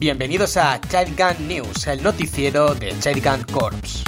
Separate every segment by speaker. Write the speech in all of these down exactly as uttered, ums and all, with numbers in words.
Speaker 1: Bienvenidos a Child Gun News, el noticiero de Child Gun Corps.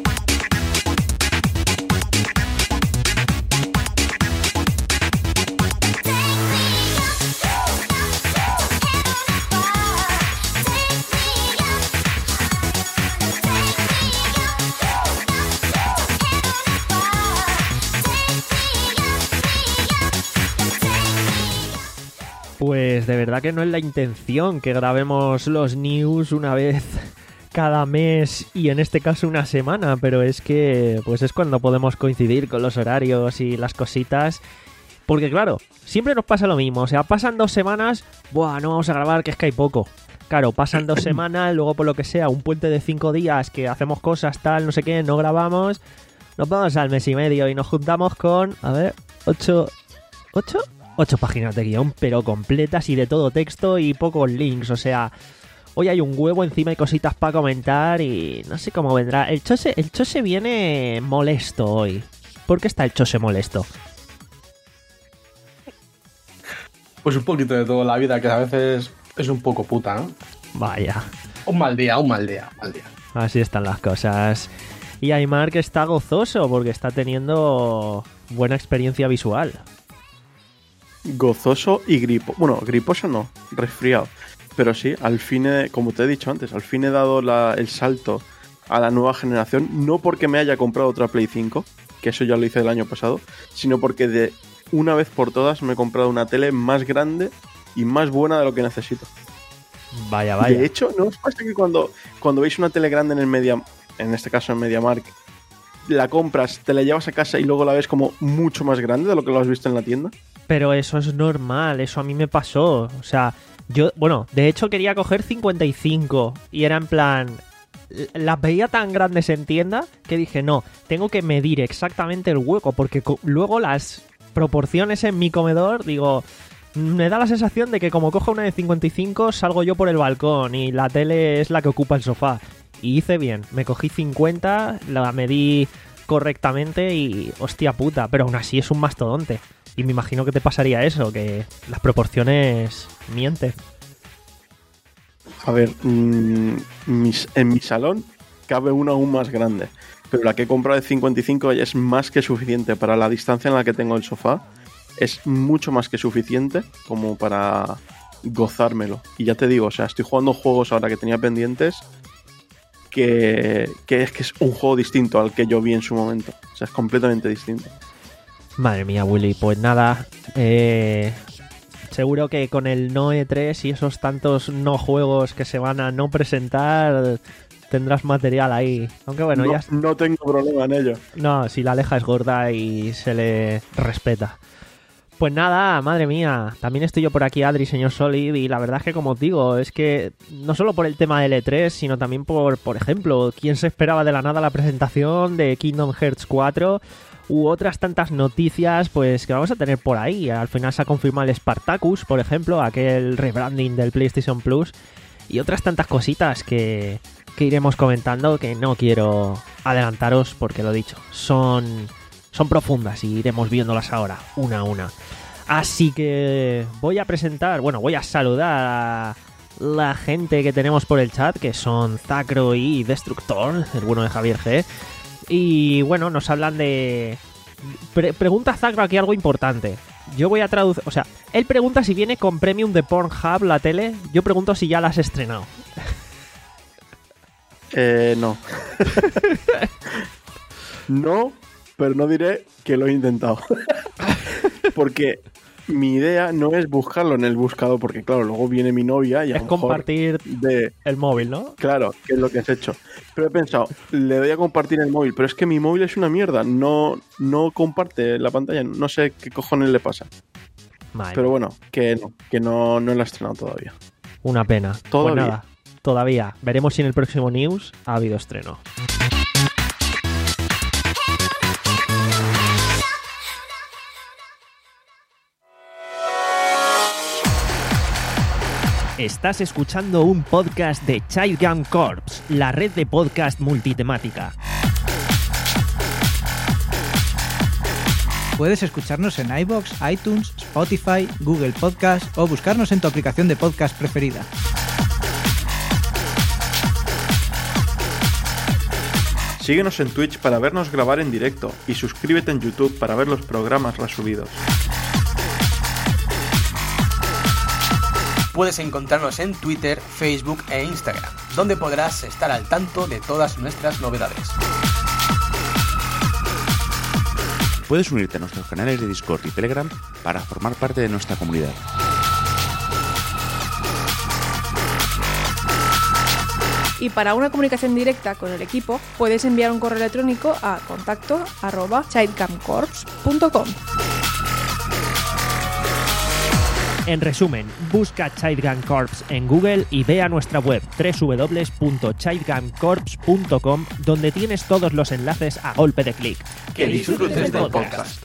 Speaker 2: Pues de verdad que no es la intención que grabemos los news una vez cada mes y en este caso una semana, pero es que pues es cuando podemos coincidir con los horarios y las cositas, porque claro, siempre nos pasa lo mismo, o sea, pasan dos semanas, buah, no vamos a grabar, que es que hay poco. Claro, pasan dos semanas, luego por lo que sea, un puente de cinco días que hacemos cosas, tal, no sé qué, no grabamos, nos vamos al mes y medio y nos juntamos con, a ver, ocho... ¿ocho? Ocho páginas de guión, pero completas y de todo texto y pocos links, o sea, hoy hay un huevo, encima hay cositas para comentar y no sé cómo vendrá. El Chose, el Chose viene molesto hoy. ¿Por qué está el Chose molesto?
Speaker 3: Pues un poquito de todo, la vida que a veces es un poco puta, ¿no?
Speaker 2: Vaya.
Speaker 3: Un mal día, un mal día, un mal día.
Speaker 2: Así están las cosas. Y Aymar que está gozoso porque está teniendo buena experiencia visual.
Speaker 4: Gozoso y gripo. Bueno, griposo no, resfriado. Pero sí, al fin, he, como te he dicho antes, al fin he dado la, el salto a la nueva generación. No porque me haya comprado otra Play cinco, que eso ya lo hice el año pasado, sino porque de una vez por todas me he comprado una tele más grande y más buena de lo que necesito.
Speaker 2: Vaya, vaya.
Speaker 4: De hecho, ¿no os pasa que cuando, cuando veis una tele grande en el Media, en este caso en MediaMarkt, la compras, te la llevas a casa y luego la ves como mucho más grande de lo que lo has visto en la tienda?
Speaker 2: Pero eso es normal, eso a mí me pasó. O sea, yo, bueno, de hecho quería coger cincuenta y cinco y era en plan, las veía tan grandes en tienda que dije, no, tengo que medir exactamente el hueco porque co- luego las proporciones en mi comedor, digo, me da la sensación de que como cojo una de cincuenta y cinco salgo yo por el balcón y la tele es la que ocupa el sofá. Y hice bien, me cogí cincuenta, la medí correctamente y hostia puta, pero aún así es un mastodonte. Y me imagino que te pasaría eso, que las proporciones mienten.
Speaker 4: A ver, mmm, mis, en mi salón cabe una aún más grande, pero la que he comprado de cincuenta y cinco ya es más que suficiente para la distancia en la que tengo el sofá. Es mucho más que suficiente como para gozármelo. Y ya te digo, o sea, estoy jugando juegos ahora que tenía pendientes que, que es que es un juego distinto al que yo vi en su momento. O sea, es completamente distinto.
Speaker 2: Madre mía, Willy, pues nada, eh, seguro que con el no E tres y esos tantos no juegos que se van a no presentar, tendrás material ahí. Aunque bueno,
Speaker 4: no,
Speaker 2: ya...
Speaker 4: No tengo problema en ello.
Speaker 2: No, si la aleja es gorda y se le respeta. Pues nada, madre mía, también estoy yo por aquí, Adri, señor Solid, y la verdad es que como os digo, es que no solo por el tema del E tres, sino también por, por ejemplo, quién se esperaba de la nada la presentación de Kingdom Hearts cuatro... u otras tantas noticias pues que vamos a tener por ahí. Al final se ha confirmado el Spartacus, por ejemplo, aquel rebranding del PlayStation Plus, y otras tantas cositas que, que iremos comentando, que no quiero adelantaros porque lo dicho, son, son profundas y iremos viéndolas ahora, una a una. Así que voy a presentar, bueno, voy a saludar a la gente que tenemos por el chat, que son Zacro y Destructor, el bueno de Javier G. Y bueno, nos hablan de... Pre- pregunta Zacro aquí algo importante. Yo voy a traducir... O sea, él pregunta si viene con Premium de Pornhub la tele. Yo pregunto si ya la has estrenado.
Speaker 4: Eh, no. No, pero no diré que lo he intentado. Porque mi idea no es buscarlo en el buscador, porque claro, luego viene mi novia y a
Speaker 2: es
Speaker 4: lo mejor
Speaker 2: compartir
Speaker 4: de...
Speaker 2: el móvil, ¿no?
Speaker 4: Claro, que es lo que has hecho. Pero he pensado, le doy a compartir el móvil, pero es que mi móvil es una mierda, no, no comparte la pantalla, no sé qué cojones le pasa.
Speaker 2: Vale.
Speaker 4: Pero bueno, que no, que no, no lo he estrenado todavía.
Speaker 2: Una pena.
Speaker 4: Todavía.
Speaker 2: Pues nada, todavía. Veremos si en el próximo news ha habido estreno. Estás escuchando un podcast de Child Gun Corps, la red de podcast multitemática.
Speaker 5: Puedes escucharnos en iVoox, iTunes, Spotify, Google Podcast o buscarnos en tu aplicación de podcast preferida.
Speaker 4: Síguenos en Twitch para vernos grabar en directo y suscríbete en YouTube para ver los programas resubidos.
Speaker 1: Puedes encontrarnos en Twitter, Facebook e Instagram, donde podrás estar al tanto de todas nuestras novedades.
Speaker 6: Puedes unirte a nuestros canales de Discord y Telegram para formar parte de nuestra comunidad.
Speaker 7: Y para una comunicación directa con el equipo, puedes enviar un correo electrónico a contacto arroba childcamcorps punto com.
Speaker 2: En resumen, busca Childgun Corps en Google y ve a nuestra web doble u doble u doble u punto childgun corps punto com, donde tienes todos los enlaces a golpe de clic.
Speaker 1: Que disfrutes del podcast.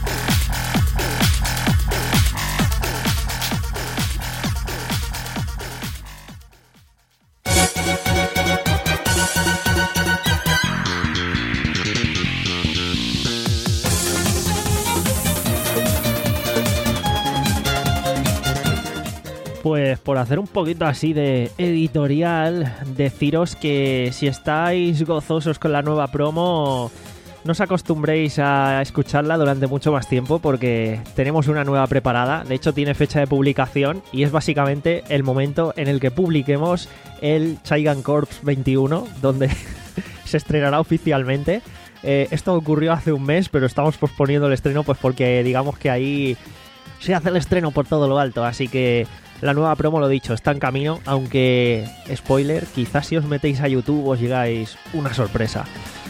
Speaker 2: Pues por hacer un poquito así de editorial, deciros que si estáis gozosos con la nueva promo, no os acostumbréis a escucharla durante mucho más tiempo porque tenemos una nueva preparada. De hecho tiene fecha de publicación y es básicamente el momento en el que publiquemos el Childgun Corps veintiuno, donde se estrenará oficialmente. Eh, esto ocurrió hace un mes, pero estamos posponiendo el estreno pues porque digamos que ahí se hace el estreno por todo lo alto, así que la nueva promo, lo dicho, está en camino, aunque, spoiler, quizás si os metéis a YouTube os llegáis una sorpresa.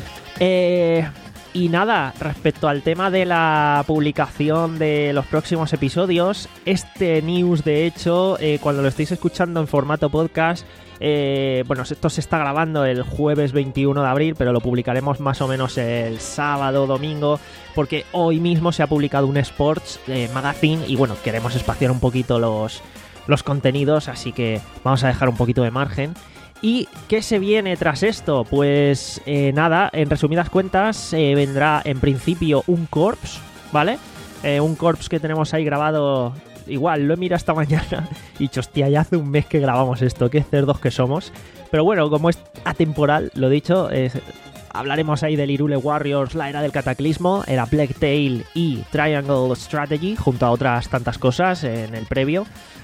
Speaker 2: Eh, y nada, respecto al tema de la publicación de los próximos episodios, este news, de hecho, eh, cuando lo estéis escuchando en formato podcast, eh, bueno, esto se está grabando el jueves veintiuno de abril, pero lo publicaremos más o menos el sábado, domingo, porque hoy mismo se ha publicado un Sports eh, Magazine y bueno, queremos espaciar un poquito los... los contenidos, así que vamos a dejar un poquito de margen. ¿Y qué se viene tras esto? Pues eh, nada, en resumidas cuentas eh, vendrá en principio un Corps, ¿vale? Eh, un Corps que tenemos ahí grabado, igual, lo he mirado esta mañana y dicho, hostia, ya hace un mes que grabamos esto, qué cerdos que somos. Pero bueno, como es atemporal, lo dicho, es... hablaremos ahí del Hyrule Warriors, la era del cataclismo, era Plague Tale y Triangle Strategy, junto a otras tantas cosas en el previo.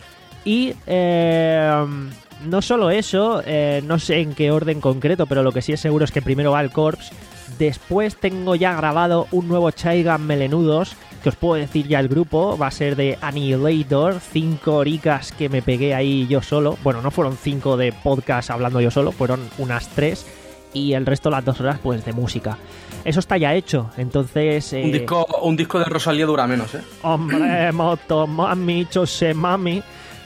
Speaker 2: Y eh, no solo eso, eh, no sé en qué orden concreto, pero lo que sí es seguro es que primero va el Corps. Después tengo ya grabado un nuevo Childgun Melenudos, que os puedo decir ya el grupo, va a ser de Annihilator, cinco horicas que me pegué ahí yo solo. Bueno, no fueron cinco de podcast hablando yo solo, fueron unas tres. Y el resto, las dos horas, pues de música. Eso está ya hecho, entonces... Eh...
Speaker 3: Un, disco, un disco de Rosalía dura menos, ¿eh?
Speaker 2: Hombre, moto, mami, chose, mami...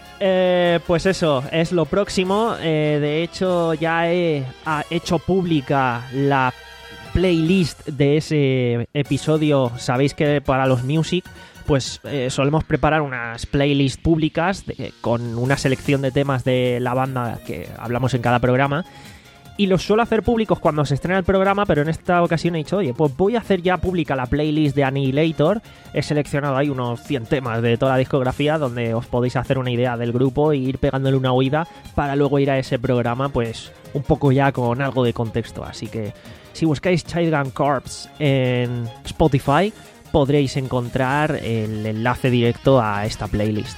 Speaker 2: Eh, pues eso, es lo próximo. Eh, de hecho, ya he ha hecho pública la playlist de ese episodio. Sabéis que para los Music, pues eh, solemos preparar unas playlists públicas de, con una selección de temas de la banda que hablamos en cada programa. Y los suelo hacer públicos cuando se estrena el programa, pero en esta ocasión he dicho, oye, pues voy a hacer ya pública la playlist de Annihilator. He seleccionado ahí unos cien temas de toda la discografía donde os podéis hacer una idea del grupo e ir pegándole una oída para luego ir a ese programa, pues un poco ya con algo de contexto. Así que si buscáis Childgun Corps en Spotify, podréis encontrar el enlace directo a esta playlist.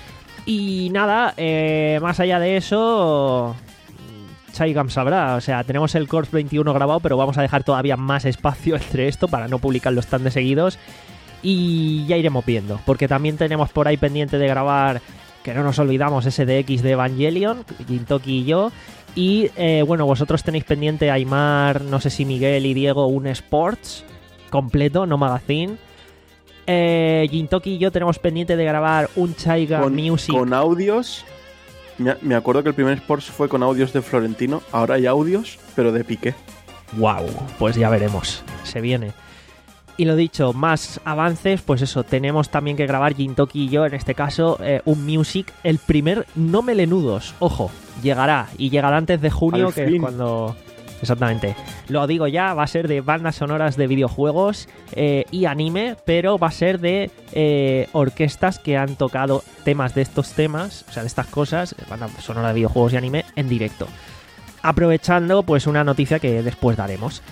Speaker 2: Y nada, eh, más allá de eso... Childgun sabrá, o sea, tenemos el Corps veintiuno grabado, pero vamos a dejar todavía más espacio entre esto para no publicarlos tan de seguidos y ya iremos viendo, porque también tenemos por ahí pendiente de grabar, que no nos olvidamos, ese D X de Evangelion, Gintoki y yo, y eh, bueno, vosotros tenéis pendiente, Aymar, no sé si Miguel y Diego, un Sports completo, no magazine. eh, Gintoki y yo tenemos pendiente de grabar un Childgun
Speaker 4: con,
Speaker 2: Music
Speaker 4: con audios. Me acuerdo que el primer Sports fue con audios de Florentino. Ahora hay audios, pero de Piqué.
Speaker 2: Wow, pues ya veremos. Se viene. Y lo dicho, más avances, pues eso, tenemos también que grabar Gintoki y yo, en este caso, eh, un Music, el primer no melenudos. Ojo, llegará. Y llegará antes de junio,
Speaker 4: Al
Speaker 2: que
Speaker 4: fin.
Speaker 2: es cuando... Exactamente. Lo digo ya, va a ser de bandas sonoras de videojuegos eh, y anime, pero va a ser de eh, orquestas que han tocado temas de estos temas, o sea, de estas cosas, bandas sonoras de videojuegos y anime, en directo. Aprovechando, pues, una noticia que después daremos.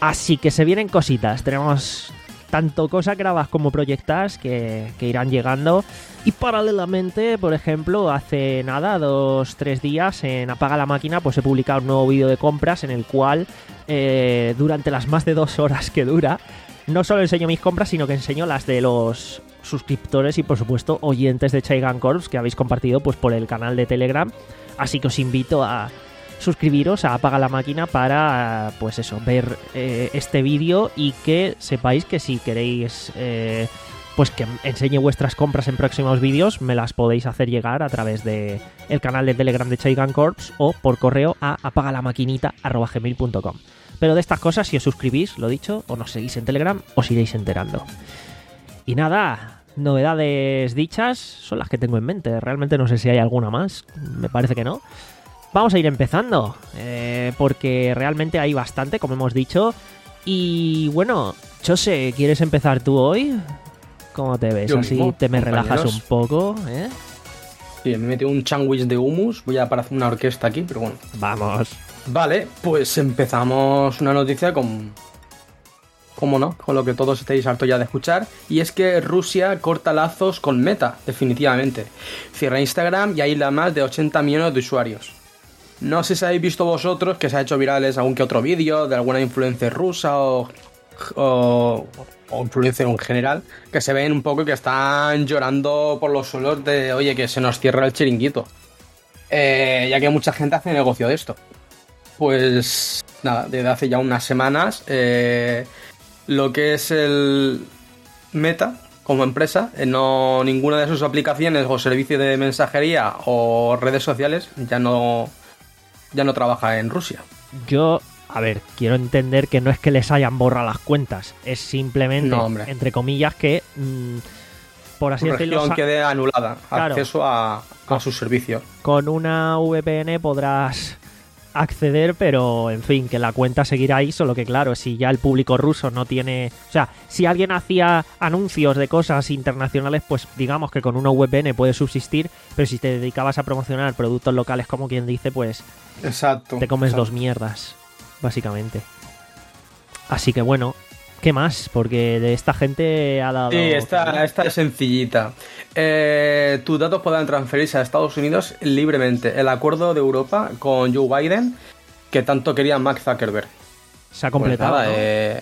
Speaker 2: Así que se vienen cositas. Tenemos tanto cosas grabadas como proyectadas que, que irán llegando. Y paralelamente, por ejemplo, hace nada, dos, tres días, en Apaga la Máquina, pues he publicado un nuevo vídeo de compras en el cual, eh, durante las más de dos horas que dura, no solo enseño mis compras, sino que enseño las de los suscriptores y, por supuesto, oyentes de Chaigan Corps que habéis compartido pues por el canal de Telegram. Así que os invito a suscribiros a Apaga la Máquina para, pues eso, ver eh, este vídeo y que sepáis que si queréis... Eh, pues que enseñe vuestras compras en próximos vídeos, me las podéis hacer llegar a través de el canal de Telegram de Chaigan Corps o por correo a apagalamaquinita arroba gmail punto com. Pero de estas cosas, si os suscribís, lo dicho, o nos seguís en Telegram, os iréis enterando. Y nada, novedades dichas son las que tengo en mente. Realmente no sé si hay alguna más, me parece que no. Vamos a ir empezando, eh, porque realmente hay bastante, como hemos dicho. Y bueno, Chose, ¿quieres empezar tú hoy? ¿Cómo te ves?
Speaker 3: Yo
Speaker 2: Así
Speaker 3: mismo,
Speaker 2: te me relajas
Speaker 3: compañeros.
Speaker 2: un poco, ¿eh?
Speaker 3: Sí, me metí un sándwich de hummus. Voy a parar una orquesta aquí, pero bueno.
Speaker 2: Vamos.
Speaker 3: Vale, pues empezamos una noticia con... ¿Cómo no? Con lo que todos estáis hartos ya de escuchar. Y es que Rusia corta lazos con Meta, definitivamente. Cierra Instagram y aísla más de ochenta millones de usuarios. No sé si habéis visto vosotros que se ha hecho virales algún que otro vídeo de alguna influencer rusa o... o o influencer en general, que se ven un poco que están llorando por los suelos de, oye, que se nos cierra el chiringuito. Eh, ya que mucha gente hace negocio de esto. Pues nada, desde hace ya unas semanas, eh, lo que es el Meta como empresa, eh, no ninguna de sus aplicaciones o servicios de mensajería o redes sociales ya no, ya no trabaja en Rusia.
Speaker 2: Yo... A ver, quiero entender que no es que les hayan borrado las cuentas, es simplemente,
Speaker 3: No, hombre.
Speaker 2: entre comillas, que, mmm, por así
Speaker 3: Su
Speaker 2: decirlo,
Speaker 3: región
Speaker 2: sa-
Speaker 3: quede anulada,
Speaker 2: Claro.
Speaker 3: acceso a, a sus servicios.
Speaker 2: con una V P N podrás acceder, pero, en fin, que la cuenta seguirá ahí, solo que, claro, si ya el público ruso no tiene... O sea, si alguien hacía anuncios de cosas internacionales, pues digamos que con una V P N puede subsistir, pero si te dedicabas a promocionar productos locales, como quien dice, pues
Speaker 3: Exacto.
Speaker 2: te comes
Speaker 3: exacto.
Speaker 2: dos mierdas, básicamente. Así que bueno, ¿qué más? Porque de esta gente ha dado...
Speaker 3: Sí, esta, esta es sencillita. Eh, tus datos podrán transferirse a Estados Unidos libremente. El acuerdo de Europa con Joe Biden, que tanto quería Mark Zuckerberg.
Speaker 2: Se ha
Speaker 3: Pues
Speaker 2: completado,
Speaker 3: nada,
Speaker 2: ¿no?
Speaker 3: eh,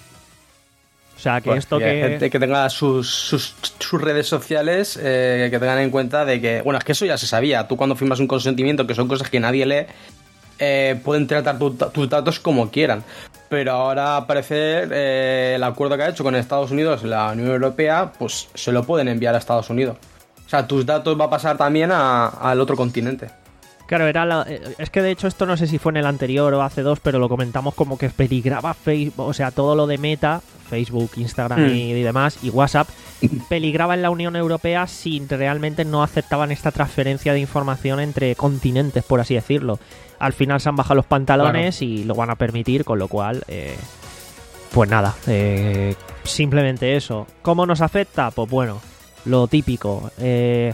Speaker 2: O sea, que
Speaker 3: pues
Speaker 2: esto
Speaker 3: que
Speaker 2: que...
Speaker 3: gente que tenga sus, sus, sus redes sociales, eh, que tengan en cuenta de que... Bueno, es que eso ya se sabía. Tú cuando firmas un consentimiento, que son cosas que nadie lee, eh, pueden tratar tu- tus datos como quieran. Pero ahora, al parecer, eh, el acuerdo que ha hecho con Estados Unidos, la Unión Europea, pues se lo pueden enviar a Estados Unidos. O sea, tus datos va a pasar también a- al otro continente.
Speaker 2: Claro, era la- eh, es que de hecho esto no sé si fue en el anterior o hace dos, pero lo comentamos como que peligraba Facebook, o sea, todo lo de Meta, Facebook, Instagram
Speaker 3: Hmm.
Speaker 2: y, y demás, y WhatsApp, peligraba en la Unión Europea si realmente no aceptaban esta transferencia de información entre continentes, por así decirlo. Al final se han bajado los pantalones y lo van a permitir, con lo cual, eh, pues nada, eh, simplemente eso. ¿Cómo nos afecta? Pues bueno, lo típico. Eh,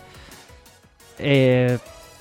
Speaker 2: eh,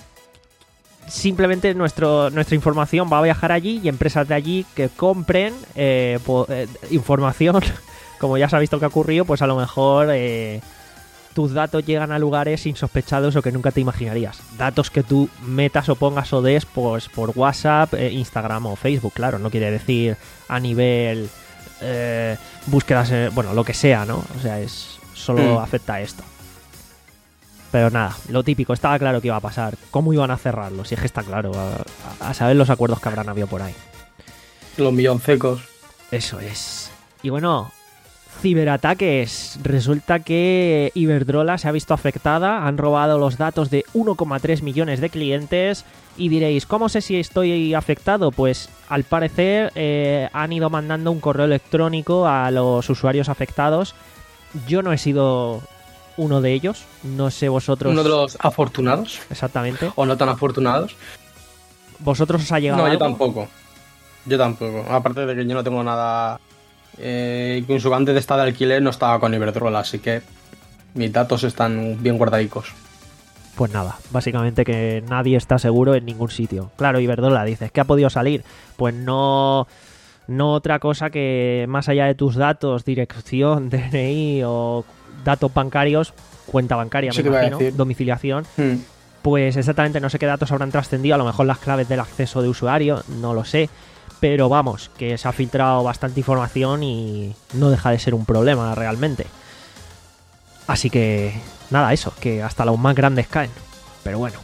Speaker 2: simplemente nuestro, nuestra información va a viajar allí y empresas de allí que compren eh, po- eh, información, como ya se ha visto que ha ocurrido, pues a lo mejor eh, tus datos llegan a lugares insospechados o que nunca te imaginarías. Datos que tú metas o pongas o des pues, por WhatsApp, eh, Instagram o Facebook, claro, no quiere decir a nivel eh, búsquedas, eh, bueno, lo que sea, ¿no? O sea, es solo
Speaker 3: Mm.
Speaker 2: afecta a esto. Pero nada, lo típico, estaba claro que iba a pasar. ¿Cómo iban a cerrarlo? Si es que está claro, a, a saber los acuerdos que habrán habido por ahí.
Speaker 3: Los milloncecos.
Speaker 2: Eso es. Y bueno, ciberataques. Resulta que Iberdrola se ha visto afectada. Han robado los datos de uno coma tres millones de clientes. Y diréis, ¿cómo sé si estoy afectado? Pues al parecer eh, han ido mandando un correo electrónico a los usuarios afectados. Yo no he sido uno de ellos. No sé vosotros.
Speaker 3: Uno de los afortunados,
Speaker 2: Exactamente.
Speaker 3: o no tan afortunados.
Speaker 2: ¿Vosotros os ha llegado
Speaker 3: No, yo
Speaker 2: algo?
Speaker 3: tampoco. Yo tampoco. Aparte de que yo no tengo nada... Eh, incluso antes de estar de alquiler no estaba con Iberdrola, así que mis datos están bien guardadicos.
Speaker 2: Pues nada, básicamente que nadie está seguro en ningún sitio. Claro, Iberdrola dices, ¿qué ha podido salir? Pues no... No otra cosa que más allá de tus datos, dirección, D N I o datos bancarios, cuenta bancaria,
Speaker 3: Sí,
Speaker 2: me
Speaker 3: te iba a
Speaker 2: imagino,
Speaker 3: decir.
Speaker 2: domiciliación,
Speaker 3: Hmm.
Speaker 2: pues exactamente no sé qué datos habrán trascendido, a lo mejor las claves del acceso de usuario, no lo sé, pero vamos, que se ha filtrado bastante información y no deja de ser un problema realmente. Así que nada, eso, que hasta los más grandes caen, pero bueno.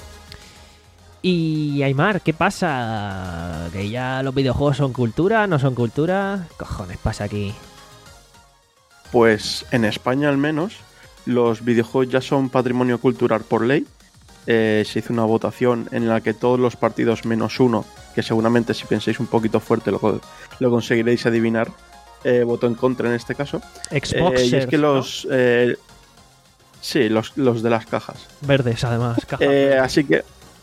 Speaker 2: Y Aymar, ¿qué pasa? ¿Que ya los videojuegos son cultura? ¿No son cultura? Cojones pasa aquí.
Speaker 4: Pues en España al menos, los videojuegos ya son patrimonio cultural por ley. Eh, se hizo una votación en la que todos los partidos menos uno, que seguramente si pensáis un poquito fuerte lo, lo conseguiréis adivinar, eh, votó en contra en este caso.
Speaker 2: Xbox,
Speaker 4: Eh, y es que los... eh, sí, los, los de las cajas.
Speaker 2: verdes además, caja.
Speaker 4: Eh, así que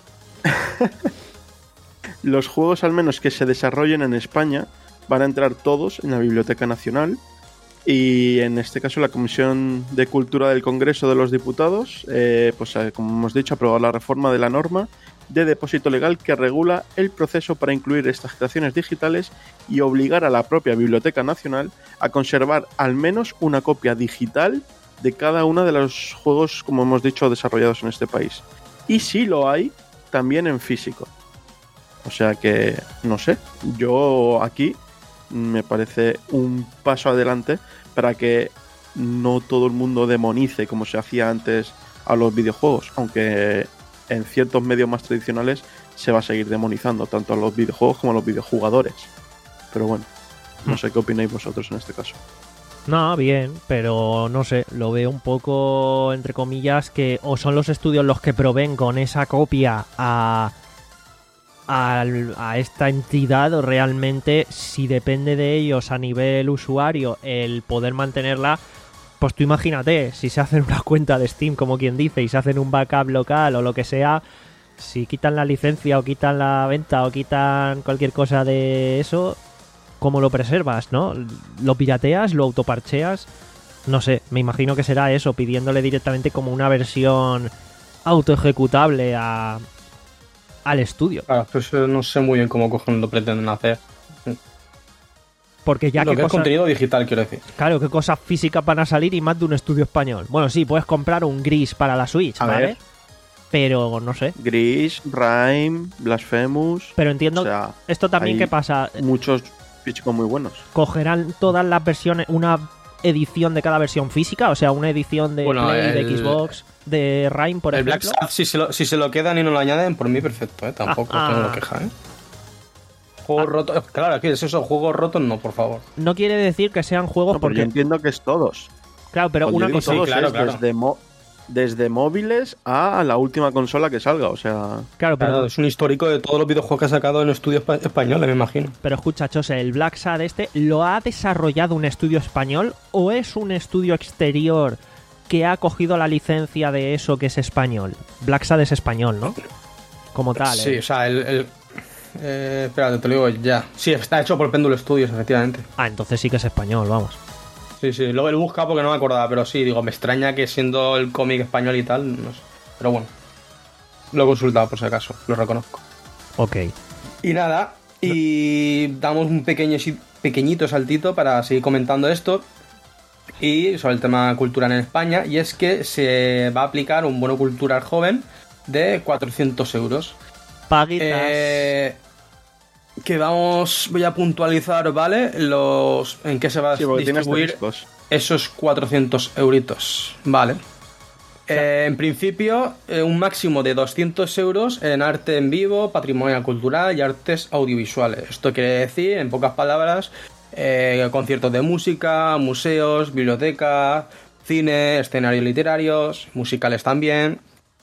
Speaker 4: los juegos al menos que se desarrollen en España van a entrar todos en la Biblioteca Nacional y en este caso la Comisión de Cultura del Congreso de los Diputados eh, pues eh, como hemos dicho, aprobó la reforma de la norma de depósito legal que regula el proceso para incluir estas creaciones digitales y obligar a la propia Biblioteca Nacional a conservar al menos una copia digital de cada uno de los juegos, como hemos dicho, desarrollados en este país. Y si lo hay, también en físico. O sea que, no sé, yo aquí me parece un paso adelante para que no todo el mundo demonice como se hacía antes a los videojuegos, aunque en ciertos medios más tradicionales se va a seguir demonizando tanto a los videojuegos como a los videojugadores. Pero bueno, no sé qué opináis vosotros en este caso.
Speaker 2: No, bien, pero no sé, lo veo un poco, entre comillas, que o son los estudios los que proveen con esa copia a, a, a esta entidad, o realmente si depende de ellos a nivel usuario el poder mantenerla, pues tú imagínate, si se hacen una cuenta de Steam, como quien dice, y se hacen un backup local o lo que sea, si quitan la licencia o quitan la venta o quitan cualquier cosa de eso... ¿Cómo lo preservas, no? ¿Lo pirateas? ¿Lo autoparcheas? No sé, me imagino que será eso, pidiéndole directamente como una versión autoejecutable a, al estudio.
Speaker 3: Claro, pues eh, no sé muy bien cómo cojones lo pretenden hacer.
Speaker 2: Porque ya
Speaker 3: lo
Speaker 2: que
Speaker 3: que es
Speaker 2: cosas,
Speaker 3: contenido digital, quiero decir.
Speaker 2: claro, qué cosas físicas van a salir y más de un estudio español. Bueno, sí, puedes comprar un Gris para la Switch,
Speaker 4: A
Speaker 2: ¿vale?
Speaker 4: ver.
Speaker 2: Pero no sé.
Speaker 4: Gris, Rime, Blasphemous...
Speaker 2: Pero entiendo,
Speaker 4: O sea,
Speaker 2: esto también
Speaker 4: hay
Speaker 2: qué pasa,
Speaker 4: muchos físicos muy buenos.
Speaker 2: ¿cogerán todas las versiones, una edición de cada versión física? O sea, una edición de
Speaker 3: Bueno,
Speaker 2: Play, de
Speaker 3: el-
Speaker 2: Xbox, de Rime, por
Speaker 3: el
Speaker 2: ejemplo.
Speaker 3: Black Sabbath, si se, lo, si se lo quedan y no lo añaden, por mí perfecto, ¿eh? Tampoco
Speaker 2: Ah,
Speaker 3: tengo
Speaker 2: ah.
Speaker 3: lo queja, ¿eh? Juegos rotos... Claro, aquí es eso, juegos rotos no, por favor.
Speaker 2: No quiere decir que sean juegos
Speaker 4: No, porque
Speaker 2: porque...
Speaker 4: yo entiendo que es todos.
Speaker 2: Claro, pero
Speaker 4: Cuando
Speaker 2: una
Speaker 4: yo digo
Speaker 2: cosa...
Speaker 3: Sí,
Speaker 4: todos
Speaker 3: claro,
Speaker 4: es
Speaker 3: claro.
Speaker 4: Desde, mo- desde móviles a la última consola que salga, o sea...
Speaker 2: Claro, pero,
Speaker 3: Claro, es un histórico de todos los videojuegos que ha sacado en estudios espa- españoles, me imagino.
Speaker 2: pero escucha, Chose, ¿el Black Sad este lo ha desarrollado un estudio español o es un estudio exterior que ha cogido la licencia de eso que es español? Black Sad es español, ¿no? Como tal,
Speaker 3: Sí,
Speaker 2: ¿eh?
Speaker 3: o sea, el... el eh, espérate, te lo digo ya. Sí, está hecho por Péndulo Studios, efectivamente.
Speaker 2: Ah, entonces sí que es español, vamos.
Speaker 3: Sí, sí, lo he buscado porque no me acordaba, pero sí, digo, me extraña que siendo el cómic español y tal, no sé. Pero bueno, lo he consultado por si acaso, lo reconozco.
Speaker 2: Ok.
Speaker 3: Y nada, y damos un pequeño, pequeñito saltito para seguir comentando esto y sobre el tema cultural en España, y es que se va a aplicar un bono cultural joven de cuatrocientos euros.
Speaker 2: Paguitas.
Speaker 3: Eh, que vamos, voy a puntualizar, ¿vale? Los en qué se va a
Speaker 4: Sí, porque tienes
Speaker 3: distribuir
Speaker 4: discos.
Speaker 3: esos cuatrocientos euritos, ¿vale? Eh, en principio, eh, un máximo de doscientos euros en arte en vivo, patrimonio cultural y artes audiovisuales. Esto quiere decir, en pocas palabras, eh, conciertos de música, museos, biblioteca, cine, escenarios literarios, musicales también.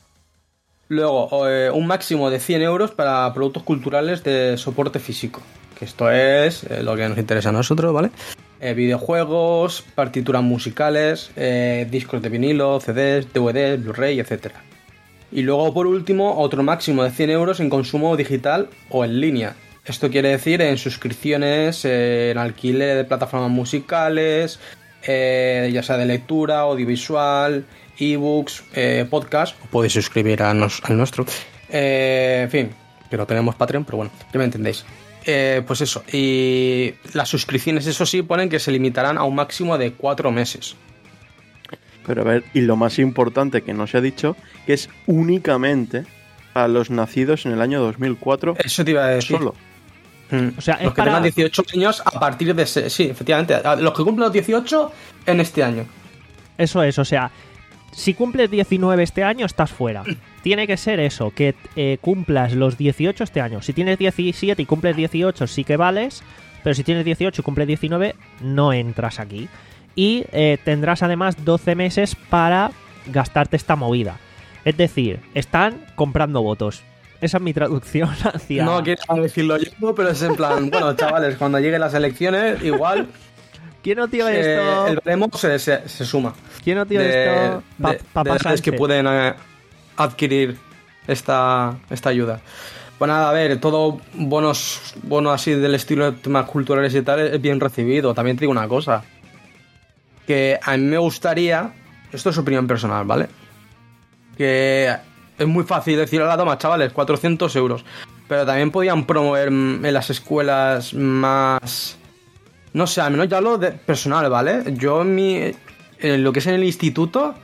Speaker 3: Luego, eh, un máximo de cien euros para productos culturales de soporte físico. Que esto es eh, lo que nos interesa a nosotros, ¿vale? Eh, videojuegos, partituras musicales, eh, discos de vinilo, C Ds, D V Ds, Blu-ray, etcétera. Y luego, por último, otro máximo de cien euros en consumo digital o en línea. Esto quiere decir en suscripciones, eh, en alquiler de plataformas musicales, eh, ya sea de lectura, audiovisual, ebooks, eh, podcast. Os podéis suscribir a nos, al nuestro. Eh, en fin, que no tenemos Patreon, pero bueno, ya me entendéis. Eh, pues eso. Y las suscripciones, eso sí, ponen que se limitarán a un máximo de cuatro meses.
Speaker 4: Pero a ver, y lo más importante que no se ha dicho, que es únicamente a los nacidos en el año dos mil cuatro.
Speaker 3: Eso te iba a decir.
Speaker 4: Solo.
Speaker 3: Mm.
Speaker 2: O sea, es
Speaker 3: los que
Speaker 2: para-
Speaker 3: tengan dieciocho años a partir de... ese- Sí, efectivamente. a- Los que cumplen los dieciocho en este año.
Speaker 2: Eso es, o sea, si cumples diecinueve este año, estás fuera. Tiene que ser eso, que eh, cumplas los dieciocho este año. Si tienes diecisiete y cumples dieciocho, sí que vales, pero si tienes dieciocho y cumples diecinueve, no entras aquí. Y eh, tendrás además doce meses para gastarte esta movida. Es decir, están comprando votos. Esa es mi traducción hacia...
Speaker 3: No quiero decirlo yo, pero es en plan... Bueno, chavales, cuando lleguen las elecciones, igual...
Speaker 2: ¿Quién no tío
Speaker 3: eh,
Speaker 2: esto?
Speaker 3: el baremo se, se, se suma.
Speaker 2: ¿Quién no tío
Speaker 3: de,
Speaker 2: esto? Pa,
Speaker 3: de-
Speaker 2: pa
Speaker 3: de edades
Speaker 2: pasarse.
Speaker 3: que pueden eh, adquirir esta, esta ayuda. Pues nada, a ver, todo bonos, bonos así del estilo de temas culturales y tal es bien recibido. También te digo una cosa, que a mí me gustaría, esto es opinión personal, ¿vale? Que es muy fácil decir a la toma, chavales, cuatrocientos euros. Pero también podían promover mm, en las escuelas más... No sé, al menos yo hablo de personal, ¿vale? Yo en mi... En lo que es en el instituto,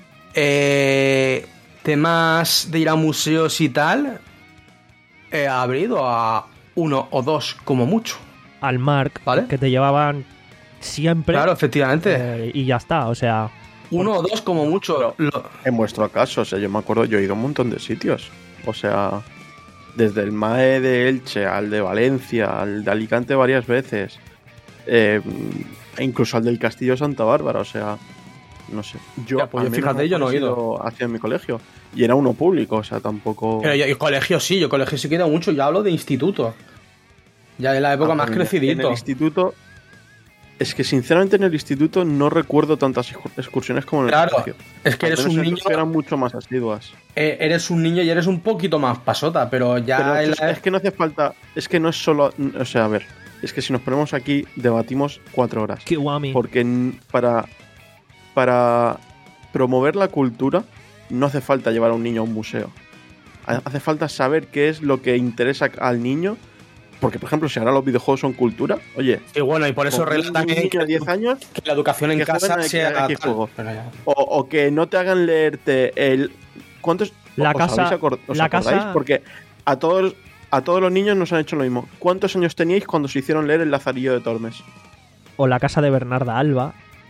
Speaker 3: eh, temas de ir a museos y tal, he abrido a uno o dos como mucho.
Speaker 2: Al Mark,
Speaker 3: ¿Vale?
Speaker 2: que te llevaban siempre.
Speaker 3: Claro, efectivamente.
Speaker 2: eh, y ya está, o sea...
Speaker 3: Uno o dos como mucho. Lo-
Speaker 4: En vuestro caso, o sea, yo me acuerdo, yo he ido a un montón de sitios. O sea, desde el M A E de Elche al de Valencia, al de Alicante varias veces, eh, e incluso al del Castillo de Santa Bárbara, o sea, no sé. Yo,
Speaker 3: Ya, pues
Speaker 4: al
Speaker 3: yo,
Speaker 4: menos
Speaker 3: fíjate,
Speaker 4: me
Speaker 3: yo no he
Speaker 4: acuerdo
Speaker 3: ido.
Speaker 4: sido hacia mi colegio. Y era uno público, o sea, tampoco...
Speaker 3: Pero yo, y colegio sí, yo colegio sí queda mucho, yo hablo de instituto. Ya de la época
Speaker 4: Ah,
Speaker 3: más
Speaker 4: en el- En
Speaker 3: crecidito.
Speaker 4: el instituto... Es que sinceramente en el instituto no recuerdo tantas excursiones como en el
Speaker 3: Claro,
Speaker 4: colegio.
Speaker 3: es que
Speaker 4: Al
Speaker 3: eres
Speaker 4: menos
Speaker 3: un
Speaker 4: en el
Speaker 3: niño,
Speaker 4: colegio eran mucho más asiduas.
Speaker 3: eh, eres un niño y eres un poquito más pasota, pero ya
Speaker 4: Pero
Speaker 3: en
Speaker 4: es,
Speaker 3: la-
Speaker 4: es que no hace falta, es que no es solo, o sea, a ver, es que si nos ponemos aquí debatimos cuatro horas,
Speaker 2: Kiwami.
Speaker 4: porque n- para para promover la cultura no hace falta llevar a un niño a un museo, Ha- hace falta saber qué es lo que interesa al niño, porque por ejemplo si ahora los videojuegos son cultura, oye,
Speaker 3: Y bueno, y por eso
Speaker 4: con un
Speaker 3: relatan
Speaker 4: niño
Speaker 3: que,
Speaker 4: de diez años
Speaker 3: que la educación en
Speaker 4: que
Speaker 3: casa
Speaker 4: jueguen a-
Speaker 3: sea...
Speaker 4: a qué
Speaker 3: tal.
Speaker 4: juego.
Speaker 3: Pero ya.
Speaker 4: o, o que no te hagan leerte el ¿cuántos
Speaker 2: La
Speaker 4: os
Speaker 2: casa-
Speaker 4: habéis acor- os
Speaker 2: la
Speaker 4: acordáis?
Speaker 2: casa-
Speaker 4: Porque a todos a todos los niños nos han hecho lo mismo. ¿Cuántos años teníais cuando se hicieron leer el Lazarillo de Tormes?
Speaker 2: O la casa de Bernarda Alba.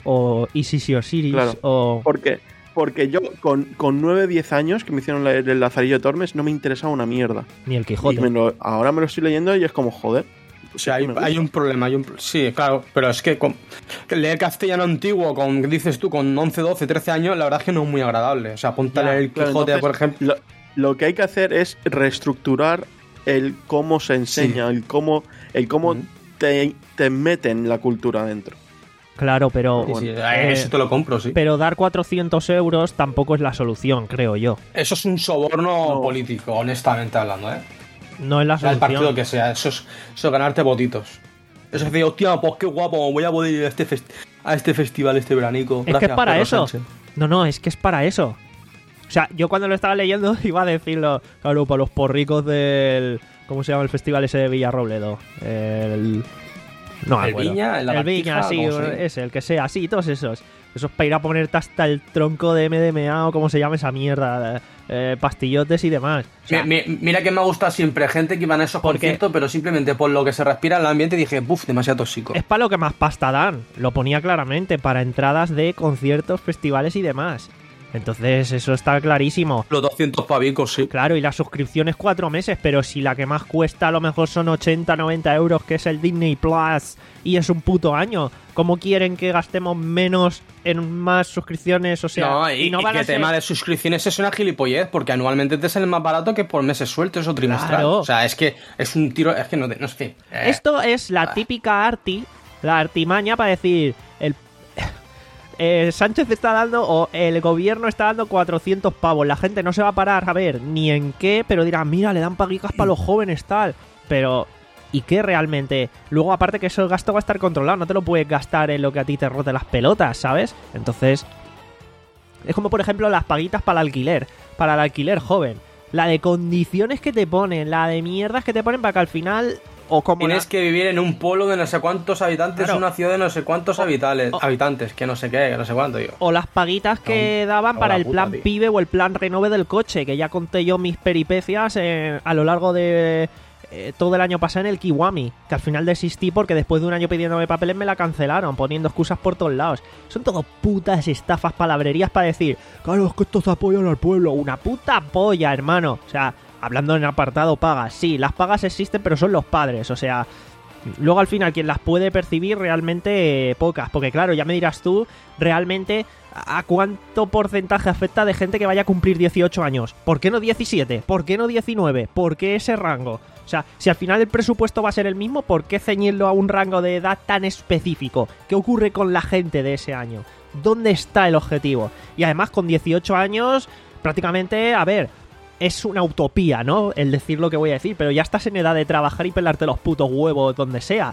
Speaker 2: O Isis y Osiris.
Speaker 4: Claro.
Speaker 2: O...
Speaker 4: Porque porque yo con, con nueve diez años que me hicieron leer el Lazarillo de Tormes no me interesaba una mierda.
Speaker 2: Ni el
Speaker 4: Y
Speaker 2: Quijote.
Speaker 4: me lo- ahora me lo estoy leyendo y es como, joder.
Speaker 3: O sea, hay,
Speaker 4: me gusta.
Speaker 3: hay un problema, hay un pro- sí, claro, pero es que, con, que leer castellano antiguo, con ¿qué dices tú, con once, doce, trece años, la verdad es que no es muy agradable. O sea, ponte a
Speaker 2: Ya,
Speaker 3: leer el
Speaker 4: Claro,
Speaker 3: Quijote,
Speaker 4: entonces,
Speaker 3: por ejemplo.
Speaker 4: Lo, lo que hay que hacer es reestructurar el cómo se enseña, el cómo, el cómo
Speaker 3: Ujú.
Speaker 4: te, te meten la cultura dentro.
Speaker 2: Claro, pero...
Speaker 3: Sí, sí,
Speaker 2: eh,
Speaker 3: eso te lo compro, sí.
Speaker 2: Pero dar cuatrocientos euros tampoco es la solución, creo yo.
Speaker 3: Eso es un soborno
Speaker 4: No.
Speaker 3: político, honestamente hablando, ¿eh?
Speaker 2: No es la
Speaker 3: Sea el partido
Speaker 2: solución.
Speaker 3: que sea, eso es, eso es ganarte votitos. Eso es decir, hostia, pues qué guapo, voy a poder ir a este, fest- a este festival, este veranico.
Speaker 2: Es que
Speaker 3: Gracias,
Speaker 2: es para
Speaker 3: Pedro
Speaker 2: eso.
Speaker 3: Sánchez.
Speaker 2: No, no, es que es para eso. O sea, yo cuando lo estaba leyendo iba a decirlo, claro, para los porricos del... ¿Cómo se llama el festival ese de Villarrobledo? El... No, me
Speaker 3: ¿El
Speaker 2: acuerdo.
Speaker 3: Viña? ¿El
Speaker 2: El
Speaker 3: Lagartija?
Speaker 2: Viña, sí,
Speaker 3: ¿Cómo se llama?
Speaker 2: ese, el que sea, sí, todos esos. Esos para ir a ponerte hasta el tronco de M D M A o como se llama esa mierda, eh, pastillotes y demás. O sea,
Speaker 3: Mi- mi- Mira que me ha gustado siempre gente que iba a esos
Speaker 2: Porque-
Speaker 3: conciertos, pero simplemente por lo que se respira en el ambiente dije, buf, demasiado tóxico.
Speaker 2: es para lo que más pasta dan. Lo ponía claramente, para entradas de conciertos, festivales y demás. Entonces, eso está clarísimo.
Speaker 3: Los doscientos pavicos, sí.
Speaker 2: Claro, y la suscripción es cuatro meses, pero si la que más cuesta a lo mejor son ochenta, noventa euros, que es el Disney Plus, y es un puto año, ¿cómo quieren que gastemos menos en más suscripciones? O sea,
Speaker 3: no, y,
Speaker 2: no
Speaker 3: y
Speaker 2: van
Speaker 3: que
Speaker 2: a
Speaker 3: el
Speaker 2: ser...
Speaker 3: tema de suscripciones es una gilipollez, porque anualmente te sale más barato que por meses sueltos o trimestral.
Speaker 2: Claro.
Speaker 3: O sea, es que es un tiro, es que no, no sé. Eh,
Speaker 2: Esto es la típica arti, la artimaña para decir, el eh, Sánchez está dando, o el gobierno está dando cuatrocientos pavos, la gente no se va a parar a ver ni en qué, pero dirán, mira, le dan paguicas para los jóvenes, tal, pero... ¿Y qué realmente? Luego, aparte que eso el gasto va a estar controlado, no te lo puedes gastar en lo que a ti te rote las pelotas, ¿sabes? Entonces, es como por ejemplo las paguitas para el alquiler, para el alquiler joven. La de condiciones que te ponen, la de mierdas que te ponen para que al final O como
Speaker 3: Tienes
Speaker 2: la-
Speaker 3: que vivir en un pueblo de no sé cuántos habitantes,
Speaker 2: Claro.
Speaker 3: una ciudad de no sé cuántos habitales,
Speaker 2: o-
Speaker 3: habitantes, que no sé qué, que no sé cuánto, digo.
Speaker 2: O las paguitas que
Speaker 3: No,
Speaker 2: daban
Speaker 3: no,
Speaker 2: para
Speaker 3: la
Speaker 2: el
Speaker 3: puta,
Speaker 2: plan
Speaker 3: tío.
Speaker 2: pibe o el plan renove del coche, que ya conté yo mis peripecias eh, a lo largo de eh, todo el año pasado en el Kiwami, que al final desistí porque después de un año pidiéndome papeles me la cancelaron, poniendo excusas por todos lados. Son todo putas estafas, palabrerías para decir, claro, es que estos apoyan al pueblo. Una puta polla, hermano. O sea, hablando en apartado pagas, sí, las pagas existen, pero son los padres, o sea... Luego al final quien las puede percibir realmente eh, pocas, porque claro, ya me dirás tú realmente a cuánto porcentaje afecta de gente que vaya a cumplir dieciocho años. ¿Por qué no diecisiete? ¿Por qué no diecinueve? ¿Por qué ese rango? O sea, si al final el presupuesto va a ser el mismo, ¿por qué ceñirlo a un rango de edad tan específico? ¿Qué ocurre con la gente de ese año? ¿Dónde está el objetivo? Y además con dieciocho años, prácticamente, a ver... Es una utopía, ¿no? El decir lo que voy a decir, pero ya estás en edad de trabajar y pelarte los putos huevos donde sea.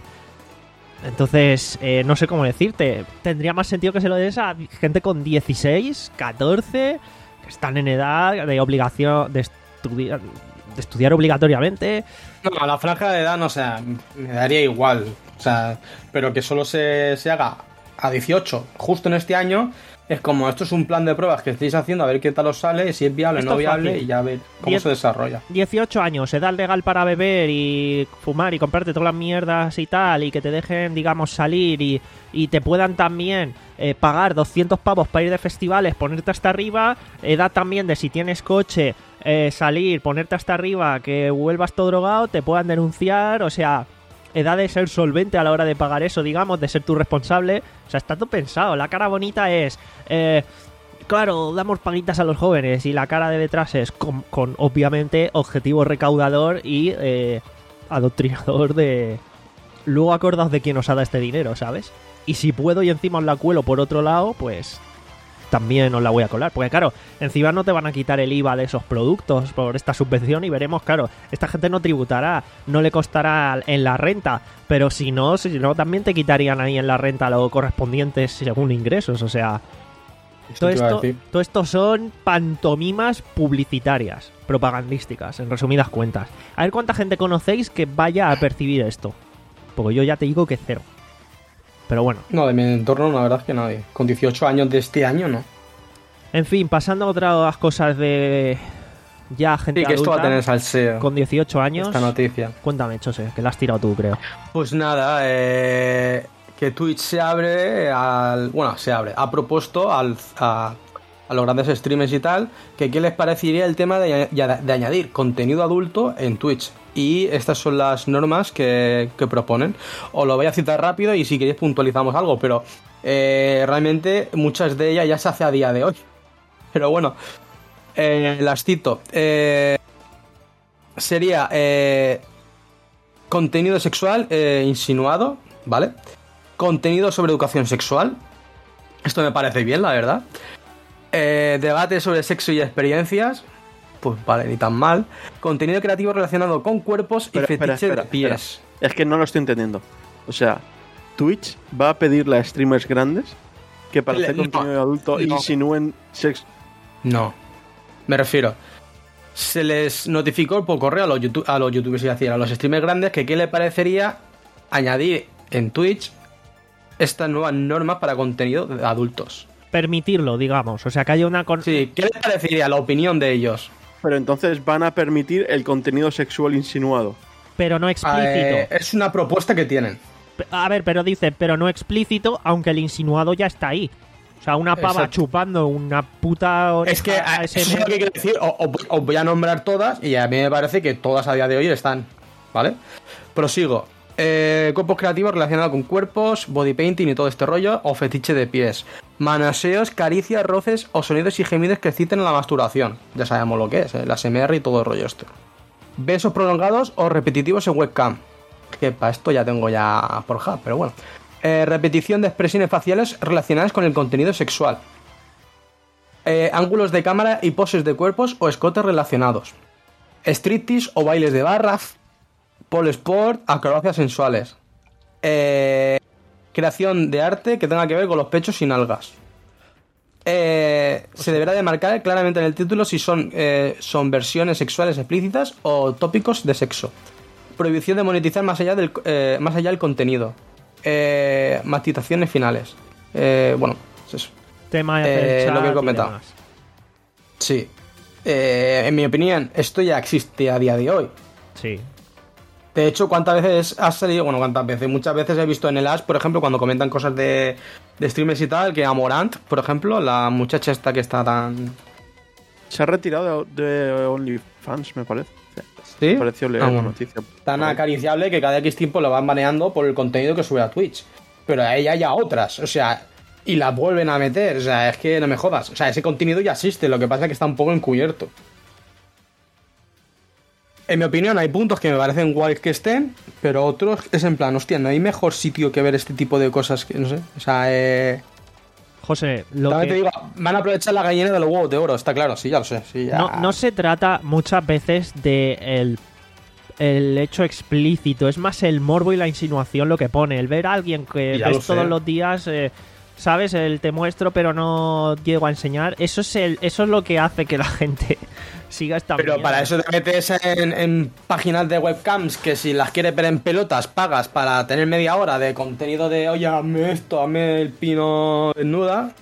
Speaker 2: Entonces, eh, no sé cómo decirte. Tendría más sentido que se lo des a gente con dieciséis, catorce, que están en edad de obligación de estudiar, de estudiar obligatoriamente.
Speaker 3: No, a la franja de edad, no sé, me daría igual. O sea, pero que solo se, se haga a dieciocho, justo en este año, es como, esto es un plan de pruebas que estáis haciendo, a ver qué tal os sale, si es viable o
Speaker 2: Esto
Speaker 3: no
Speaker 2: es
Speaker 3: viable,
Speaker 2: fácil.
Speaker 3: y ya ver cómo
Speaker 2: Diez-
Speaker 3: se desarrolla.
Speaker 2: dieciocho años, edad legal para beber y fumar y comprarte todas las mierdas y tal, y que te dejen, digamos, salir y, y te puedan también eh, pagar doscientos pavos para ir de festivales, ponerte hasta arriba, edad también de si tienes coche, eh, salir, ponerte hasta arriba, que vuelvas todo drogado, te puedan denunciar, o sea... Edad de ser solvente a la hora de pagar eso, digamos, de ser tu responsable. O sea, está todo pensado. La cara bonita es... Eh, claro, damos paguitas a los jóvenes. Y la cara de detrás es con, con obviamente, objetivo recaudador y eh, adoctrinador de... Luego acordaos de quién os ha dado este dinero, ¿sabes? Y si puedo y encima os la cuelo por otro lado, pues... también os la voy a colar. Porque claro, encima no te van a quitar el I V A de esos productos por esta subvención y veremos, claro, esta gente no tributará, no le costará en la renta, pero si no, si no también te quitarían ahí en la renta lo correspondiente según ingresos, o sea... Todo
Speaker 3: te iba a
Speaker 2: esto,
Speaker 3: decir.
Speaker 2: todo esto son pantomimas publicitarias, propagandísticas, en resumidas cuentas. A ver cuánta gente conocéis que vaya a percibir esto. Porque yo ya te digo que cero. Pero bueno.
Speaker 3: No, de mi entorno, la verdad es que nadie. Con dieciocho años de este año, no.
Speaker 2: En fin, pasando a otras cosas de... Ya gente
Speaker 3: Sí, que esto va a
Speaker 2: adulta,
Speaker 3: tener salseo.
Speaker 2: con dieciocho años.
Speaker 3: Esta noticia.
Speaker 2: Cuéntame, Chose, que la has tirado tú, creo.
Speaker 3: Pues nada, eh, que Twitch se abre al... Bueno, se abre. Ha propuesto al, a, a los grandes streamers y tal, que qué les parecería el tema de, de añadir contenido adulto en Twitch. Y estas son las normas que, que proponen. Os lo voy a citar rápido y si queréis puntualizamos algo, pero eh, realmente muchas de ellas ya se hace a día de hoy. Pero bueno, eh, las cito. Eh, sería eh, contenido sexual eh, insinuado, ¿vale? Contenido sobre educación sexual. Esto me parece bien, la verdad. Eh, debate sobre sexo y experiencias. Pues vale, ni tan mal. Contenido creativo relacionado con cuerpos y
Speaker 4: Espera,
Speaker 3: fetiche
Speaker 4: espera, espera,
Speaker 3: de pies.
Speaker 4: espera. Es que no lo estoy entendiendo. O sea, Twitch va a pedirle a streamers grandes que para
Speaker 3: Le-
Speaker 4: hacer
Speaker 3: no,
Speaker 4: contenido de adulto
Speaker 3: no.
Speaker 4: insinúen sexo.
Speaker 3: No, me refiero. Se les notificó por correo a los, YouTube, a los youtubers y así, a los streamers grandes que qué le parecería añadir en Twitch estas nuevas normas para contenido de adultos.
Speaker 2: Permitirlo, digamos. O sea, que haya una... Con...
Speaker 3: Sí, ¿qué les parecería la opinión de ellos?
Speaker 4: Pero entonces van a permitir el contenido sexual insinuado.
Speaker 2: Pero no explícito.
Speaker 3: Eh, es una propuesta que tienen.
Speaker 2: A ver, pero dice, pero no explícito, aunque el insinuado ya está ahí. O sea, una pava
Speaker 3: Exacto.
Speaker 2: chupando una puta oreja
Speaker 3: Es que
Speaker 2: A
Speaker 3: eh,
Speaker 2: S M
Speaker 3: eso es lo que quiero decir. o- o- Os voy a nombrar todas y a mí me parece que todas a día de hoy están. ¿Vale? Prosigo. Eh, cuerpos creativos relacionados con cuerpos, body painting y todo este rollo, o fetiche de pies. Manoseos, caricias, roces o sonidos y gemidos que exciten a la masturbación. Ya sabemos lo que es, ¿eh? La S M R y todo el rollo este. Besos prolongados o repetitivos en webcam. Que para esto ya tengo ya por hub, pero bueno. Eh, repetición de expresiones faciales relacionadas con el contenido sexual. Eh, ángulos de cámara y poses de cuerpos o escotes relacionados. Striptease o bailes de barra. Pole sport, acrobacias sensuales. Eh, creación de arte que tenga que ver con los pechos y nalgas. Eh, se deberá de marcar claramente en el título si son, eh, son versiones sexuales explícitas o tópicos de sexo. prohibición de monetizar más allá del, eh, más allá del contenido. Eh, matizaciones finales. Eh, bueno, es eso.
Speaker 2: Tema de
Speaker 3: Eh,
Speaker 2: chat
Speaker 3: lo que he
Speaker 2: y
Speaker 3: comentado.
Speaker 2: demás.
Speaker 3: Sí. Eh, en mi opinión, esto ya existe a día de hoy.
Speaker 2: Sí.
Speaker 3: De hecho, ¿cuántas veces has salido? Bueno, ¿cuántas veces? Muchas veces he visto en el As, por ejemplo, cuando comentan cosas de, de streamers y tal, que Amorant, por ejemplo, la muchacha esta que está tan...
Speaker 4: Se ha retirado de, de OnlyFans, me parece.
Speaker 3: ¿Sí?
Speaker 4: Me pareció leer
Speaker 3: Ah,
Speaker 4: la
Speaker 3: bueno.
Speaker 4: noticia.
Speaker 3: Tan acariciable que cada X tiempo lo van baneando por el contenido que sube a Twitch. Pero a ella ya otras, o sea, y la vuelven a meter, o sea, es que no me jodas. O sea, ese contenido ya existe, lo que pasa es que está un poco encubierto. En mi opinión, hay puntos que me parecen guays que estén, pero otros es en plan, hostia, no hay mejor sitio que ver este tipo de cosas que, no sé, o sea, eh...
Speaker 2: José, lo
Speaker 3: También
Speaker 2: que...
Speaker 3: te digo, van a aprovechar la gallina de los huevos de oro, está claro, sí, ya lo sé, sí, ya...
Speaker 2: No, no se trata muchas veces de el, el hecho explícito, es más el morbo y la insinuación lo que pone. El ver a alguien que
Speaker 3: Ya lo
Speaker 2: ves
Speaker 3: sé.
Speaker 2: todos los días, eh, sabes, el te muestro pero no llego a enseñar, eso es el, eso es lo que hace que la gente siga esta
Speaker 3: Pero
Speaker 2: mierda.
Speaker 3: para eso te metes en, en páginas de webcams que si las quieres ver en pelotas pagas para tener media hora de contenido de oye, hazme esto, hazme el pino desnuda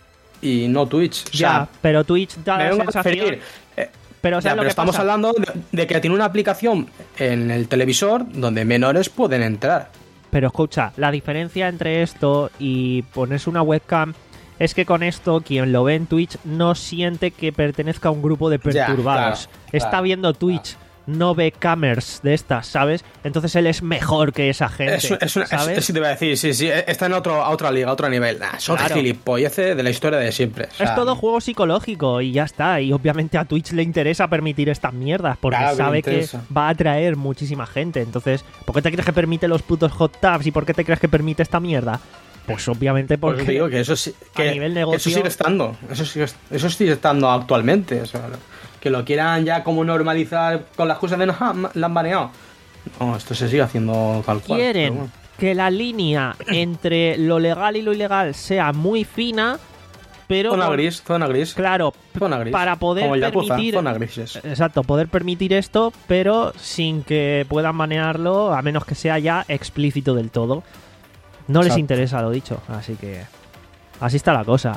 Speaker 3: y no Twitch. O
Speaker 2: Ya,
Speaker 3: sea,
Speaker 2: pero Twitch da
Speaker 3: me
Speaker 2: la
Speaker 3: vengo a
Speaker 2: sensación...
Speaker 3: referir. eh,
Speaker 2: Pero,
Speaker 3: ya,
Speaker 2: ¿sabes lo
Speaker 3: pero
Speaker 2: que
Speaker 3: estamos
Speaker 2: pasa?
Speaker 3: hablando de, de que tiene una aplicación en el televisor donde menores pueden entrar.
Speaker 2: Pero escucha, la diferencia entre esto y ponerse una webcam es que con esto quien lo ve en Twitch no siente que pertenezca a un grupo de
Speaker 3: Ya,
Speaker 2: perturbados.
Speaker 3: claro,
Speaker 2: Está
Speaker 3: claro,
Speaker 2: viendo Twitch, no ve camers de estas, ¿sabes? Entonces él es mejor que esa gente,
Speaker 3: Es, es una,
Speaker 2: ¿sabes?
Speaker 3: es- eso te iba a decir, sí, sí, está en otro, a otra liga, a otro nivel. Nah, son
Speaker 2: Claro.
Speaker 3: gilipolleces de la historia de siempre. O sea,
Speaker 2: Es todo juego psicológico y ya está. Y obviamente a Twitch le interesa permitir estas mierdas porque
Speaker 3: Claro que le
Speaker 2: sabe que
Speaker 3: interesa.
Speaker 2: va a atraer muchísima gente. Entonces, ¿por qué te crees que permite los putos hot tabs y por qué te crees que permite esta mierda? Pues obviamente
Speaker 3: Por
Speaker 2: porque
Speaker 3: eso te digo que eso sí, que
Speaker 2: a nivel
Speaker 3: eso
Speaker 2: negocio-
Speaker 3: sigue estando, eso sigue, eso sigue estando actualmente, o sea, que lo quieran ya como normalizar con las cosas de no, ah, la han baneado. No, esto se sigue haciendo tal cual.
Speaker 2: quieren
Speaker 3: pero bueno.
Speaker 2: que la línea entre lo legal y lo ilegal sea muy fina, pero
Speaker 3: Zona
Speaker 2: con-
Speaker 3: gris, zona gris.
Speaker 2: claro,
Speaker 3: Zona gris.
Speaker 2: para poder
Speaker 3: Como el Yakuza,
Speaker 2: permitir
Speaker 3: zona grises.
Speaker 2: exacto, poder permitir esto, pero sin que puedan manearlo, a menos que sea ya explícito del todo. No les
Speaker 3: Exacto.
Speaker 2: interesa lo dicho, así que así está la cosa.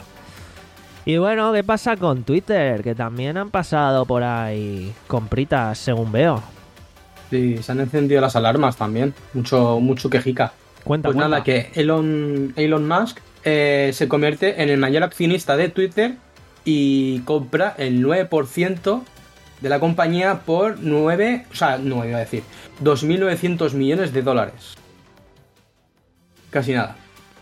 Speaker 2: Y bueno, ¿qué pasa con Twitter? Que también han pasado por ahí compritas, según veo.
Speaker 3: Sí, se han encendido las alarmas también, mucho, mucho quejica.
Speaker 2: Cuenta,
Speaker 3: Pues nada,
Speaker 2: cuenta.
Speaker 3: que Elon, Elon Musk eh, se convierte en el mayor accionista de Twitter y compra el nueve por ciento de la compañía por nueve, o sea, no iba a decir, dos mil novecientos millones de dólares. Casi nada.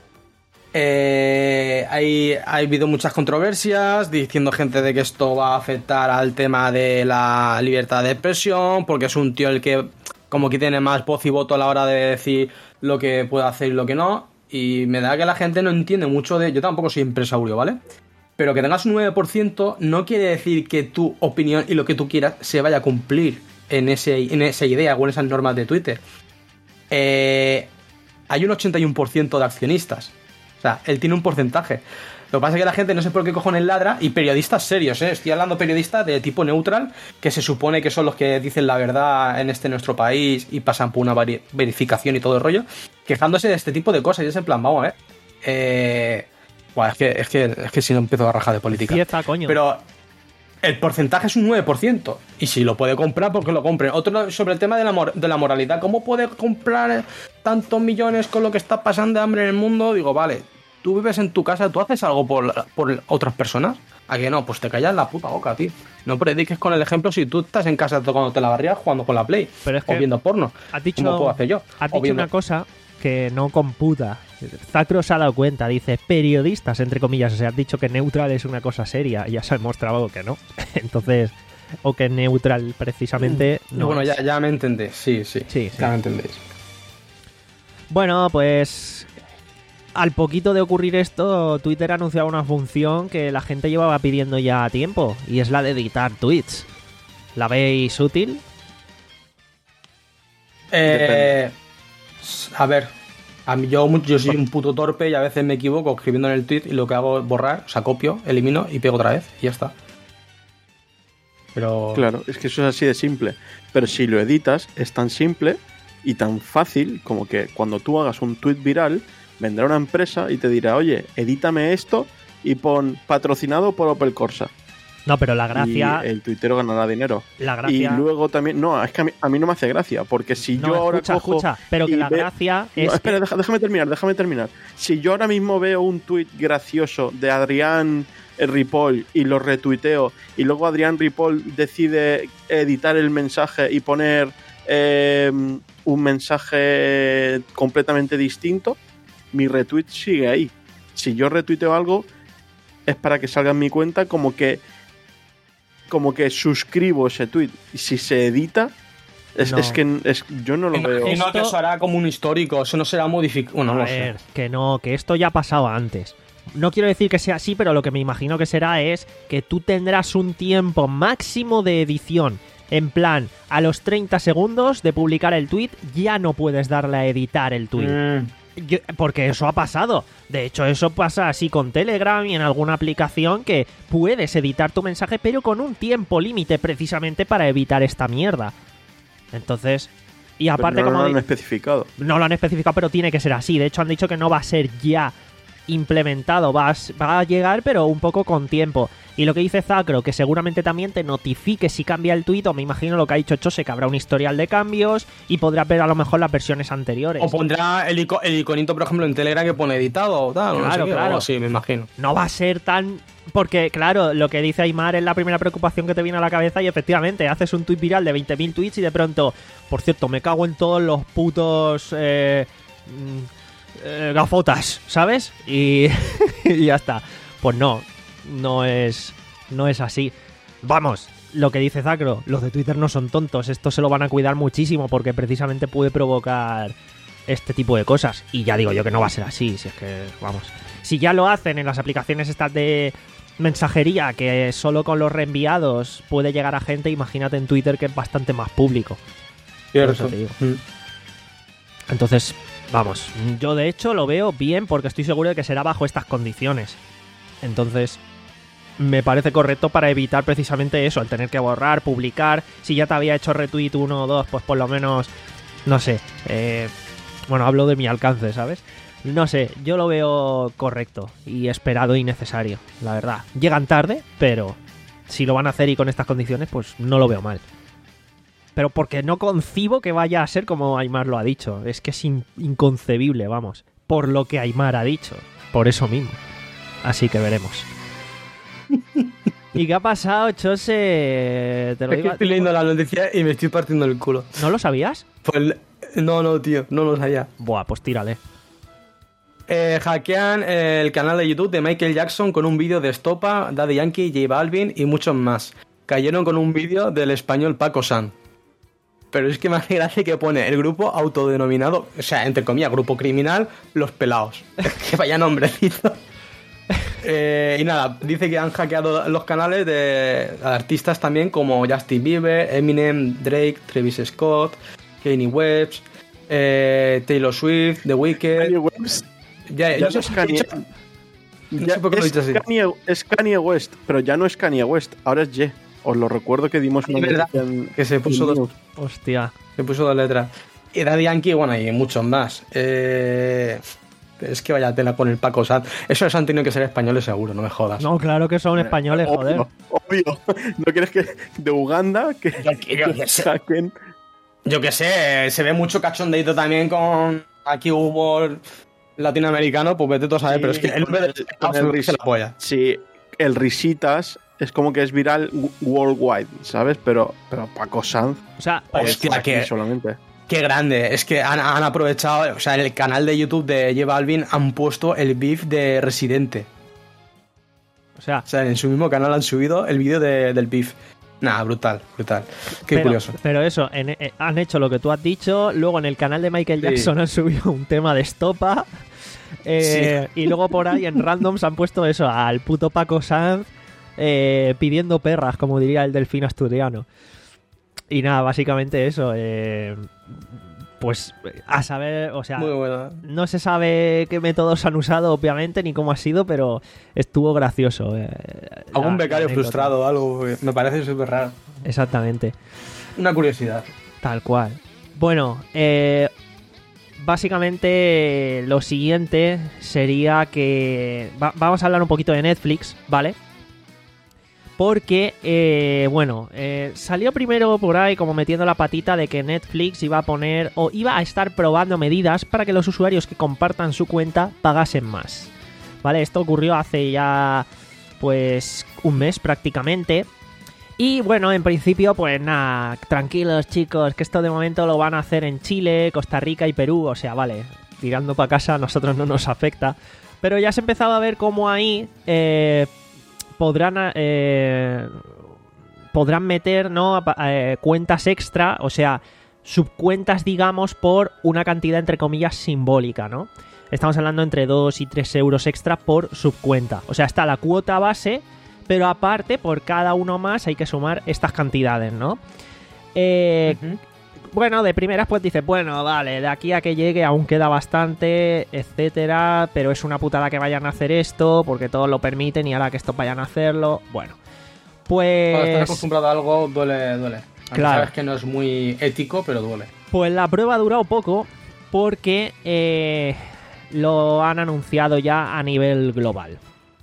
Speaker 3: Eh, hay, ha habido muchas controversias diciendo gente de que esto va a afectar al tema de la libertad de expresión porque es un tío el que como que tiene más voz y voto a la hora de decir lo que puede hacer y lo que no, y me da que la gente no entiende mucho de... Yo tampoco soy empresario, ¿vale? Pero que tengas un nueve por ciento no quiere decir que tu opinión y lo que tú quieras se vaya a cumplir en, ese, en esa idea o en esas normas de Twitter. Eh, hay un ochenta y uno por ciento de accionistas. O sea, él tiene un porcentaje. Lo que pasa es que la gente no sé por qué cojones ladra, y periodistas serios, ¿eh? Estoy hablando de periodistas de tipo neutral, que se supone que son los que dicen la verdad en este nuestro país y pasan por una vari- verificación y todo el rollo, quejándose de este tipo de cosas. Y es en plan, vamos a ver. Eh... Buah, es que, es que, es que si no empiezo a rajar de política.
Speaker 2: Fiesta, coño.
Speaker 3: Pero el porcentaje es un nueve por ciento. Y si lo puede comprar, porque lo compre. Otro sobre el tema de la, mor- de la moralidad. ¿Cómo puede comprar tantos millones con lo que está pasando de hambre en el mundo? Digo, vale, tú vives en tu casa, ¿tú haces algo por, por otras personas? ¿A que no? Pues te callas la puta boca, tío. No prediques con el ejemplo si tú estás en casa cuando te la barrías jugando con la Play.
Speaker 2: Pero es
Speaker 3: o
Speaker 2: que
Speaker 3: viendo porno.
Speaker 2: Has dicho,
Speaker 3: ¿Cómo puedo hacer yo?
Speaker 2: has
Speaker 3: O
Speaker 2: dicho
Speaker 3: viendo-
Speaker 2: una cosa que no computa. Zacro se ha dado cuenta, dice periodistas, entre comillas. O sea, has dicho que neutral es una cosa seria y ya se ha demostrado que no. Entonces, o que neutral precisamente no.
Speaker 3: bueno,
Speaker 2: es.
Speaker 3: ya, ya me entendéis. Sí, sí.
Speaker 2: Sí, sí.
Speaker 3: Ya me entendéis.
Speaker 2: Bueno, pues al poquito de ocurrir esto, Twitter ha anunciado una función que la gente llevaba pidiendo ya a tiempo, y es la de editar tweets. ¿La veis útil?
Speaker 3: Eh, a ver, a mí yo, yo soy un puto torpe y a veces me equivoco escribiendo en el tweet y lo que hago es borrar, o sea, copio, elimino y pego otra vez y ya está. Pero...
Speaker 4: Claro, es que eso es así de simple. Pero si lo editas, es tan simple y tan fácil como que cuando tú hagas un tweet viral, vendrá una empresa y te dirá, oye, edítame esto y pon patrocinado por Opel Corsa.
Speaker 2: No, pero la gracia...
Speaker 4: Y el tuitero ganará dinero.
Speaker 2: La gracia...
Speaker 4: Y luego también... No, es que a mí, a mí no me hace gracia, porque si
Speaker 2: no,
Speaker 4: yo ahora
Speaker 2: escucha,
Speaker 4: cojo...
Speaker 2: escucha, pero que la
Speaker 4: ve...
Speaker 2: gracia
Speaker 4: no,
Speaker 2: es
Speaker 4: espera,
Speaker 2: que...
Speaker 4: deja, déjame terminar, déjame terminar. Si yo ahora mismo veo un tuit gracioso de Adrián Ripoll y lo retuiteo, y luego Adrián Ripoll decide editar el mensaje y poner eh, un mensaje completamente distinto, mi retweet sigue ahí. Si yo retuiteo algo, es para que salga en mi cuenta como que como que suscribo ese tweet. Y si se edita, es,
Speaker 2: No.
Speaker 4: es que es, yo no lo veo.
Speaker 3: Imagino
Speaker 2: Esto-
Speaker 3: que eso hará como un histórico, eso no será modificado. Bueno,
Speaker 2: A
Speaker 3: no lo
Speaker 2: ver,
Speaker 3: sé.
Speaker 2: que no, que esto ya ha pasado antes. No quiero decir que sea así, pero lo que me imagino que será es que tú tendrás un tiempo máximo de edición. En plan, a los treinta segundos de publicar el tweet ya no puedes darle a editar el tweet.
Speaker 3: Mm.
Speaker 2: Yo- porque eso ha pasado. De hecho, eso pasa así con Telegram y en alguna aplicación que puedes editar tu mensaje, pero con un tiempo límite precisamente para evitar esta mierda. Entonces, y
Speaker 4: Pero
Speaker 2: aparte
Speaker 4: no
Speaker 2: como
Speaker 4: lo
Speaker 2: di-
Speaker 4: han especificado.
Speaker 2: no lo han especificado, pero tiene que ser así. De hecho, han dicho que no va a ser ya implementado, va a, s- va a llegar, pero un poco con tiempo. Y lo que dice Zacro, que seguramente también te notifique si cambia el tuit, o me imagino lo que ha dicho Chose, que habrá un historial de cambios y podrás ver a lo mejor las versiones anteriores.
Speaker 3: O pondrá el, ico- el iconito, por ejemplo, en Telegram que pone editado o tal.
Speaker 2: Claro,
Speaker 3: no sé qué,
Speaker 2: claro.
Speaker 3: o así, me imagino.
Speaker 2: No va a ser tan... Porque, claro, lo que dice Aymar es la primera preocupación que te viene a la cabeza y efectivamente, haces un tuit viral de veinte mil tweets y de pronto, por cierto, me cago en todos los putos... Eh, mm, eh, gafotas, ¿sabes? Y, y ya está. Pues no, no es, no es así. Vamos, lo que dice Zacro, los de Twitter no son tontos, esto se lo van a cuidar muchísimo porque precisamente puede provocar este tipo de cosas. Y ya digo yo que no va a ser así, si es que, vamos... Si ya lo hacen en las aplicaciones estas de mensajería, que solo con los reenviados puede llegar a gente, imagínate en Twitter, que es bastante más público. Por eso te digo.
Speaker 3: Mm.
Speaker 2: Entonces, vamos, yo de hecho lo veo bien porque estoy seguro de que será bajo estas condiciones. Entonces, me parece correcto para evitar precisamente eso, el tener que borrar, publicar. Si ya te había hecho retweet uno o dos, pues por lo menos, no sé, eh, bueno, hablo de mi alcance, ¿sabes? No sé, yo lo veo correcto y esperado y necesario, la verdad. Llegan tarde, pero si lo van a hacer y con estas condiciones, pues no lo veo mal. Pero porque no concibo que vaya a ser como Aymar lo ha dicho. Es que es in- inconcebible, vamos. Por lo que Aymar ha dicho. Por eso mismo. Así que veremos. ¿Y qué ha pasado, Chose? Te lo
Speaker 3: Es que
Speaker 2: digo a
Speaker 3: estoy
Speaker 2: ti.
Speaker 3: leyendo la noticia y me estoy partiendo el culo.
Speaker 2: ¿No lo sabías?
Speaker 3: Pues, no, no, tío, no lo sabía.
Speaker 2: Buah, pues tírale.
Speaker 3: Eh, hackean el canal de YouTube de Michael Jackson con un vídeo de Estopa, Daddy Yankee, J Balvin y muchos más. Cayeron con un vídeo del español Paco San. Pero es que me hace gracia que pone el grupo autodenominado, o sea, entre comillas, grupo criminal, Los Pelaos. Que vaya nombrecito. Eh, y nada, dice que han hackeado los canales de artistas también como Justin Bieber, Eminem, Drake, Travis Scott, Kanye West, eh, Taylor Swift, The Weeknd.
Speaker 4: Kanye West
Speaker 3: Ya,
Speaker 4: ya
Speaker 3: no sé
Speaker 4: no es
Speaker 3: por qué
Speaker 4: Kanye,
Speaker 3: he dicho- no
Speaker 4: ya
Speaker 3: sé por qué lo he
Speaker 4: es
Speaker 3: dicho así.
Speaker 4: Kanye- es Kanye West, pero ya no es Kanye West, ahora es Ye. Os lo recuerdo que dimos
Speaker 3: Es
Speaker 4: una
Speaker 3: verdad,
Speaker 4: noticia en-
Speaker 3: que se puso
Speaker 4: en
Speaker 3: dos,
Speaker 4: News.
Speaker 2: Hostia.
Speaker 3: se puso dos letras. Y Daddy Yankee, bueno, y muchos más. Eh, es que vaya tela con el Paco Sanz. Esos han tenido que ser españoles seguro, no me jodas.
Speaker 2: No, claro que son españoles, joder.
Speaker 4: Obvio, obvio. ¿No quieres que de Uganda que,
Speaker 3: Yo, yo que sé.
Speaker 4: saquen?
Speaker 3: Yo que sé, se ve mucho cachondeito también con aquí humor latinoamericano, pues vete tú a saber,
Speaker 4: Sí,
Speaker 3: pero es que el nombre
Speaker 4: con el-
Speaker 3: de
Speaker 4: con el
Speaker 3: se
Speaker 4: ris-
Speaker 3: la polla.
Speaker 4: Sí, el Risitas es como que es viral w- worldwide, ¿sabes? Pero, pero Paco Sanz
Speaker 2: O sea,
Speaker 4: es
Speaker 3: Hostia,
Speaker 4: por aquí
Speaker 3: que-
Speaker 4: solamente.
Speaker 3: Qué grande, es que han, han aprovechado, o sea, en el canal de YouTube de J Balvin han puesto el beef de Residente.
Speaker 2: o sea,
Speaker 3: O sea, en su mismo canal han subido el vídeo de- del beef. Nah, brutal, brutal. Qué
Speaker 2: pero,
Speaker 3: curioso.
Speaker 2: Pero eso, en- eh, han hecho lo que tú has dicho. Luego en el canal de Michael
Speaker 3: Sí.
Speaker 2: Jackson han subido un tema de Estopa. eh, Y luego por ahí en randoms han puesto eso, al puto Paco Sanz eh, pidiendo perras, como diría el delfín asturiano. Y nada, básicamente eso. eh, pues a saber, o sea,
Speaker 3: Muy bueno.
Speaker 2: no se sabe qué métodos han usado, obviamente, ni cómo ha sido, pero estuvo gracioso. Eh,
Speaker 3: Algún
Speaker 2: la-
Speaker 3: becario
Speaker 2: la anécdota.
Speaker 3: frustrado o algo, me parece súper raro.
Speaker 2: Exactamente,
Speaker 3: Una curiosidad.
Speaker 2: tal cual. Bueno, eh, básicamente lo siguiente sería que va- vamos a hablar un poquito de Netflix, ¿vale? Porque, eh, bueno, eh, salió primero por ahí como metiendo la patita de que Netflix iba a poner o iba a estar probando medidas para que los usuarios que compartan su cuenta pagasen más. ¿Vale? Esto ocurrió hace ya, pues, un mes prácticamente. Y bueno, en principio, pues nada, tranquilos chicos, que esto de momento lo van a hacer en Chile, Costa Rica y Perú. O sea, vale, tirando para casa a nosotros no nos afecta. Pero ya se empezaba a ver cómo ahí... Eh, podrán eh, podrán meter, ¿no? eh, cuentas extra, o sea, subcuentas, digamos, por una cantidad entre comillas simbólica, ¿no? Estamos hablando entre dos y tres euros extra por subcuenta. O sea, está la cuota base, pero aparte, por cada uno más hay que sumar estas cantidades, ¿no? Eh,
Speaker 3: Ujú.
Speaker 2: Bueno, de primeras pues dices, bueno, vale, de aquí a que llegue aún queda bastante, etcétera, pero es una putada que vayan a hacer esto, porque todos lo permiten y ahora que estos vayan a hacerlo, bueno.
Speaker 3: Cuando estás
Speaker 2: Pues,
Speaker 3: acostumbrado a algo, duele, duele. Aunque
Speaker 2: Claro.
Speaker 3: sabes que no es muy ético, pero duele.
Speaker 2: pues la prueba ha durado poco porque eh, lo han anunciado ya a nivel global.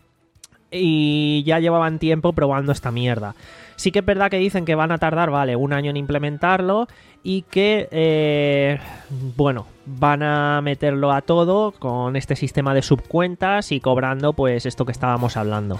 Speaker 2: Y ya llevaban tiempo probando esta mierda. Sí que es verdad que dicen que van a tardar, vale, un año en implementarlo y que, eh, bueno, van a meterlo a todo con este sistema de subcuentas y cobrando, pues, esto que estábamos hablando.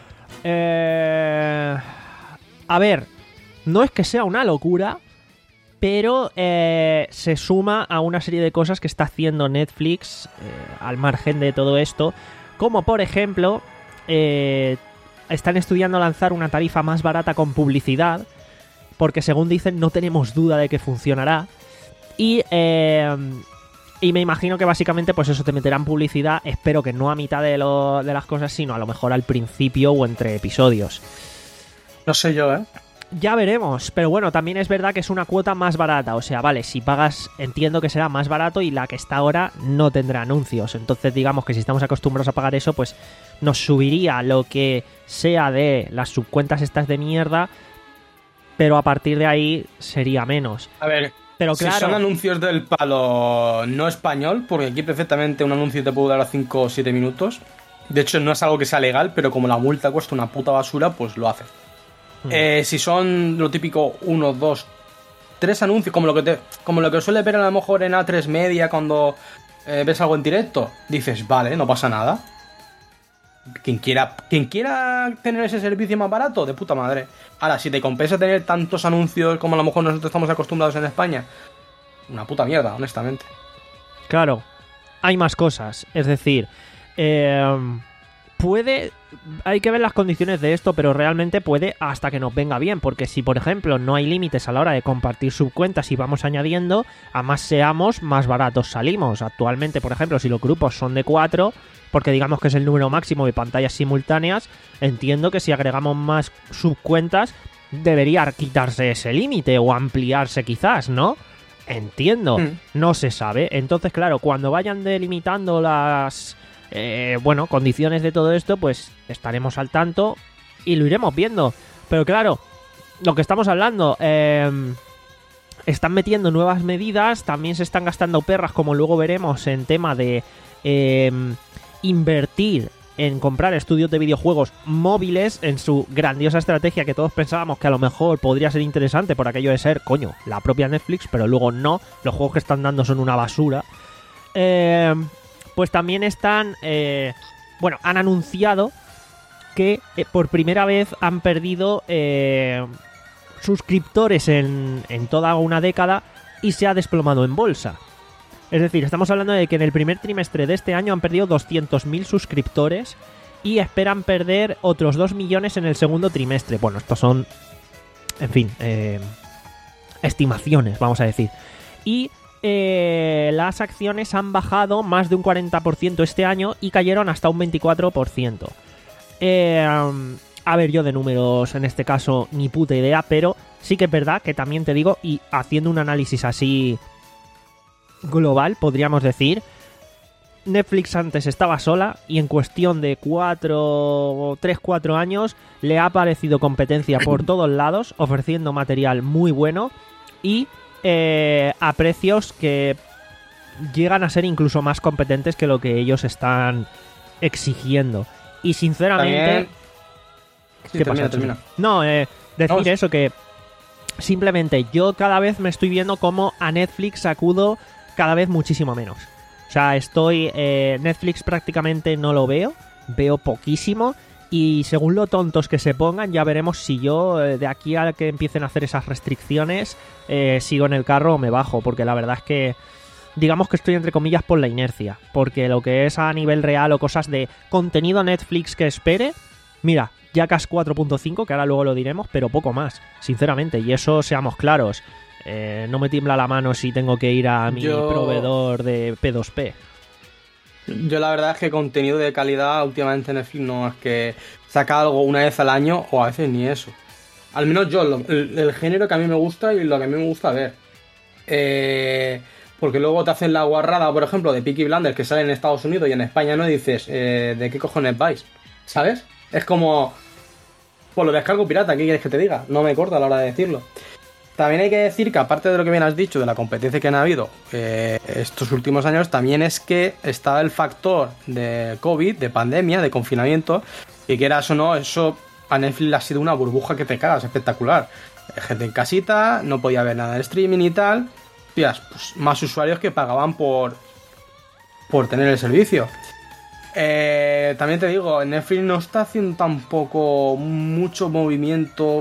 Speaker 2: Eh, a ver, no es que sea una locura, pero eh, se suma a una serie de cosas que está haciendo Netflix eh, al margen de todo esto, como por ejemplo... Eh, están estudiando lanzar una tarifa más barata con publicidad, porque según dicen no tenemos duda de que funcionará. Y, eh, y me imagino que básicamente pues eso, te meterán publicidad, espero que no a mitad de, lo, de las cosas, sino a lo mejor al principio o entre episodios.
Speaker 3: No sé yo, ¿eh?
Speaker 2: Ya veremos, pero bueno, también es verdad que es una cuota más barata, o sea, vale, si pagas entiendo que será más barato y la que está ahora no tendrá anuncios, entonces digamos que si estamos acostumbrados a pagar eso, pues nos subiría lo que sea de las subcuentas estas de mierda, pero a partir de ahí sería menos.
Speaker 3: A ver,
Speaker 2: Pero
Speaker 3: si
Speaker 2: claro,
Speaker 3: son anuncios del palo no español, porque aquí perfectamente un anuncio te puede durar cinco o siete minutos. De hecho, no es algo que sea legal, pero como la multa cuesta una puta basura, pues lo hace.
Speaker 2: Hmm.
Speaker 3: Eh, si son lo típico uno, dos, tres anuncios, como lo que te, como lo que suele ver a lo mejor en A tres Media cuando eh, ves algo en directo, dices, vale, no pasa nada. Quien quiera, quien quiera tener ese servicio más barato, de puta madre. Ahora, si te compensa tener tantos anuncios como a lo mejor nosotros estamos acostumbrados en España, una puta mierda, honestamente.
Speaker 2: claro, hay más cosas, es decir, eh, puede, hay que ver las condiciones de esto, pero realmente puede hasta que nos venga bien, porque si por ejemplo no hay límites a la hora de compartir subcuentas y vamos añadiendo, a más seamos, más baratos salimos. Actualmente, por ejemplo, si los grupos son de cuatro, porque digamos que es el número máximo de pantallas simultáneas, entiendo que si agregamos más subcuentas debería quitarse ese límite o ampliarse quizás, ¿no? Entiendo,
Speaker 3: Mm.
Speaker 2: no se sabe. Entonces, claro, cuando vayan delimitando las eh, bueno, condiciones de todo esto, pues estaremos al tanto y lo iremos viendo. Pero claro, lo que estamos hablando, eh, están metiendo nuevas medidas, también se están gastando perras, como luego veremos, en tema de eh, invertir en comprar estudios de videojuegos móviles, en su grandiosa estrategia que todos pensábamos que a lo mejor podría ser interesante por aquello de ser, coño, la propia Netflix, pero luego no, los juegos que están dando son una basura. Eh, pues también están, eh, bueno, han anunciado que eh, por primera vez han perdido eh, suscriptores en, en toda una década y se ha desplomado en bolsa. Es decir, estamos hablando de que en el primer trimestre de este año han perdido doscientos mil suscriptores y esperan perder otros dos millones en el segundo trimestre. Bueno, estos son, en fin, eh, estimaciones, vamos a decir. Y eh, las acciones han bajado más de un cuarenta por ciento este año y cayeron hasta un veinticuatro por ciento. Eh, a ver, yo de números en este caso ni puta idea, pero sí que es verdad que también te digo, y haciendo un análisis así global, podríamos decir, Netflix antes estaba sola y en cuestión de cuatro, tres, cuatro años le ha aparecido competencia por todos lados, ofreciendo material muy bueno y eh, a precios que llegan a ser incluso más competentes que lo que ellos están exigiendo. Y sinceramente...
Speaker 3: También... Sí,
Speaker 2: ¿Qué
Speaker 3: termina,
Speaker 2: pasa?
Speaker 3: termina.
Speaker 2: No, eh, decir
Speaker 3: Vamos.
Speaker 2: eso, que simplemente yo cada vez me estoy viendo como a Netflix acudo cada vez muchísimo menos. O sea, estoy... Eh, Netflix prácticamente no lo veo, veo poquísimo, y según lo tontos que se pongan ya veremos si yo eh, de aquí a que empiecen a hacer esas restricciones eh, sigo en el carro o me bajo, porque la verdad es que digamos que estoy entre comillas por la inercia, porque lo que es a nivel real o cosas de contenido Netflix que espere, mira, Jackass cuatro punto cinco, que ahora luego lo diremos, pero poco más, sinceramente, y eso seamos claros. Eh, no me tiembla la mano si tengo que ir a mi
Speaker 3: Yo-
Speaker 2: proveedor de P dos P.
Speaker 3: Yo la verdad es que contenido de calidad últimamente Netflix no es que saca algo una vez al año o a veces ni eso. Al menos yo, lo- el, el género que a mí me gusta y lo que a mí me gusta ver. Eh, porque luego te hacen la guarrada, por ejemplo, de Peaky Blinders que sale en Estados Unidos y en España no, y dices, eh, ¿de qué cojones vais? ¿Sabes? Es como... Pues lo descargo pirata, ¿qué quieres que te diga? No me corta a la hora de decirlo. También hay que decir que aparte de lo que bien has dicho de la competencia que han habido eh, estos últimos años, también es que está el factor de COVID, de pandemia, de confinamiento, y quieras o no, eso a Netflix le ha sido una burbuja que te cagas, espectacular. Eh, Gente en casita, no podía ver nada de streaming y tal. Tías, pues más usuarios que pagaban por, por tener el servicio. Eh, también te digo, Netflix no está haciendo tampoco mucho movimiento,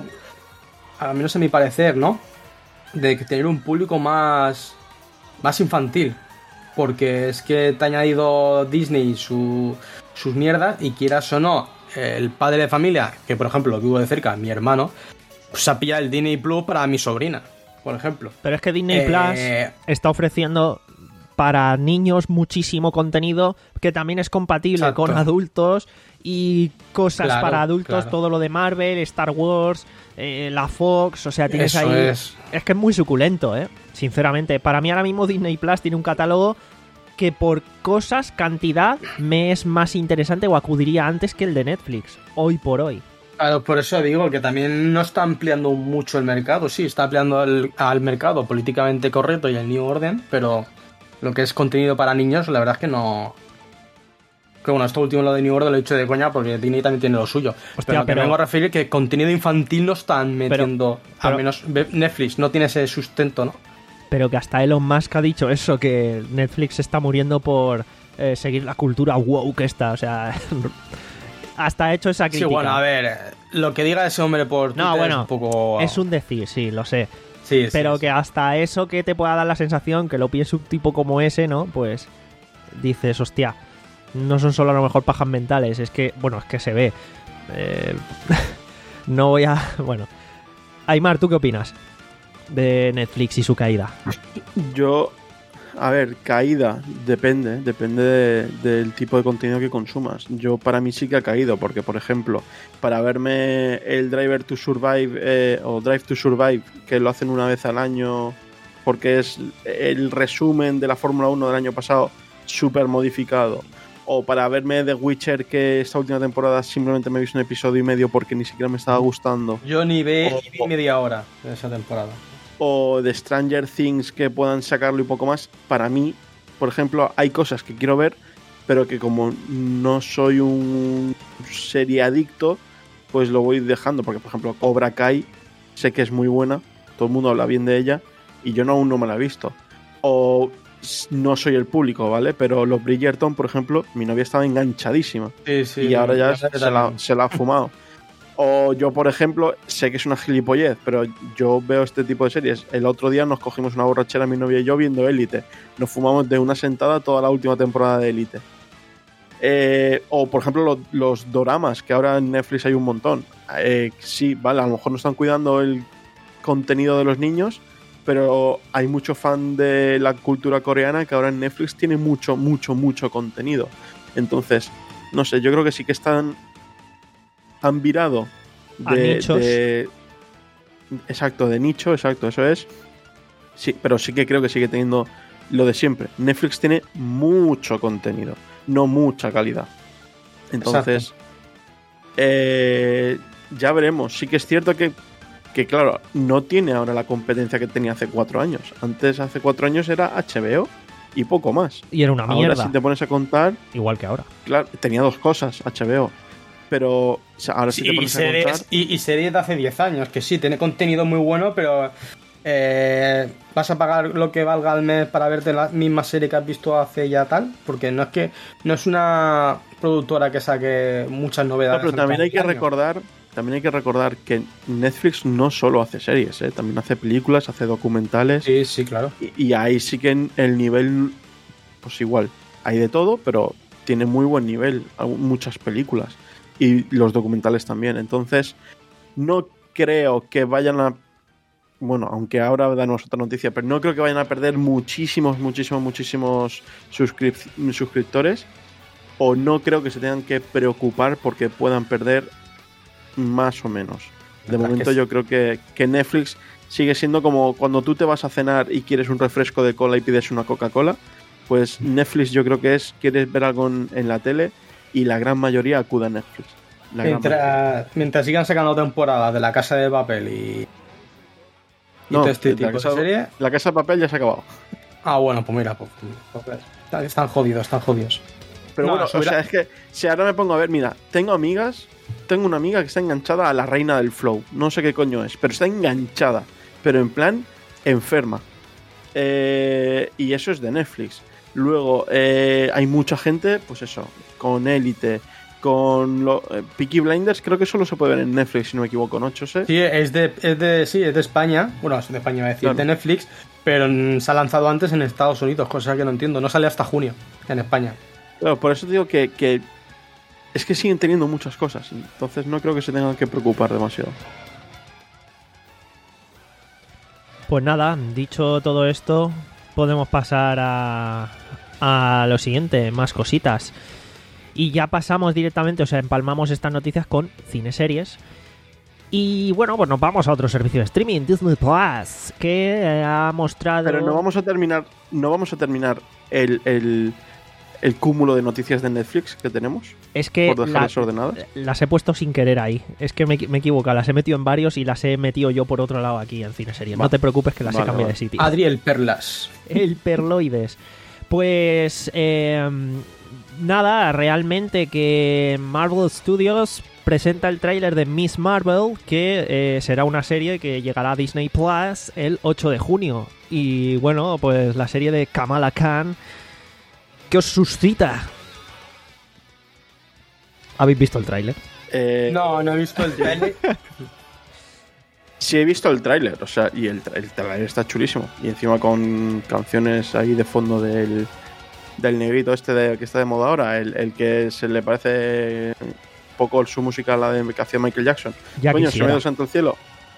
Speaker 3: al menos a mi parecer, ¿no? De que tener un público más, más infantil. Porque es que te ha añadido Disney su, sus mierdas y quieras o no, el padre de familia, que por ejemplo lo vivo de cerca, mi hermano, pues se ha pillado el Disney Plus para mi sobrina, por ejemplo.
Speaker 2: Pero es que Disney
Speaker 3: Eh,
Speaker 2: Plus está ofreciendo para niños muchísimo contenido que también es compatible
Speaker 3: Exacto.
Speaker 2: con adultos y cosas
Speaker 3: Claro,
Speaker 2: para adultos,
Speaker 3: claro.
Speaker 2: todo lo de Marvel, Star Wars, eh, la Fox, o sea, tienes
Speaker 3: Eso
Speaker 2: ahí...
Speaker 3: es.
Speaker 2: Es que es muy suculento, ¿eh? Sinceramente, para mí ahora mismo Disney Plus tiene un catálogo que por cosas, cantidad, me es más interesante o acudiría antes que el de Netflix, hoy por hoy.
Speaker 3: Claro, por eso digo que también no está ampliando mucho el mercado. Sí, está ampliando el, al mercado políticamente correcto y el New Orden, pero lo que es contenido para niños, la verdad es que no... Que bueno, esto último lo de New Orden lo he dicho de coña porque Disney también tiene lo suyo.
Speaker 2: Hostia,
Speaker 3: pero lo que
Speaker 2: pero-
Speaker 3: vengo a referir es que contenido infantil no están metiendo...
Speaker 2: pero-
Speaker 3: al menos Netflix no tiene ese sustento, ¿no?
Speaker 2: Pero que hasta Elon Musk ha dicho eso, que Netflix está muriendo por eh, seguir la cultura woke esta, o sea... hasta ha hecho esa
Speaker 3: Sí,
Speaker 2: crítica.
Speaker 3: bueno, a ver, eh, lo que diga ese hombre por Twitter
Speaker 2: No, bueno,
Speaker 3: es un poco...
Speaker 2: es un decir, sí, lo sé.
Speaker 3: Sí, sí,
Speaker 2: Pero
Speaker 3: sí.
Speaker 2: que hasta eso que te pueda dar la sensación, que lo piense un tipo como ese, ¿no? Pues dices, hostia, no son solo a lo mejor pajas mentales, es que, bueno, es que se ve. Eh, no voy a... Bueno. Aymar, ¿tú qué opinas de Netflix y su caída?
Speaker 4: Yo, a ver, caída, depende, depende de- del tipo de contenido que consumas. Yo, para mí sí que ha caído, porque, por ejemplo, para verme el Driver to Survive eh, o Drive to Survive, que lo hacen una vez al año, porque es el resumen de la Fórmula uno del año pasado, súper modificado. O para verme The Witcher, que esta última temporada simplemente me he visto un episodio y medio porque ni siquiera me estaba gustando.
Speaker 3: Yo ni ve
Speaker 4: O-
Speaker 3: ni vi media hora de esa temporada.
Speaker 4: O de Stranger Things que puedan sacarlo y poco más. Para mí, por ejemplo, hay cosas que quiero ver, pero que como no soy un serie adicto, pues lo voy dejando. Porque, por ejemplo, Cobra Kai, sé que es muy buena, todo el mundo habla bien de ella, y yo no, aún no me la he visto. O s- no soy el público, ¿vale? Pero los Bridgerton, por ejemplo, mi novia estaba enganchadísima.
Speaker 3: Sí, sí.
Speaker 4: y ahora ya
Speaker 3: sé que
Speaker 4: se la,
Speaker 3: también.
Speaker 4: se la ha fumado. O yo, por ejemplo, sé que es una gilipollez, pero yo veo este tipo de series. El otro día nos cogimos una borrachera, mi novia y yo, viendo Élite. Nos fumamos de una sentada toda la última temporada de Élite. Eh, o, por ejemplo, lo- los doramas, que ahora en Netflix hay un montón. Eh, sí, vale, a lo mejor no están cuidando el contenido de los niños, pero hay mucho fan de la cultura coreana que ahora en Netflix tiene mucho, mucho, mucho contenido. Entonces, no sé, yo creo que sí que están... Han virado
Speaker 2: A
Speaker 4: de,
Speaker 2: nichos.
Speaker 4: de- exacto, de nicho, exacto, eso es. Sí, pero sí que creo que sigue teniendo lo de siempre. Netflix tiene mucho contenido, no mucha calidad. Entonces, eh, ya veremos. Sí que es cierto que, que, claro, no tiene ahora la competencia que tenía hace cuatro años. Antes, hace cuatro años, era H B O y poco más.
Speaker 2: Y era una mierda.
Speaker 4: Ahora, si te pones a contar...
Speaker 2: Igual que ahora.
Speaker 4: Claro, tenía dos cosas, H B O. Pero o sea, ahora sí, sí te pones
Speaker 3: y series,
Speaker 4: a contar...
Speaker 3: Y, y series de hace diez años, que sí, tiene contenido muy bueno, pero... Eh, ¿vas a pagar lo que valga al mes para verte la misma serie que has visto hace ya tal? Porque no es que no es una productora que saque muchas novedades.
Speaker 4: No, pero también hay que año. recordar, también hay que recordar que Netflix no solo hace series, ¿eh? También hace películas, hace documentales.
Speaker 3: Sí, sí, claro.
Speaker 4: Y, y ahí sí que en el nivel, pues igual, hay de todo, pero tiene muy buen nivel, muchas películas y los documentales también. Entonces, no creo que vayan a Bueno, aunque ahora danos otra noticia, pero no creo que vayan a perder muchísimos, muchísimos, muchísimos suscrip- suscriptores, o no creo que se tengan que preocupar porque puedan perder más o menos. De momento yo creo que, que Netflix sigue siendo como cuando tú te vas a cenar y quieres un refresco de cola y pides una Coca-Cola, pues Netflix yo creo que es, quieres ver algo en, en la tele y la gran mayoría acude a Netflix.
Speaker 3: Mientras, mientras sigan sacando temporadas de La Casa de Papel y...
Speaker 4: No,
Speaker 3: todo este tipo
Speaker 4: la, casa,
Speaker 3: de serie.
Speaker 4: La Casa de Papel ya se ha acabado.
Speaker 3: Ah, bueno, pues mira, pues, pues están jodidos, están jodidos.
Speaker 4: Pero no, bueno, o sea, es que si ahora me pongo a ver, mira, tengo amigas, tengo una amiga que está enganchada a la reina del flow. No sé qué coño es, pero está enganchada. Pero en plan, enferma. Eh, y eso es de Netflix. Luego, eh, hay mucha gente, pues eso, con Élite, con lo, eh, Peaky Blinders, creo que solo se puede ver en Netflix, si no me equivoco, ¿no? Sé.
Speaker 3: Sí, es de, es de, sí, es de España, bueno, es de España, voy a decir, claro. De Netflix, pero se ha lanzado antes en Estados Unidos, cosa que no entiendo, no sale hasta junio en España.
Speaker 4: Claro, por eso digo que, que es que siguen teniendo muchas cosas, entonces no creo que se tengan que preocupar demasiado.
Speaker 2: Pues nada, dicho todo esto, podemos pasar a, a lo siguiente, más cositas. Y ya pasamos directamente, o sea, empalmamos estas noticias con cineseries. Y bueno, pues nos vamos a otro servicio de streaming, Disney Plus, que ha mostrado...
Speaker 4: Pero no vamos a terminar, no vamos a terminar el, el, el cúmulo de noticias de Netflix que tenemos.
Speaker 2: Es que
Speaker 4: por dejarlas
Speaker 2: la,
Speaker 4: ordenadas.
Speaker 2: Las he puesto sin querer ahí. Es que me, me he equivocado, las he metido en varios y las he metido yo por otro lado aquí en cineseries. No te preocupes que las vale, he cambiado vale. de sitio.
Speaker 3: Adriel Perlas.
Speaker 2: El Perloides. Pues... Eh, nada, realmente que Marvel Studios presenta el tráiler de Miss Marvel, que eh, será una serie que llegará a Disney Plus el ocho de junio. Y bueno, pues la serie de Kamala Khan, ¿qué os suscita? ¿Habéis visto el tráiler?
Speaker 3: Eh... No, no he visto el tráiler.
Speaker 4: Sí he visto el tráiler, o sea, y el, el tráiler está chulísimo. Y encima con canciones ahí de fondo del... del negrito este de, que está de moda ahora, el, el que se le parece un poco su música a la de que hacía Michael Jackson.
Speaker 2: Ya
Speaker 4: coño,
Speaker 2: quisiera.
Speaker 4: Sonido Santo el Cielo.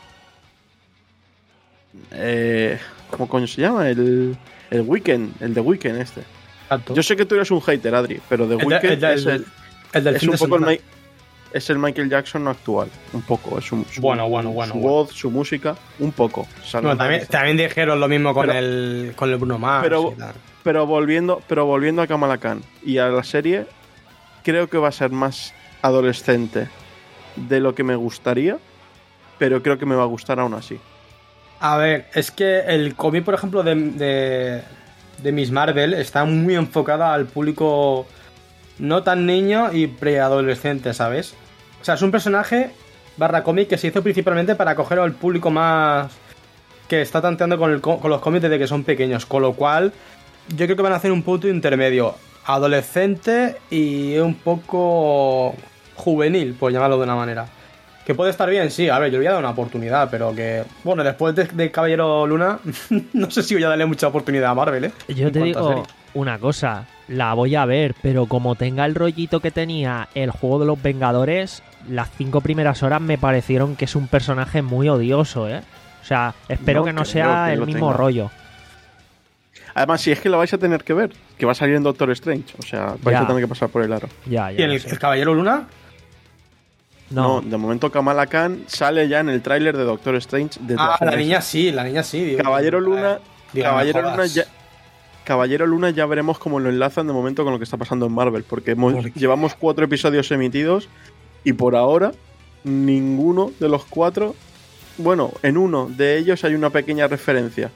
Speaker 4: Eh, ¿Cómo coño se llama? El, el Weeknd, el de Weeknd este.
Speaker 3: Exacto.
Speaker 4: Yo sé que tú eres un hater, Adri, pero The Weeknd
Speaker 3: el, el,
Speaker 4: es el,
Speaker 3: el del
Speaker 4: es
Speaker 3: fin
Speaker 4: un
Speaker 3: de
Speaker 4: poco
Speaker 3: semana.
Speaker 4: el, es el Michael Jackson actual, un poco, es su, su,
Speaker 3: bueno, bueno, bueno,
Speaker 4: su
Speaker 3: bueno.
Speaker 4: voz, su música, un poco.
Speaker 3: Bueno, también, también dijeron lo mismo con
Speaker 4: pero,
Speaker 3: el con el Bruno Mars.
Speaker 4: Pero,
Speaker 3: y tal.
Speaker 4: pero volviendo, pero volviendo a Kamala Khan y a la serie, creo que va a ser más adolescente de lo que me gustaría, pero creo que me va a gustar aún así.
Speaker 3: A ver, es que el cómic, por ejemplo, de, de, de Miss Marvel está muy enfocada al público no tan niño y preadolescente, ¿sabes? O sea, es un personaje barra cómic que se hizo principalmente para acoger al público más que está tanteando con, el, con los cómics desde que son pequeños, con lo cual yo creo que van a hacer un punto intermedio, adolescente y un poco juvenil, por llamarlo de una manera. Que puede estar bien, sí, a ver, yo le voy a dar una oportunidad, pero que, bueno, después de, de Caballero Luna, no sé si voy a darle mucha oportunidad a Marvel, ¿eh?
Speaker 2: Yo te digo una cosa, la voy a ver, pero como tenga el rollito que tenía el juego de los Vengadores, las cinco primeras horas me parecieron que es un personaje muy odioso, ¿eh? O sea, espero no, que no que sea el mismo tenga. rollo.
Speaker 4: Además, si es que lo vais a tener que ver, que va a salir en Doctor Strange, o sea, vais ya. a tener que pasar por el aro.
Speaker 2: Ya, ya.
Speaker 3: ¿Y el, el Caballero Luna?
Speaker 4: No. no, de momento Kamala Khan sale ya en el tráiler de Doctor Strange. Desde
Speaker 3: ah, la niña sí, la niña sí.
Speaker 4: Digo, Caballero Luna, digo, Caballero Luna ya, Caballero Luna ya veremos cómo lo enlazan de momento con lo que está pasando en Marvel, porque hemos, llevamos cuatro episodios emitidos y por ahora ninguno de los cuatro, bueno, en uno de ellos hay una pequeña referencia,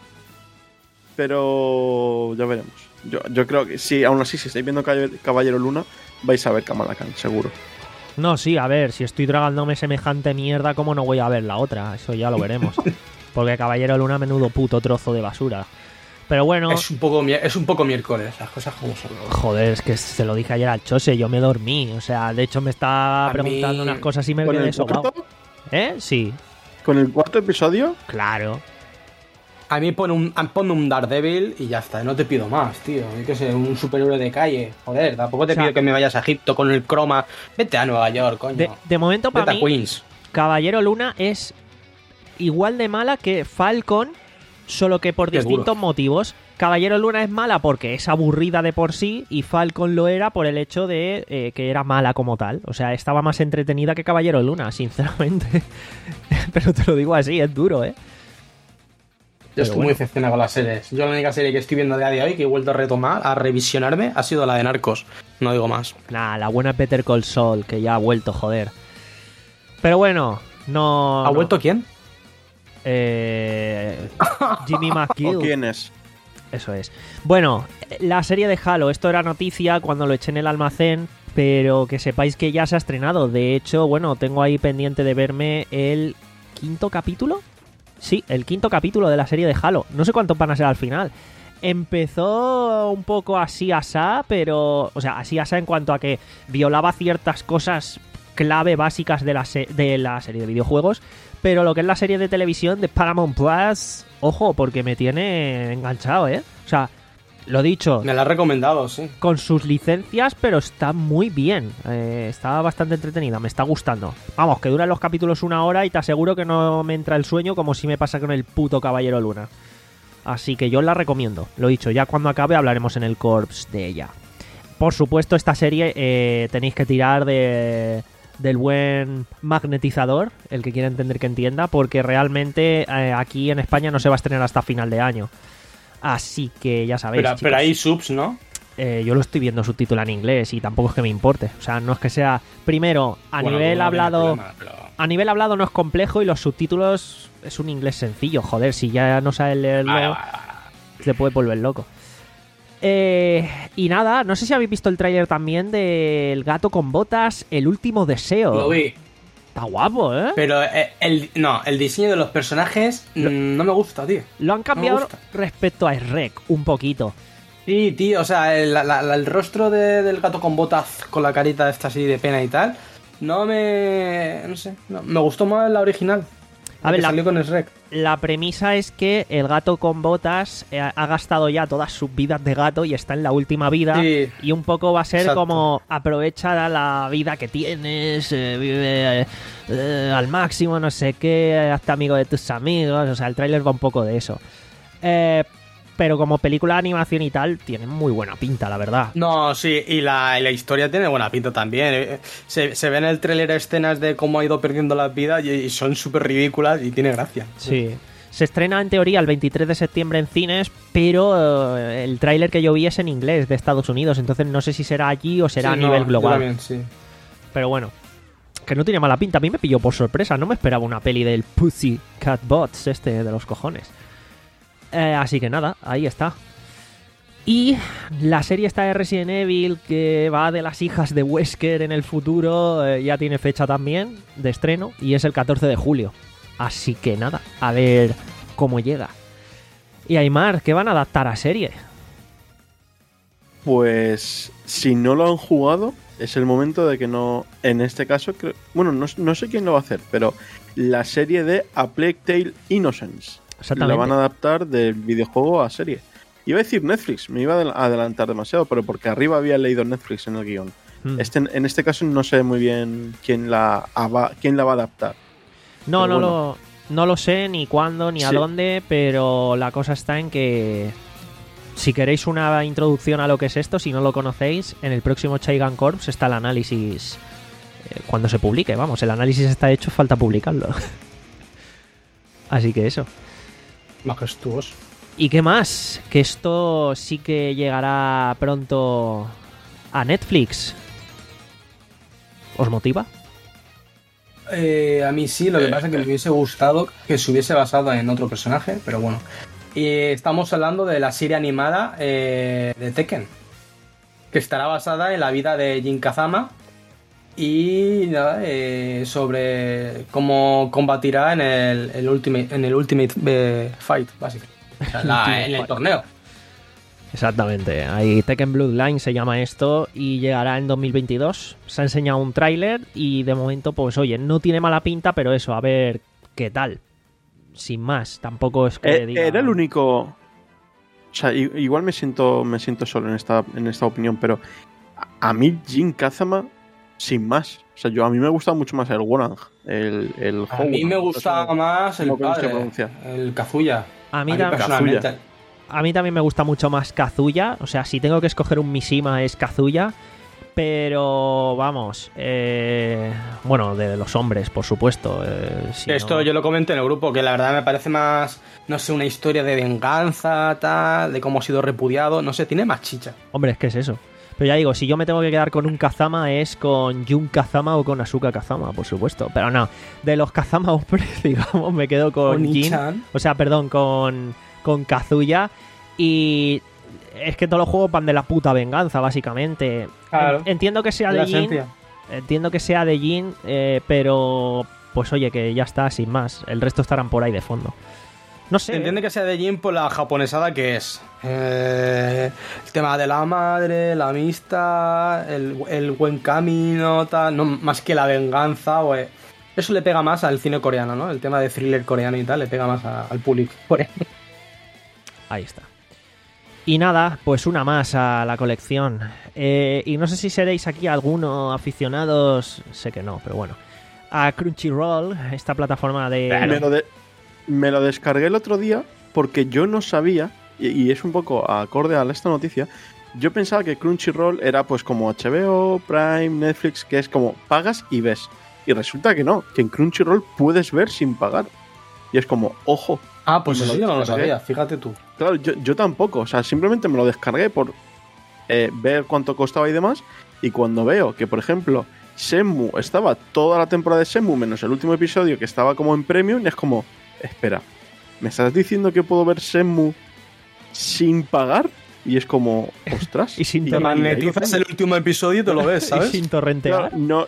Speaker 4: pero ya veremos. Yo, yo creo que sí, aún así, si estáis viendo Caballero Luna, vais a ver Kamala Khan, seguro.
Speaker 2: No, sí, a ver, si estoy tragándome semejante mierda, ¿cómo no voy a ver la otra? Eso ya lo veremos. Porque Caballero Luna, menudo puto trozo de basura. Pero bueno...
Speaker 3: Es un poco, es un poco miércoles, las cosas como son.
Speaker 2: Joder, es que se lo dije ayer al Chose, yo me dormí. O sea, de hecho me estaba
Speaker 3: A
Speaker 2: preguntando
Speaker 3: mí-
Speaker 2: unas cosas y me
Speaker 4: ¿Con
Speaker 2: quedé
Speaker 4: el
Speaker 2: sobao.
Speaker 4: cuarto?
Speaker 2: ¿Eh? Sí,
Speaker 4: ¿Con el cuarto episodio?
Speaker 2: claro.
Speaker 3: A mí pon un, ponme un Daredevil y ya está, no te pido más, tío. Yo qué sé, un superhéroe de calle. Joder, tampoco te
Speaker 2: O sea-
Speaker 3: pido que me vayas a Egipto con el croma. Vete a Nueva York, coño.
Speaker 2: De, de momento,
Speaker 3: Vete
Speaker 2: para
Speaker 3: a
Speaker 2: mí,
Speaker 3: Queens.
Speaker 2: Caballero Luna es igual de mala que Falcon, solo que por
Speaker 3: Qué
Speaker 2: distintos
Speaker 3: duro.
Speaker 2: motivos. Caballero Luna es mala porque es aburrida de por sí y Falcon lo era por el hecho de eh, que era mala como tal. O sea, estaba más entretenida que Caballero Luna, sinceramente. Pero te lo digo así, es duro, ¿eh?
Speaker 3: Yo estoy
Speaker 2: bueno.
Speaker 3: muy decepcionado con las series. Yo la única serie que estoy viendo a día de hoy, que he vuelto a retomar, a revisionarme, ha sido la de Narcos. No digo más.
Speaker 2: Nah, la buena Better Call Saul, que ya ha vuelto, joder. Pero bueno, no...
Speaker 3: ¿Ha
Speaker 2: no.
Speaker 3: vuelto quién?
Speaker 2: Eh, Jimmy
Speaker 4: ¿O
Speaker 2: McGill.
Speaker 4: quién es?
Speaker 2: Eso es. Bueno, la serie de Halo, esto era noticia cuando lo eché en el almacén, pero que sepáis que ya se ha estrenado. De hecho, bueno, tengo ahí pendiente de verme el quinto capítulo. Sí, el quinto capítulo de la serie de Halo. No sé cuántos van a ser al final. Empezó un poco así asá, pero... O sea, así asá en cuanto a que violaba ciertas cosas clave básicas de la, se- de la serie de videojuegos. Pero lo que es la serie de televisión de Paramount Plus, ojo, porque me tiene enganchado, ¿eh? O sea, lo dicho,
Speaker 3: Me la ha recomendado, sí.
Speaker 2: con sus licencias, pero está muy bien. Eh, está bastante entretenida, me está gustando. Vamos, que duran los capítulos una hora y te aseguro que no me entra el sueño como si me pasa con el puto Caballero Luna. Así que yo la recomiendo. Lo dicho, ya cuando acabe hablaremos en el Corps de ella. Por supuesto, esta serie eh, tenéis que tirar de... del buen magnetizador, el que quiera entender que entienda, porque realmente eh, aquí en España no se va a estrenar hasta final de año. Así que ya sabéis,
Speaker 3: Pero,
Speaker 2: chicos.
Speaker 3: pero hay subs, ¿no?
Speaker 2: Eh, yo lo estoy viendo subtitulado en inglés y tampoco es que me importe. O sea, no es que sea... Primero, a
Speaker 3: Bueno,
Speaker 2: nivel
Speaker 3: no había
Speaker 2: hablado...
Speaker 3: problema, pero-
Speaker 2: A nivel hablado no es complejo y los subtítulos es un inglés sencillo. Joder, si ya no sabes leerlo,
Speaker 3: Vale, vale, vale.
Speaker 2: te puede volver loco. Eh, y nada, no sé si habéis visto el tráiler también del Gato con Botas, El Último Deseo.
Speaker 3: Lo vi.
Speaker 2: Está guapo, ¿eh?
Speaker 3: Pero eh, el, no, el diseño de los personajes mm, no me gusta, tío.
Speaker 2: Lo han cambiado
Speaker 3: gusta.
Speaker 2: respecto a Shrek un poquito.
Speaker 3: Sí, tío, o sea, el, la- la- el rostro de- del gato con botas, con la carita esta así de pena y tal, no me... no sé, no, me gustó más la original.
Speaker 2: A
Speaker 3: la
Speaker 2: ver,
Speaker 3: que
Speaker 2: la-
Speaker 3: salió con Shrek.
Speaker 2: La premisa es que el gato con botas eh, ha gastado ya todas sus vidas de gato y está en la última vida.
Speaker 3: Sí.
Speaker 2: Y un poco va a ser
Speaker 3: Exacto.
Speaker 2: como aprovecha la vida que tienes, eh, vive eh, al máximo, no sé qué, hazte amigo de tus amigos. O sea, el tráiler va un poco de eso. Eh, pero como película de animación y tal, tiene muy buena pinta, la verdad.
Speaker 3: No, sí, y la, y la historia tiene buena pinta también. eh. Se, se ve en el tráiler escenas de cómo ha ido perdiendo las vidas y, y son súper ridículas y tiene gracia.
Speaker 2: Sí. Se estrena en teoría el veintitrés de septiembre en cines, pero eh, el tráiler que yo vi es en inglés de Estados Unidos, entonces no sé si será allí o será
Speaker 3: Sí,
Speaker 2: a
Speaker 3: no,
Speaker 2: nivel
Speaker 3: yo
Speaker 2: global.
Speaker 3: también, sí.
Speaker 2: Pero bueno, que no tiene mala pinta. A mí me pilló por sorpresa, no me esperaba una peli del Pussycat Bots este de los cojones. Eh, así que nada, ahí está. Y la serie esta de Resident Evil que va de las hijas de Wesker en el futuro eh, ya tiene fecha también de estreno y es el catorce de julio. Así que nada, a ver cómo llega. Y Aymar, ¿qué van a adaptar a serie?
Speaker 4: Pues si no lo han jugado, es el momento de que no. En este caso, creo- bueno, no, no sé quién lo va a hacer, pero la serie de A Plague Tale Innocence.
Speaker 2: Exactamente.
Speaker 4: La van a adaptar del videojuego a serie. Iba a decir Netflix, me iba a adel- a adelantar demasiado, pero porque arriba había leído Netflix en el guión.
Speaker 2: Hmm.
Speaker 4: Este, en este caso no sé muy bien quién la, ava- quién la va a adaptar.
Speaker 2: No,
Speaker 4: Pero
Speaker 2: no,
Speaker 4: bueno.
Speaker 2: lo, no lo sé ni cuándo ni a
Speaker 4: Sí.
Speaker 2: dónde, pero la cosa está en que si queréis una introducción a lo que es esto, si no lo conocéis, en el próximo Chaigan Corps está el análisis eh, cuando se publique. Vamos, el análisis está hecho, falta publicarlo. Así que eso.
Speaker 3: Majestuoso.
Speaker 2: ¿Y qué más? Que esto sí que llegará pronto a Netflix. ¿Os motiva?
Speaker 3: Eh, a mí sí, lo que pasa es que me hubiese gustado que se hubiese basado en otro personaje, pero bueno. Y estamos hablando de la serie animada eh, de Tekken, que estará basada en la vida de Jin Kazama y nada, eh, sobre cómo combatirá en el, el Ultimate, en el Ultimate eh, Fight, básicamente. O sea, la, en el torneo.
Speaker 2: Exactamente, ahí Tekken Bloodline se llama esto y llegará en dos mil veintidós. Se ha enseñado un tráiler y de momento, pues oye, no tiene mala pinta, pero eso, a ver qué tal. Sin más, tampoco es que
Speaker 4: Eh,
Speaker 2: diga...
Speaker 4: Era el único... O sea, i- igual me siento, me siento solo en esta, en esta opinión, pero a, a mí Jin Kazama, sin más. O sea, yo a mí me gusta mucho más el Warang, el, el
Speaker 3: A mí me gustaba más el
Speaker 4: no sé cómo se
Speaker 3: padre,
Speaker 4: pronuncia.
Speaker 3: el Kazuya.
Speaker 2: A mí,
Speaker 3: A mí
Speaker 2: tam-
Speaker 3: personalmente.
Speaker 2: a mí también me gusta mucho más Kazuya. O sea, si tengo que escoger un Mishima es Kazuya. Pero vamos, eh, bueno, de los hombres, por supuesto. eh, si
Speaker 3: Esto
Speaker 2: no-
Speaker 3: yo lo comenté en el grupo, que la verdad me parece más, no sé, una historia de venganza, tal, de cómo ha sido repudiado, no sé, tiene más chicha.
Speaker 2: Hombre, es que es eso. Pero ya digo, si yo me tengo que quedar con un Kazama es con Jun Kazama o con Asuka Kazama, por supuesto. Pero no, de los Kazama hombres, digamos, me quedo con Jin.
Speaker 3: Oni-chan.
Speaker 2: O sea, perdón, con, con Kazuya. Y es que todos los juegos van de la puta venganza, básicamente.
Speaker 3: Claro.
Speaker 2: En- Entiendo que sea
Speaker 3: La
Speaker 2: de Jin.
Speaker 3: esencia.
Speaker 2: Entiendo que sea de Jin, eh, pero pues oye, que ya está, sin más. El resto estarán por ahí de fondo. No sé.
Speaker 3: Se entiende que sea de Jin por la japonesada que es. Eh, el tema de la madre, la amistad, el, el buen camino, tal, no, más que la venganza. O, eh, eso le pega más al cine coreano, ¿no? El tema de thriller coreano y tal, le pega más a- al público coreano.
Speaker 2: Ahí está. Y nada, pues una más a la colección. Eh, y no sé si seréis aquí algunos aficionados, sé que no, pero bueno, a Crunchyroll, esta plataforma de...
Speaker 4: Me, lo de- me lo descargué el otro día porque yo no sabía, y, y es un poco acorde a esta noticia, yo pensaba que Crunchyroll era pues como H B O, Prime, Netflix, que es como pagas y ves. Y resulta que no, que en Crunchyroll puedes ver sin pagar. Y es como, ojo.
Speaker 3: Ah, pues
Speaker 4: Me
Speaker 3: eso
Speaker 4: lo
Speaker 3: yo no lo
Speaker 4: descargué.
Speaker 3: sabía, fíjate tú.
Speaker 4: Claro, yo, yo tampoco, o sea, simplemente me lo descargué por eh, ver cuánto costaba y demás. Y cuando veo que, por ejemplo, Shenmue estaba toda la temporada de Shenmue menos el último episodio que estaba como en Premium, y es como, espera, ¿me estás diciendo que puedo ver Shenmue sin pagar? Y es como, ostras.
Speaker 2: Y sin
Speaker 3: Te
Speaker 2: torrentear.
Speaker 3: magnetizas el último episodio y te lo ves,
Speaker 2: Y
Speaker 3: ¿sabes?
Speaker 2: sin torrentear.
Speaker 4: Claro, no,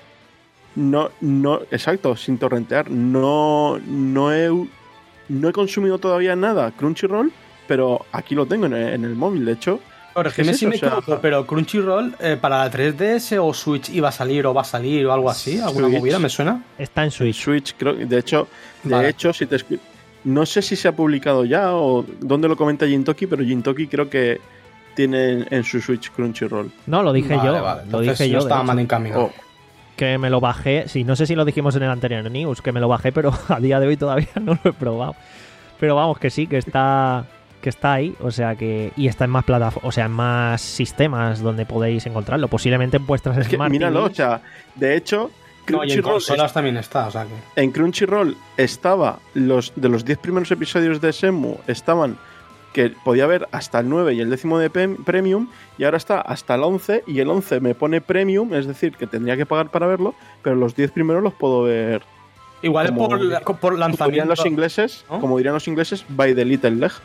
Speaker 4: no, no, exacto, sin torrentear. No, no he, no he consumido todavía nada Crunchyroll, pero aquí lo tengo en el, en el móvil. De hecho,
Speaker 3: Corregime
Speaker 4: ¿qué es
Speaker 3: si
Speaker 4: eso?
Speaker 3: me
Speaker 4: O sea,
Speaker 3: equivoco, pero Crunchyroll eh, para la tres D S o Switch iba a salir o va a salir o algo así, alguna
Speaker 4: Switch.
Speaker 3: movida, ¿me suena?
Speaker 2: Está en Switch.
Speaker 4: Switch, creo, de hecho, de
Speaker 3: Vale.
Speaker 4: hecho, si te escu- no sé si se ha publicado ya o dónde lo comenta Jintoki, pero Jintoki creo que tiene en, en su Switch Crunchyroll.
Speaker 2: No, lo dije
Speaker 3: Vale,
Speaker 2: yo.
Speaker 3: vale,
Speaker 2: Lo
Speaker 3: entonces
Speaker 2: dije
Speaker 3: no
Speaker 2: yo. de
Speaker 3: estaba
Speaker 2: hecho.
Speaker 3: mal encaminado.
Speaker 4: Oh,
Speaker 2: Que me lo bajé. Sí, no sé si lo dijimos en el anterior news, que me lo bajé, pero a día de hoy todavía no lo he probado. Pero vamos, que sí, que está que está ahí, o sea que y está en más plataformas, o sea, en más sistemas donde podéis encontrarlo, posiblemente en vuestras
Speaker 4: es que
Speaker 2: Smart
Speaker 4: míralo, o
Speaker 2: T Vs.
Speaker 4: sea, de hecho,
Speaker 3: No, y en
Speaker 4: Crunchyroll,
Speaker 3: consolas también está, o sea que...
Speaker 4: en Crunchyroll estaba los de los diez primeros episodios de Shenmue estaban que podía ver hasta el nueve y el décimo de Pem- Premium, y ahora está hasta el once, y el once me pone Premium, es decir, que tendría que pagar para verlo, pero los diez primeros los puedo ver.
Speaker 3: Igual es
Speaker 4: Como-
Speaker 3: por, por
Speaker 4: Como dirían
Speaker 3: lanzamiento.
Speaker 4: los ingleses,
Speaker 3: ¿no?
Speaker 4: como dirían los ingleses, by the little leg.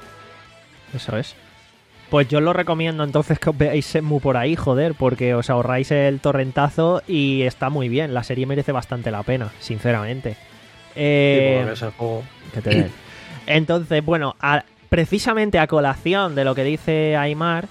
Speaker 2: Eso es. Pues yo os lo recomiendo entonces que os veáis Shenmue por ahí, joder, porque os ahorráis el torrentazo y está muy bien. La serie merece bastante la pena, sinceramente.
Speaker 3: Sí,
Speaker 2: Eh,
Speaker 3: porque es el juego.
Speaker 2: que te den. Entonces, bueno, a- precisamente a colación de lo que dice Aymar,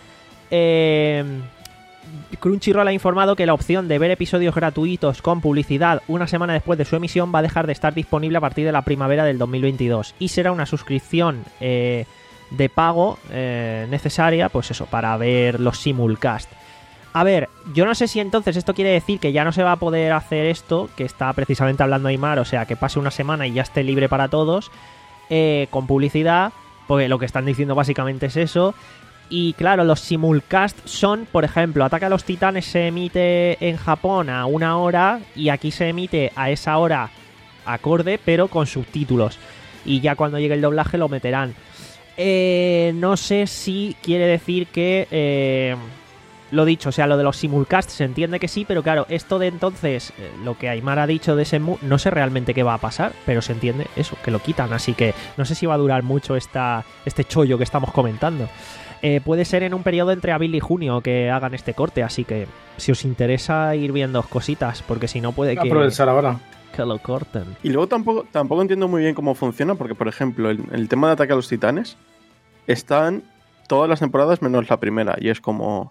Speaker 2: eh, Crunchyroll ha informado que la opción de ver episodios gratuitos con publicidad una semana después de su emisión va a dejar de estar disponible a partir de la primavera del dos mil veintidós y será una suscripción eh, de pago eh, necesaria, pues eso, para ver los simulcast. A ver, yo no sé si entonces esto quiere decir que ya no se va a poder hacer esto, que está precisamente hablando Aymar, o sea, que pase una semana y ya esté libre para todos, eh, con publicidad, porque lo que están diciendo básicamente es eso. Y claro, los simulcast son, por ejemplo, Ataque a los Titanes se emite en Japón a una hora y aquí se emite a esa hora acorde, pero con subtítulos. Y ya cuando llegue el doblaje lo meterán. Eh, no sé si quiere decir que... Eh, lo dicho, o sea, lo de los simulcasts se entiende que sí, pero claro, esto de entonces, eh, lo que Aymar ha dicho de Shenmue, no sé realmente qué va a pasar, pero se entiende eso, que lo quitan, así que no sé si va a durar mucho esta, este chollo que estamos comentando. Eh, puede ser en un periodo entre abril y junio que hagan este corte, así que si os interesa ir viendo cositas, porque si no puede que...
Speaker 3: Aprovechar ahora.
Speaker 2: Que lo corten.
Speaker 4: Y luego tampoco, tampoco entiendo muy bien cómo funciona, porque por ejemplo, el, el tema de Ataque a los Titanes están todas las temporadas menos la primera, y es como...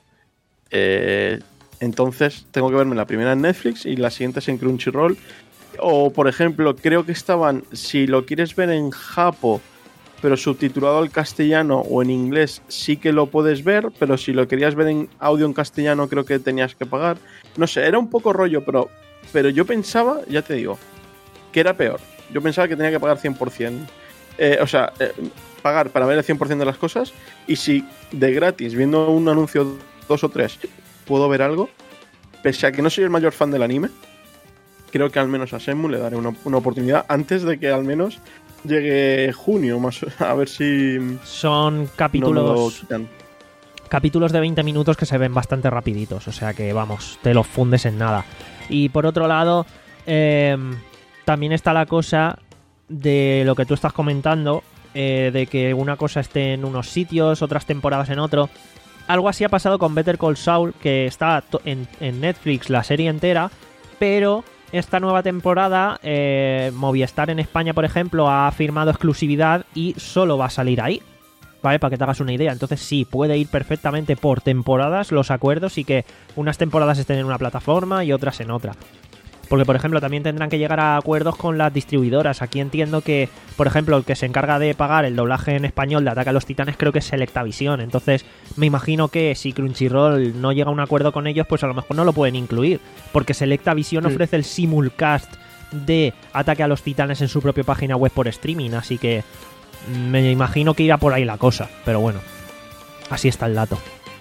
Speaker 4: Eh, entonces tengo que verme la primera en Netflix y las siguientes en Crunchyroll. O por ejemplo, creo que estaban, si lo quieres ver en japo pero subtitulado al castellano o en inglés, sí que lo puedes ver, pero si lo querías ver en audio en castellano creo que tenías que pagar. No sé, era un poco rollo, pero, pero yo pensaba, ya te digo, que era peor. Yo pensaba que tenía que pagar cien por ciento, eh, o sea, eh, pagar para ver el cien por ciento de las cosas, y si de gratis, viendo un anuncio dos o tres, puedo ver algo, pese a que no soy el mayor fan del anime, creo que al menos a Shenmue le daré una, una oportunidad antes de que al menos llegue junio, más a ver si
Speaker 2: son capítulos
Speaker 4: no
Speaker 2: capítulos de veinte minutos que se ven bastante rapiditos, o sea que vamos, te los fundes en nada. Y por otro lado, eh, también está la cosa de lo que tú estás comentando, eh, de que una cosa esté en unos sitios, otras temporadas en otro. Algo así ha pasado con Better Call Saul, que está en, en Netflix la serie entera, pero esta nueva temporada eh, Movistar en España, por ejemplo, ha firmado exclusividad y solo va a salir ahí, ¿vale? Para que te hagas una idea. Entonces sí, puede ir perfectamente por temporadas los acuerdos y que unas temporadas estén en una plataforma y otras en otra. Porque, por ejemplo, también tendrán que llegar a acuerdos con las distribuidoras. Aquí entiendo que, por ejemplo, el que se encarga de pagar el doblaje en español de Ataque a los Titanes creo que es Selectavision. Entonces, me imagino que si Crunchyroll no llega a un acuerdo con ellos, pues a lo mejor no lo pueden incluir. Porque Selectavision sí. ofrece el simulcast de Ataque a los Titanes en su propia página web por streaming. Así que me imagino que irá por ahí la cosa. Pero bueno, así está el dato.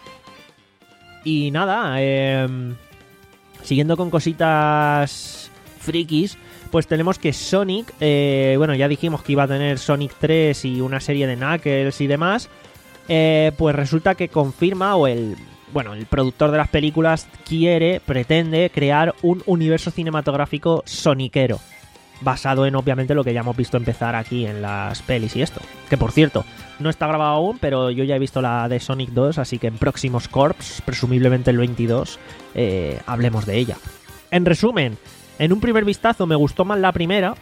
Speaker 2: Y nada, eh... siguiendo con cositas frikis, pues tenemos que Sonic, eh, bueno, ya dijimos que iba a tener Sonic tres y una serie de Knuckles y demás, eh, pues resulta que confirma, o el, bueno, el productor de las películas quiere, pretende crear un universo cinematográfico soniquero, basado en, obviamente, lo que ya hemos visto empezar aquí en las pelis y esto. Que, por cierto, no está grabado aún, pero yo ya he visto la de Sonic dos, así que en próximos Corps, presumiblemente el veintidós, eh, hablemos de ella. En resumen, en un primer vistazo me gustó más la primera,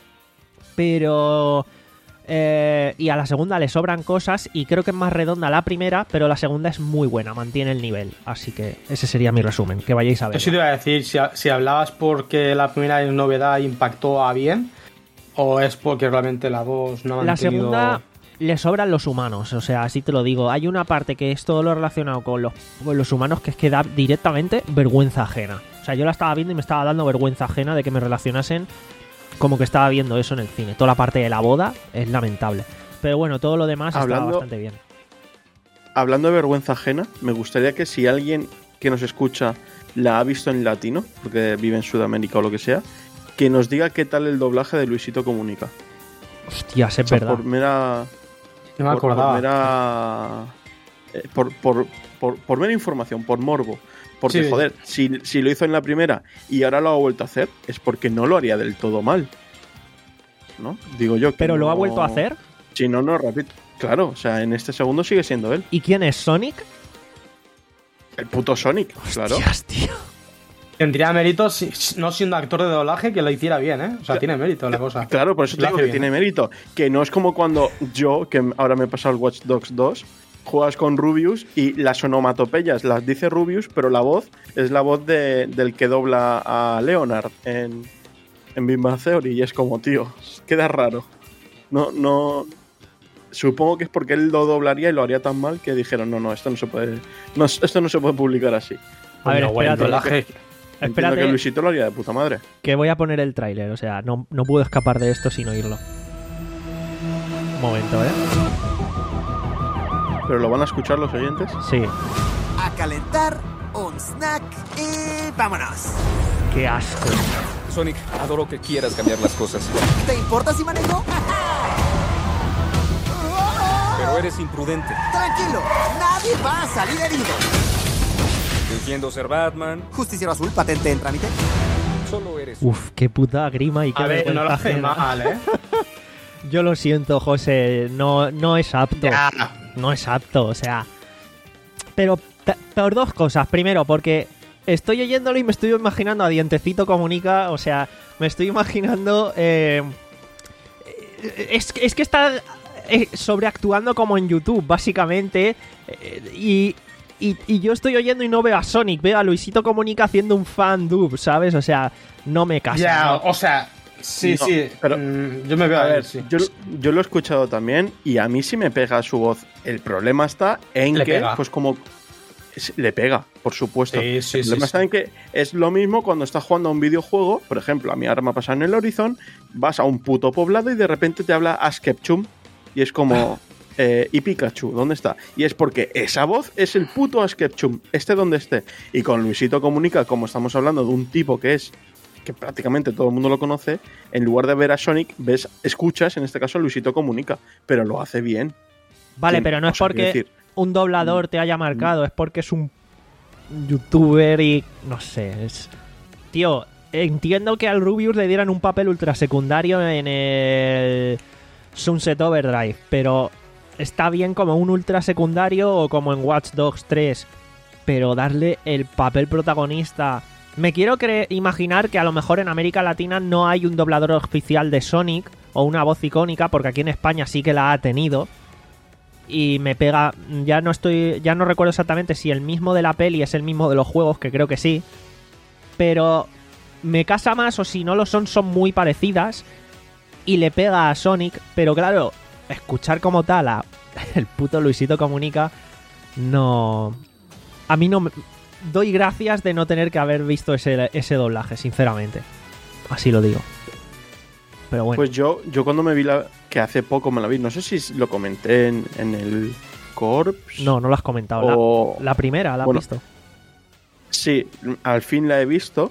Speaker 2: pero... Eh, y a la segunda le sobran cosas y creo que es más redonda la primera, pero la segunda es muy buena, mantiene el nivel. Así que ese sería mi resumen, que vayáis a ver.
Speaker 3: Eso te iba a decir, si, si hablabas porque la primera novedad impactó a bien, o es porque realmente la dos no ha mantenido...
Speaker 2: La segunda le sobran los humanos, o sea, así te lo digo. Hay una parte que es todo lo relacionado con los, con los humanos que es que da directamente vergüenza ajena. O sea, yo la estaba viendo y me estaba dando vergüenza ajena de que me relacionasen como que estaba viendo eso en el cine. Toda la parte de la boda es lamentable. Pero bueno, todo lo demás
Speaker 4: hablando,
Speaker 2: está bastante bien.
Speaker 4: Hablando de vergüenza ajena, me gustaría que si alguien que nos escucha la ha visto en latino, porque vive en Sudamérica o lo que sea, que nos diga qué tal el doblaje de Luisito Comunica.
Speaker 2: Hostia, es
Speaker 4: o sea,
Speaker 2: verdad.
Speaker 4: Por mera...
Speaker 3: No me acordaba.
Speaker 4: Por mera... Eh, por, por, por, por mera información, por morbo. Porque, sí, joder, si, si lo hizo en la primera y ahora lo ha vuelto a hacer, es porque no lo haría del todo mal, ¿no? Digo yo que
Speaker 2: ¿Pero
Speaker 4: no...
Speaker 2: lo ha vuelto a hacer?
Speaker 4: Si no, no, rápido. Claro, o sea, en este segundo sigue siendo él.
Speaker 2: ¿Y quién es Sonic?
Speaker 4: El puto Sonic, claro.
Speaker 2: Hostias, tío.
Speaker 3: Tendría mérito, si, no siendo actor de doblaje, que lo hiciera bien, ¿eh? O sea, tiene mérito la cosa.
Speaker 4: Claro, por eso te digo que tiene mérito. Que no es como cuando yo, que ahora me he pasado el Watch Dogs dos, juegas con Rubius y las onomatopeyas las dice Rubius, pero la voz es la voz de, del que dobla a Leonard en, en Big Bang Theory. Y es como, tío, queda raro. No, no... Supongo que es porque él lo doblaría y lo haría tan mal que dijeron, no, no, esto no se puede, no, esto no se puede publicar así.
Speaker 2: A ver,
Speaker 3: bueno,
Speaker 2: espérate.
Speaker 3: doblaje.
Speaker 2: Espérate,
Speaker 4: que Luisito lo haría de puta madre.
Speaker 2: Que voy a poner el tráiler, o sea, no, no puedo escapar de esto sin oírlo. Un momento, ¿eh?
Speaker 4: ¿Pero lo van a escuchar los oyentes?
Speaker 2: Sí.
Speaker 8: A calentar un snack y vámonos.
Speaker 2: Qué asco.
Speaker 9: Sonic, adoro que quieras cambiar las cosas.
Speaker 8: ¿Te importa si manejo?
Speaker 9: Pero Pero eres imprudente.
Speaker 8: Tranquilo, nadie va a salir herido.
Speaker 9: Fingiendo ser Batman.
Speaker 8: Justiciero azul, patente en trámite.
Speaker 9: Solo eres...
Speaker 2: Uf, qué puta grima y qué
Speaker 3: A ver, no lo
Speaker 2: vergüenza
Speaker 3: hace
Speaker 2: ajena.
Speaker 3: mal, ¿eh?
Speaker 2: Yo lo siento, José, no, no es apto.
Speaker 3: Ya.
Speaker 2: No es apto, o sea... Pero t- por dos cosas. Primero, porque estoy oyéndolo y me estoy imaginando a Dientecito Comunica, o sea, me estoy imaginando... Eh, es, es que está eh, sobreactuando como en YouTube, básicamente, eh, y... Y, y yo estoy oyendo y no veo a Sonic, veo a Luisito Comunica haciendo un fan dub, ¿sabes? O sea, no me casa.
Speaker 3: Ya,
Speaker 2: ¿no?
Speaker 3: o sea, sí,
Speaker 4: No,
Speaker 3: sí,
Speaker 4: pero-
Speaker 3: mm, yo me veo
Speaker 4: A
Speaker 3: a
Speaker 4: ver,
Speaker 3: ver, sí.
Speaker 4: yo, yo lo he escuchado también y a mí sí me pega su voz. El problema está en
Speaker 3: Le
Speaker 4: que,
Speaker 3: pega.
Speaker 4: pues como... es- Le pega, por supuesto.
Speaker 3: Sí, sí,
Speaker 4: el
Speaker 3: sí,
Speaker 4: problema
Speaker 3: sí.
Speaker 4: está en que es lo mismo cuando estás jugando a un videojuego. Por ejemplo, a mí ahora me ha pasado en el Horizon. Vas a un puto poblado y de repente te habla Ash Ketchum y es como... Eh, ¿y Pikachu? ¿Dónde está? Y es porque esa voz es el puto Ash Ketchum, esté donde esté. Y con Luisito Comunica, como estamos hablando de un tipo que es, que prácticamente todo el mundo lo conoce, en lugar de ver a Sonic, ves, escuchas, en este caso, Luisito Comunica, pero lo hace bien.
Speaker 2: Vale,
Speaker 4: ¿Quién?
Speaker 2: pero no
Speaker 4: O
Speaker 2: es
Speaker 4: sea,
Speaker 2: porque
Speaker 4: quiero decir,
Speaker 2: un doblador te haya marcado, es porque es un youtuber y... no sé, es... Tío, entiendo que al Rubius le dieran un papel ultra secundario en el Sunset Overdrive, pero está bien como un ultra secundario o como en Watch Dogs tres, pero darle el papel protagonista... Me quiero cre- imaginar que a lo mejor en América Latina no hay un doblador oficial de Sonic o una voz icónica, porque aquí en España sí que la ha tenido. Y me pega, ya no estoy, ya no recuerdo exactamente si el mismo de la peli es el mismo de los juegos, que creo que sí. Pero me casa más, o si no lo son, son muy parecidas. Y le pega a Sonic, pero claro, escuchar como tal a el puto Luisito Comunica, no... A mí no me... Doy gracias de no tener que haber visto ese, ese doblaje, sinceramente. Así lo digo. Pero bueno.
Speaker 4: Pues yo, yo cuando me vi la... que hace poco me la vi, no sé si lo comenté en, en el Corps.
Speaker 2: No, no lo has comentado.
Speaker 4: o-
Speaker 2: La, la primera, la
Speaker 4: Bueno,
Speaker 2: has visto.
Speaker 4: Sí, al fin la he visto.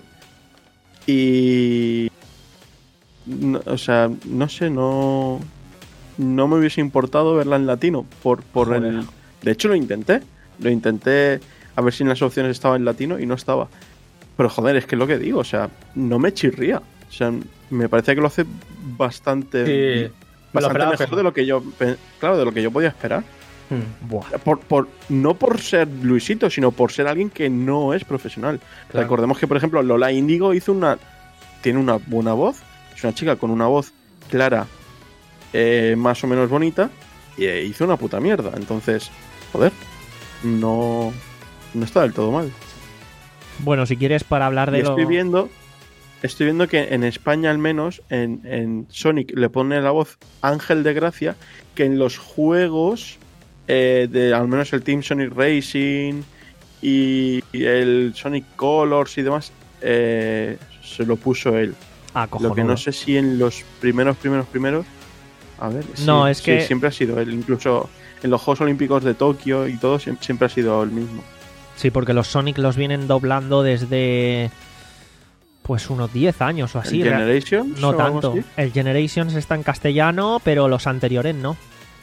Speaker 4: Y... no, o sea, no sé, no... No me hubiese importado verla en latino. Por, por
Speaker 3: Joder.
Speaker 4: el... De hecho lo intenté. Lo intenté a ver si en las opciones estaba en latino y no estaba. Pero joder, es que es lo que digo, o sea, no me chirría. O sea, me parece que lo hace bastante...
Speaker 3: Sí, me lo
Speaker 4: bastante
Speaker 3: esperaba
Speaker 4: mejor
Speaker 3: mejor.
Speaker 4: de lo que yo... pe- Claro, de lo que yo podía esperar.
Speaker 3: Mm.
Speaker 2: Buah.
Speaker 4: Por, por, no por ser Luisito, sino por ser alguien que no es profesional.
Speaker 3: Claro.
Speaker 4: Recordemos que, por ejemplo, Lola Índigo hizo una... Tiene una buena voz. Es una chica con una voz clara, eh, más o menos bonita, y eh, hizo una puta mierda. Entonces, joder, no, no está del todo mal.
Speaker 2: Bueno, si quieres para hablar de
Speaker 4: Y
Speaker 2: lo...
Speaker 4: estoy viendo... Estoy viendo que en España, al menos, en, en Sonic le pone la voz Ángel de Gracia, que en los juegos, eh, de al menos el Team Sonic Racing y, y el Sonic Colors y demás, eh, se lo puso él.
Speaker 2: Ah,
Speaker 4: Lo que
Speaker 2: cojonudo.
Speaker 4: no sé si en los primeros, primeros, primeros... A ver, sí,
Speaker 2: No, es
Speaker 4: sí,
Speaker 2: que-
Speaker 4: siempre ha sido él. Incluso en los Juegos Olímpicos de Tokio y todo, siem- siempre ha sido el mismo.
Speaker 2: Sí, porque los Sonic los vienen doblando desde... Pues unos diez años o así.
Speaker 4: ¿El
Speaker 2: rea-
Speaker 4: Generations
Speaker 2: No
Speaker 4: o algo
Speaker 2: tanto.
Speaker 4: así?
Speaker 2: El Generations está en castellano, pero los anteriores no.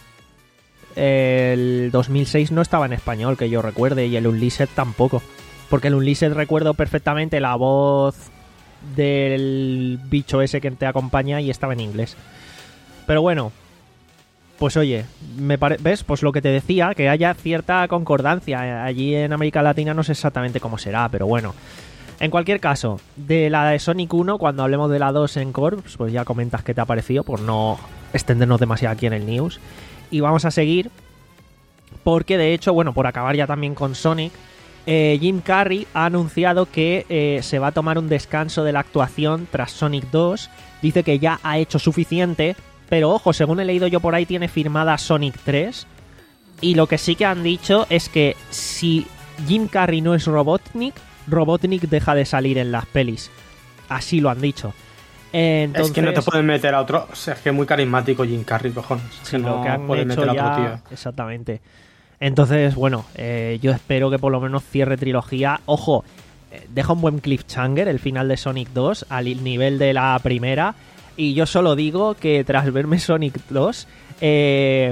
Speaker 2: El dos mil seis no estaba en español, que yo recuerde, y el Unleashed tampoco. Porque el Unleashed recuerdo perfectamente la voz del bicho ese que te acompaña y estaba en inglés. Pero bueno, pues oye, me pare- ¿ves? Pues lo que te decía, que haya cierta concordancia. Allí en América Latina no sé exactamente cómo será, pero bueno. En cualquier caso, de la de Sonic uno, cuando hablemos de la dos en Corps, pues ya comentas qué te ha parecido, por no extendernos demasiado aquí en el news. Y vamos a seguir, porque de hecho, bueno, por acabar ya también con Sonic, eh, Jim Carrey ha anunciado que eh, se va a tomar un descanso de la actuación tras Sonic dos. Dice que ya ha hecho suficiente, pero ojo, según he leído yo por ahí, tiene firmada Sonic tres. Y lo que sí que han dicho es que si Jim Carrey no es Robotnik, Robotnik deja de salir en las pelis. Así lo han dicho. Entonces,
Speaker 3: Es que no te pueden meter a otro. O sea, es que es muy carismático Jim Carrey, cojones. Es
Speaker 2: sí,
Speaker 3: que no
Speaker 2: lo que han
Speaker 3: pueden
Speaker 2: hecho
Speaker 3: meter a
Speaker 2: ya...
Speaker 3: otro tío.
Speaker 2: Exactamente. Entonces, bueno, eh, yo espero que por lo menos cierre trilogía. Ojo, eh, deja un buen cliffhanger el final de Sonic dos al nivel de la primera. Y yo solo digo que tras verme Sonic dos, eh,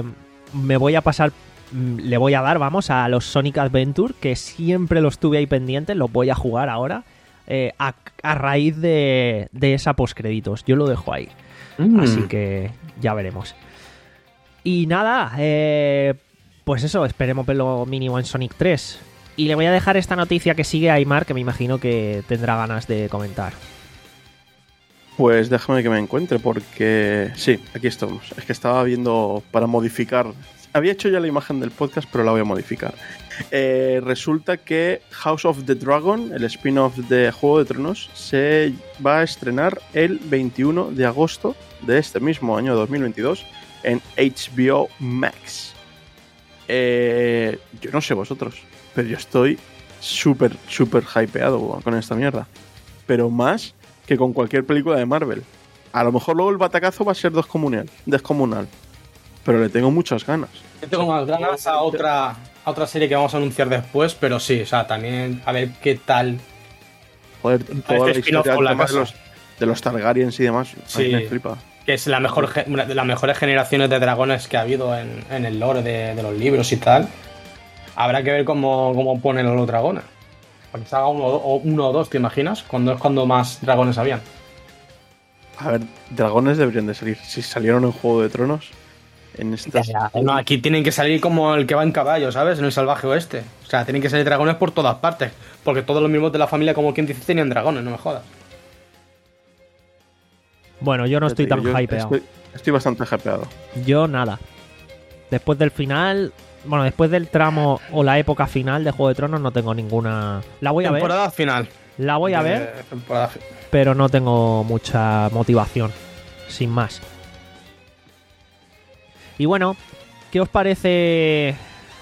Speaker 2: me voy a pasar, le voy a dar, vamos, a los Sonic Adventure, que siempre los tuve ahí pendientes, los voy a jugar ahora, eh, a, a raíz de, de esa postcréditos. Yo lo dejo ahí. Mm. Así que ya veremos. Y nada, eh, pues eso, esperemos verlo mínimo en Sonic tres. Y le voy a dejar esta noticia que sigue a Aymar, que me imagino que tendrá ganas de comentar.
Speaker 4: Pues déjame que me encuentre, porque sí, aquí estamos. Es que estaba viendo para modificar. Había hecho ya la imagen del podcast, pero la voy a modificar. Eh, resulta que House of the Dragon, el spin-off de Juego de Tronos, se va a estrenar el veintiuno de agosto de este mismo año dos mil veintidós en H B O Max. Eh, yo no sé vosotros, pero yo estoy súper, súper hypeado con esta mierda. Pero más que con cualquier película de Marvel. A lo mejor luego el batacazo va a ser descomunal, descomunal. Pero le tengo muchas ganas.
Speaker 3: Yo tengo más ganas a otra, a otra serie que vamos a anunciar después, pero sí, o sea, también a ver qué tal.
Speaker 4: Joder, toda la historia de los, de los Targaryens y demás,
Speaker 3: sí,
Speaker 4: me flipa.
Speaker 3: Que es la mejor, una de las mejores generaciones de dragones que ha habido en, en el lore de, de los libros y tal. Habrá que ver cómo, cómo ponen los dragones. Para que se haga uno o, uno o dos, ¿te imaginas? Cuando es cuando más dragones habían.
Speaker 4: A ver, dragones deberían de salir. Si salieron en Juego de Tronos, en esta...
Speaker 3: No, aquí tienen que salir como el que va en caballo, ¿sabes? En el salvaje oeste. O sea, tienen que salir dragones por todas partes. Porque todos los mismos de la familia, como quien dice, tenían dragones, no me jodas.
Speaker 2: Bueno, yo no estoy tan
Speaker 4: yo
Speaker 2: hypeado.
Speaker 4: Estoy, estoy bastante hypeado.
Speaker 2: Yo nada. Después del final... Bueno, después del tramo o la época final de Juego de Tronos no tengo ninguna... La voy a ver.
Speaker 3: Temporada final.
Speaker 2: La voy a
Speaker 3: de
Speaker 2: ver,
Speaker 3: temporada...
Speaker 2: pero no tengo mucha motivación. Sin más. Y bueno, ¿qué os parece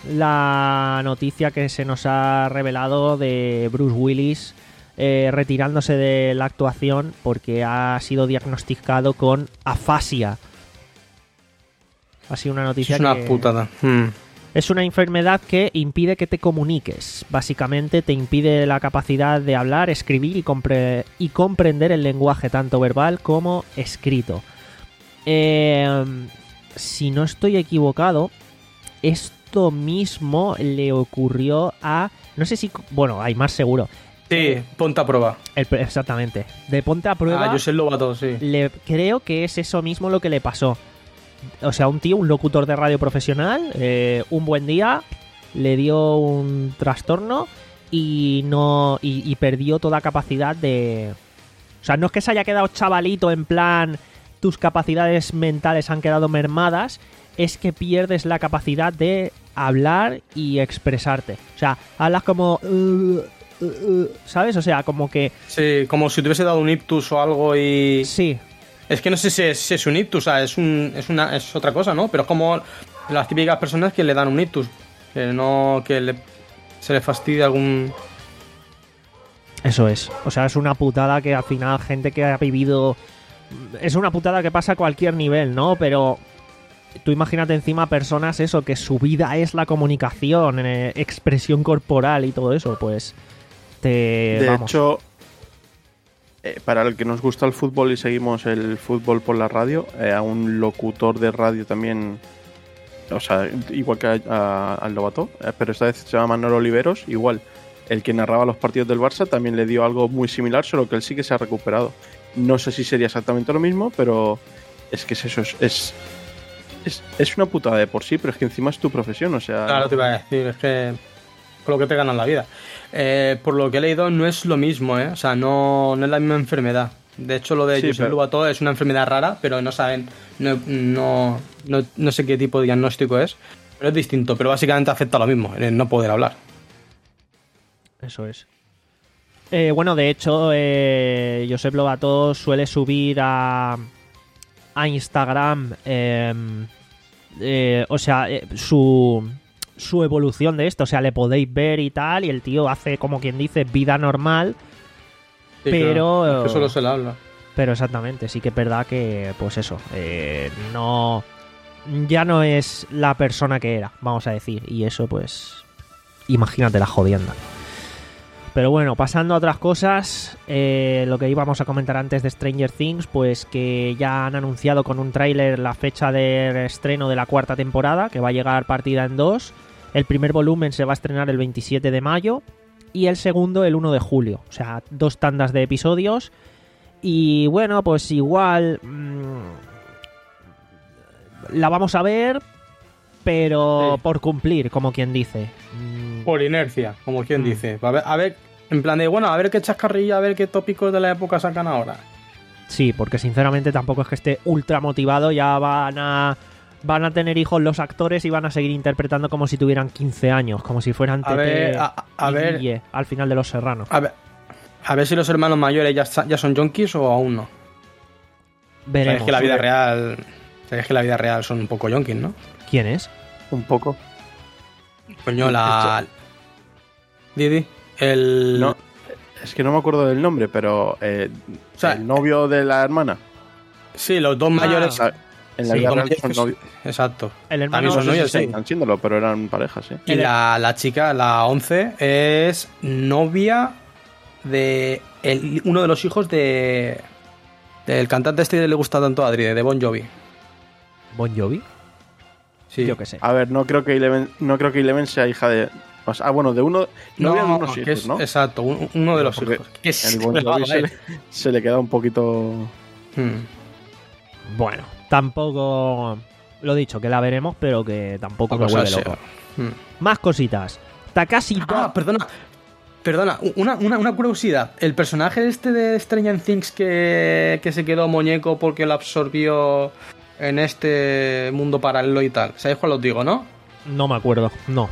Speaker 2: la noticia que se nos ha revelado de Bruce Willis eh, retirándose de la actuación porque ha sido diagnosticado con afasia? Ha sido una noticia
Speaker 3: es una
Speaker 2: que...
Speaker 3: putada. Hmm.
Speaker 2: Es una enfermedad que impide que te comuniques. Básicamente te impide la capacidad de hablar, escribir y, compre- y comprender el lenguaje tanto verbal como escrito. Eh, si no estoy equivocado, esto mismo le ocurrió a... No sé si... Bueno, hay más seguro.
Speaker 3: Sí, Ponte a Prueba.
Speaker 2: El, exactamente. De Ponte a Prueba...
Speaker 3: Ah, Josep Lobato, sí.
Speaker 2: Le, creo que es eso mismo lo que le pasó. O sea, un tío, un locutor de radio profesional, eh, un buen día le dio un trastorno y no y, y perdió toda capacidad de... O sea, no es que se haya quedado chavalito en plan tus capacidades mentales han quedado mermadas, es que pierdes la capacidad de hablar y expresarte. O sea, hablas como... Uh, uh, uh, ¿sabes? O sea, como que...
Speaker 3: Sí, como si te hubiese dado un ictus o algo y...
Speaker 2: Sí.
Speaker 3: Es que no sé si es, si es un ictus, o sea, es, un, es, una, es otra cosa, ¿no? Pero es como las típicas personas que le dan un ictus, que no, que le, se le fastidia algún...
Speaker 2: Eso es, o sea, es una putada que al final gente que ha vivido... Es una putada que pasa a cualquier nivel, ¿no? Pero tú imagínate encima personas, eso, que su vida es la comunicación, eh, expresión corporal y todo eso, pues... Te,
Speaker 4: de
Speaker 2: vamos.
Speaker 4: hecho... Para el que nos gusta el fútbol y seguimos el fútbol por la radio, eh, a un locutor de radio también, o sea, igual que al Lobato, eh, pero esta vez se llama Manolo Oliveros, igual, el que narraba los partidos del Barça también le dio algo muy similar, solo que él sí que se ha recuperado. No sé si sería exactamente lo mismo, pero es que es eso, es, es, es, es una putada de por sí, pero es que encima es tu profesión, o sea...
Speaker 3: Claro, te iba a decir, es que con lo que te ganan la vida. Eh, por lo que he leído, no es lo mismo, ¿eh? O sea, no, no es la misma enfermedad. De hecho, lo de sí, Josep pero... Lobato es una enfermedad rara, pero no saben, no, no, no, no sé qué tipo de diagnóstico es, pero es distinto. Pero básicamente afecta a lo mismo, el no poder hablar.
Speaker 2: Eso es. Eh, bueno, de hecho, eh, Josep Lobato suele subir a, a Instagram, eh, eh, o sea, eh, su... su evolución de esto, o sea, le podéis ver y tal, y el tío hace, como quien dice, vida normal, sí, pero...
Speaker 3: Claro. Es que solo se le habla.
Speaker 2: Pero exactamente, sí que es verdad que, pues eso, eh, no... ya no es la persona que era, vamos a decir, y eso, pues... imagínate la jodienda. Pero bueno, pasando a otras cosas, eh, lo que íbamos a comentar antes de Stranger Things, pues que ya han anunciado con un tráiler la fecha de estreno de la cuarta temporada, que va a llegar partida en dos. El primer volumen se va a estrenar el veintisiete de mayo y el segundo el uno de julio. O sea, dos tandas de episodios. Y bueno, pues igual mmm, la vamos a ver, pero sí, por cumplir, como quien dice.
Speaker 3: Por inercia, como quien mm. dice. A ver, a ver, en plan de, bueno, a ver qué chascarrilla, a ver qué tópicos de la época sacan ahora.
Speaker 2: Sí, porque sinceramente tampoco es que esté ultra motivado. Ya van a van a tener hijos los actores y van a seguir interpretando como si tuvieran quince años, como si fueran Tete
Speaker 3: a ver, a, a
Speaker 2: y
Speaker 3: ver,
Speaker 2: Guille al final de Los Serranos.
Speaker 3: A ver, a ver si los hermanos mayores ya, ya son yonkis o aún no.
Speaker 2: Veremos.
Speaker 3: Sabes que la vida real, sabes que la vida real son un poco yonkis, ¿no?
Speaker 2: ¿Quién es?
Speaker 4: Un poco.
Speaker 3: Coño, la... Didi, el...
Speaker 4: No, es que no me acuerdo del nombre, pero... Eh, o sea, el novio de la hermana.
Speaker 3: Sí, los dos mayores...
Speaker 4: Ah, en la
Speaker 3: sí,
Speaker 4: vida real son novios.
Speaker 3: Exacto.
Speaker 2: El hermano
Speaker 3: son novios, sí.
Speaker 4: Están siéndolo, pero eran parejas, sí.
Speaker 3: Y la, la chica, la once, es novia de el, uno de los hijos de... del cantante este que le gusta tanto a Adri, de Bon Jovi.
Speaker 2: ¿Bon Jovi?
Speaker 3: Sí.
Speaker 2: Yo qué sé.
Speaker 4: A ver, no creo que Eleven, no creo que Eleven sea hija de... O sea, ah, bueno, de uno...
Speaker 3: No,
Speaker 4: de unos hijos,
Speaker 3: es,
Speaker 4: ¿no?
Speaker 3: Exacto, un, uno de los
Speaker 4: Porque
Speaker 3: hijos. Que
Speaker 4: el Bon Jovi se, le, se le queda un poquito...
Speaker 3: Hmm.
Speaker 2: Bueno, tampoco... Lo dicho, que la veremos, pero que tampoco
Speaker 3: Poco
Speaker 2: me vuelve
Speaker 3: salseo.
Speaker 2: loco.
Speaker 3: Hmm.
Speaker 2: Más cositas. Takashi...
Speaker 3: Ah, perdona. Perdona, una, una, una curiosidad. El personaje este de Stranger Things que, que se quedó muñeco porque lo absorbió en este mundo paralelo y tal. ¿Sabéis cuál os digo, no?
Speaker 2: No me acuerdo, no.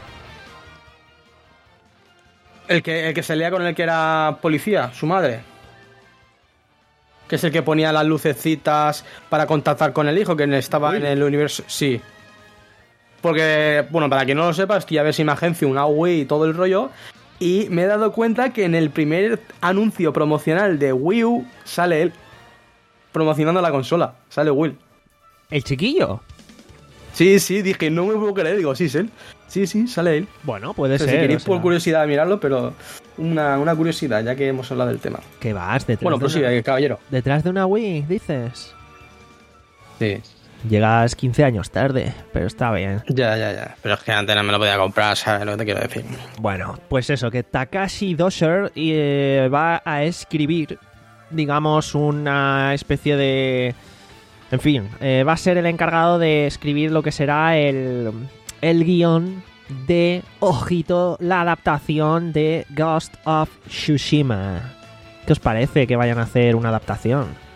Speaker 3: El que, el que se lía con el que era policía, su madre. Que es el que ponía las lucecitas para contactar con el hijo, que estaba Uy. en el universo... Sí. Porque, bueno, para quien no lo sepa, estoy a ver si me agencio una Wii y todo el rollo... Y me he dado cuenta que en el primer anuncio promocional de Wii U sale él promocionando la consola. Sale Will.
Speaker 2: ¿El chiquillo?
Speaker 3: Sí, sí, dije, no me puedo creer. Digo, sí, es él. Sí, sí, sale él.
Speaker 2: Bueno, puede
Speaker 3: o sea,
Speaker 2: ser.
Speaker 3: Si queréis
Speaker 2: o sea...
Speaker 3: por curiosidad mirarlo, pero una, una curiosidad, ya que hemos hablado del tema.
Speaker 2: ¿Qué vas? Detrás
Speaker 3: bueno, pues
Speaker 2: de
Speaker 3: sí,
Speaker 2: una...
Speaker 3: caballero.
Speaker 2: ¿Detrás de una Wii, dices?
Speaker 3: Sí.
Speaker 2: Llegas quince años tarde, pero está bien.
Speaker 3: Ya, ya, ya. Pero es que antes no me lo podía comprar, ¿sabes lo que te quiero decir?
Speaker 2: Bueno, pues eso, que Takashi Dosher eh, va a escribir, digamos, una especie de... En fin, eh, va a ser el encargado de escribir lo que será el, el guión de, ojito, la adaptación de Ghost of Tsushima. ¿Qué os parece que vayan a hacer una adaptación?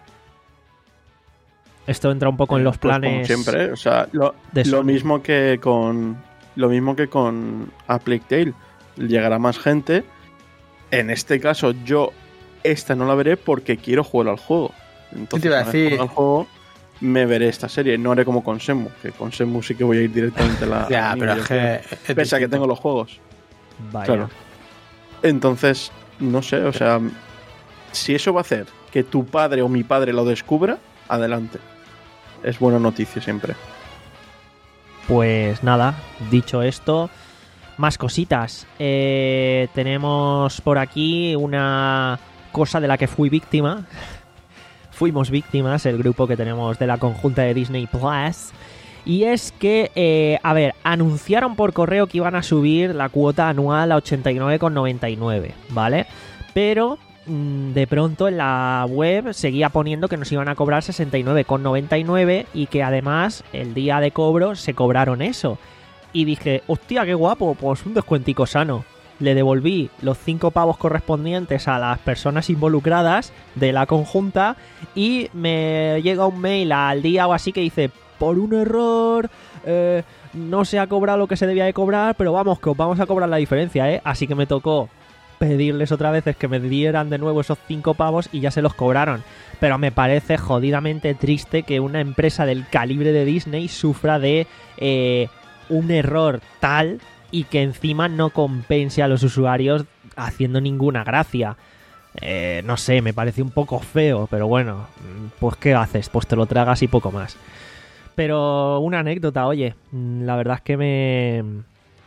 Speaker 2: Esto entra un poco en los
Speaker 4: pues
Speaker 2: planes.
Speaker 4: Como siempre, o sea, lo, lo mismo que con lo mismo que con A Plague Tale. Llegará más gente. En este caso, yo esta no la veré porque quiero jugar al juego. Entonces,
Speaker 3: te iba a decir?
Speaker 4: al juego me veré esta serie. No haré como con Shenmue, que con Shenmue sí que voy a ir directamente a la.
Speaker 3: Ya,
Speaker 4: a
Speaker 3: pero es que
Speaker 4: es pese a que tengo los juegos.
Speaker 2: Vaya.
Speaker 4: Claro. Entonces, no sé, o sea, si eso va a hacer que tu padre o mi padre lo descubra, adelante. Es buena noticia siempre.
Speaker 2: Pues nada, dicho esto, más cositas. Eh, tenemos por aquí una cosa de la que fui víctima. Fuimos víctimas, el grupo que tenemos de la conjunta de Disney Plus. Y es que, eh, a ver, anunciaron por correo que iban a subir la cuota anual a ochenta y nueve con noventa y nueve, ¿vale? Pero de pronto en la web seguía poniendo que nos iban a cobrar sesenta y nueve con noventa y nueve y que además el día de cobro se cobraron eso. Y dije, hostia, qué guapo, pues un descuentico sano. Le devolví los cinco pavos correspondientes a las personas involucradas de la conjunta y me llega un mail al día o así que dice, por un error, eh, no se ha cobrado lo que se debía de cobrar, pero vamos, que os vamos a cobrar la diferencia, ¿eh? Así que me tocó pedirles otra vez que me dieran de nuevo esos cinco pavos y ya se los cobraron. Pero me parece jodidamente triste que una empresa del calibre de Disney sufra de eh, un error tal y que encima no compense a los usuarios haciendo ninguna gracia. Eh, no sé, me parece un poco feo, pero bueno, pues ¿qué haces? Pues te lo tragas y poco más. Pero una anécdota, oye, la verdad es que me...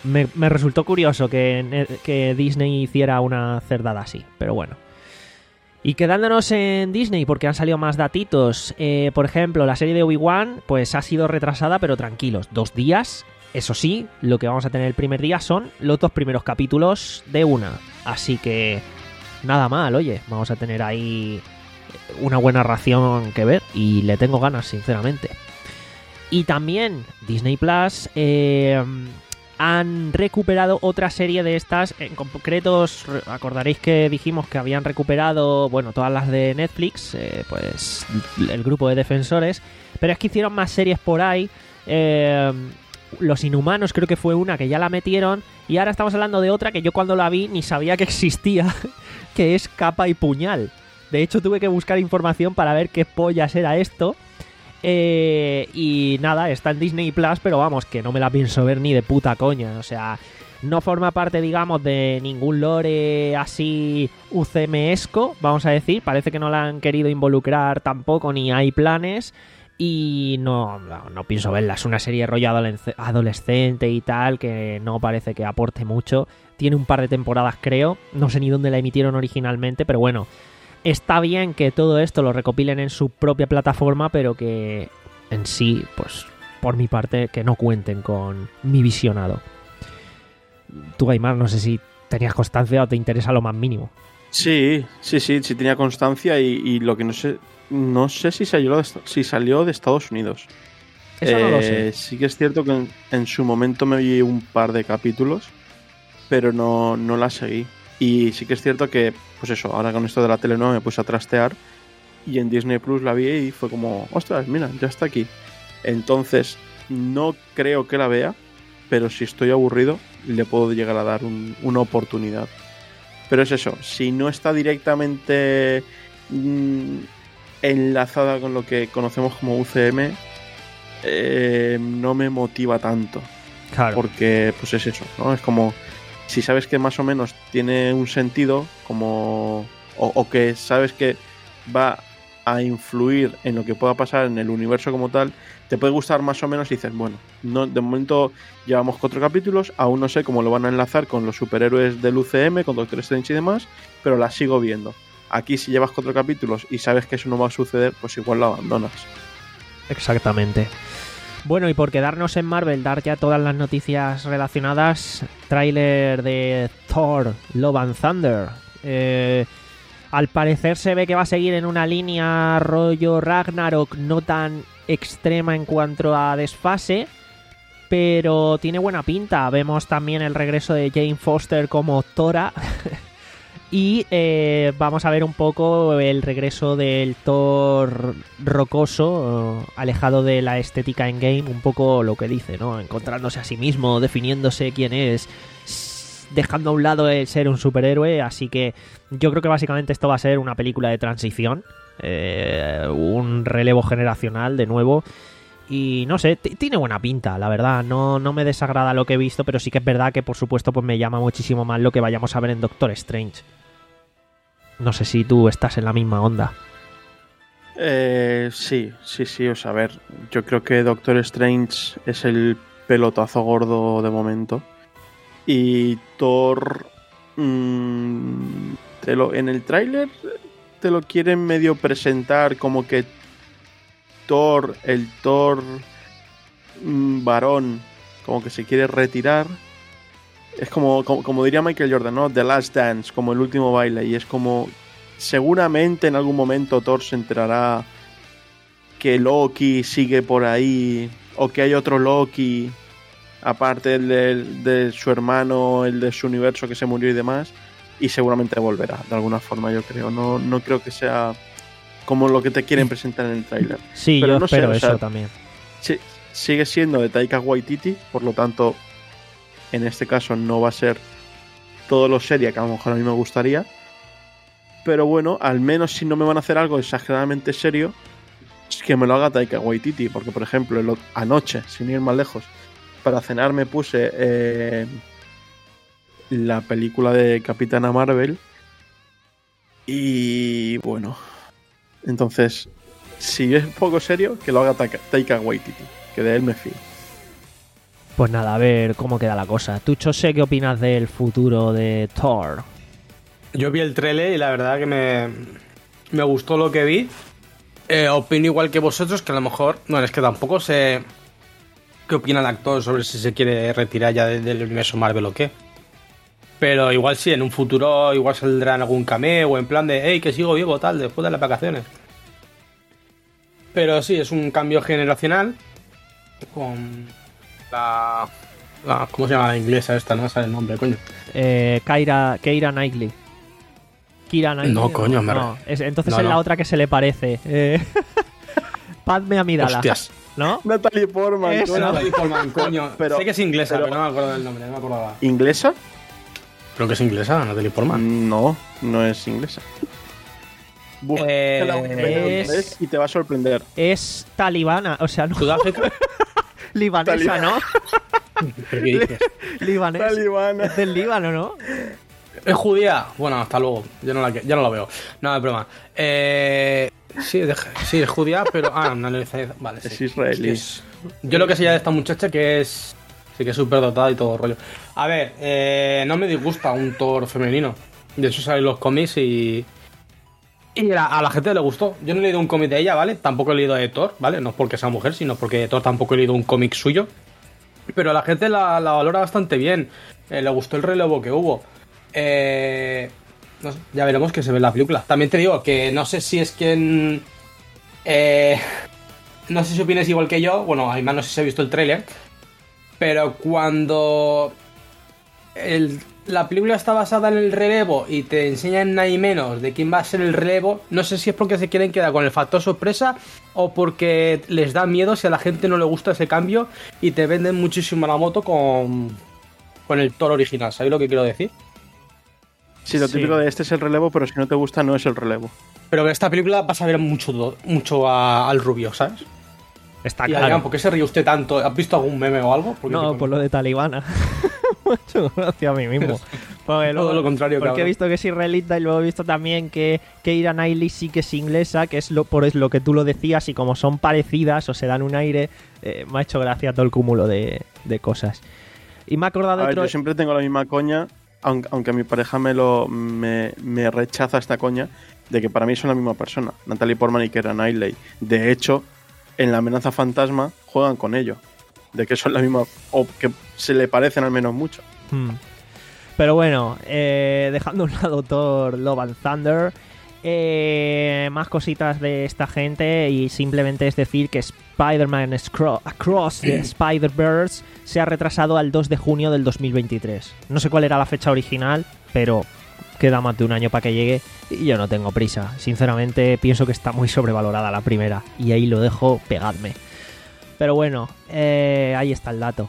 Speaker 2: me, me resultó curioso que, que Disney hiciera una cerdada así, pero bueno. Y quedándonos en Disney, porque han salido más datitos, eh, por ejemplo, la serie de Obi-Wan pues ha sido retrasada, pero tranquilos, dos días. Eso sí, lo que vamos a tener el primer día son los dos primeros capítulos de una. Así que nada mal, oye, vamos a tener ahí una buena ración que ver y le tengo ganas, sinceramente. Y también Disney Plus eh, han recuperado otra serie de estas. En concreto, os acordaréis que dijimos que habían recuperado, bueno, todas las de Netflix, eh, pues el grupo de defensores, pero es que hicieron más series por ahí. Eh, Los Inhumanos creo que fue una que ya la metieron, y ahora estamos hablando de otra que yo cuando la vi ni sabía que existía, que es Capa y Puñal. De hecho tuve que buscar información para ver qué pollas era esto. Eh, y nada, está en Disney Plus, pero vamos, que no me la pienso ver ni de puta coña. O sea, no forma parte, digamos, de ningún lore así U C M-esco, vamos a decir. Parece que no la han querido involucrar tampoco, ni hay planes. Y no, no, no pienso verla. Es una serie rollo adolescente y tal, que no parece que aporte mucho. Tiene un par de temporadas, creo. No sé ni dónde la emitieron originalmente, pero bueno. Está bien que todo esto lo recopilen en su propia plataforma, pero que en sí, pues, por mi parte, que no cuenten con mi visionado. Tú, Aymar, no sé si tenías constancia o te interesa lo más mínimo.
Speaker 4: Sí, sí, sí, sí tenía constancia y, y lo que no sé... No sé si salió de, si salió de Estados Unidos.
Speaker 2: Eso
Speaker 4: eh,
Speaker 2: no lo sé.
Speaker 4: Sí que es cierto que en, en su momento me vi un par de capítulos, pero no, no la seguí. Y sí que es cierto que, pues eso, ahora con esto de la tele nueva me puse a trastear y en Disney Plus la vi y fue como, ostras, mira, ya está aquí. Entonces, no creo que la vea, pero si estoy aburrido le puedo llegar a dar un, una oportunidad. Pero es eso, si no está directamente... Mmm, enlazada con lo que conocemos como U C M, eh, no me motiva tanto.
Speaker 2: Claro.
Speaker 4: Porque, pues es eso, ¿no? Es como, si sabes que más o menos tiene un sentido, como o, o que sabes que va a influir en lo que pueda pasar en el universo como tal, te puede gustar más o menos y dices, bueno, no, de momento llevamos cuatro capítulos, aún no sé cómo lo van a enlazar con los superhéroes del U C M, con Doctor Strange y demás, pero la sigo viendo. Aquí si llevas cuatro capítulos y sabes que eso no va a suceder, pues igual lo abandonas.
Speaker 2: Exactamente. Bueno, y por quedarnos en Marvel, dar ya todas las noticias relacionadas. Tráiler de Thor, Love and Thunder. Eh, al parecer se ve que va a seguir en una línea rollo Ragnarok, no tan extrema en cuanto a desfase, pero tiene buena pinta. Vemos también el regreso de Jane Foster como Thora. Y eh, vamos a ver un poco el regreso del Thor rocoso, alejado de la estética en game, un poco lo que dice, ¿no? Encontrándose a sí mismo, definiéndose quién es, dejando a un lado el ser un superhéroe. Así que yo creo que básicamente esto va a ser una película de transición, eh, un relevo generacional de nuevo. Y no sé, t- tiene buena pinta, la verdad. No, no me desagrada lo que he visto, pero sí que es verdad que por supuesto pues me llama muchísimo más lo que vayamos a ver en Doctor Strange. No sé si tú estás en la misma onda.
Speaker 4: Eh, sí, sí, sí. O sea, a ver, yo creo que Doctor Strange es el pelotazo gordo de momento. Y Thor... Mmm, te lo, en el tráiler te lo quieren medio presentar como que Thor, el Thor mmm, varón, como que se quiere retirar. Es como, como, como diría Michael Jordan, ¿no? The Last Dance, como el último baile. Y es como, seguramente en algún momento Thor se enterará que Loki sigue por ahí, o que hay otro Loki, aparte de, de su hermano, el de su universo que se murió y demás, y seguramente volverá, de alguna forma, yo creo. No, no creo que sea como lo que te quieren presentar en el tráiler.
Speaker 2: Sí,
Speaker 4: pero
Speaker 2: yo
Speaker 4: no
Speaker 2: espero
Speaker 4: sé,
Speaker 2: eso
Speaker 4: o sea,
Speaker 2: también.
Speaker 4: Sí, sigue siendo de Taika Waititi, por lo tanto, en este caso no va a ser todo lo seria que a lo mejor a mí me gustaría, pero bueno, al menos si no me van a hacer algo exageradamente serio, es que me lo haga Taika Waititi, porque por ejemplo el, anoche, sin ir más lejos, para cenar me puse eh, la película de Capitana Marvel y bueno, entonces si es un poco serio, que lo haga Taika, Taika Waititi, que de él me fío.
Speaker 2: Pues nada, a ver cómo queda la cosa. Tú, Chose, ¿qué opinas del futuro de Thor?
Speaker 3: Yo vi el trailer y la verdad que me, me gustó lo que vi. Eh, opino igual que vosotros, que a lo mejor... Bueno, es que tampoco sé qué opina el actor sobre si se quiere retirar ya de- del universo Marvel o qué. Pero igual sí, en un futuro igual saldrá en algún cameo, en plan de, hey, que sigo vivo, tal, después de las vacaciones. Pero sí, es un cambio generacional con la... la- ¿Cómo se llama la inglesa esta? No me sale el nombre, coño.
Speaker 2: Eh, Keira, Keira Knightley. Kira Knightley.
Speaker 3: No, coño, me re-
Speaker 2: no, es- entonces
Speaker 3: No,
Speaker 2: es la
Speaker 3: no.
Speaker 2: otra que se le parece. Eh, Padme Amidala.
Speaker 3: Hostias.
Speaker 2: ¿No?
Speaker 4: Natalie Portman,
Speaker 2: Eso.
Speaker 4: coño.
Speaker 3: Natalie Portman, coño.
Speaker 4: Pero-
Speaker 3: sé que es inglesa,
Speaker 4: pero-
Speaker 3: pero, no me acuerdo del nombre, no me acordaba.
Speaker 4: ¿Inglesa?
Speaker 3: Creo que es inglesa, Natalie Portman.
Speaker 4: No, no es inglesa. Busca
Speaker 3: Eh,
Speaker 4: la Wikipedia
Speaker 2: es-
Speaker 4: inglés y te va a sorprender.
Speaker 2: Es talibana, o sea, no.
Speaker 3: ¿Sudáfrica?
Speaker 2: Libanesa,
Speaker 4: Talibana.
Speaker 2: ¿no?
Speaker 3: ¿Pero qué dices?
Speaker 2: Libanés.
Speaker 4: Talibana.
Speaker 2: Es del Líbano, ¿no?
Speaker 3: ¿Es judía? Bueno, hasta luego. Yo no la, ya no la veo. No, es broma. Eh, sí, deja- sí, es judía, pero... Ah, no, no, no, vale, sí.
Speaker 4: Es israelí.
Speaker 3: Es- yo lo que sé ya de esta muchacha que es... Sí que es súper dotada y todo el rollo. A ver, eh, no me disgusta un Thor femenino. De hecho salen los cómics y... Y a, a la gente le gustó. Yo no he leído un cómic de ella, ¿vale? Tampoco he leído de Thor, ¿vale? No es porque sea mujer, sino porque de Thor tampoco he leído un cómic suyo. Pero a la gente la, la valora bastante bien. Eh, le gustó el relevo que hubo. Eh, no sé, ya veremos qué se ve en la película. También te digo que no sé si es que... en- eh, no sé si opinas igual que yo. Bueno, además no sé si he visto el tráiler. Pero cuando... el- la película está basada en el relevo y te enseñan nada y menos de quién va a ser el relevo, no sé si es porque se quieren quedar con el factor sorpresa o porque les da miedo si a la gente no le gusta ese cambio y te venden muchísimo la moto con, con el Thor original. ¿Sabéis lo que quiero decir?
Speaker 4: Sí, lo
Speaker 2: Sí.
Speaker 4: típico de este es el relevo, pero si no te gusta no es el relevo.
Speaker 3: Pero en esta película vas a ver mucho, do- mucho a- al rubio, ¿sabes?
Speaker 2: Está
Speaker 3: Y
Speaker 2: claro.
Speaker 3: Adrián, ¿por qué se ríe usted tanto? ¿Has visto algún meme o algo? Porque
Speaker 2: No,
Speaker 3: te-
Speaker 2: por lo de talibana. Mucho gracias a mí mismo. Porque
Speaker 3: Todo
Speaker 2: luego-
Speaker 3: lo contrario,
Speaker 2: Porque he
Speaker 3: cabrón.
Speaker 2: visto que es israelita y luego he visto también que Keira Knightley sí que es inglesa, que es lo, por es lo que tú lo decías, y como son parecidas o se dan un aire, eh, me ha hecho gracia todo el cúmulo de, de cosas. Y me ha acordado
Speaker 4: A
Speaker 2: de
Speaker 4: ver,
Speaker 2: otro...
Speaker 4: yo siempre tengo la misma coña, aunque, aunque mi pareja me lo me, me rechaza esta coña, de que para mí son la misma persona, Natalie Portman y Keira Knightley. De hecho, en La Amenaza Fantasma juegan con ello, de que son la misma, o que se le parecen al menos mucho.
Speaker 2: Hmm. Pero bueno, eh, dejando a un lado Thor, Love and Thunder, eh, más cositas de esta gente y simplemente es decir que Spider-Man Scro- Across the Spider-Verse se ha retrasado al dos de junio del dos mil veintitrés. No sé cuál era la fecha original, pero queda más de un año para que llegue y yo no tengo prisa. Sinceramente pienso que está muy sobrevalorada la primera y ahí lo dejo, pegadme. Pero bueno, eh, ahí está el dato.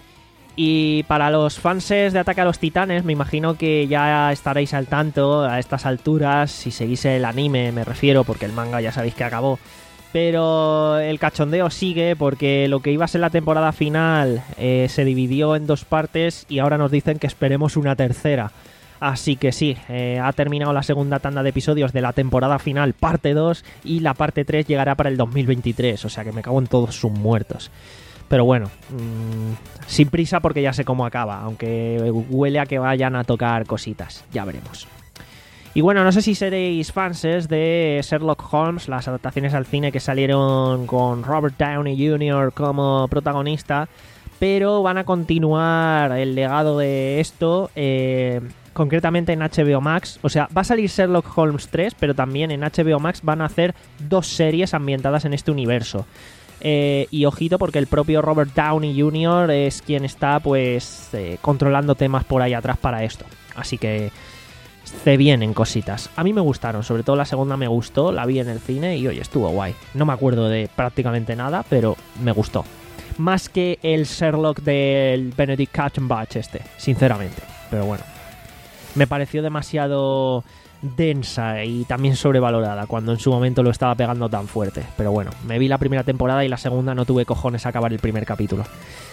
Speaker 2: Y para los fanses de Ataque a los Titanes, me imagino que ya estaréis al tanto a estas alturas, si seguís el anime me refiero, porque el manga ya sabéis que acabó. Pero el cachondeo sigue porque lo que iba a ser la temporada final eh, se dividió en dos partes y ahora nos dicen que esperemos una tercera. Así que sí, eh, ha terminado la segunda tanda de episodios de la temporada final, parte dos, y la parte tres llegará para el dos mil veintitrés, o sea que me cago en todos sus muertos. Pero bueno, mmm, sin prisa porque ya sé cómo acaba, aunque huele a que vayan a tocar cositas, ya veremos. Y bueno, no sé si seréis fans de Sherlock Holmes, las adaptaciones al cine que salieron con Robert Downey junior como protagonista, pero van a continuar el legado de esto, eh, concretamente en H B O Max. O sea, va a salir Sherlock Holmes tres, pero también en H B O Max van a hacer dos series ambientadas en este universo. Eh, y ojito porque el propio Robert Downey junior es quien está pues eh, controlando temas por ahí atrás para esto. Así que se vienen cositas. A mí me gustaron, sobre todo la segunda me gustó, la vi en el cine y oye, estuvo guay. No me acuerdo de prácticamente nada, pero me gustó. Más que el Sherlock del Benedict Cumberbatch este, sinceramente. Pero bueno, me pareció demasiado densa y también sobrevalorada cuando en su momento lo estaba pegando tan fuerte. Pero bueno, me vi la primera temporada y la segunda no tuve cojones a acabar el primer capítulo.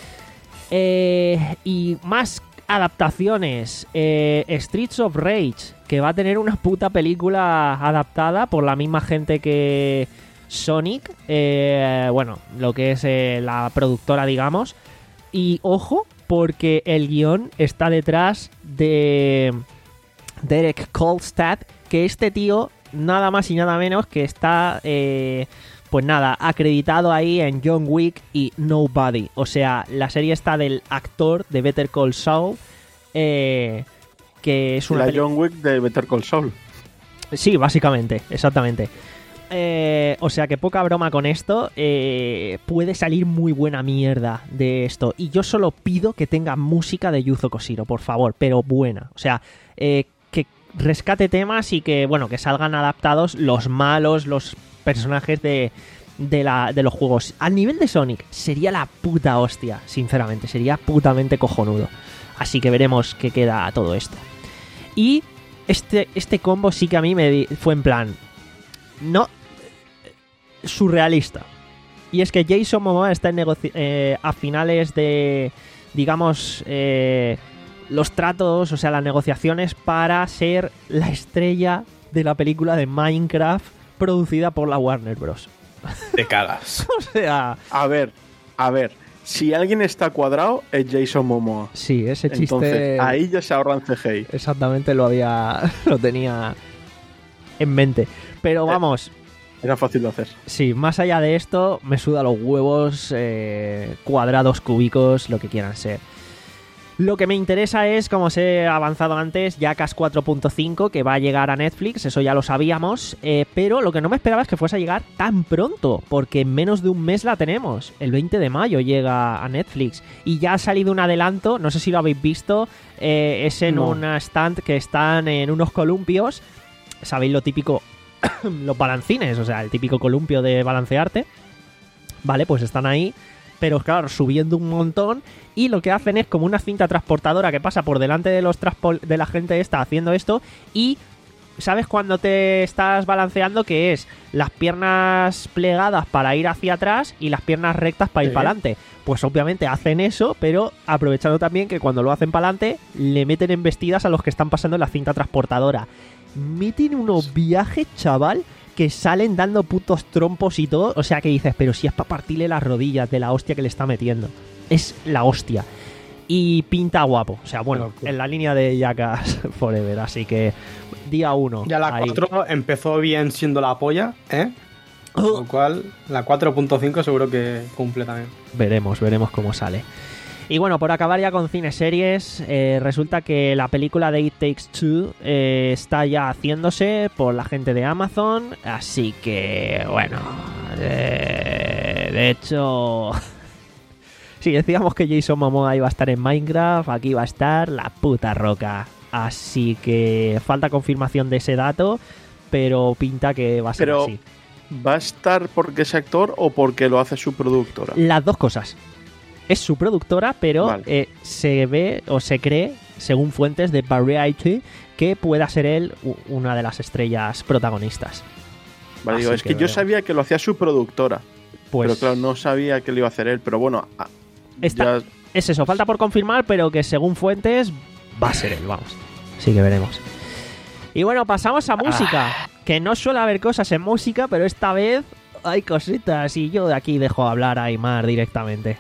Speaker 2: Eh, y más adaptaciones. Eh, Streets of Rage, que va a tener una puta película adaptada por la misma gente que Sonic. Eh, bueno, lo que es eh, la productora, digamos. Y ojo, porque el guión está detrás de Derek Kolstad, que este tío, nada más y nada menos que está, eh, pues nada, acreditado ahí en John Wick y Nobody. O sea, la serie está del actor de Better Call Saul, eh, que es una...
Speaker 4: La
Speaker 2: peli-
Speaker 4: John Wick de Better Call Saul.
Speaker 2: Sí, básicamente, exactamente. Eh, o sea que poca broma con esto, eh, puede salir muy buena mierda de esto. Y yo solo pido que tenga música de Yuzo Koshiro, por favor, pero buena. O sea, eh, que rescate temas y que, bueno, que salgan adaptados los malos, los personajes de, de, la, de los juegos. Al nivel de Sonic, sería la puta hostia, sinceramente, sería putamente cojonudo. Así que veremos qué queda todo esto. Y este, este combo sí que a mí me di- fue en plan... No, surrealista. Y es que Jason Momoa está en negoci- eh, a finales de, digamos, eh, los tratos, o sea, las negociaciones para ser la estrella de la película de Minecraft producida por la Warner Bros.
Speaker 3: Te cagas.
Speaker 2: O sea,
Speaker 4: A ver, a ver. Si alguien está cuadrado, es Jason Momoa.
Speaker 2: sí, ese chiste
Speaker 4: Entonces, ahí ya se ahorran C G I.
Speaker 2: exactamente lo había, lo tenía en mente. Pero vamos,
Speaker 4: Era fácil de hacer.
Speaker 2: sí, más allá de esto, me suda los huevos, eh, cuadrados, cúbicos, lo que quieran ser. Lo que me interesa es, como os he avanzado antes, Jackass cuatro punto cinco, que va a llegar a Netflix, eso ya lo sabíamos, eh, pero lo que no me esperaba es que fuese a llegar tan pronto, porque en menos de un mes la tenemos. El veinte de mayo llega a Netflix y ya ha salido un adelanto, no sé si lo habéis visto, eh, es en
Speaker 3: No.
Speaker 2: una stand que están en unos columpios, sabéis lo típico, los balancines, o sea, el típico columpio de balancearte, vale, pues están ahí, pero claro, subiendo un montón, y lo que hacen es como una cinta transportadora que pasa por delante de los transpol- de la gente esta haciendo esto, y ¿sabes cuando te estás balanceando? Que es las piernas plegadas para ir hacia atrás y las piernas rectas para ir
Speaker 3: Sí.
Speaker 2: para adelante. Pues obviamente hacen eso, pero aprovechando también que cuando lo hacen para adelante, le meten embestidas a los que están pasando en la cinta transportadora. Meten unos viajes, chaval, que salen dando putos trompos y todo. O sea que dices, pero si es para partirle las rodillas de la hostia que le está metiendo. Es la hostia. Y pinta guapo. O sea, bueno,
Speaker 3: Claro.
Speaker 2: en la línea de Jackass Forever. Así que día uno.
Speaker 3: Ya la
Speaker 2: ahí.
Speaker 3: cuatro empezó bien siendo la polla, ¿eh? Con
Speaker 2: Oh.
Speaker 3: lo cual, la cuatro punto cinco seguro que cumple también.
Speaker 2: Veremos, veremos cómo sale. Y bueno, por acabar ya con cine series, eh, resulta que la película de It Takes Two eh, está ya haciéndose por la gente de Amazon, así que bueno, eh, de hecho, si decíamos que Jason Momoa iba a estar en Minecraft, aquí va a estar la puta roca, así que falta confirmación de ese dato, pero pinta que va a ser
Speaker 4: Pero,
Speaker 2: así.
Speaker 4: ¿va a estar porque es actor o porque lo hace su productora?
Speaker 2: Las dos cosas. Es su productora, pero
Speaker 4: Vale.
Speaker 2: eh, se ve o se cree, según fuentes de Variety, que pueda ser él u- una de las estrellas protagonistas.
Speaker 4: Vale, digo,
Speaker 2: Así
Speaker 4: es
Speaker 2: que
Speaker 4: que yo
Speaker 2: veremos.
Speaker 4: sabía que lo hacía su productora.
Speaker 2: Pues
Speaker 4: Pero claro, no sabía que lo iba a hacer él. Pero bueno, a-
Speaker 2: Está-
Speaker 4: ya-
Speaker 2: es eso, falta por confirmar, pero que según fuentes va a ser él, vamos. Así que veremos. Y bueno, pasamos a música. Que no suele haber cosas en música, pero esta vez hay cositas. Y yo de aquí dejo hablar a Aymar directamente.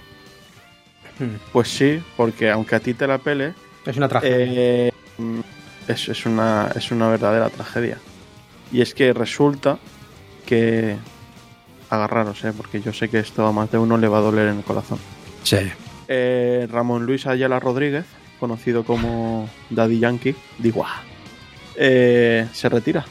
Speaker 4: pues sí, porque aunque a ti te la pele,
Speaker 3: Es una tragedia.
Speaker 4: eh, es, es, una, es una verdadera tragedia. Y es que resulta que... Agarraros, eh, porque yo sé que esto a más de uno le va a doler en el corazón.
Speaker 3: sí.
Speaker 4: Eh, Ramón Luis Ayala Rodríguez, conocido como Daddy Yankee, digo, ah, eh, se retira.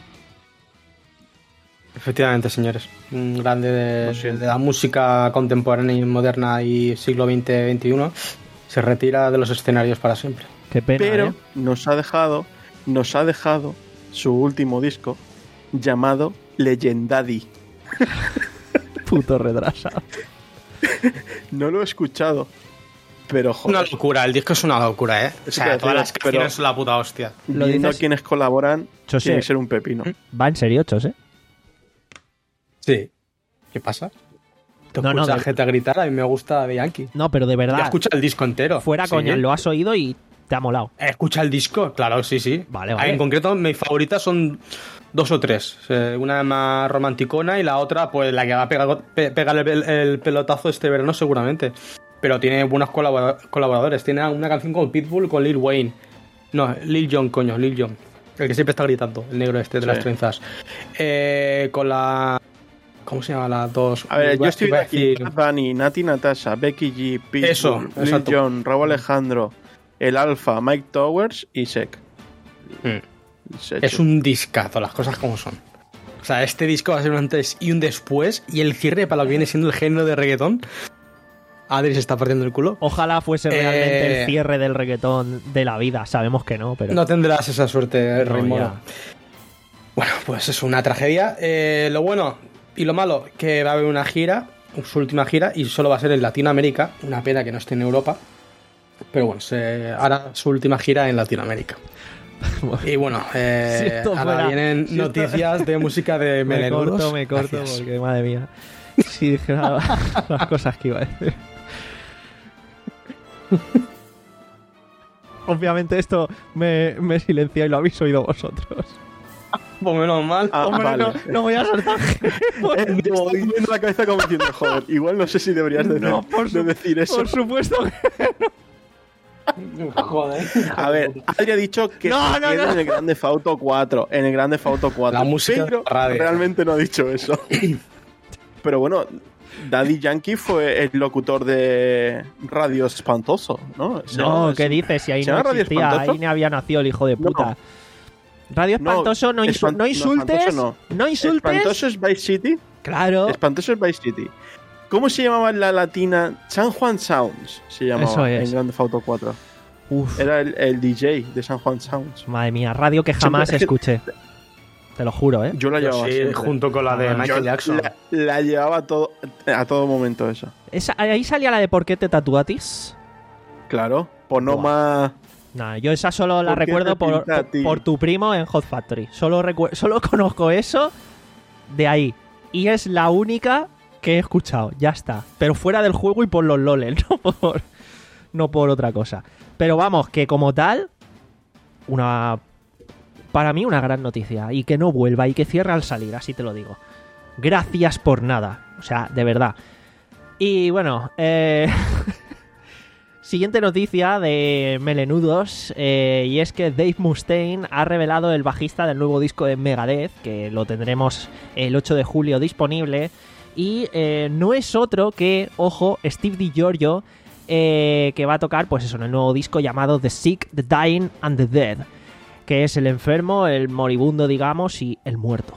Speaker 3: Efectivamente, señores. Un grande
Speaker 4: Lo
Speaker 3: de,
Speaker 4: siento.
Speaker 3: de la música contemporánea y moderna y siglo veinte veintiuno. Se retira de los escenarios para siempre.
Speaker 2: Qué pena,
Speaker 4: Pero
Speaker 2: ¿eh?
Speaker 4: nos ha dejado, nos ha dejado su último disco llamado Legendady.
Speaker 2: Puto retrasado.
Speaker 4: No lo he escuchado, pero
Speaker 3: Una
Speaker 4: joder,
Speaker 3: locura, el disco es una locura, ¿eh? O
Speaker 4: Sí,
Speaker 3: sea,
Speaker 4: que
Speaker 3: todas
Speaker 4: decir,
Speaker 3: las canciones
Speaker 4: pero-
Speaker 3: son la puta hostia.
Speaker 2: Lo
Speaker 4: viendo
Speaker 2: dices-
Speaker 4: a quienes colaboran,
Speaker 2: Chose.
Speaker 4: tiene que ser un pepino.
Speaker 2: Va en serio, Chos, ¿eh?
Speaker 3: Sí. ¿Qué pasa? Te
Speaker 2: No, no,
Speaker 3: escucha
Speaker 2: de-
Speaker 3: gente a gritar, a mí me gusta de Yankee.
Speaker 2: No, pero de
Speaker 3: Ya
Speaker 2: verdad,
Speaker 3: escucha el disco entero.
Speaker 2: fuera
Speaker 3: Sí.
Speaker 2: coña, lo has oído y te ha molado.
Speaker 3: Escucha el disco, claro, sí, sí.
Speaker 2: Vale, vale.
Speaker 3: En concreto, mis favoritas son dos o tres. Eh, Una más romanticona y la otra, pues la que va a pegar, pe- pegar el, el pelotazo este verano seguramente. pero tiene buenos colabora- colaboradores. Tiene una canción con Pitbull, con Lil Wayne. No, Lil Jon, coño, Lil Jon. El que siempre está gritando, el negro este de
Speaker 4: Sí.
Speaker 3: las trenzas. Eh, con la... ¿Cómo se llama las dos?
Speaker 4: A ver, yo
Speaker 3: Iba-
Speaker 4: estoy
Speaker 3: iba a
Speaker 4: aquí.
Speaker 3: decir-
Speaker 4: Bad Bunny, Nati Natasha, Becky G, Pitbull,
Speaker 3: Eso,
Speaker 4: Lil
Speaker 3: exacto.
Speaker 4: Jon, Raúl Alejandro, El Alfa, Mike Towers y Sek.
Speaker 3: Mm.
Speaker 4: Sech.
Speaker 3: Es un discazo, las cosas como son. O sea, este disco va a ser un antes y un después. Y el cierre para lo que viene siendo el género de reggaetón. Adri se está partiendo el culo.
Speaker 2: Ojalá fuese realmente
Speaker 3: Eh,
Speaker 2: el cierre del reggaetón de la vida. Sabemos que no, pero...
Speaker 3: No tendrás esa suerte,
Speaker 2: No,
Speaker 3: Raymond.
Speaker 2: ya.
Speaker 3: Bueno, pues es una tragedia. Eh, lo bueno y lo malo, que va a haber una gira, su última gira, y solo va a ser en Latinoamérica. Una pena que no esté en Europa. Pero bueno, se hará su última gira en Latinoamérica. Y bueno, eh,
Speaker 2: Si esto
Speaker 3: ahora
Speaker 2: fuera-
Speaker 3: vienen
Speaker 2: si esto-
Speaker 3: noticias de música de
Speaker 2: Me
Speaker 3: melenudos.
Speaker 2: corto, me corto,
Speaker 3: Gracias.
Speaker 2: porque madre mía. Si dijera las cosas que iba a decir. Obviamente esto me, me silencia y lo habéis oído vosotros.
Speaker 3: Pues menos mal.
Speaker 4: Ah,
Speaker 2: Hombre,
Speaker 4: vale.
Speaker 2: no, no voy a soltar.
Speaker 4: Eh, me está moviendo la cabeza como diciendo, joder, igual no sé si deberías de,
Speaker 2: No, por,
Speaker 4: de
Speaker 2: su-
Speaker 4: decir eso.
Speaker 2: por supuesto que...
Speaker 3: Joder.
Speaker 4: A ver, Adri ha dicho que
Speaker 2: No,
Speaker 4: se
Speaker 2: no,
Speaker 4: queda
Speaker 2: no.
Speaker 4: en el Grande Theft Auto cuatro. En el Grande Theft Auto cuatro.
Speaker 3: La música
Speaker 4: pero
Speaker 3: de la radio.
Speaker 4: realmente no ha dicho eso. Pero bueno, Daddy Yankee fue el locutor de Radio Espantoso, ¿no? Se
Speaker 2: No,
Speaker 4: llama-
Speaker 2: ¿qué dices? Si ahí
Speaker 4: ¿se
Speaker 2: no
Speaker 4: llama Radio
Speaker 2: existía,
Speaker 4: Espantoso?
Speaker 2: ahí ni había nacido el hijo de puta. Radio
Speaker 4: No,
Speaker 2: Espantoso, no, insu-
Speaker 4: espan-
Speaker 2: no
Speaker 4: no,
Speaker 2: insultes.
Speaker 4: espantoso no.
Speaker 2: no insultes.
Speaker 4: Espantoso es Vice City.
Speaker 2: Claro.
Speaker 4: Espantoso es Vice City. ¿Cómo se llamaba la latina? San Juan Sounds se llamaba
Speaker 2: Eso es.
Speaker 4: en Grand Theft Auto cuatro.
Speaker 2: Uf,
Speaker 4: Era el, el D J de San Juan Sounds.
Speaker 2: madre mía, radio que jamás
Speaker 4: Siempre-
Speaker 2: escuché. Te lo juro, ¿eh?
Speaker 4: Yo la
Speaker 3: Yo
Speaker 4: llevaba
Speaker 3: sí,
Speaker 4: siempre.
Speaker 3: junto con la de
Speaker 2: Ah,
Speaker 3: Michael
Speaker 4: Yo
Speaker 3: Jackson.
Speaker 4: La, la llevaba a todo, a todo momento esa.
Speaker 2: Esa- ahí salía la de ¿por qué te tatuatis?
Speaker 4: Claro. Ponoma.
Speaker 2: Nah, yo esa solo la
Speaker 4: ¿Por qué
Speaker 2: recuerdo
Speaker 4: te
Speaker 2: por,
Speaker 4: pinta a
Speaker 2: por,
Speaker 4: ti?
Speaker 2: por tu primo en Hot Factory. Solo, recu- solo conozco eso de ahí. Y es la única que he escuchado. Ya está. Pero fuera del juego y por los loles, no por, no por otra cosa. Pero vamos, que como tal, una... Para mí una gran noticia. Y que no vuelva y que cierre al salir, así te lo digo. Gracias por nada. O sea, de verdad. Y bueno, eh... siguiente noticia de Melenudos, eh, y es que Dave Mustaine ha revelado el bajista del nuevo disco de Megadeth, que lo tendremos el ocho de julio disponible, y eh, no es otro que, ojo, Steve DiGiorgio, eh, que va a tocar, pues eso, en el nuevo disco llamado The Sick, The Dying and The Dead, que es el enfermo, el moribundo, digamos, y el muerto.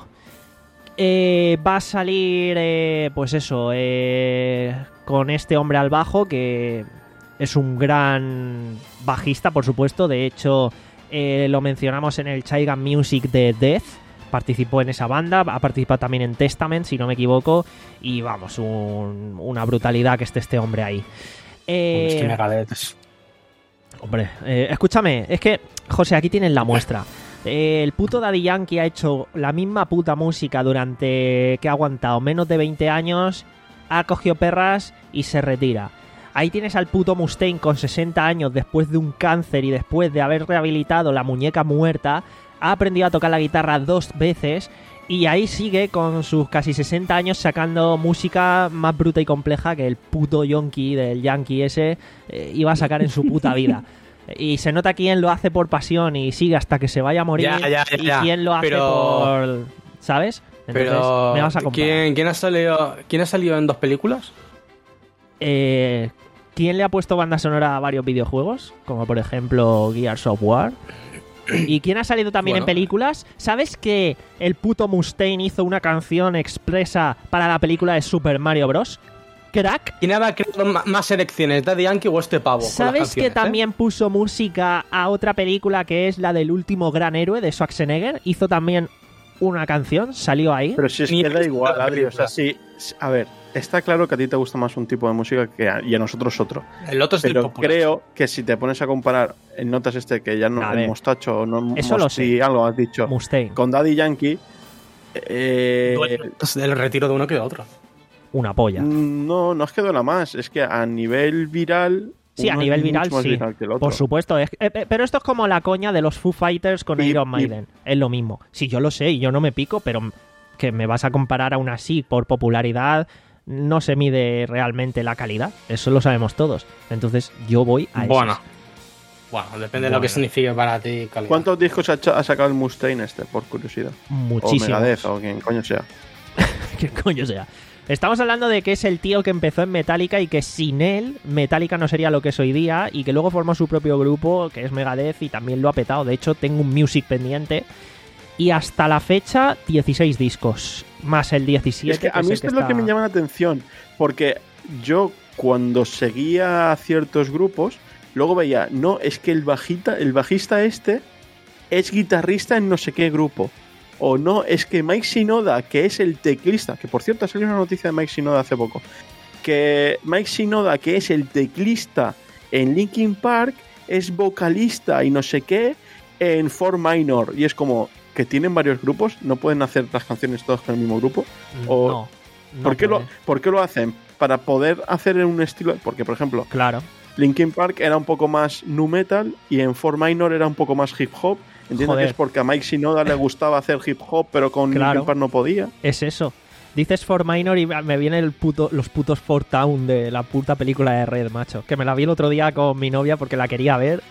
Speaker 2: Eh, va a salir, eh, pues eso, eh, con este hombre al bajo, que es un gran bajista, por supuesto. De hecho, eh, lo mencionamos en el Chaigan Music de Death. Participó en esa banda, ha participado también en Testament, si no me equivoco. Y vamos, un- una brutalidad que esté este hombre ahí. Eh,
Speaker 3: Es que Megadeth es-
Speaker 2: Hombre, eh, escúchame, es que, José, aquí tienes la muestra. Eh, el puto Daddy Yankee ha hecho la misma puta música durante que ha aguantado menos de veinte años, ha cogido perras y se retira. Ahí tienes al puto Mustaine con sesenta años después de un cáncer y después de haber rehabilitado la muñeca muerta, ha aprendido a tocar la guitarra dos veces y ahí sigue con sus casi sesenta años sacando música más bruta y compleja que el puto Yonki del Yankee ese eh, iba a sacar en su puta vida. Y se nota quién lo hace por pasión y sigue hasta que se vaya a morir,
Speaker 3: Ya, ya, ya,
Speaker 2: y
Speaker 3: ya.
Speaker 2: quién lo hace
Speaker 3: Pero-
Speaker 2: por... ¿Sabes? Entonces,
Speaker 3: Pero,
Speaker 2: me vas a comparar.
Speaker 3: ¿quién, quién ha salido, ¿quién ha salido en dos películas?
Speaker 2: Eh, ¿Quién le ha puesto banda sonora a varios videojuegos? Como por ejemplo Gears of War. ¿Y quién ha salido también
Speaker 3: Bueno.
Speaker 2: en películas? ¿Sabes que el puto Mustaine hizo una canción expresa para la película de Super Mario Bros? Crack.
Speaker 3: ¿Quién ha creado ma- más selecciones, Daddy Yankee o este pavo? con las
Speaker 2: ¿Sabes que
Speaker 3: canciones, eh?
Speaker 2: también puso música a otra película que es la del último gran héroe de Schwarzenegger? Hizo también una canción, salió ahí.
Speaker 4: Pero si es
Speaker 3: Ni
Speaker 4: que da
Speaker 3: he
Speaker 4: igual,
Speaker 3: visto la
Speaker 4: Adri. O sea,
Speaker 3: película.
Speaker 4: sí. A ver, está claro que a ti te gusta más un tipo de música que a, y a nosotros otro.
Speaker 3: El otro es del
Speaker 4: Pero
Speaker 3: popular.
Speaker 4: creo que si te pones a comparar en notas este, que ya no,
Speaker 2: A
Speaker 4: el
Speaker 2: ver.
Speaker 4: mostacho, no
Speaker 2: Eso lo
Speaker 4: Mosti,
Speaker 2: sé.
Speaker 4: algo has dicho,
Speaker 2: Mustaine,
Speaker 4: con Daddy Yankee, eh,
Speaker 3: Duele del retiro de uno que de otro.
Speaker 2: una polla.
Speaker 4: no, no es que duela más, es que a nivel viral.
Speaker 2: Sí, a
Speaker 4: uno
Speaker 2: nivel
Speaker 4: es
Speaker 2: viral
Speaker 4: mucho más
Speaker 2: sí,
Speaker 4: viral que el otro.
Speaker 2: por supuesto. Es- eh, eh, pero esto es como la coña de los Foo Fighters con
Speaker 4: Y-
Speaker 2: Iron
Speaker 4: y-
Speaker 2: Maiden. Es lo mismo. Sí, yo lo sé y yo no me pico, pero que me vas a comparar aún así por popularidad, no se mide realmente la calidad, eso lo sabemos todos. Entonces yo voy a eso.
Speaker 3: Bueno, bueno, depende
Speaker 2: Bueno.
Speaker 3: de lo que signifique para ti calidad.
Speaker 4: ¿Cuántos discos ha, ha sacado el Mustaine este, por curiosidad?
Speaker 2: Muchísimos.
Speaker 4: O Megadeth, o quien coño sea.
Speaker 2: ¿Qué coño sea? Estamos hablando de que es el tío que empezó en Metallica y que sin él Metallica no sería lo que es hoy día, y que luego formó su propio grupo que es Megadeth y también lo ha petado. De hecho, tengo un music pendiente y hasta la fecha dieciséis discos, más el diecisiete.
Speaker 4: Es que a
Speaker 2: es
Speaker 4: mí
Speaker 2: el
Speaker 4: esto
Speaker 2: que
Speaker 4: es lo
Speaker 2: está-
Speaker 4: que me llama la atención, porque yo cuando seguía a ciertos grupos, luego veía, no, es que el bajita, el bajista este es guitarrista en no sé qué grupo. O no, es que Mike Shinoda, que es el teclista, que por cierto ha salido una noticia de Mike Shinoda hace poco, que Mike Shinoda, que es el teclista en Linkin Park, es vocalista y no sé qué en Four Minor. Y es como que tienen varios grupos, no pueden hacer las canciones todas con el mismo grupo. O,
Speaker 2: No, no
Speaker 4: ¿por, qué lo,
Speaker 2: puede.
Speaker 4: ¿Por qué lo hacen? Para poder hacer en un estilo... Porque, por ejemplo,
Speaker 2: Claro.
Speaker 4: Linkin Park era un poco más nu metal y en Four Minor era un poco más hip hop. Entiendo
Speaker 2: Joder.
Speaker 4: que es porque a Mike Shinoda le gustaba hacer hip hop, pero con
Speaker 2: Claro.
Speaker 4: Linkin Park no podía.
Speaker 2: Es eso. Dices For Minor y me viene el puto, los putos Four Town de la puta película de Red, macho. Que me la vi el otro día con mi novia porque la quería ver.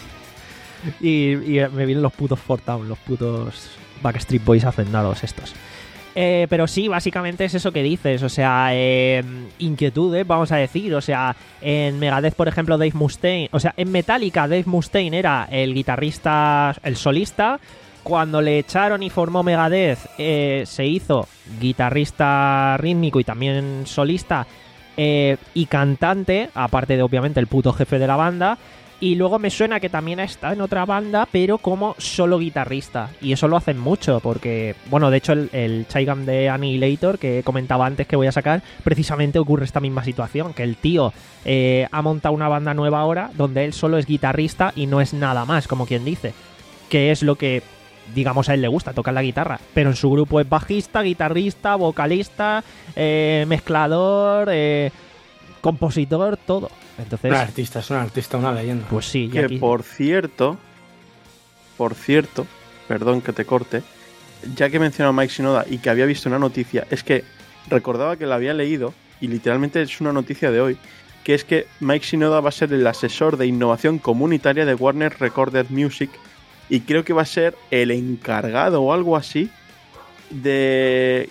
Speaker 2: y, y me vienen los putos Four Town, los putos Backstreet Boys hacendados estos. Eh, pero sí, básicamente es eso que dices, o sea, eh, inquietudes, vamos a decir, o sea, en Megadeth, por ejemplo, Dave Mustaine, o sea, en Metallica Dave Mustaine era el guitarrista, el solista. Cuando le echaron y formó Megadeth, eh, se hizo guitarrista rítmico y también solista eh, y cantante, aparte de obviamente el puto jefe de la banda. Y luego me suena que también está en otra banda, pero como solo guitarrista. Y eso lo hacen mucho, porque, bueno, de hecho el, el Chaigam de Annihilator, que comentaba antes que voy a sacar, precisamente ocurre esta misma situación, que el tío eh, ha montado una banda nueva ahora, donde él solo es guitarrista y no es nada más, como quien dice. Que es lo que, digamos, a él le gusta, tocar la guitarra. Pero en su grupo es bajista, guitarrista, vocalista, eh, mezclador, eh, compositor, todo. Entonces,
Speaker 3: Un artista, es un artista, una leyenda.
Speaker 2: pues sí, y
Speaker 4: Que
Speaker 2: aquí-
Speaker 4: por cierto, por cierto, perdón que te corte, ya que mencionaba Mike Shinoda y que había visto una noticia, es que recordaba que la había leído y literalmente es una noticia de hoy, que es que Mike Shinoda va a ser el asesor de innovación comunitaria de Warner Recorded Music y creo que va a ser el encargado o algo así de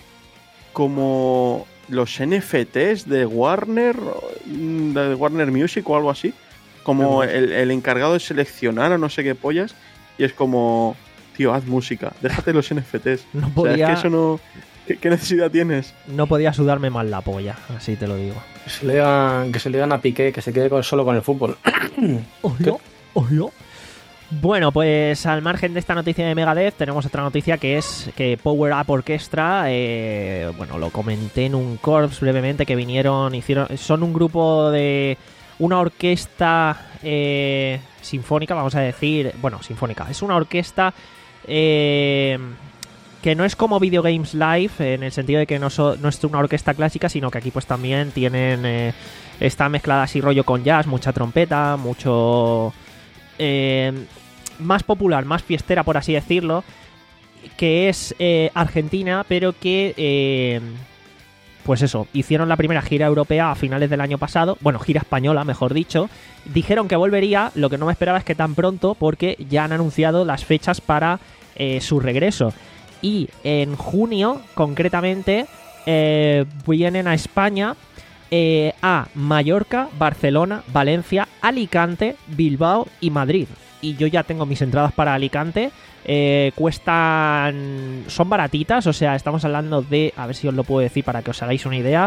Speaker 4: como los N F Ts de Warner, de Warner Music o algo así, como el, el encargado de seleccionar o no sé qué pollas, y es como, tío, haz música, déjate los N F Ts.
Speaker 2: No
Speaker 4: O sea,
Speaker 2: podía-
Speaker 4: es que eso no... ¿Qué, qué necesidad tienes?
Speaker 2: no podía sudarme más la polla, así te lo digo.
Speaker 3: Que se le digan, que se le digan a Piqué, que se quede con- solo con el fútbol.
Speaker 2: Ojo, ojo. Bueno, pues al margen de esta noticia de Megadeth, tenemos otra noticia que es que Power Up Orchestra, eh, bueno, lo comenté en un Corps brevemente, que vinieron, hicieron, son un grupo de una orquesta eh, sinfónica, vamos a decir, bueno, sinfónica, es una orquesta eh, que no es como Video Games Live, en el sentido de que no, so- no es una orquesta clásica, sino que aquí pues también tienen, eh, está mezclada así rollo con jazz, mucha trompeta, mucho... Eh, más popular, más fiestera, por así decirlo, que es eh, argentina, pero que eh, pues eso, hicieron la primera gira europea a finales del año pasado, bueno, gira española, mejor dicho. Dijeron que volvería, lo que no me esperaba es que tan pronto, porque ya han anunciado las fechas para eh, su regreso. Y en junio, concretamente, eh, vienen a España, eh, a Mallorca, Barcelona, Valencia, Alicante, Bilbao y Madrid. Y yo ya tengo mis entradas para Alicante. Eh, cuestan... Son baratitas, o sea, estamos hablando de... A ver si os lo puedo decir para que os hagáis una idea.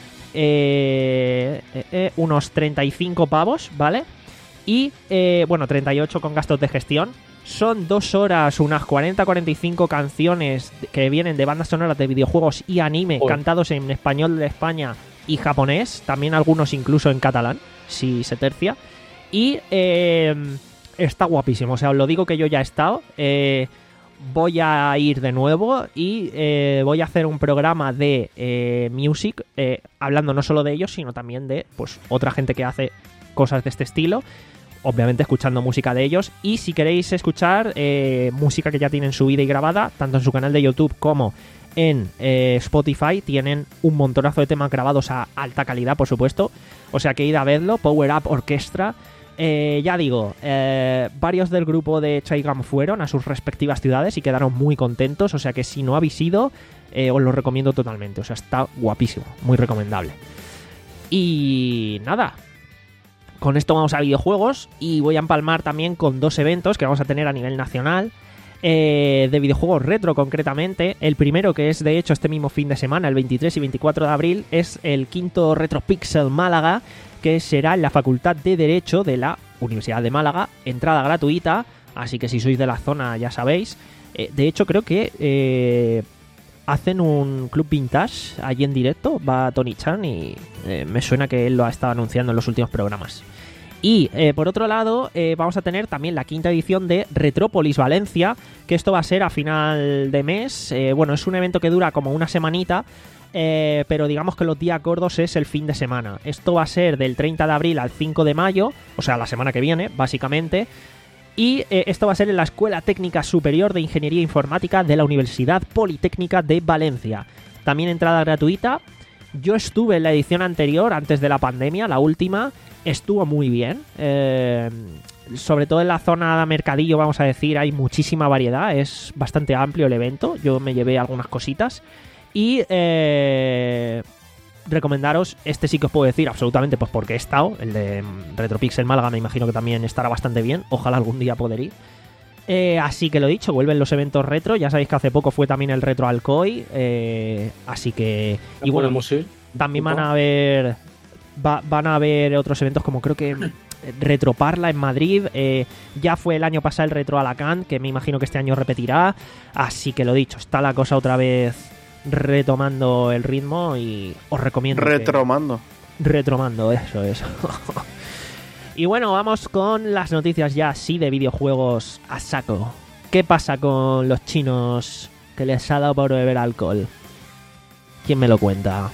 Speaker 2: Eh, eh, eh, unos treinta y cinco pavos, ¿vale? Y, eh, bueno, treinta y ocho con gastos de gestión. Son dos horas, unas cuarenta a cuarenta y cinco canciones que vienen de bandas sonoras de videojuegos y anime,
Speaker 3: Oh.
Speaker 2: cantados en español de España y japonés. También algunos incluso en catalán, si se tercia. Y eh, está guapísimo, o sea, os lo digo que yo ya he estado. Eh, voy a ir de nuevo y eh, voy a hacer un programa de eh, music, eh, hablando no solo de ellos, sino también de pues otra gente que hace cosas de este estilo. Obviamente escuchando música de ellos. Y si queréis escuchar eh, música que ya tienen subida y grabada, tanto en su canal de YouTube como en eh, Spotify. Tienen un montonazo de temas grabados a alta calidad, por supuesto. O sea que id a verlo. Power Up Orchestra. Eh, ya digo, eh, varios del grupo de Chaigam fueron a sus respectivas ciudades y quedaron muy contentos. O sea que si no habéis ido, eh, os lo recomiendo totalmente. O sea, está guapísimo, muy recomendable. Y nada, con esto vamos a videojuegos y voy a empalmar también con dos eventos que vamos a tener a nivel nacional. Eh, de videojuegos retro concretamente. El primero, que es de hecho este mismo fin de semana, el veintitrés y veinticuatro de abril, es el quinto RetroPixel Málaga, que será en la Facultad de Derecho de la Universidad de Málaga, entrada gratuita, así que si sois de la zona ya sabéis. Eh, de hecho creo que eh, hacen un club vintage allí en directo, va Tony Chan y eh, me suena que él lo ha estado anunciando en los últimos programas. Y eh, por otro lado, eh, vamos a tener también la quinta edición de Retrópolis Valencia, que esto va a ser a final de mes. Eh, bueno, es un evento que dura como una semanita, eh, pero digamos que los días gordos es el fin de semana. Esto va a ser del treinta de abril al cinco de mayo, o sea, la semana que viene, básicamente. Y eh, esto va a ser en la Escuela Técnica Superior de Ingeniería Informática de la Universidad Politécnica de Valencia. También entrada gratuita. Yo estuve en la edición anterior, antes de la pandemia, la última. Estuvo muy bien, eh, sobre todo en la zona de mercadillo, vamos a decir, hay muchísima variedad, es bastante amplio el evento, yo me llevé algunas cositas y eh, recomendaros, este sí que os puedo decir absolutamente, pues porque he estado, el de RetroPixel Málaga me imagino que también estará bastante bien, ojalá algún día poder ir. Eh, así que lo dicho, vuelven los eventos retro, ya sabéis que hace poco fue también el Retro Alcoy, eh, así que... Y bueno, también van a haber... Va, van a haber otros eventos como creo que Retroparla en Madrid, eh, ya fue el año pasado el Retro Alacant, que me imagino que este año repetirá, así que lo dicho, está la cosa otra vez retomando el ritmo y os recomiendo
Speaker 4: retromando
Speaker 2: que... retromando, eso es. Y bueno, vamos con las noticias ya así de videojuegos a saco. ¿Qué pasa con los chinos que les ha dado por beber alcohol? ¿Quién me lo cuenta?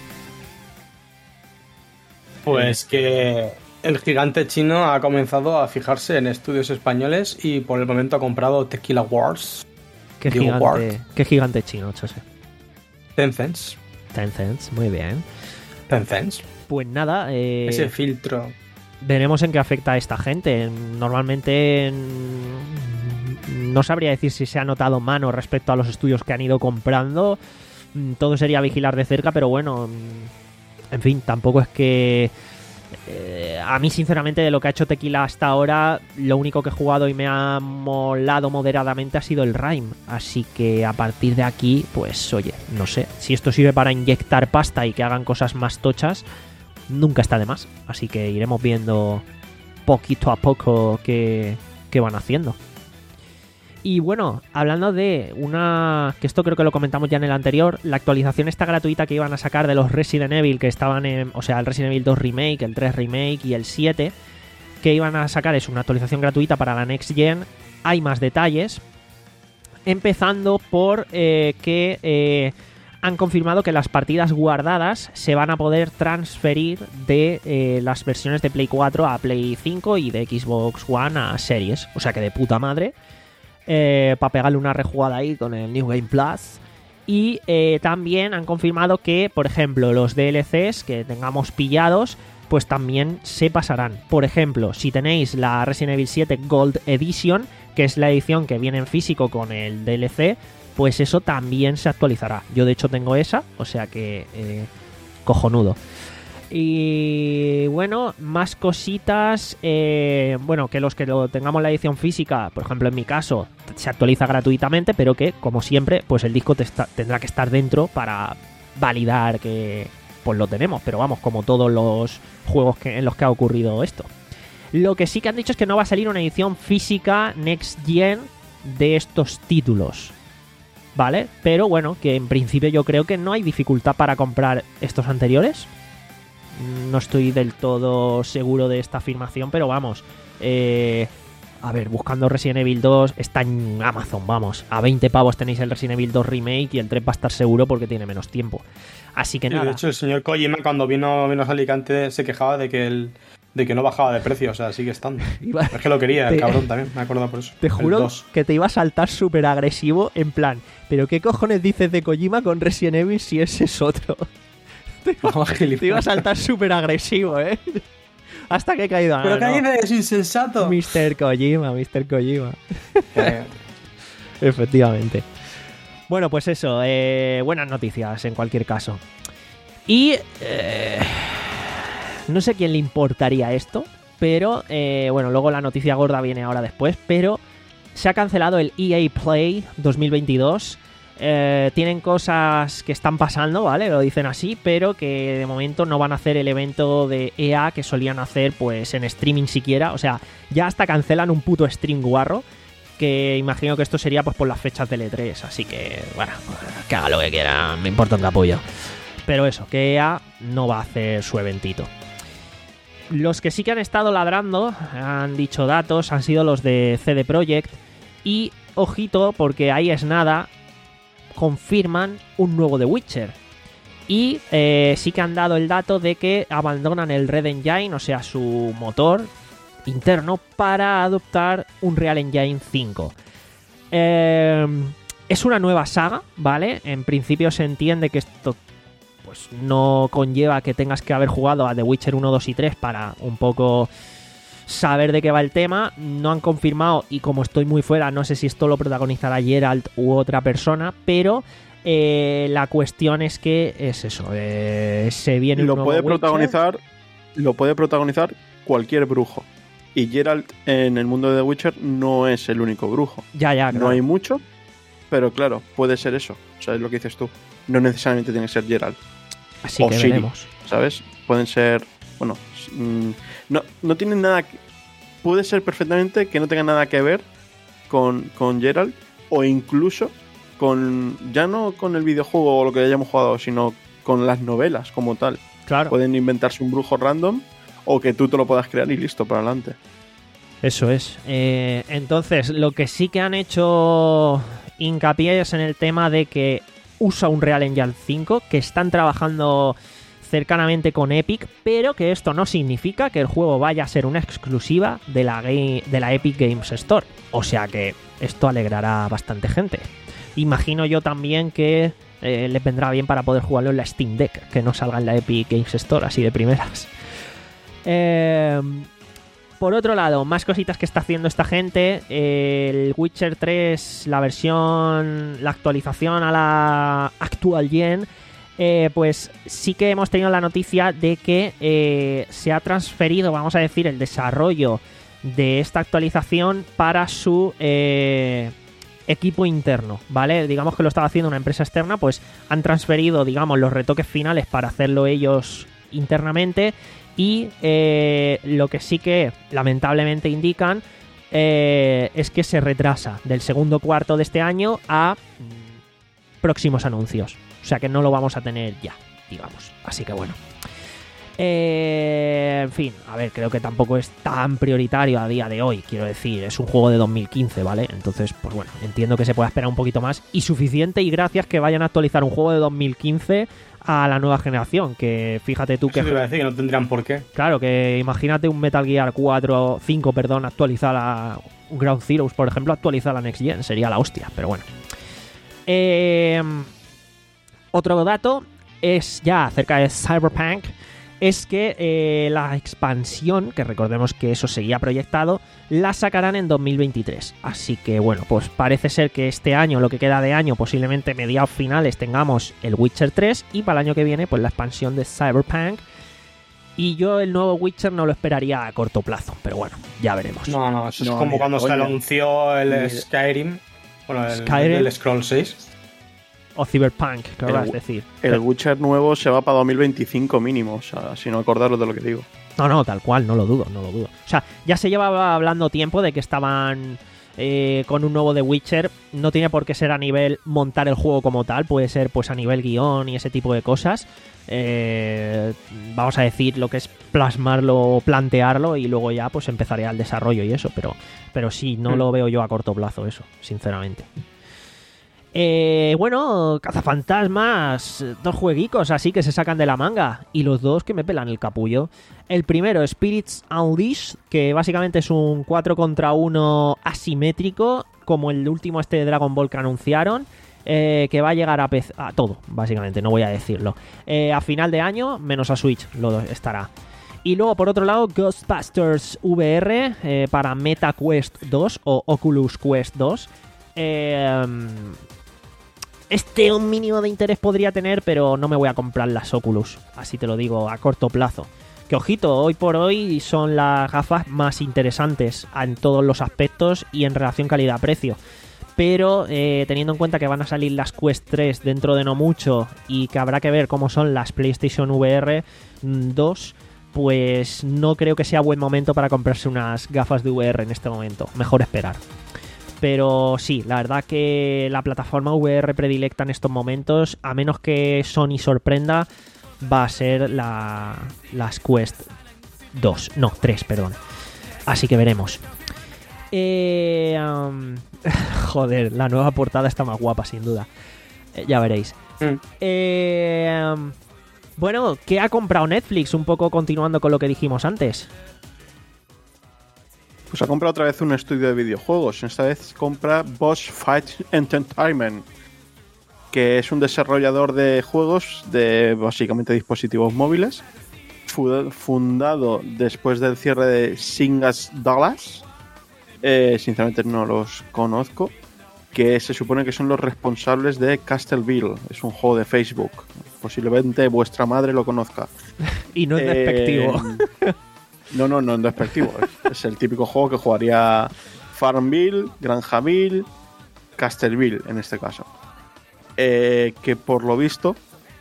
Speaker 3: Pues que el gigante chino ha comenzado a fijarse en estudios españoles y por el momento ha comprado Tequila Wars.
Speaker 2: ¿Qué gigante, Ward. ¿Qué gigante chino, José?
Speaker 3: Tencent.
Speaker 2: Tencent, muy bien.
Speaker 3: Tencent.
Speaker 2: Pues nada, eh,
Speaker 3: ese filtro.
Speaker 2: Veremos en qué afecta a esta gente. Normalmente no sabría decir si se ha notado mano respecto a los estudios que han ido comprando. Todo sería vigilar de cerca, pero bueno... En fin, tampoco es que... Eh, a mí, sinceramente, de lo que ha hecho Tequila hasta ahora, lo único que he jugado y me ha molado moderadamente ha sido el Rime. Así que a partir de aquí, pues oye, no sé. Si esto sirve para inyectar pasta y que hagan cosas más tochas, nunca está de más. Así que iremos viendo poquito a poco qué, qué van haciendo. Y bueno, hablando de una... que esto creo que lo comentamos ya en el anterior, la actualización esta gratuita que iban a sacar de los Resident Evil que estaban en... O sea, el Resident Evil dos Remake, el tres Remake y el siete, que iban a sacar es una actualización gratuita para la Next Gen. Hay más detalles, empezando por eh, que eh, han confirmado que las partidas guardadas se van a poder transferir de eh, las versiones de Play cuatro a Play cinco y de Xbox One a Series. O sea que de puta madre. Eh, para pegarle una rejugada ahí con el New Game Plus. Y eh, también han confirmado que, por ejemplo, los D L Cs que tengamos pillados, pues también se pasarán. Por ejemplo, si tenéis la Resident Evil siete Gold Edition, que es la edición que viene en físico con el D L C, pues eso también se actualizará. Yo de hecho tengo esa, o sea que eh, cojonudo. Y bueno, más cositas. Eh, bueno, que los que lo tengamos la edición física, por ejemplo en mi caso, se actualiza gratuitamente, pero que como siempre, pues el disco te está, tendrá que estar dentro para validar que pues lo tenemos. Pero vamos, como todos los juegos que, en los que ha ocurrido esto. Lo que sí que han dicho es que no va a salir una edición física Next Gen de estos títulos, ¿vale? Pero bueno, que en principio yo creo que no hay dificultad para comprar estos anteriores. No estoy del todo seguro de esta afirmación, pero vamos. Eh, a ver, buscando Resident Evil dos, está en Amazon, vamos. A veinte pavos tenéis el Resident Evil dos Remake y el tres va a estar seguro porque tiene menos tiempo. Así que
Speaker 3: sí,
Speaker 2: nada.
Speaker 3: De hecho, el señor Kojima, cuando vino, vino a Alicante, se quejaba de que el de que no bajaba de precio, o sea, sigue estando.
Speaker 2: Iba-
Speaker 3: Es que lo quería, el
Speaker 2: Te-
Speaker 3: cabrón también, me acuerdo por eso.
Speaker 2: Te
Speaker 3: El
Speaker 2: juro
Speaker 3: dos.
Speaker 2: que te iba a saltar súper agresivo, en plan, ¿pero qué cojones dices de Kojima con Resident Evil si ese es otro? Te iba,
Speaker 3: Vamos,
Speaker 2: te iba a saltar súper agresivo, ¿eh? Hasta que he caído. Ah,
Speaker 3: Pero
Speaker 2: no,
Speaker 3: que
Speaker 2: no.
Speaker 3: alguien es insensato.
Speaker 2: mister Kojima, mister Kojima.
Speaker 3: Que-
Speaker 2: Efectivamente. Bueno, pues eso, eh, buenas noticias en cualquier caso. Y eh, no sé quién le importaría esto, pero eh, bueno, luego la noticia gorda viene ahora después, pero se ha cancelado el E A Play dos mil veintidós. Eh, tienen cosas que están pasando, ¿vale? Lo dicen así, pero que de momento no van a hacer el evento de E A que solían hacer pues en streaming siquiera. O sea, ya hasta cancelan un puto stream guarro, que imagino que esto sería pues por las fechas del E tres. Así que, bueno, que haga lo que quiera, me importa un capullo. Pero eso, que E A no va a hacer su eventito. Los que sí que han estado ladrando, han dicho datos, han sido los de C D Projekt. Y, ojito, porque ahí es nada, confirman un nuevo The Witcher. Y eh, sí que han dado el dato de que abandonan el Red Engine, o sea, su motor interno, para adoptar un Real Engine cinco. Eh, es una nueva saga, ¿vale? En principio se entiende que esto pues no conlleva que tengas que haber jugado a The Witcher uno, dos y tres para un poco saber de qué va el tema. No han confirmado, y como estoy muy fuera, no sé si esto lo protagonizará Geralt u otra persona, pero eh, la cuestión es que es eso, eh, se viene un
Speaker 4: Lo
Speaker 2: nuevo
Speaker 4: puede
Speaker 2: Witcher.
Speaker 4: protagonizar, lo puede protagonizar cualquier brujo. Y Geralt en el mundo de The Witcher no es el único brujo.
Speaker 2: Ya, ya, claro.
Speaker 4: No hay mucho, pero claro, puede ser eso. O sea, es lo que dices tú. No necesariamente tiene que ser Geralt.
Speaker 2: Así
Speaker 4: o
Speaker 2: que
Speaker 4: Ciri,
Speaker 2: veremos.
Speaker 4: ¿sabes? Pueden ser... Bueno, mm, no, no tienen nada... que- puede ser perfectamente que no tenga nada que ver con, con Geralt, o incluso con... ya no con el videojuego o lo que hayamos jugado, sino con las novelas como tal.
Speaker 2: Claro.
Speaker 4: Pueden inventarse un brujo random o que tú te lo puedas crear y listo, para adelante.
Speaker 2: Eso es. Eh, entonces, lo que sí que han hecho hincapié es en el tema de que usa un Real Engine cinco, que están trabajando cercanamente con Epic, pero que esto no significa que el juego vaya a ser una exclusiva de la, ga- de la Epic Games Store. O sea que esto alegrará a bastante gente. Imagino yo también que eh, les vendrá bien para poder jugarlo en la Steam Deck, que no salga en la Epic Games Store así de primeras. Eh, por otro lado, más cositas que está haciendo esta gente. El Witcher tres, la versión, la actualización a la actual gen, eh, pues sí que hemos tenido la noticia de que eh, se ha transferido, vamos a decir, el desarrollo de esta actualización para su eh, equipo interno, ¿vale? Digamos que lo estaba haciendo una empresa externa, pues han transferido, digamos, los retoques finales para hacerlo ellos internamente. Y eh, lo que sí que lamentablemente indican eh, es que se retrasa del segundo cuarto de este año a mm, próximos anuncios. O sea que no lo vamos a tener ya, digamos. Así que bueno. Eh, en fin, a ver, creo que tampoco es tan prioritario a día de hoy. Quiero decir, es un juego de dos mil quince, ¿vale? Entonces, pues bueno, entiendo que se pueda esperar un poquito más. Y suficiente y gracias que vayan a actualizar un juego de dos mil quince a la nueva generación, que fíjate tú que...
Speaker 3: Eso te iba a decir que no tendrían por qué.
Speaker 2: Claro, que imagínate un Metal Gear cuatro, cinco, perdón, actualizar a un Ground Zeroes, por ejemplo, actualizar a la Next Gen, sería la hostia, pero bueno. Eh, otro dato es ya acerca de Cyberpunk, es que eh, la expansión, que recordemos que eso seguía proyectado, la sacarán en dos mil veintitrés. Así que bueno, pues parece ser que este año, lo que queda de año, posiblemente mediados finales, tengamos el Witcher tres, y para el año que viene pues la expansión de Cyberpunk. Y yo el nuevo Witcher no lo esperaría a corto plazo, pero bueno, ya veremos.
Speaker 3: No, no, eso
Speaker 4: No,
Speaker 3: es como
Speaker 4: ni-
Speaker 3: cuando se
Speaker 4: oye,
Speaker 3: anunció el
Speaker 4: ni-
Speaker 3: Skyrim. Bueno, el,
Speaker 2: Skyrim.
Speaker 3: el Scroll seis.
Speaker 2: O Cyberpunk, querrás
Speaker 4: El-
Speaker 2: decir.
Speaker 4: El Witcher nuevo se va para dos mil veinticinco mínimo, o sea, si no acordaros de lo que digo.
Speaker 2: No, no, tal cual, no lo dudo, no lo dudo. O sea, ya se llevaba hablando tiempo de que estaban eh, con un nuevo The Witcher. No tiene por qué ser a nivel montar el juego como tal, puede ser pues a nivel guión y ese tipo de cosas. Eh, vamos a decir lo que es plasmarlo o plantearlo, y luego ya pues empezaría el desarrollo y eso, pero, pero sí, no
Speaker 3: Mm.
Speaker 2: lo veo yo a corto plazo eso, sinceramente. Eh, bueno, Cazafantasmas, dos jueguicos así que se sacan de la manga. Y los dos que me pelan el capullo. El primero, Spirits Unleashed, que básicamente es un cuatro contra uno asimétrico, como el último este de Dragon Ball que anunciaron. Eh, que va a llegar a, P C, a todo, básicamente, no voy a decirlo. Eh, a final de año, menos a Switch, lo estará. Y luego, por otro lado, Ghostbusters V R eh, para Meta Quest dos o Oculus Quest dos. Eh, este un mínimo de interés podría tener, pero no me voy a comprar las Oculus, así te lo digo, a corto plazo. Que ojito, hoy por hoy son las gafas más interesantes en todos los aspectos y en relación calidad-precio. Pero eh, teniendo en cuenta que van a salir las Quest tres dentro de no mucho y que habrá que ver cómo son las PlayStation V R dos, pues no creo que sea buen momento para comprarse unas gafas de V R en este momento. Mejor esperar. Pero sí, la verdad que la plataforma V R predilecta en estos momentos, a menos que Sony sorprenda, va a ser la, las Quest dos. No, tres, perdón. Así que veremos. Eh, um, joder, la nueva portada está más guapa, sin duda. Eh, ya veréis. Mm. Eh, um, bueno, ¿qué ha comprado Netflix? Un poco continuando con lo que dijimos antes.
Speaker 4: Pues ha comprado otra vez un estudio de videojuegos. Esta vez compra Boss Fight Entertainment, que es un desarrollador de juegos de básicamente dispositivos móviles, fundado después del cierre de Singas Dallas. Eh, sinceramente no los conozco, que se supone que son los responsables de Castleville. Es un juego de Facebook, posiblemente vuestra madre lo conozca.
Speaker 2: Y no es eh, despectivo.
Speaker 4: No, no, no es despectivo. es, es el típico juego que jugaría Farmville, Granjaville, Castleville en este caso. Eh, que por lo visto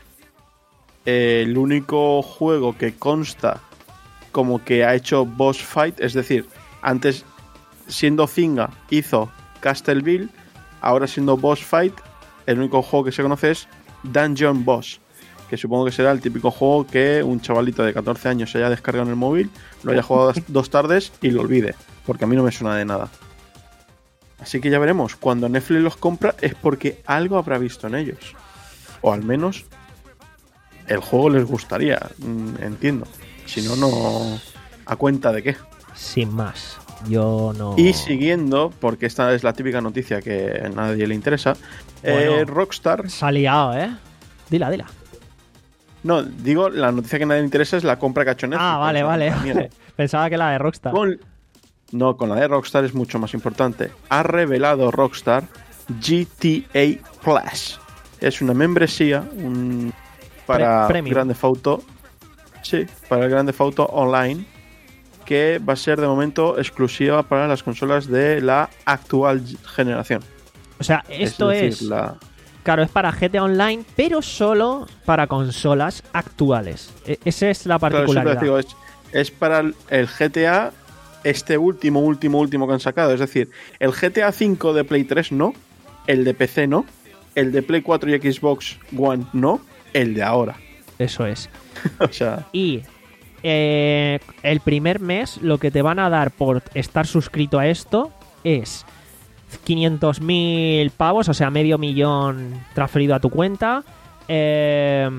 Speaker 4: eh, el único juego que consta como que ha hecho Boss Fight, es decir, antes siendo Zynga hizo Castleville, ahora siendo Boss Fight, el único juego que se conoce es Dungeon Boss, que supongo que será el típico juego que un chavalito de catorce años se haya descargado en el móvil, lo haya jugado dos tardes y lo olvide, porque a mí no me suena de nada. Así que ya veremos, cuando Netflix los compra es porque algo habrá visto en ellos, o al menos el juego les gustaría, entiendo, si no, no a cuenta de qué.
Speaker 2: Sin más. Yo no.
Speaker 4: Y siguiendo, porque esta es la típica noticia que a nadie le interesa, bueno, eh, Rockstar.
Speaker 2: Se ha liado, ¿eh? Dila, dila.
Speaker 4: No, digo, la noticia que a nadie le interesa es la compra que ha hecho Netflix.
Speaker 2: Ah, vale, vale. Pensaba que la de Rockstar.
Speaker 4: Con... No, con la de Rockstar es mucho más importante. Ha revelado Rockstar G T A Plus. Es una membresía un... para
Speaker 2: Pre-
Speaker 4: Grand Theft Auto. Sí, para el Grand Theft Auto Online, que va a ser de momento exclusiva para las consolas de la actual generación.
Speaker 2: O sea, esto es, decir, es la... claro, es para G T A Online, pero solo para consolas actuales. E- esa es la particularidad.
Speaker 4: Claro, digo, es, es para el G T A, este último, último, último que han sacado. Es decir, el G T A cinco de Play tres no, el de P C no, el de Play cuatro y Xbox One no, el de ahora.
Speaker 2: Eso es.
Speaker 4: O sea...
Speaker 2: Y... Eh, el primer mes lo que te van a dar por estar suscrito a esto es quinientos mil pavos, o sea, medio millón transferido a tu cuenta. Eh,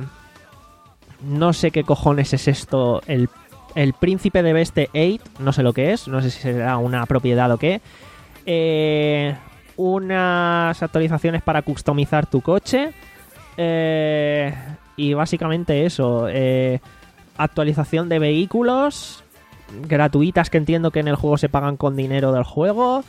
Speaker 2: no sé qué cojones es esto. El, el Príncipe de Beste ocho, no sé lo que es, no sé si será una propiedad o qué. Eh, unas actualizaciones para customizar tu coche. Eh, y básicamente eso. Eh, Actualización de vehículos gratuitas, que entiendo que en el juego se pagan con dinero del juego.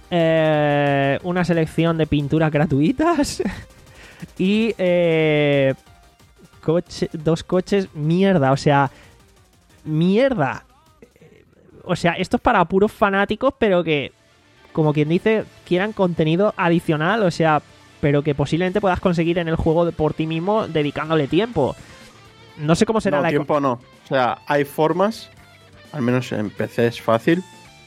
Speaker 2: Eh, una selección de pinturas gratuitas. Y eh, coche, dos coches. Mierda, o sea. Mierda. O sea, esto es para puros fanáticos, pero que, como quien dice, quieran contenido adicional. O sea, pero que posiblemente puedas conseguir en el juego por ti mismo dedicándole tiempo. No sé cómo será
Speaker 4: no,
Speaker 2: la...
Speaker 4: tiempo no. O sea, hay formas, al menos en P C es fácil,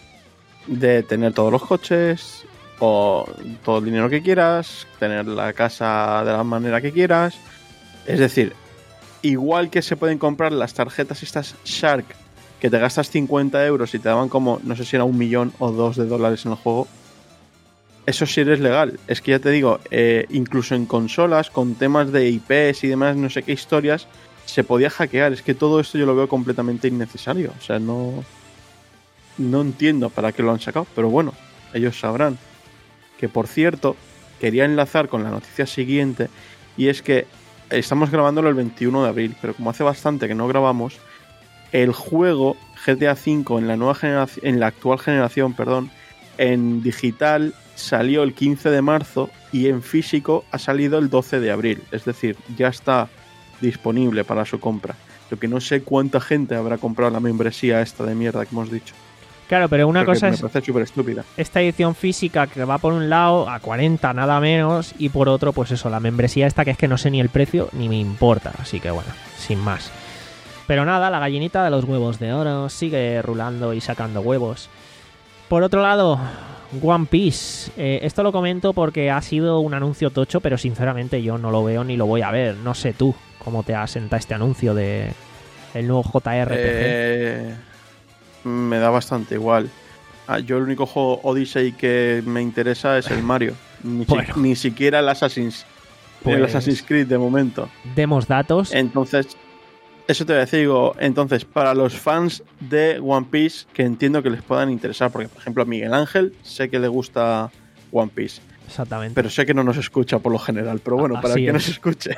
Speaker 4: de tener todos los coches o todo el dinero que quieras, tener la casa de la manera que quieras. Es decir, igual que se pueden comprar las tarjetas estas Shark, que te gastas cincuenta euros y te daban como, no sé si era un millón o dos de dólares en el juego, eso sí eres legal. Es que ya te digo, eh, incluso en consolas, con temas de I Pes y demás, no sé qué historias, se podía hackear. Es que todo esto yo lo veo completamente innecesario. O sea, no, no entiendo para qué lo han sacado, pero bueno, ellos sabrán. Que por cierto, quería enlazar con la noticia siguiente, y es que estamos grabándolo el veintiuno de abril, pero como hace bastante que no grabamos, el juego G T A cinco en la nueva generación, en la actual generación, perdón, en digital salió el quince de marzo y en físico ha salido el doce de abril. Es decir, ya está disponible para su compra. Lo que no sé cuánta gente habrá comprado la membresía esta de mierda que hemos dicho.
Speaker 2: Claro, pero una
Speaker 4: Porque
Speaker 2: cosa
Speaker 4: me
Speaker 2: es
Speaker 4: parece súper estúpida.
Speaker 2: esta edición física que va por un lado a cuarenta nada menos y por otro, pues eso, la membresía esta que es que no sé ni el precio ni me importa. Así que bueno, sin más. Pero nada, la gallinita de los huevos de oro sigue rulando y sacando huevos. Por otro lado, One Piece. Eh, esto lo comento porque ha sido un anuncio tocho, pero sinceramente yo no lo veo ni lo voy a ver. No sé tú cómo te asenta este anuncio de el nuevo J R P G.
Speaker 4: Eh, me da bastante igual. Ah, yo el único juego Odyssey que me interesa es el Mario. Ni,
Speaker 2: Bueno.
Speaker 4: si- ni siquiera el Assassin's,
Speaker 2: Pues-
Speaker 4: el Assassin's Creed de momento.
Speaker 2: Demos datos.
Speaker 4: Entonces, eso te voy a decir, digo, entonces, para los fans de One Piece, que entiendo que les puedan interesar, porque por ejemplo a Miguel Ángel sé que le gusta One Piece,
Speaker 2: Exactamente.
Speaker 4: pero sé que no nos escucha por lo general, pero bueno, para
Speaker 2: Así
Speaker 4: el que
Speaker 2: es.
Speaker 4: nos escuche.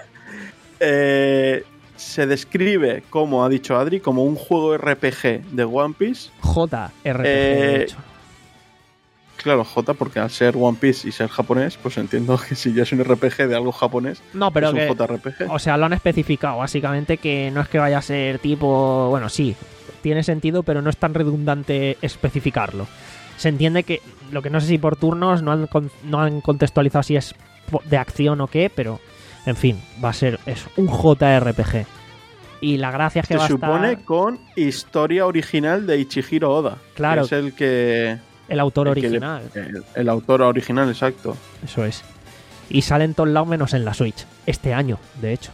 Speaker 4: Eh, se describe, como ha dicho Adri, como un juego R P G de One Piece.
Speaker 2: J R P G, de
Speaker 4: Eh,
Speaker 2: hecho.
Speaker 4: Claro, J, porque al ser One Piece y ser japonés, pues entiendo que si ya es un R P G de algo japonés,
Speaker 2: No, pero
Speaker 4: es un
Speaker 2: que,
Speaker 4: J R P G.
Speaker 2: o sea, lo han especificado, básicamente, que no es que vaya a ser tipo... Bueno, sí, tiene sentido, pero no es tan redundante especificarlo. Se entiende que, lo que no sé si por turnos, no han, con- no han contextualizado si es po- de acción o qué, pero, en fin, va a ser eso, un J R P G. Y la gracia es que
Speaker 4: Se
Speaker 2: va a
Speaker 4: supone
Speaker 2: estar
Speaker 4: con historia original de Ichihiro Oda.
Speaker 2: Claro.
Speaker 4: Que es el que...
Speaker 2: el autor
Speaker 4: el que le-
Speaker 2: original,
Speaker 4: el, el autor original, exacto.
Speaker 2: eso es. Y sale en todos lados menos en la Switch, este año, de hecho.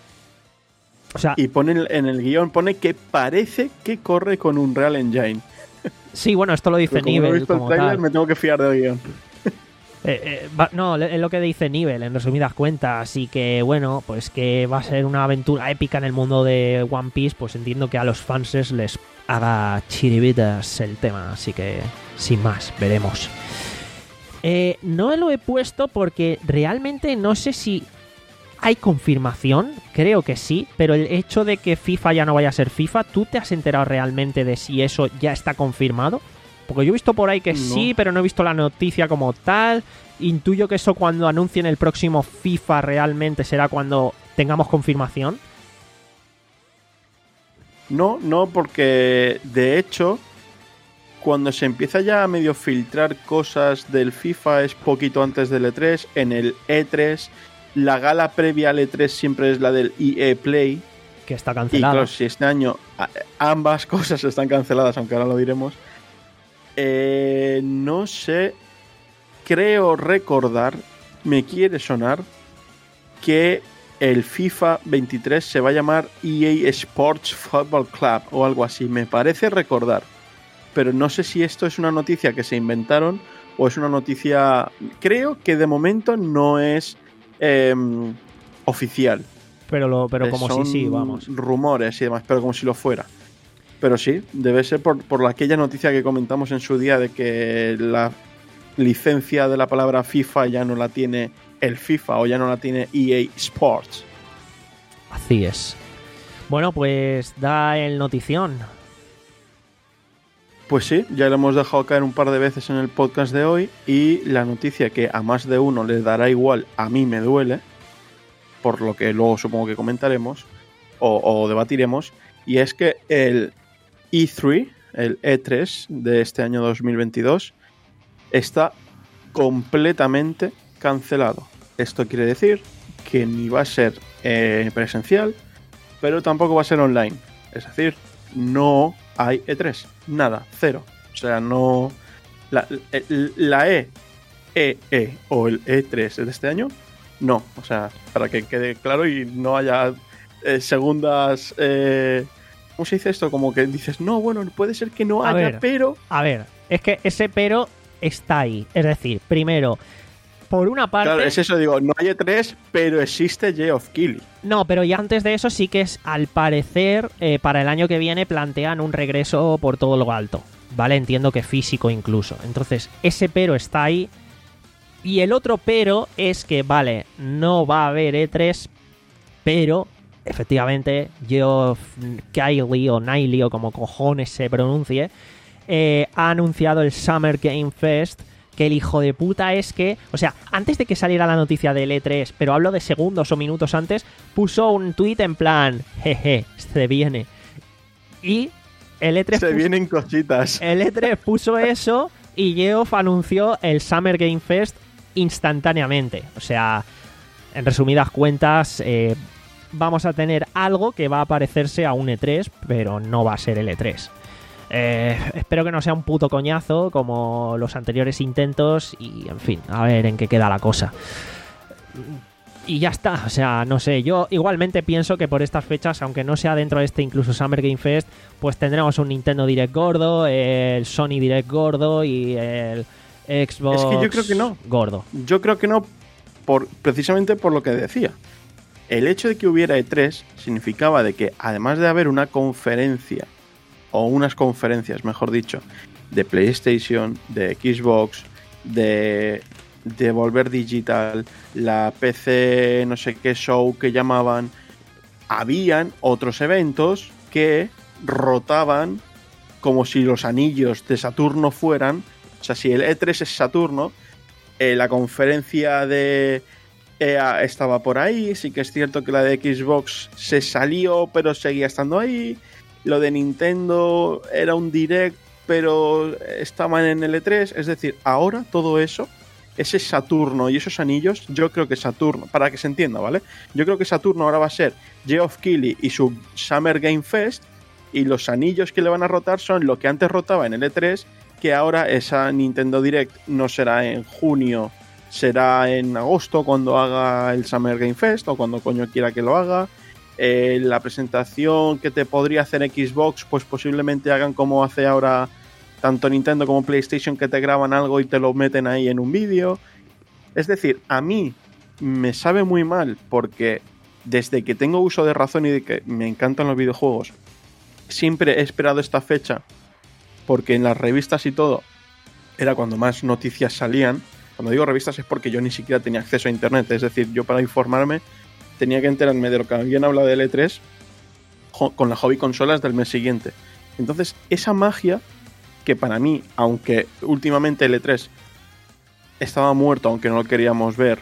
Speaker 2: O sea,
Speaker 4: Y pone en- en el guión, pone que parece que corre con un Real Engine.
Speaker 2: sí, bueno, esto lo dice
Speaker 4: Pero como no he
Speaker 2: Nivel
Speaker 4: visto el
Speaker 2: como
Speaker 4: trailer,
Speaker 2: tal.
Speaker 4: me tengo que fiar del guión.
Speaker 2: Eh, eh, va- no, es lo que dice Nivel, en resumidas cuentas. Y que, bueno, pues que va a ser una aventura épica en el mundo de One Piece. Pues entiendo que a los fans les haga chiribitas el tema. Así que, sin más, veremos. Eh, no lo he puesto porque realmente no sé si hay confirmación. Creo que sí, pero el hecho de que FIFA ya no vaya a ser FIFA, ¿tú te has enterado realmente de si eso ya está confirmado? Porque yo he visto por ahí que
Speaker 4: No.
Speaker 2: sí, pero no he visto la noticia como tal. Intuyo que eso cuando anuncien el próximo FIFA realmente será cuando tengamos confirmación.
Speaker 4: No, no, porque de hecho, cuando se empieza ya a medio filtrar cosas del FIFA es poquito antes del E tres. En el E tres, la gala previa al E tres siempre es la del E A Play.
Speaker 2: Que está
Speaker 4: Y
Speaker 2: cancelada.
Speaker 4: claro, si este año a- ambas cosas están canceladas, aunque ahora lo diremos, eh, no sé, creo recordar, me quiere sonar, que el FIFA veintitrés se va a llamar E A Sports Football Club o algo así, me parece recordar. Pero no sé si esto es una noticia que se inventaron o es una noticia... Creo que de momento no es em, oficial.
Speaker 2: Pero, lo, pero
Speaker 4: Eh,
Speaker 2: como
Speaker 4: son
Speaker 2: sí, sí, vamos.
Speaker 4: rumores y demás, pero como si lo fuera. Pero sí, debe ser por, por aquella noticia que comentamos en su día de que la licencia de la palabra FIFA ya no la tiene el FIFA o ya no la tiene E A Sports.
Speaker 2: Así es. Bueno, pues da el notición.
Speaker 4: Pues sí, ya lo hemos dejado caer un par de veces en el podcast de hoy y la noticia que a más de uno les dará igual, a mí me duele, por lo que luego supongo que comentaremos o, o debatiremos, y es que el E tres, el E tres de este año dos mil veintidós, está completamente cancelado. Esto quiere decir que ni va a ser eh, presencial, pero tampoco va a ser online. Es decir, no hay E tres. Nada, cero. O sea, no... La, la E, E, E o el E tres de este año, no. O sea, para que quede claro y no haya eh, segundas... Eh, ¿Cómo se dice esto? Como que dices, no, bueno, puede ser que no
Speaker 2: A
Speaker 4: haya,
Speaker 2: ver.
Speaker 4: pero...
Speaker 2: A ver, es que ese pero está ahí. Es decir, primero, por una parte...
Speaker 4: Claro, es eso, digo, no hay E tres, pero existe Geoff Keighley.
Speaker 2: No, pero ya antes de eso sí que es, al parecer, eh, para el año que viene plantean un regreso por todo lo alto, ¿vale? Entiendo que físico incluso. Entonces, ese pero está ahí. Y el otro pero es que, vale, no va a haber E tres, pero, efectivamente, Geoff Keighley o Keighley o como cojones se pronuncie, eh, ha anunciado el Summer Game Fest, que el hijo de puta es que... O sea, antes de que saliera la noticia del E tres, pero hablo de segundos o minutos antes, puso un tuit en plan, jeje, se viene. Y el E tres...
Speaker 4: Se
Speaker 2: puso,
Speaker 4: vienen cositas.
Speaker 2: El E tres puso eso y Geoff anunció el Summer Game Fest instantáneamente. O sea, en resumidas cuentas, eh, vamos a tener algo que va a parecerse a un E tres, pero no va a ser el E tres. Eh, espero que no sea un puto coñazo como los anteriores intentos y, en fin, a ver en qué queda la cosa. Y ya está, o sea, no sé, yo igualmente pienso que por estas fechas, aunque no sea dentro de este incluso Summer Game Fest, pues tendremos un Nintendo Direct gordo, el Sony Direct gordo y el Xbox
Speaker 4: Es que yo creo que no.
Speaker 2: gordo.
Speaker 4: Yo creo que no, por, precisamente por lo que decía. El hecho de que hubiera E tres significaba de que, además de haber una conferencia, o unas conferencias, mejor dicho, de PlayStation, de Xbox, de Devolver Digital, la P C no sé qué show que llamaban, habían otros eventos que rotaban como si los anillos de Saturno fueran, o sea, si el E tres es Saturno, eh, la conferencia de E A estaba por ahí, sí que es cierto que la de Xbox se salió, pero seguía estando ahí. Lo de Nintendo era un direct, pero estaban en el E tres. Es decir, ahora todo eso, ese Saturno y esos anillos, yo creo que Saturno, para que se entienda, ¿vale? Yo creo que Saturno ahora va a ser Geoff Keighley y su Summer Game Fest, y los anillos que le van a rotar son lo que antes rotaba en el E tres, que ahora esa Nintendo Direct no será en junio, será en agosto cuando haga el Summer Game Fest, o cuando coño quiera que lo haga. Eh, la presentación que te podría hacer Xbox, pues posiblemente hagan como hace ahora tanto Nintendo como PlayStation, que te graban algo y te lo meten ahí en un vídeo. Es decir, a mí me sabe muy mal, porque desde que tengo uso de razón y de que me encantan los videojuegos, siempre he esperado esta fecha, porque en las revistas y todo era cuando más noticias salían. Cuando digo revistas es porque yo ni siquiera tenía acceso a internet, es decir, yo para informarme tenía que enterarme de lo que habían hablado del E tres con las hobby consolas del mes siguiente. Entonces, esa magia que para mí, aunque últimamente el E tres estaba muerto, aunque no lo queríamos ver,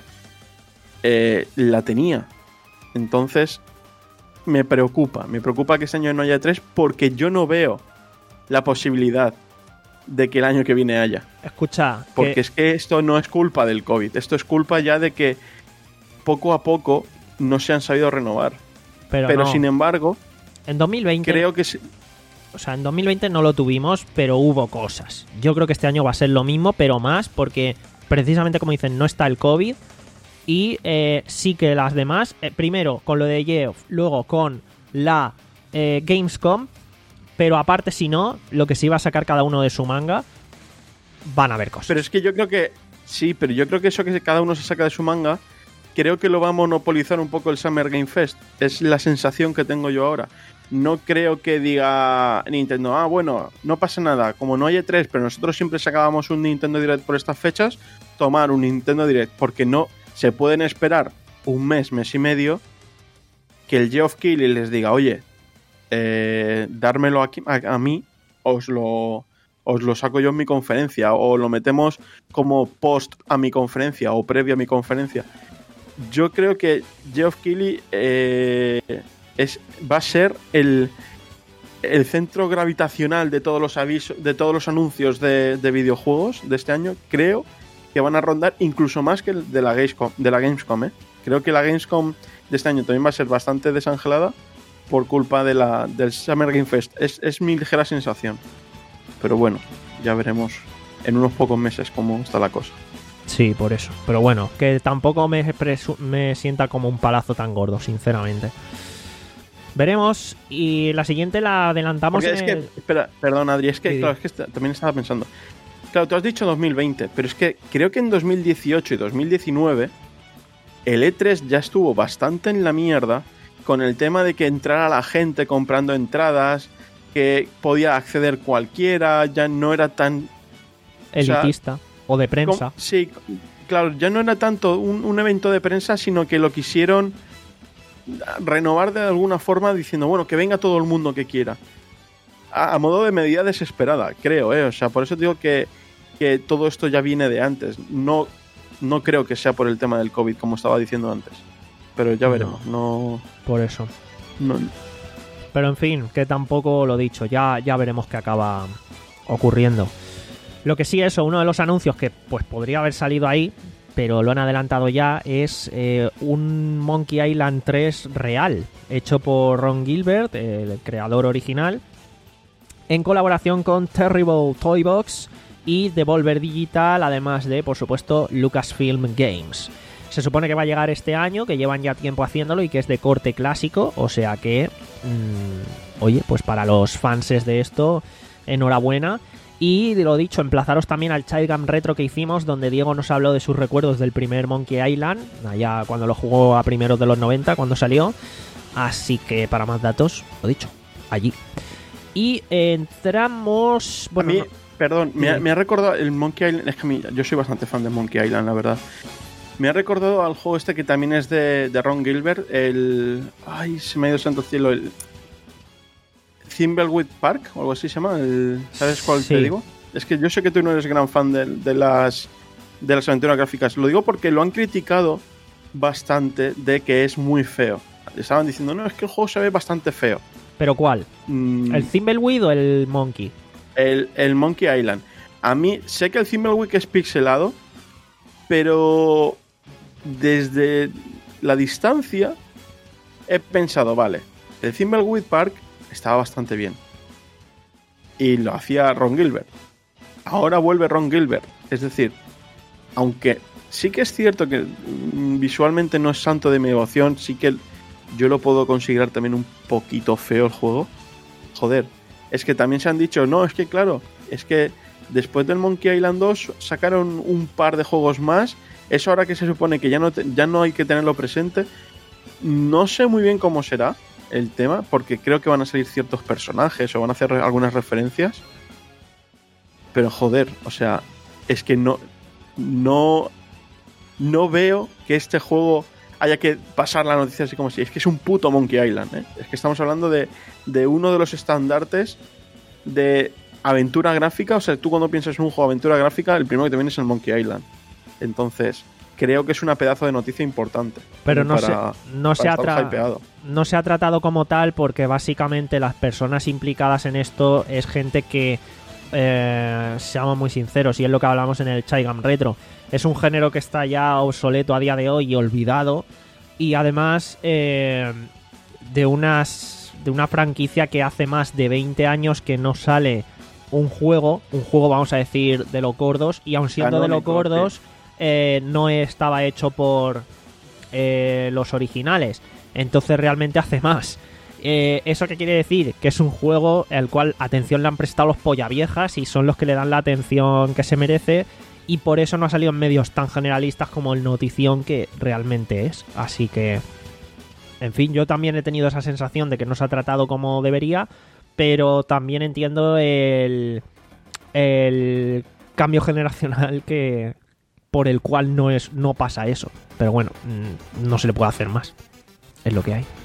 Speaker 4: eh, la tenía. Entonces, me preocupa. Me preocupa que este año no haya E tres, porque yo no veo la posibilidad de que el año que viene haya.
Speaker 2: Escucha,
Speaker 4: porque
Speaker 2: que...
Speaker 4: es que esto no es culpa del COVID. Esto es culpa ya de que poco a poco no se han sabido renovar.
Speaker 2: Pero,
Speaker 4: pero
Speaker 2: no.
Speaker 4: sin embargo,
Speaker 2: en dos mil veinte
Speaker 4: creo que sí.
Speaker 2: O sea, en dos mil veinte no lo tuvimos, pero hubo cosas. Yo creo que este año va a ser lo mismo, pero más, porque precisamente como dicen, no está el COVID. Y eh, sí que las demás, eh, primero con lo de Geoff, luego con la eh, Gamescom, pero aparte si no, lo que se iba a sacar cada uno de su manga, van a haber cosas.
Speaker 4: Pero es que yo creo que, sí, pero yo creo que eso que cada uno se saca de su manga, creo que lo va a monopolizar un poco el Summer Game Fest. Es la sensación que tengo yo ahora. No creo que diga Nintendo, ah, bueno, no pasa nada, como no hay E tres, pero nosotros siempre sacábamos un Nintendo Direct por estas fechas, tomar un Nintendo Direct, porque no se pueden esperar un mes, mes y medio, que el Geoff Keighley les diga, oye, eh, dármelo aquí, a, a mí, os lo, os lo saco yo en mi conferencia, o lo metemos como post a mi conferencia, o previo a mi conferencia. Yo creo que Geoff Keighley eh, es, va a ser el, el centro gravitacional de todos los avisos, de todos los anuncios de, de videojuegos de este año. Creo que van a rondar incluso más que el de la Gamescom, de la Gamescom, ¿eh? Creo que la Gamescom de este año también va a ser bastante desangelada por culpa de la, del Summer Game Fest. Es, es mi ligera sensación. Pero bueno, ya veremos en unos pocos meses cómo está la cosa.
Speaker 2: Sí, por eso. Pero bueno, que tampoco me, presu- me sienta como un palazo tan gordo, sinceramente. Veremos. Y la siguiente la adelantamos.
Speaker 4: Porque
Speaker 2: en
Speaker 4: es
Speaker 2: el...
Speaker 4: que, espera, perdón, Adri, es que,
Speaker 2: sí,
Speaker 4: claro, es que est- también estaba pensando. Claro, tú has dicho dos mil veinte, pero es que creo que en dos mil dieciocho y dos mil diecinueve el E tres ya estuvo bastante en la mierda con el tema de que entrara la gente comprando entradas, que podía acceder cualquiera, ya no era tan...
Speaker 2: elitista, o, sea, o de prensa.
Speaker 4: Com- sí, claro, ya no era tanto un, un evento de prensa, sino que lo quisieron renovar de alguna forma diciendo, bueno, que venga todo el mundo que quiera. A, a modo de medida desesperada, creo, ¿eh? O sea, por eso digo que, que todo esto ya viene de antes. No, no creo que sea por el tema del COVID, como estaba diciendo antes. Pero ya veremos, no... no
Speaker 2: por eso.
Speaker 4: No.
Speaker 2: Pero en fin, que tampoco lo dicho, ya, ya veremos qué acaba ocurriendo. Lo que sí, eso, uno de los anuncios que pues podría haber salido ahí, pero lo han adelantado ya, es eh, un Monkey Island tres real, hecho por Ron Gilbert, el creador original, en colaboración con Terrible Toybox y Devolver Digital, además de, por supuesto, Lucasfilm Games. Se supone que va a llegar este año, que llevan ya tiempo haciéndolo y que es de corte clásico, o sea que, mmm, oye, pues para los fanses de esto, enhorabuena. Y lo dicho, emplazaros también al Childgam Retro que hicimos, donde Diego nos habló de sus recuerdos del primer Monkey Island, allá cuando lo jugó a primeros de los noventa, cuando salió. Así que para más datos, lo dicho, allí. Y entramos... Bueno,
Speaker 4: a mí,
Speaker 2: no,
Speaker 4: perdón, me ha, me ha recordado el Monkey Island. Es que a mí, yo soy bastante fan de Monkey Island, la verdad. Me ha recordado al juego este que también es de, de Ron Gilbert, el... Ay, se me ha ido santo cielo, el... Thimbleweed Park, o algo así se llama. El, ¿sabes cuál sí. te digo? Es que yo sé que tú no eres gran fan de, de, las, de las aventuras gráficas. Lo digo porque lo han criticado bastante de que es muy feo. Estaban diciendo, no, es que el juego se ve bastante feo.
Speaker 2: ¿Pero cuál? Mm, ¿El Thimbleweed o el Monkey?
Speaker 4: El, el Monkey Island. A mí, sé que el Thimbleweed es pixelado, pero desde la distancia he pensado, vale, el Thimbleweed Park estaba bastante bien y lo hacía Ron Gilbert. Ahora vuelve Ron Gilbert, es decir, aunque sí que es cierto que visualmente no es santo de mi devoción, sí que yo lo puedo considerar también un poquito feo el juego. Joder, es que también se han dicho, no, es que claro, es que después del Monkey Island dos sacaron un par de juegos más. Eso ahora que se supone que ya no, te, ya no hay que tenerlo presente. No sé muy bien cómo será el tema, porque creo que van a salir ciertos personajes o van a hacer algunas referencias. Pero joder, o sea, es que no, no, no veo que este juego haya que pasar la noticia así como si. Es que es un puto Monkey Island, ¿eh? Es que estamos hablando de, de uno de los estandartes de aventura gráfica. O sea, tú cuando piensas en un juego de aventura gráfica, el primero que te viene es el Monkey Island. Entonces, creo que es una pedazo de noticia importante.
Speaker 2: Pero no,
Speaker 4: para,
Speaker 2: se, no, se ha tra- no se ha tratado como tal porque básicamente las personas implicadas en esto es gente que, eh, seamos muy sinceros, y es lo que hablamos en el Childgam Retro, es un género que está ya obsoleto a día de hoy y olvidado, y además eh, de, unas, de una franquicia que hace más de veinte años que no sale un juego, un juego vamos a decir de los gordos, y aun siendo Canónico, de los gordos... Sí. Eh, no estaba hecho por eh, los originales, entonces realmente hace más. Eh, ¿Eso qué quiere decir? Que es un juego al cual atención le han prestado los pollaviejas y son los que le dan la atención que se merece, y por eso no ha salido en medios tan generalistas como el notición que realmente es. Así que, en fin, yo también he tenido esa sensación de que no se ha tratado como debería, pero también entiendo el, el cambio generacional que... por el cual no es no pasa eso. Pero bueno, no se le puede hacer más. Es lo que hay.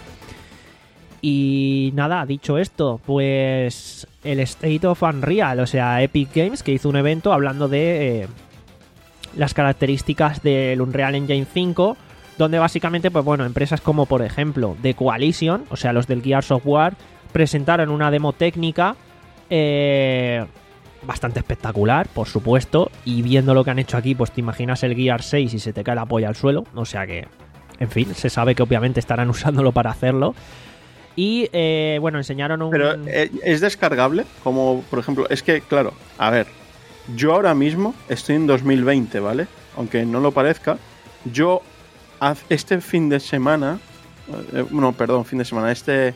Speaker 2: Y nada, dicho esto, pues el State of Unreal, o sea, Epic Games, que hizo un evento hablando de eh, las características del Unreal Engine cinco, donde básicamente, pues bueno, empresas como por ejemplo The Coalition, o sea, los del Gears of War, presentaron una demo técnica eh... bastante espectacular, por supuesto, y viendo lo que han hecho aquí, pues te imaginas el Gear seis y se te cae la polla al suelo, o sea que, en fin, se sabe que obviamente estarán usándolo para hacerlo. Y, eh, bueno, enseñaron un...
Speaker 4: Pero, ¿es descargable? Como, por ejemplo, es que, claro, a ver, yo ahora mismo estoy en dos mil veinte, ¿vale? Aunque no lo parezca, yo este fin de semana, eh, no, perdón, fin de semana, este...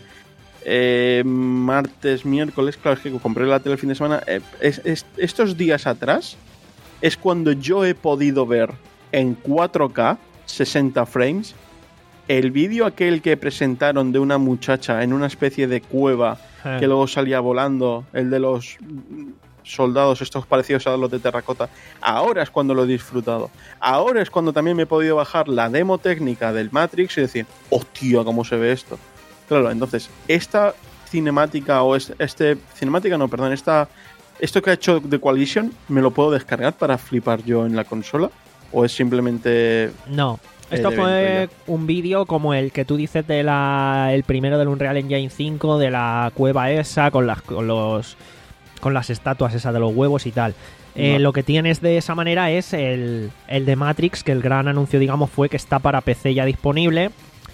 Speaker 4: Eh, martes, miércoles, claro, es que compré la tele el fin de semana. Eh, es, es, estos días atrás, es cuando yo he podido ver en cuatro K, sesenta frames, el vídeo aquel que presentaron de una muchacha en una especie de cueva
Speaker 2: eh.
Speaker 4: que luego salía volando, el de los soldados estos parecidos a los de terracota. Ahora es cuando lo he disfrutado. Ahora es cuando también me he podido bajar la demo técnica del Matrix y decir, hostia, cómo se ve esto. Claro, entonces, esta cinemática o este, este cinemática no, perdón, esta esto que ha hecho The Coalition, ¿me lo puedo descargar para flipar yo en la consola? ¿O es simplemente...?
Speaker 2: No, esto fue un vídeo como el que tú dices de la el primero del Unreal Engine cinco, de la cueva esa, con las con los con las estatuas esas de los huevos y tal. Eh,
Speaker 4: no.
Speaker 2: Lo que tienes de esa manera es el, el de Matrix, que el gran anuncio, digamos, fue que está para P C ya disponible.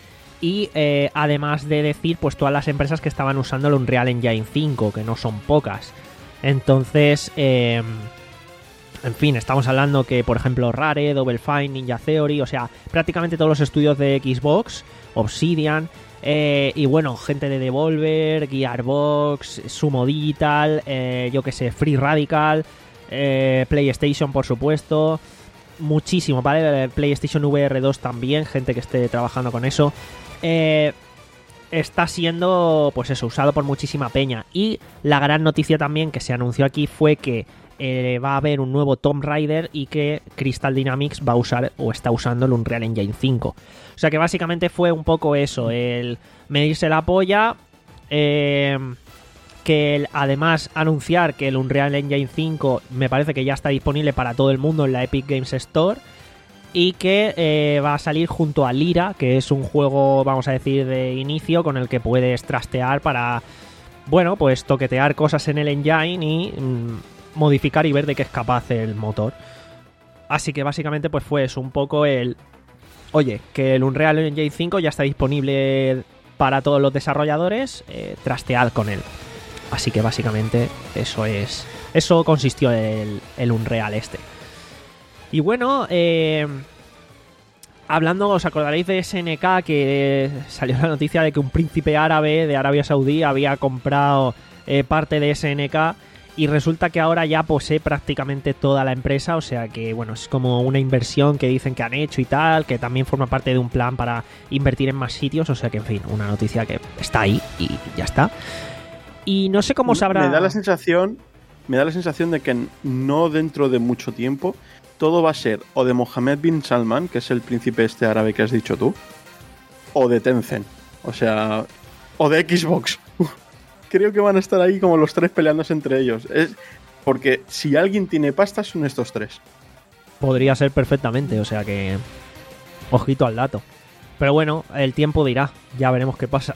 Speaker 2: Y eh, además de decir, pues todas las empresas que estaban usando el Unreal Engine cinco, que no son pocas. Entonces, eh, en fin, estamos hablando que, por ejemplo, Rare, Double Fine, Ninja Theory, o sea, prácticamente todos los estudios de Xbox, Obsidian, eh, y bueno, gente de Devolver, Gearbox, Sumo Digital, eh, yo que sé, Free Radical, eh, PlayStation, por supuesto, muchísimo, ¿vale? PlayStation V R dos también, gente que esté trabajando con eso. Eh, está siendo, pues eso, usado por muchísima peña. Y la gran noticia también que se anunció aquí fue que eh, va a haber un nuevo Tomb Raider y que Crystal Dynamics va a usar o está usando el Unreal Engine cinco. O sea que básicamente fue un poco eso, el medirse la polla, eh, que el, además anunciar que el Unreal Engine cinco me parece que ya está disponible para todo el mundo en la Epic Games Store. Y que eh, va a salir junto a Lyra, que es un juego, vamos a decir, de inicio con el que puedes trastear para, bueno, pues toquetear cosas en el engine y mmm, modificar y ver de qué es capaz el motor. Así que básicamente pues fue eso, un poco el... Oye, que el Unreal Engine cinco ya está disponible para todos los desarrolladores, eh, trastead con él. Así que básicamente eso es... Eso consistió el, el Unreal este. Y bueno, eh, hablando, os acordaréis de S N K, que salió la noticia de que un príncipe árabe de Arabia Saudí había comprado eh, parte de S N K y resulta que ahora ya posee prácticamente toda la empresa, o sea que bueno, es como una inversión que dicen que han hecho y tal, que también forma parte de un plan para invertir en más sitios, o sea que en fin, una noticia que está ahí y ya está. Y no sé cómo sabrá...
Speaker 4: Me da la sensación, me da la sensación de que no dentro de mucho tiempo todo va a ser o de Mohammed bin Salman, que es el príncipe este árabe que has dicho tú, o de Tencent, o sea, o de Xbox. Creo que van a estar ahí como los tres peleándose entre ellos. Es porque si alguien tiene pasta son estos tres.
Speaker 2: Podría ser perfectamente, o sea que ojito al dato. Pero bueno, el tiempo dirá, ya veremos qué pasa.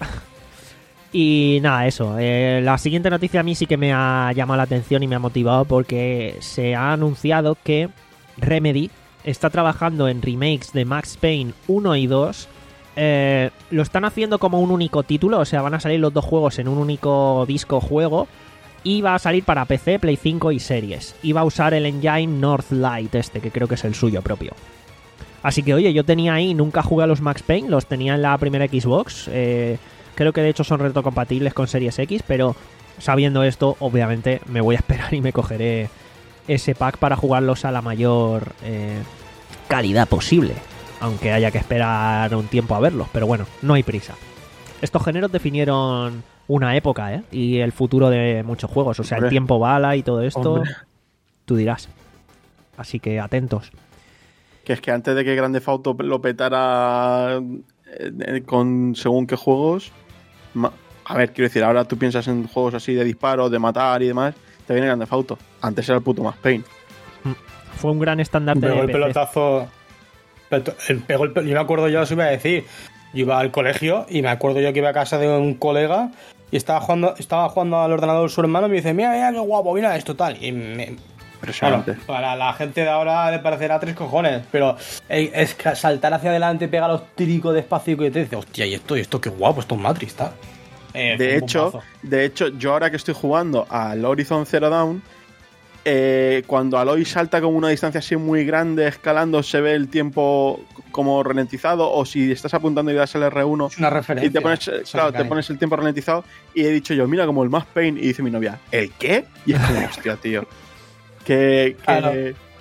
Speaker 2: Y nada, eso. Eh, la siguiente noticia a mí sí que me ha llamado la atención y me ha motivado porque se ha anunciado que Remedy está trabajando en remakes de Max Payne uno y dos. Eh, lo están haciendo como un único título, o sea, van a salir los dos juegos en un único disco juego. Y va a salir para P C, Play cinco y series. Y va a usar el engine Northlight este, que creo que es el suyo propio. Así que, oye, yo tenía ahí, nunca jugué a los Max Payne, los tenía en la primera Xbox. Eh, creo que de hecho son retrocompatibles con Series X, pero sabiendo esto, obviamente me voy a esperar y me cogeré ese pack para jugarlos a la mayor eh, calidad posible, aunque haya que esperar un tiempo a verlos, pero bueno, no hay prisa. Estos géneros definieron una época, ¿eh? Y el futuro de muchos juegos, o sea, hombre, el tiempo bala y todo esto, hombre, tú dirás. Así que atentos.
Speaker 4: Que es que antes de que Grand Theft Auto lo petara eh, con según qué juegos, a ver, quiero decir, ahora tú piensas en juegos así de disparo, de matar y demás, te viene Grand Theft Auto. Antes era el puto Max Payne.
Speaker 2: Fue un gran estandarte de
Speaker 3: Pegó el
Speaker 2: P C.
Speaker 3: pelotazo. El, pegó el, yo me acuerdo, yo os iba a decir, yo iba al colegio y me acuerdo yo que iba a casa de un colega y estaba jugando, estaba jugando al ordenador su hermano y me dice, mira, mira, qué guapo, mira esto tal. Y me,
Speaker 4: Impresionante.
Speaker 3: Bueno, para la gente de ahora le parecerá tres cojones, pero es que saltar hacia adelante, pegar los tricos despacio y te dice, hostia, y esto, y esto qué guapo, esto es Matrix, está. Eh,
Speaker 4: de hecho, de hecho, yo ahora que estoy jugando al Horizon Zero Dawn, eh, cuando Aloy salta como una distancia así muy grande, escalando, se ve el tiempo como ralentizado, o si estás apuntando y das el erre uno,
Speaker 3: es una referencia,
Speaker 4: y te pones, claro, te pones el tiempo ralentizado, y he dicho yo, mira como el Max Payne, y dice mi novia, ¿el qué? Y es como, hostia, tío. Que, que, claro.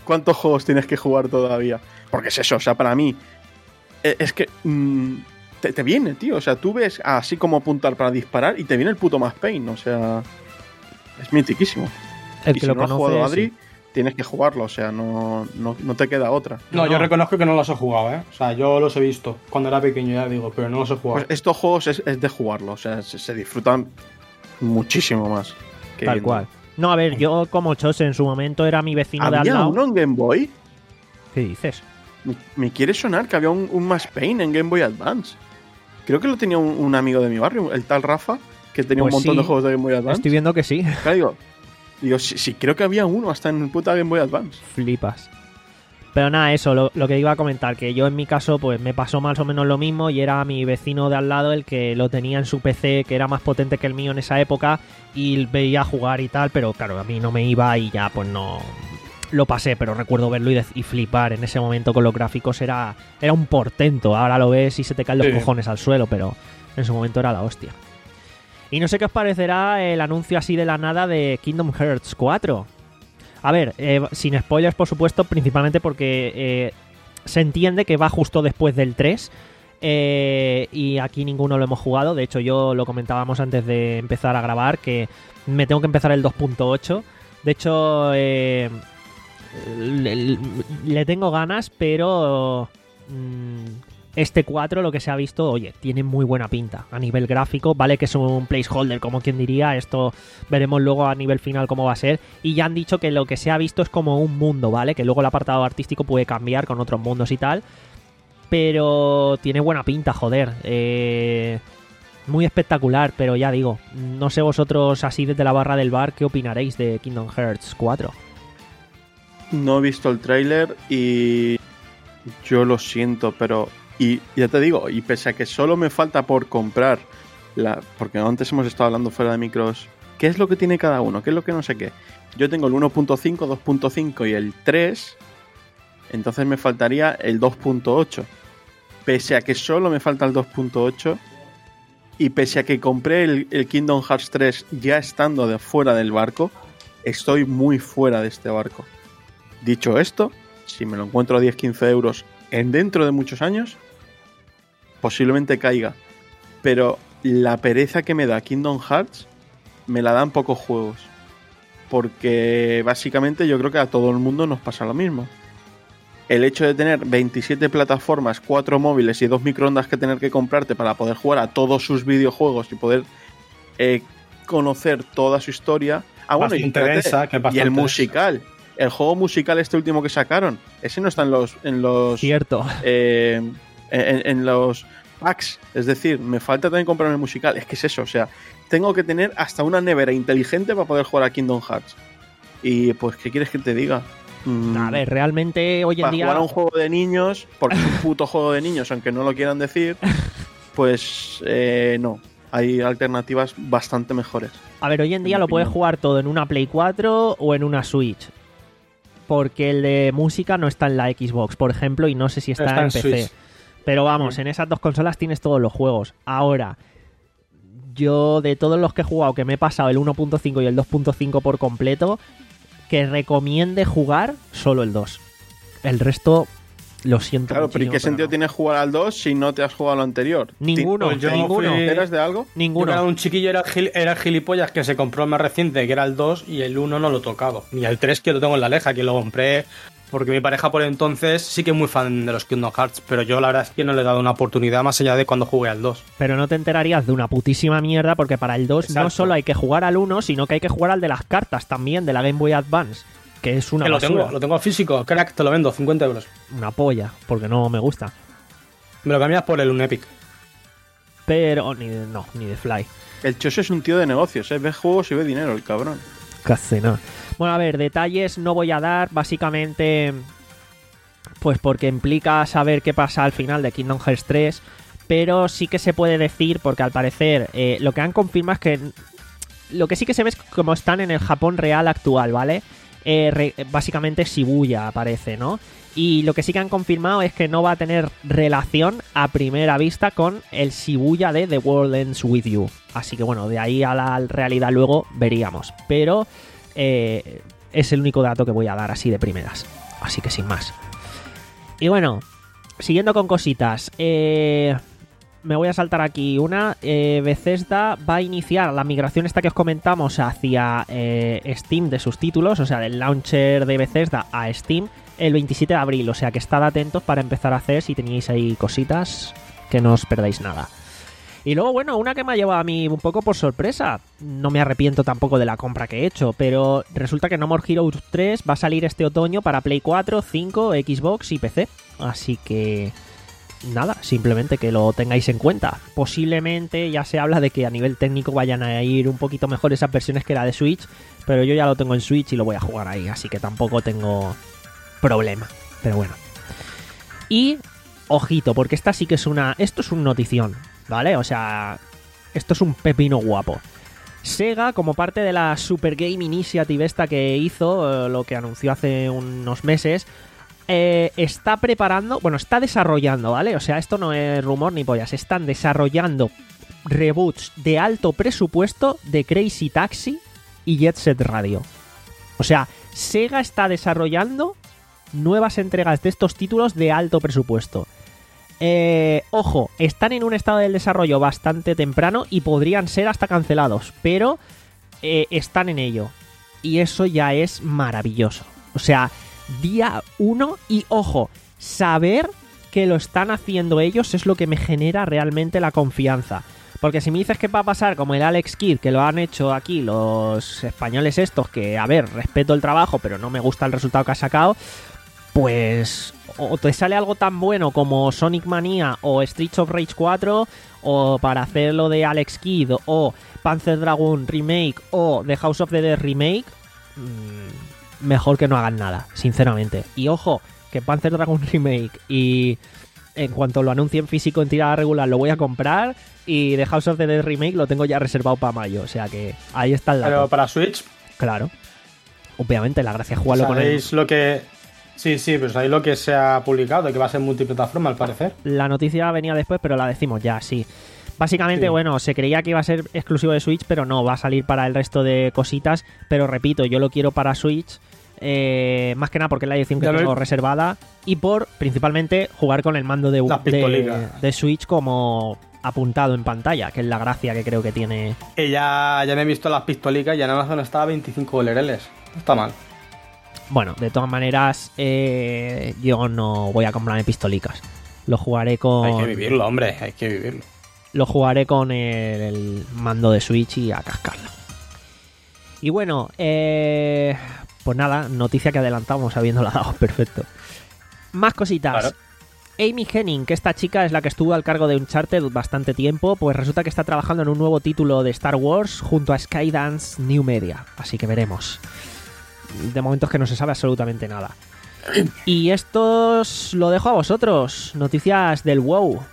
Speaker 4: ¿Cuántos juegos tienes que jugar todavía? Porque es eso, o sea, para mí, es que mmm, te, te viene, tío. O sea, tú ves así como apuntar para disparar y te viene el puto Max Payne. O sea, es mitiquísimo.
Speaker 2: El
Speaker 4: y
Speaker 2: que
Speaker 4: si
Speaker 2: lo
Speaker 4: no has
Speaker 2: conoce,
Speaker 4: jugado Adri,
Speaker 2: sí.
Speaker 4: tienes que jugarlo. O sea, no, no, no te queda otra.
Speaker 3: No,
Speaker 2: No.
Speaker 3: yo reconozco que no los he jugado, ¿eh? O sea, yo los he visto cuando era pequeño, ya digo, pero no los he jugado.
Speaker 4: Pues estos juegos es, es de jugarlo. O sea, se, se disfrutan muchísimo más. Que
Speaker 2: Tal
Speaker 4: viendo.
Speaker 2: cual. No, a ver, yo como Chose en su momento era mi vecino de al
Speaker 4: ¿Había
Speaker 2: lado.
Speaker 4: uno en Game Boy?
Speaker 2: ¿Qué dices?
Speaker 4: Me, me quiere sonar que había un, un Max Payne en Game Boy Advance. Creo que lo tenía un, un amigo de mi barrio, el tal Rafa, que tenía
Speaker 2: Pues
Speaker 4: un montón
Speaker 2: sí,
Speaker 4: de juegos de Game Boy Advance.
Speaker 2: Estoy viendo que sí.
Speaker 4: Claro, digo, digo sí, sí, creo que había uno hasta en el puta Game Boy Advance.
Speaker 2: Flipas. Pero nada, eso, lo, lo que iba a comentar, que yo en mi caso pues me pasó más o menos lo mismo y era mi vecino de al lado el que lo tenía en su P C, que era más potente que el mío en esa época, y veía jugar y tal, pero claro, a mí no me iba y ya pues no... Lo pasé, pero recuerdo verlo y, de- y flipar en ese momento con los gráficos, era, era un portento. Ahora lo ves y se te caen los
Speaker 3: Sí.
Speaker 2: cojones al suelo, pero en su momento era la hostia. Y no sé qué os parecerá el anuncio así de la nada de Kingdom Hearts cuatro. A ver, eh, sin spoilers, por supuesto, principalmente porque eh, se entiende que va justo después del tres. eh, y aquí ninguno lo hemos jugado. De hecho, yo lo comentábamos antes de empezar a grabar, que me tengo que empezar el dos punto ocho. De hecho, eh, le, le tengo ganas, pero... mm, este cuatro, lo que se ha visto, oye, tiene muy buena pinta a nivel gráfico. Vale que es un placeholder, como quien diría. Esto veremos luego a nivel final cómo va a ser. Y ya han dicho que lo que se ha visto es como un mundo, ¿vale? Que luego el apartado artístico puede cambiar con otros mundos y tal. Pero tiene buena pinta, joder. Eh, muy espectacular, pero ya digo, no sé vosotros así desde la barra del bar qué opinaréis de Kingdom Hearts cuatro.
Speaker 4: No he visto el tráiler y yo lo siento, pero... Y ya te digo, y pese a que solo me falta por comprar, la, porque antes hemos estado hablando fuera de micros, ¿qué es lo que tiene cada uno? ¿Qué es lo que no sé qué? Yo tengo el uno punto cinco, dos punto cinco y el tres, entonces me faltaría el dos punto ocho. Pese a que solo me falta el dos punto ocho y pese a que compré el, el Kingdom Hearts tres ya estando de fuera del barco, estoy muy fuera de este barco. Dicho esto, si me lo encuentro a diez a quince euros en dentro de muchos años, posiblemente caiga. Pero la pereza que me da Kingdom Hearts me la dan pocos juegos. Porque básicamente yo creo que a todo el mundo nos pasa lo mismo. El hecho de tener veintisiete plataformas, cuatro móviles y dos microondas que tener que comprarte para poder jugar a todos sus videojuegos y poder eh, conocer toda su historia. Ah, bueno, y,
Speaker 3: Bastante
Speaker 4: espérate,
Speaker 3: densa, que es
Speaker 4: y
Speaker 3: bastante
Speaker 4: el
Speaker 3: densa.
Speaker 4: musical. El juego musical este último que sacaron, ese no está en los en los
Speaker 2: Cierto.
Speaker 4: eh, en, en los packs. Es decir, me falta también comprarme el musical. Es que es eso, o sea, tengo que tener hasta una nevera inteligente para poder jugar a Kingdom Hearts. Y pues, ¿qué quieres que te diga? Mm,
Speaker 2: A ver, realmente hoy en
Speaker 4: para
Speaker 2: día...
Speaker 4: jugar a un juego de niños, porque es un puto juego de niños, aunque no lo quieran decir, pues eh, no. Hay alternativas bastante mejores.
Speaker 2: A ver, hoy en día
Speaker 4: mi
Speaker 2: lo puedes
Speaker 4: opinión.
Speaker 2: jugar todo en una Play cuatro o en una Switch. Porque el de música no está en la Xbox, por ejemplo, y no sé si está,
Speaker 3: Está
Speaker 2: en,
Speaker 3: en
Speaker 2: P C.
Speaker 3: Switch.
Speaker 2: Pero vamos, en esas dos consolas tienes todos los juegos. Ahora, yo de todos los que he jugado, que me he pasado el uno punto cinco y el dos punto cinco por completo, que recomiende jugar solo el dos. El resto, lo siento.
Speaker 4: Claro, pero ¿y
Speaker 2: muchísimo,
Speaker 4: qué sentido
Speaker 2: no.
Speaker 4: tiene jugar al dos si no te has jugado lo anterior?
Speaker 2: Ninguno,
Speaker 3: Pues yo
Speaker 2: ninguno.
Speaker 3: fui-
Speaker 4: ¿Te enteras de algo?
Speaker 3: Yo
Speaker 2: Ninguno.
Speaker 3: era un chiquillo, era, gil- era gilipollas que se compró el más reciente, que era el dos, y el uno no lo tocaba. Ni el tres, que lo tengo en la leja, que lo compré porque mi pareja por entonces sí que es muy fan de los Kingdom Hearts, pero yo la verdad es que no le he dado una oportunidad más allá de cuando jugué al dos.
Speaker 2: Pero no te enterarías de una putísima mierda porque para el dos no
Speaker 3: Exacto.
Speaker 2: solo hay que jugar al uno, sino que hay que jugar al de las cartas también, de la Game Boy Advance, que es una
Speaker 3: Que lo
Speaker 2: basura.
Speaker 3: tengo, lo tengo físico, crack, te lo vendo, cincuenta euros.
Speaker 2: Una polla, porque no me gusta.
Speaker 3: Me lo cambias por el Unepic.
Speaker 2: Pero ni de, no, ni de Fly.
Speaker 4: El Chose es un tío de negocios, ¿eh? Ve juegos y ve dinero, el cabrón.
Speaker 2: Casi nada. Bueno, a ver, detalles no voy a dar, básicamente pues porque implica saber qué pasa al final de Kingdom Hearts tres, pero sí que se puede decir, porque al parecer eh, lo que han confirmado es que lo que sí que se ve es como están en el Japón real actual, ¿vale? Eh, re- básicamente Shibuya aparece, ¿no? Y lo que sí que han confirmado es que no va a tener relación a primera vista con el Shibuya de The World Ends With You. Así que bueno, de ahí a la realidad luego veríamos. Pero eh, es el único dato que voy a dar así de primeras. Así que sin más. Y bueno, siguiendo con cositas, eh, me voy a saltar aquí una. eh, Bethesda va a iniciar la migración esta que os comentamos hacia eh, Steam de sus títulos, o sea, del launcher de Bethesda a Steam, el veintisiete de abril, o sea que estad atentos para empezar a hacer si teníais ahí cositas, que no os perdáis nada. Y luego, bueno, una que me ha llevado a mí un poco por sorpresa. No me arrepiento tampoco de la compra que he hecho, pero resulta que No More Heroes tres va a salir este otoño para Play cuatro, cinco, Xbox y P C. Así que nada, simplemente que lo tengáis en cuenta. Posiblemente ya se habla de que a nivel técnico vayan a ir un poquito mejor esas versiones que la de Switch, pero yo ya lo tengo en Switch y lo voy a jugar ahí, así que tampoco tengo problema. Pero bueno. Y ojito, porque esta sí que es una... Esto es un notición, ¿vale? O sea, esto es un pepino guapo. Sega, como parte de la Super Game Initiative esta que hizo, eh, lo que anunció hace unos meses, eh, está preparando, bueno, está desarrollando, ¿vale? O sea, esto no es rumor ni pollas, están desarrollando reboots de alto presupuesto de Crazy Taxi y Jet Set Radio. O sea, Sega está desarrollando nuevas entregas de estos títulos de alto presupuesto. Eh, ojo, están en un estado del desarrollo bastante temprano y podrían ser hasta cancelados, pero eh, están en ello. Y eso ya es maravilloso. O sea, día uno y ojo, saber que lo están haciendo ellos es lo que me genera realmente la confianza. Porque si me dices que va a pasar como el Alex Kidd, que lo han hecho aquí los españoles estos, que a ver, respeto el trabajo, pero no me gusta el resultado que ha sacado, pues o te sale algo tan bueno como Sonic Mania o Streets of Rage cuatro, o para hacer lo de Alex Kidd o Panzer Dragoon Remake o The House of the Dead Remake, mmm, mejor que no hagan nada, sinceramente. Y ojo, que Panzer Dragoon Remake, y en cuanto lo anuncie en físico en tirada regular lo voy a comprar, y The House of the Dead Remake lo tengo ya reservado para mayo, o sea que ahí está el dato.
Speaker 3: Pero para Switch,
Speaker 2: claro, obviamente la gracia es jugarlo con él.
Speaker 3: ¿Sabéis lo que...? Sí, sí, pero sabéis lo que se ha publicado, que va a ser multiplataforma al parecer.
Speaker 2: La noticia venía después, pero la decimos ya, sí. Básicamente, sí. Bueno, se creía que iba a ser exclusivo de Switch, pero no, va a salir para el resto de cositas. Pero repito, yo lo quiero para Switch, eh, más que nada porque es la edición que ya tengo me... reservada, y por, principalmente, jugar con el mando de, de, de Switch como apuntado en pantalla, que es la gracia que creo que tiene.
Speaker 3: Y ya, ya me he visto las pistolicas, ya en Amazon estaba a veinticinco lereles. No está mal.
Speaker 2: Bueno, de todas maneras, eh, yo no voy a comprarme pistolicas. Lo jugaré con...
Speaker 3: Hay que vivirlo, hombre, hay que vivirlo.
Speaker 2: Lo jugaré con el, el mando de Switch y a cascarlo. Y bueno, eh, pues nada, noticia que adelantamos habiéndola dado, perfecto. Más cositas. Claro. Amy Hennig, que esta chica es la que estuvo al cargo de Uncharted bastante tiempo, pues resulta que está trabajando en un nuevo título de Star Wars junto a Skydance New Media. Así que veremos. De momento es que no se sabe absolutamente nada. Y esto os lo dejo a vosotros. Noticias del WoW.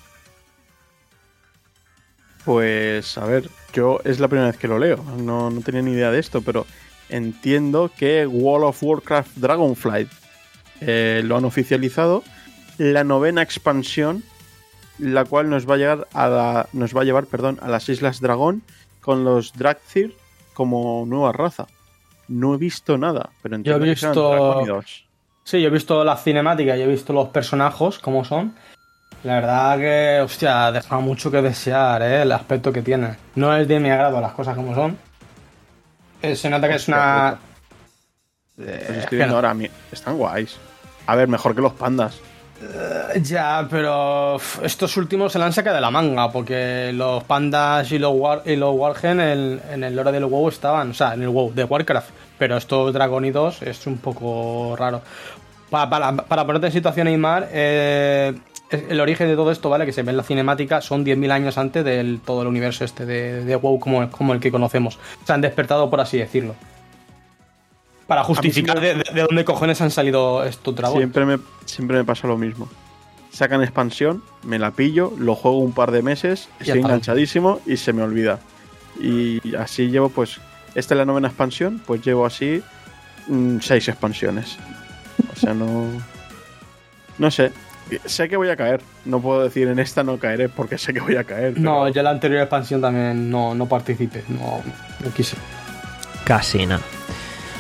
Speaker 4: Pues a ver, yo es la primera vez que lo leo. No, no tenía ni idea de esto, pero entiendo que World of Warcraft Dragonflight eh, lo han oficializado. La novena expansión, la cual nos va a llegar a la, nos va a llevar, perdón, a las Islas Dragón con los Dragthir como nueva raza. No he visto nada, pero entiendo
Speaker 3: yo he visto... Sí, yo he visto las cinemáticas y he visto los personajes, cómo son. La verdad que, hostia, deja mucho que desear, ¿eh? El aspecto que tiene. No es de mi agrado las cosas como son. Eh, se nota que es una...
Speaker 4: Eh, pues estoy viendo ahora, están guays. A ver, mejor que los pandas.
Speaker 3: Uh, ya, pero uf, estos últimos se la han sacado de la manga, porque los pandas y los, war, y los Wargen en, en el lore del WoW estaban, o sea, en el WoW de Warcraft, pero estos dragonidos es un poco raro. Para, para, para ponerte en situación, Aymar, eh, el origen de todo esto, ¿vale? Que se ve en la cinemática, son diez mil años antes del todo el universo este de, de WoW como, como el que conocemos. Se han despertado, por así decirlo. Para justificar de, de, de dónde cojones han salido estos dragones.
Speaker 4: Siempre me, siempre me pasa lo mismo. Sacan expansión, me la pillo, lo juego un par de meses, ya estoy está. enganchadísimo y se me olvida. Y así llevo, pues, esta es la novena expansión, pues llevo así mmm, seis expansiones. O sea, no... No sé. Sé que voy a caer. No puedo decir en esta no caeré porque sé que voy a caer. Pero...
Speaker 3: No, yo en la anterior expansión también no, no participé. No, no quise.
Speaker 2: Casi nada.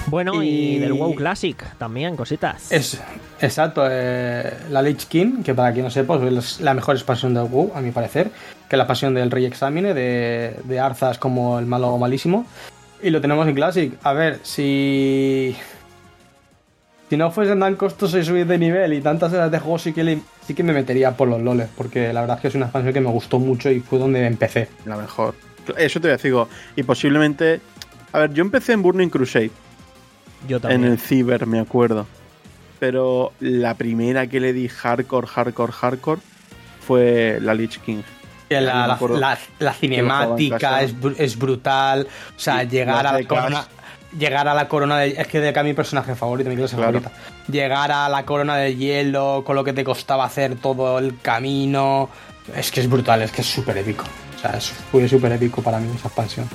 Speaker 2: Bueno, y,
Speaker 3: Y-
Speaker 2: del WoW Classic también, cositas.
Speaker 3: Es, exacto, eh, la Lich King, que para quien no sepa es la mejor expansión del WoW, a mi parecer, que es la expansión del Rey Examine, de, de Arzas como el malo malísimo. Y lo tenemos en Classic. A ver, si... Si no fuesen tan costosos y subir de nivel y tantas horas de juego, sí que, le- sí que me metería por los loles, porque la verdad es que es una expansión que me gustó mucho y fue donde empecé.
Speaker 4: La mejor. Eso te voy a decir, digo, y posiblemente... A ver, yo empecé en Burning Crusade,
Speaker 2: Yo también.
Speaker 4: en el Ciber, me acuerdo. Pero la primera que le di hardcore, hardcore, hardcore fue la Lich King.
Speaker 3: Que La,
Speaker 4: No me
Speaker 3: la,
Speaker 4: acuerdo.
Speaker 3: la- la cinemática es, bru- es brutal. O sea,
Speaker 4: Sí,
Speaker 3: llegar
Speaker 4: las
Speaker 3: a la
Speaker 4: becas.
Speaker 3: corona. Llegar a la corona de. Es que de acá mi personaje favorito, mi clase
Speaker 4: Claro.
Speaker 3: favorita. Llegar a la corona de hielo, con lo que te costaba hacer todo el camino. Es que es brutal, es que es súper épico. O sea, es, fue súper épico para mí esa expansión.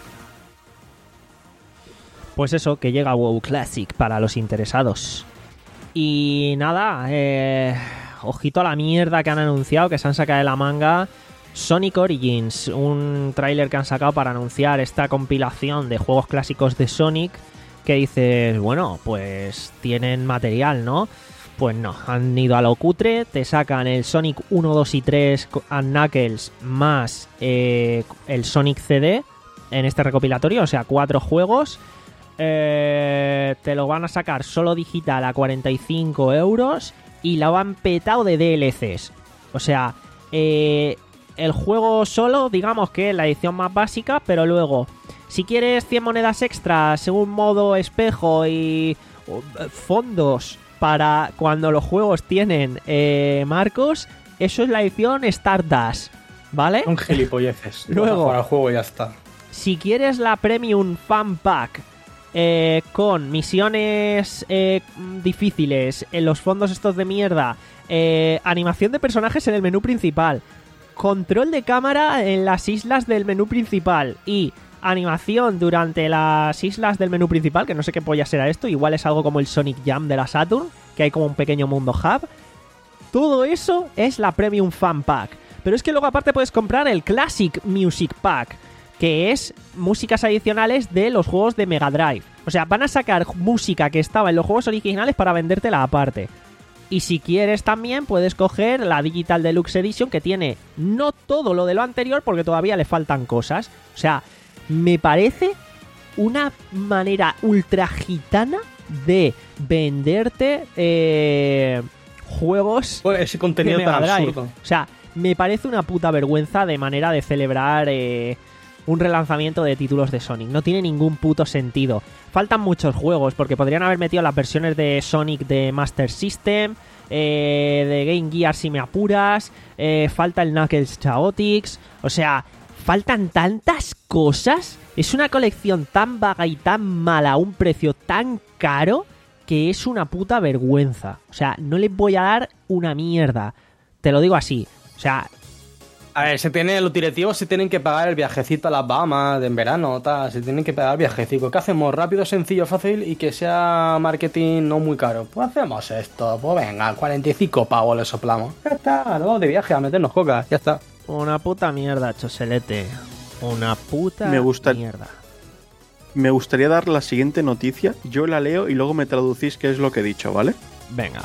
Speaker 2: Pues eso, que llega WoW Classic para los interesados. Y nada, eh, ojito a la mierda que han anunciado, que se han sacado de la manga. Sonic Origins, un tráiler que han sacado para anunciar esta compilación de juegos clásicos de Sonic, que dices, bueno, pues tienen material, ¿no? Pues no, han ido a lo cutre, te sacan el Sonic uno, dos y tres and Knuckles más eh, el Sonic C D en este recopilatorio, o sea, cuatro juegos. Eh, te lo van a sacar solo digital a cuarenta y cinco euros y lo han petado de D L Cs. O sea, eh, el juego solo, digamos que es la edición más básica, pero luego, si quieres cien monedas extras, un modo espejo y uh, fondos para cuando los juegos tienen eh, marcos, eso es la edición Stardust, ¿vale?
Speaker 3: Son gilipolleces.
Speaker 2: Luego.
Speaker 3: Vas a jugar al juego y ya está.
Speaker 2: Si quieres la Premium Fan Pack eh, con misiones eh, difíciles, en los fondos estos de mierda, eh, animación de personajes en el menú principal, control de cámara en las islas del menú principal y animación durante las islas del menú principal, que no sé qué polla será esto, igual es algo como el Sonic Jam de la Saturn, que hay como un pequeño mundo hub. Todo eso es la Premium Fan Pack. Pero es que luego aparte puedes comprar el Classic Music Pack, que es músicas adicionales de los juegos de Mega Drive. O sea, van a sacar música que estaba en los juegos originales para vendértela aparte. Y si quieres también puedes coger la Digital Deluxe Edition, que tiene no todo lo de lo anterior porque todavía le faltan cosas. O sea, me parece una manera ultra gitana de venderte eh, juegos
Speaker 3: Pues ese contenido
Speaker 2: de
Speaker 3: tan
Speaker 2: Mega Drive.
Speaker 3: absurdo.
Speaker 2: O sea, me parece una puta vergüenza de manera de celebrar eh, un relanzamiento de títulos de Sonic. No tiene ningún puto sentido. Faltan muchos juegos, porque podrían haber metido las versiones de Sonic de Master System, eh, de Game Gear si me apuras, eh, falta el Knuckles Chaotix. O sea, faltan tantas cosas. Es una colección tan vaga y tan mala a un precio tan caro que es una puta vergüenza. O sea, no les voy a dar una mierda. Te lo digo así. O sea,
Speaker 3: A ver, se tiene, los directivos se tienen que pagar el viajecito a las Bahamas de en verano, tal, se tienen que pagar el viajecito. ¿Qué hacemos? Rápido, sencillo, fácil y que sea marketing no muy caro. Pues hacemos esto, pues venga, cuarenta y cinco pavos le soplamos. Ya está, nos vamos de viaje a meternos coca, ya está.
Speaker 2: una puta mierda, Choselete. Una puta
Speaker 4: Me gusta-
Speaker 2: mierda.
Speaker 4: Me gustaría dar la siguiente noticia. Yo la leo y luego me traducís qué es lo que he dicho, ¿vale?
Speaker 2: Venga.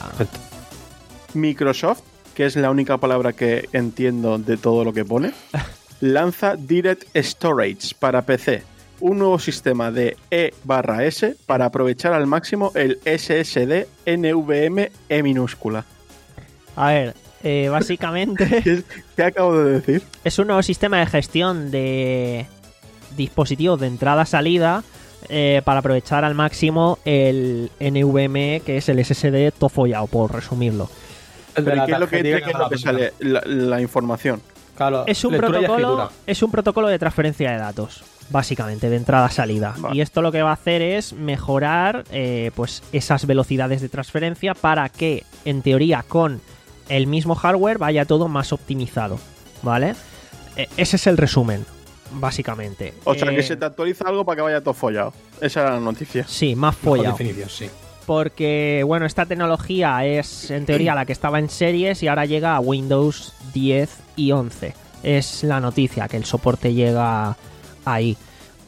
Speaker 4: Microsoft, que es la única palabra que entiendo de todo lo que pone, lanza Direct Storage para P C, un nuevo sistema de E barra S para aprovechar al máximo el S S D N V M E minúscula.
Speaker 2: A ver, eh, básicamente
Speaker 4: ¿Qué, qué acabo de decir?
Speaker 2: es un nuevo sistema de gestión de dispositivos de entrada-salida eh, para aprovechar al máximo el N V M E, que es el S S D tofollado, por resumirlo.
Speaker 3: El de
Speaker 4: Pero
Speaker 3: la
Speaker 4: ¿y ¿qué es lo que,
Speaker 3: tarjetita
Speaker 4: de qué es lo que
Speaker 3: la
Speaker 4: sale? La, la información.
Speaker 3: Claro,
Speaker 2: Es un
Speaker 3: lectura y
Speaker 2: protocolo,
Speaker 3: escritura.
Speaker 2: es un protocolo de transferencia de datos, básicamente, de entrada-salida.
Speaker 4: Vale.
Speaker 2: Y esto lo que va a hacer es mejorar eh, pues esas velocidades de transferencia para que, en teoría, con el mismo hardware vaya todo más optimizado, ¿vale? Eh, ese es el resumen, básicamente.
Speaker 4: O sea,
Speaker 2: Eh,
Speaker 4: que se te actualiza algo para que vaya todo follado. Esa era la noticia.
Speaker 2: Sí, más
Speaker 3: Mejor
Speaker 2: follado.
Speaker 3: definición, sí.
Speaker 2: Porque, bueno, esta tecnología es, en teoría, la que estaba en series y ahora llega a Windows diez y once. Es la noticia, que el soporte llega ahí.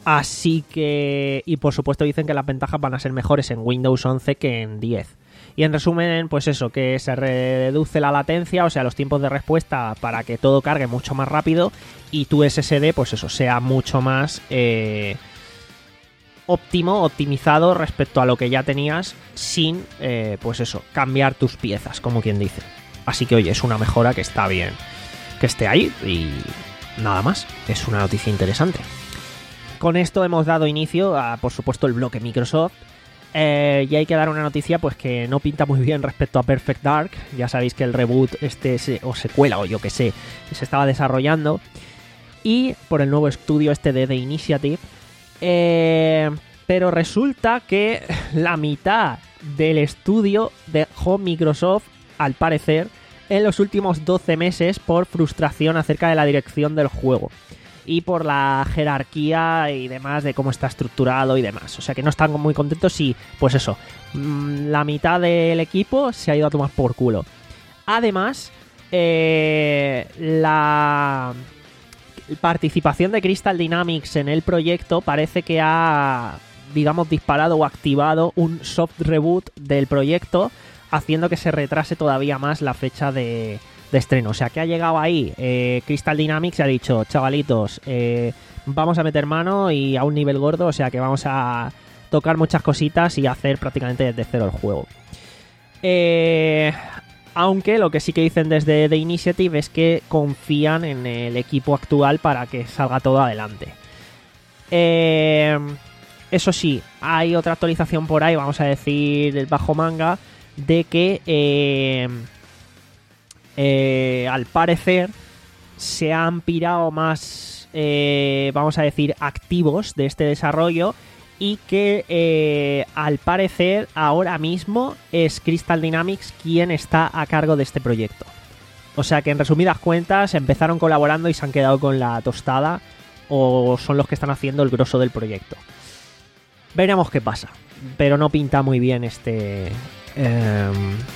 Speaker 2: Así que... Y por supuesto dicen que las ventajas van a ser mejores en Windows once que en diez. Y en resumen, pues eso, que se reduce la latencia, o sea, los tiempos de respuesta para que todo cargue mucho más rápido y tu S S D, pues eso, sea mucho más eh, óptimo, optimizado respecto a lo que ya tenías sin, eh, pues eso, cambiar tus piezas, como quien dice. Así que, oye, es una mejora que está bien que esté ahí y nada más. Es una noticia interesante. Con esto hemos dado inicio a, por supuesto, el bloque Microsoft. Eh, y hay que dar una noticia pues que no pinta muy bien respecto a Perfect Dark. Ya sabéis que el reboot este se, o secuela o yo que sé se estaba desarrollando y por el nuevo estudio este de The Initiative, eh, pero resulta que la mitad del estudio dejó Microsoft al parecer en los últimos doce meses por frustración acerca de la dirección del juego y por la jerarquía y demás de cómo está estructurado y demás. O sea que no están muy contentos y, pues eso, la mitad del equipo se ha ido a tomar por culo. Además, eh, la participación de Crystal Dynamics en el proyecto parece que ha, digamos, disparado o activado un soft reboot del proyecto, haciendo que se retrase todavía más la fecha de... de estreno. O sea, que ha llegado ahí eh, Crystal Dynamics y ha dicho, chavalitos, eh, vamos a meter mano y a un nivel gordo, o sea que vamos a tocar muchas cositas y hacer prácticamente desde cero el juego. Eh, aunque lo que sí que dicen desde The Initiative es que confían en el equipo actual para que salga todo adelante. Eh, eso sí, hay otra actualización por ahí, vamos a decir, bajo manga, de que... Eh, Eh, al parecer se han pirado más, eh, vamos a decir, activos de este desarrollo y que eh, al parecer ahora mismo es Crystal Dynamics quien está a cargo de este proyecto. O sea que en resumidas cuentas empezaron colaborando y se han quedado con la tostada o son los que están haciendo el grosso del proyecto. Veremos qué pasa, pero no pinta muy bien este... Eh,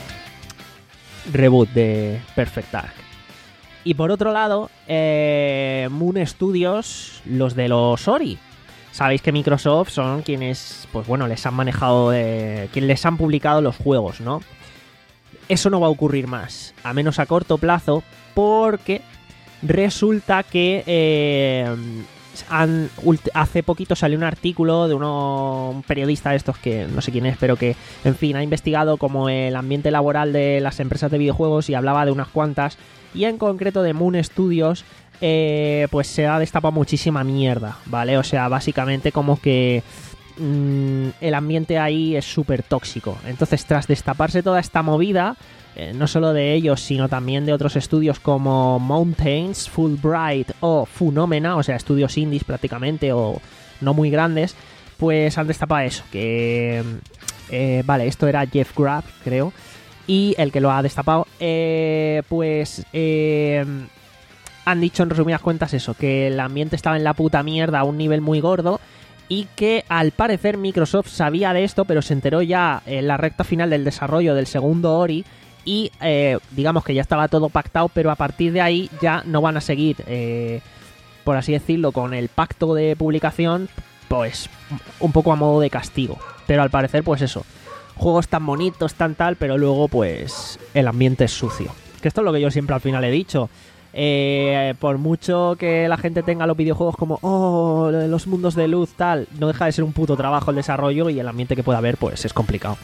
Speaker 2: reboot de Perfect Dark. Y por otro lado, eh, Moon Studios, los de los Ori. Sabéis que Microsoft son quienes, pues bueno, les han manejado, eh, quienes les han publicado los juegos, ¿no? Eso no va a ocurrir más, a menos a corto plazo, porque resulta que eh, han, hace poquito salió un artículo de uno, un periodista de estos que no sé quién es, pero que, en fin, ha investigado como el ambiente laboral de las empresas de videojuegos y hablaba de unas cuantas, y en concreto de Moon Studios, eh, pues se ha destapado muchísima mierda, ¿vale? O sea, básicamente como que mmm, el ambiente ahí es súper tóxico. Entonces, tras destaparse toda esta movida, eh, no solo de ellos, sino también de otros estudios como Mountains, Fulbright o Funomena, o sea, estudios indies prácticamente o no muy grandes, pues han destapado eso, que... Eh, vale, esto era Jeff Grubb, creo, y el que lo ha destapado, eh, pues... Eh, han dicho en resumidas cuentas eso, que el ambiente estaba en la puta mierda a un nivel muy gordo y que al parecer Microsoft sabía de esto, pero se enteró ya en la recta final del desarrollo del segundo Ori y eh, digamos que ya estaba todo pactado, pero a partir de ahí ya no van a seguir, eh, por así decirlo, con el pacto de publicación, pues un poco a modo de castigo. Pero al parecer, pues eso, juegos tan bonitos, tan tal, pero luego pues el ambiente es sucio. Que esto es lo que yo siempre al final he dicho. Eh, por mucho que la gente tenga los videojuegos como oh, los mundos de luz tal, no deja de ser un puto trabajo el desarrollo y el ambiente que pueda haber pues es complicado.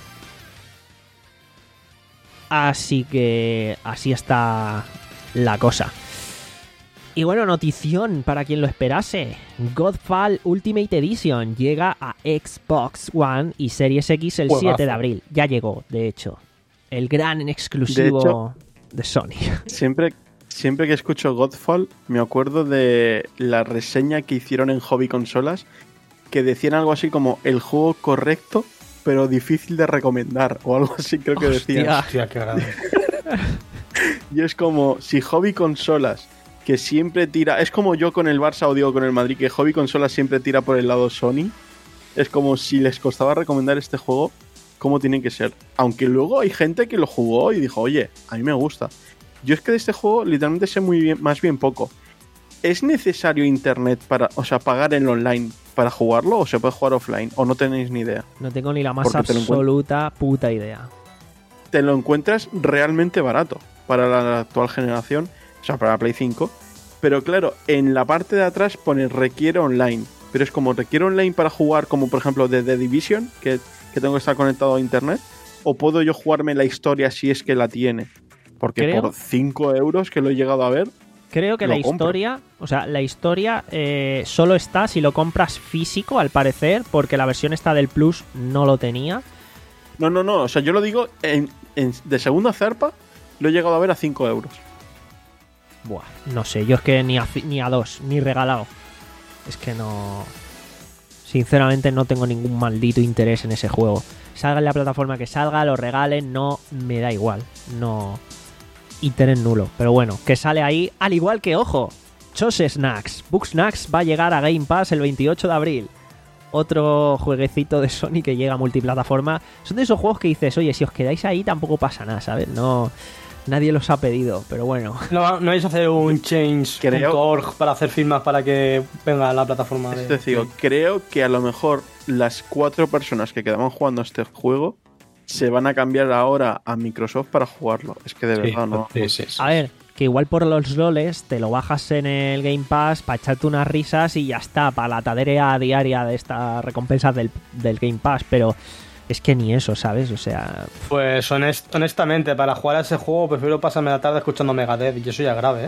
Speaker 2: Así que así está la cosa. Y bueno, notición para quien lo esperase, Godfall Ultimate Edition llega a Xbox One y Series X el
Speaker 3: Juegazo.
Speaker 2: siete de abril. Ya llegó, de hecho, el gran exclusivo
Speaker 4: De hecho,
Speaker 2: de Sony.
Speaker 4: Siempre, siempre que escucho Godfall me acuerdo de la reseña que hicieron en Hobby Consolas, que decían algo así como el juego correcto pero difícil de recomendar o algo así, creo que decían.
Speaker 3: Hostia, qué grande.
Speaker 4: Y es como si Hobby Consolas, que siempre tira, es como yo con el Barça o digo con el Madrid, que Hobby Consolas siempre tira por el lado Sony, es como si les costaba recomendar este juego, ¿cómo tienen que ser? Aunque luego hay gente que lo jugó y dijo, oye, a mí me gusta. Yo es que de este juego literalmente sé muy bien, más bien poco. ¿es necesario internet para, o sea, pagar en online para jugarlo o se puede jugar offline? ¿O no tenéis ni idea?
Speaker 2: No tengo ni la más
Speaker 4: Porque te lo
Speaker 2: absoluta puta idea.
Speaker 4: Te lo encuentras realmente barato para la actual generación, o sea, para la Play cinco. Pero claro, en la parte de atrás pone requiere online. Pero es como requiere online para jugar, como por ejemplo de The Division, que, que tengo que estar conectado a internet. ¿O puedo yo jugarme la historia si es que la tiene? Porque
Speaker 2: Creo-
Speaker 4: por cinco euros que lo he llegado a ver,
Speaker 2: Creo que
Speaker 4: Lo
Speaker 2: la
Speaker 4: compro.
Speaker 2: historia, o sea, la historia eh, solo está si lo compras físico, al parecer, porque la versión esta del Plus no lo tenía.
Speaker 4: no, no, no. O sea, yo lo digo en, en- de segunda zarpa, lo he llegado a ver a cinco euros.
Speaker 2: Buah, no sé, yo es que ni a, ci- ni a dos, ni regalado. Es que no... Sinceramente no tengo ningún maldito interés en ese juego. Salga en la plataforma que salga, lo regalen, no me da igual. No... Interés nulo. Pero bueno, que sale ahí, al igual que, ojo, Chose Snacks. Bugsnax va a llegar a Game Pass el veintiocho de abril. Otro jueguecito de Sony que llega a multiplataforma. Son de esos juegos que dices, oye, si os quedáis ahí tampoco pasa nada, ¿sabes? No... Nadie los ha pedido, pero bueno.
Speaker 3: No, no vais a hacer un change
Speaker 4: Creo-
Speaker 3: punto org para hacer firmas para que venga a la plataforma de...
Speaker 4: Es decir, creo que a lo mejor las cuatro personas que quedaban jugando este juego se van a cambiar ahora a Microsoft para jugarlo. Es que de
Speaker 3: Sí,
Speaker 4: verdad no.
Speaker 3: sí, sí, sí.
Speaker 2: A ver, que igual por los roles te lo bajas en el Game Pass para echarte unas risas y ya está, para la tarea diaria de estas recompensas del, del Game Pass, pero es que ni eso, ¿sabes? O sea,
Speaker 3: Pues honest- honestamente, para jugar a ese juego prefiero pasarme la tarde escuchando Megadeth y eso ya es grave, ¿eh?